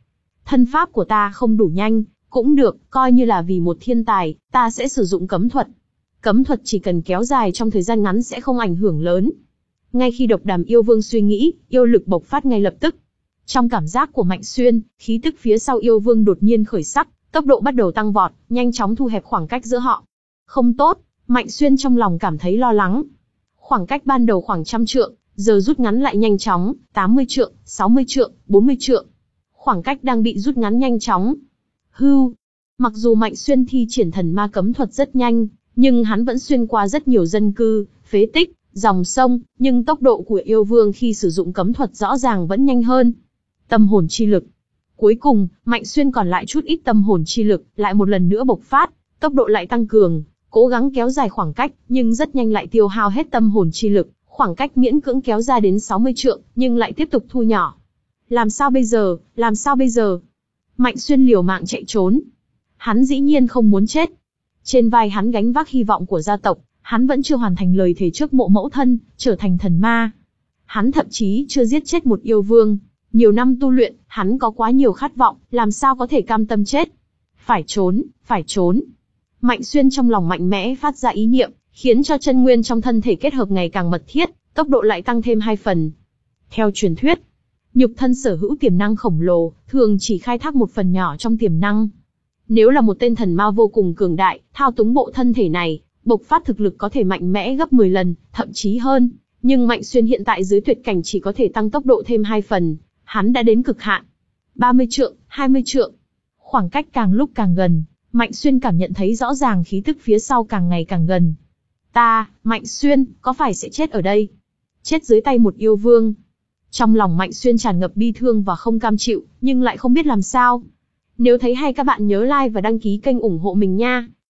Thân pháp của ta không đủ nhanh, cũng được, coi như là vì một thiên tài, ta sẽ sử dụng cấm thuật. Cấm thuật chỉ cần kéo dài trong thời gian ngắn sẽ không ảnh hưởng lớn. Ngay khi Độc Đàm yêu vương suy nghĩ, yêu lực bộc phát ngay lập tức. Trong cảm giác của Mạnh Xuyên, khí tức phía sau yêu vương đột nhiên khởi sắc, tốc độ bắt đầu tăng vọt, nhanh chóng thu hẹp khoảng cách giữa họ. Không tốt, Mạnh Xuyên trong lòng cảm thấy lo lắng. Khoảng cách ban đầu khoảng trăm trượng, giờ rút ngắn lại nhanh chóng, tám mươi trượng, sáu mươi trượng, bốn mươi trượng. Khoảng cách đang bị rút ngắn nhanh chóng. Hưu. Mặc dù Mạnh Xuyên thi triển thần ma cấm thuật rất nhanh, nhưng hắn vẫn xuyên qua rất nhiều dân cư, phế tích, dòng sông, nhưng tốc độ của yêu vương khi sử dụng cấm thuật rõ ràng vẫn nhanh hơn. Tâm hồn chi lực. Cuối cùng, Mạnh Xuyên còn lại chút ít tâm hồn chi lực, lại một lần nữa bộc phát, tốc độ lại tăng cường, cố gắng kéo dài khoảng cách, nhưng rất nhanh lại tiêu hao hết tâm hồn chi lực, khoảng cách miễn cưỡng kéo ra đến sáu mươi trượng, nhưng lại tiếp tục thu nhỏ. Làm sao bây giờ, làm sao bây giờ? Mạnh Xuyên liều mạng chạy trốn. Hắn dĩ nhiên không muốn chết. Trên vai hắn gánh vác hy vọng của gia tộc, hắn vẫn chưa hoàn thành lời thề trước mộ mẫu thân, trở thành thần ma. Hắn thậm chí chưa giết chết một yêu vương. Nhiều năm tu luyện, hắn có quá nhiều khát vọng, làm sao có thể cam tâm chết. Phải trốn, phải trốn. Mạnh Xuyên trong lòng mạnh mẽ phát ra ý niệm, khiến cho chân nguyên trong thân thể kết hợp ngày càng mật thiết, tốc độ lại tăng thêm hai phần. Theo truyền thuyết, nhục thân sở hữu tiềm năng khổng lồ, thường chỉ khai thác một phần nhỏ trong tiềm năng. Nếu là một tên thần ma vô cùng cường đại, thao túng bộ thân thể này, bộc phát thực lực có thể mạnh mẽ gấp mười lần, thậm chí hơn. Nhưng Mạnh Xuyên hiện tại dưới tuyệt cảnh chỉ có thể tăng tốc độ thêm hai phần, hắn đã đến cực hạn. ba mươi trượng, hai mươi trượng. Khoảng cách càng lúc càng gần, Mạnh Xuyên cảm nhận thấy rõ ràng khí tức phía sau càng ngày càng gần. Ta, Mạnh Xuyên, có phải sẽ chết ở đây? Chết dưới tay một yêu vương. Trong lòng Mạnh Xuyên tràn ngập bi thương và không cam chịu, nhưng lại không biết làm sao. Nếu thấy hay các bạn nhớ like và đăng ký kênh ủng hộ mình nha.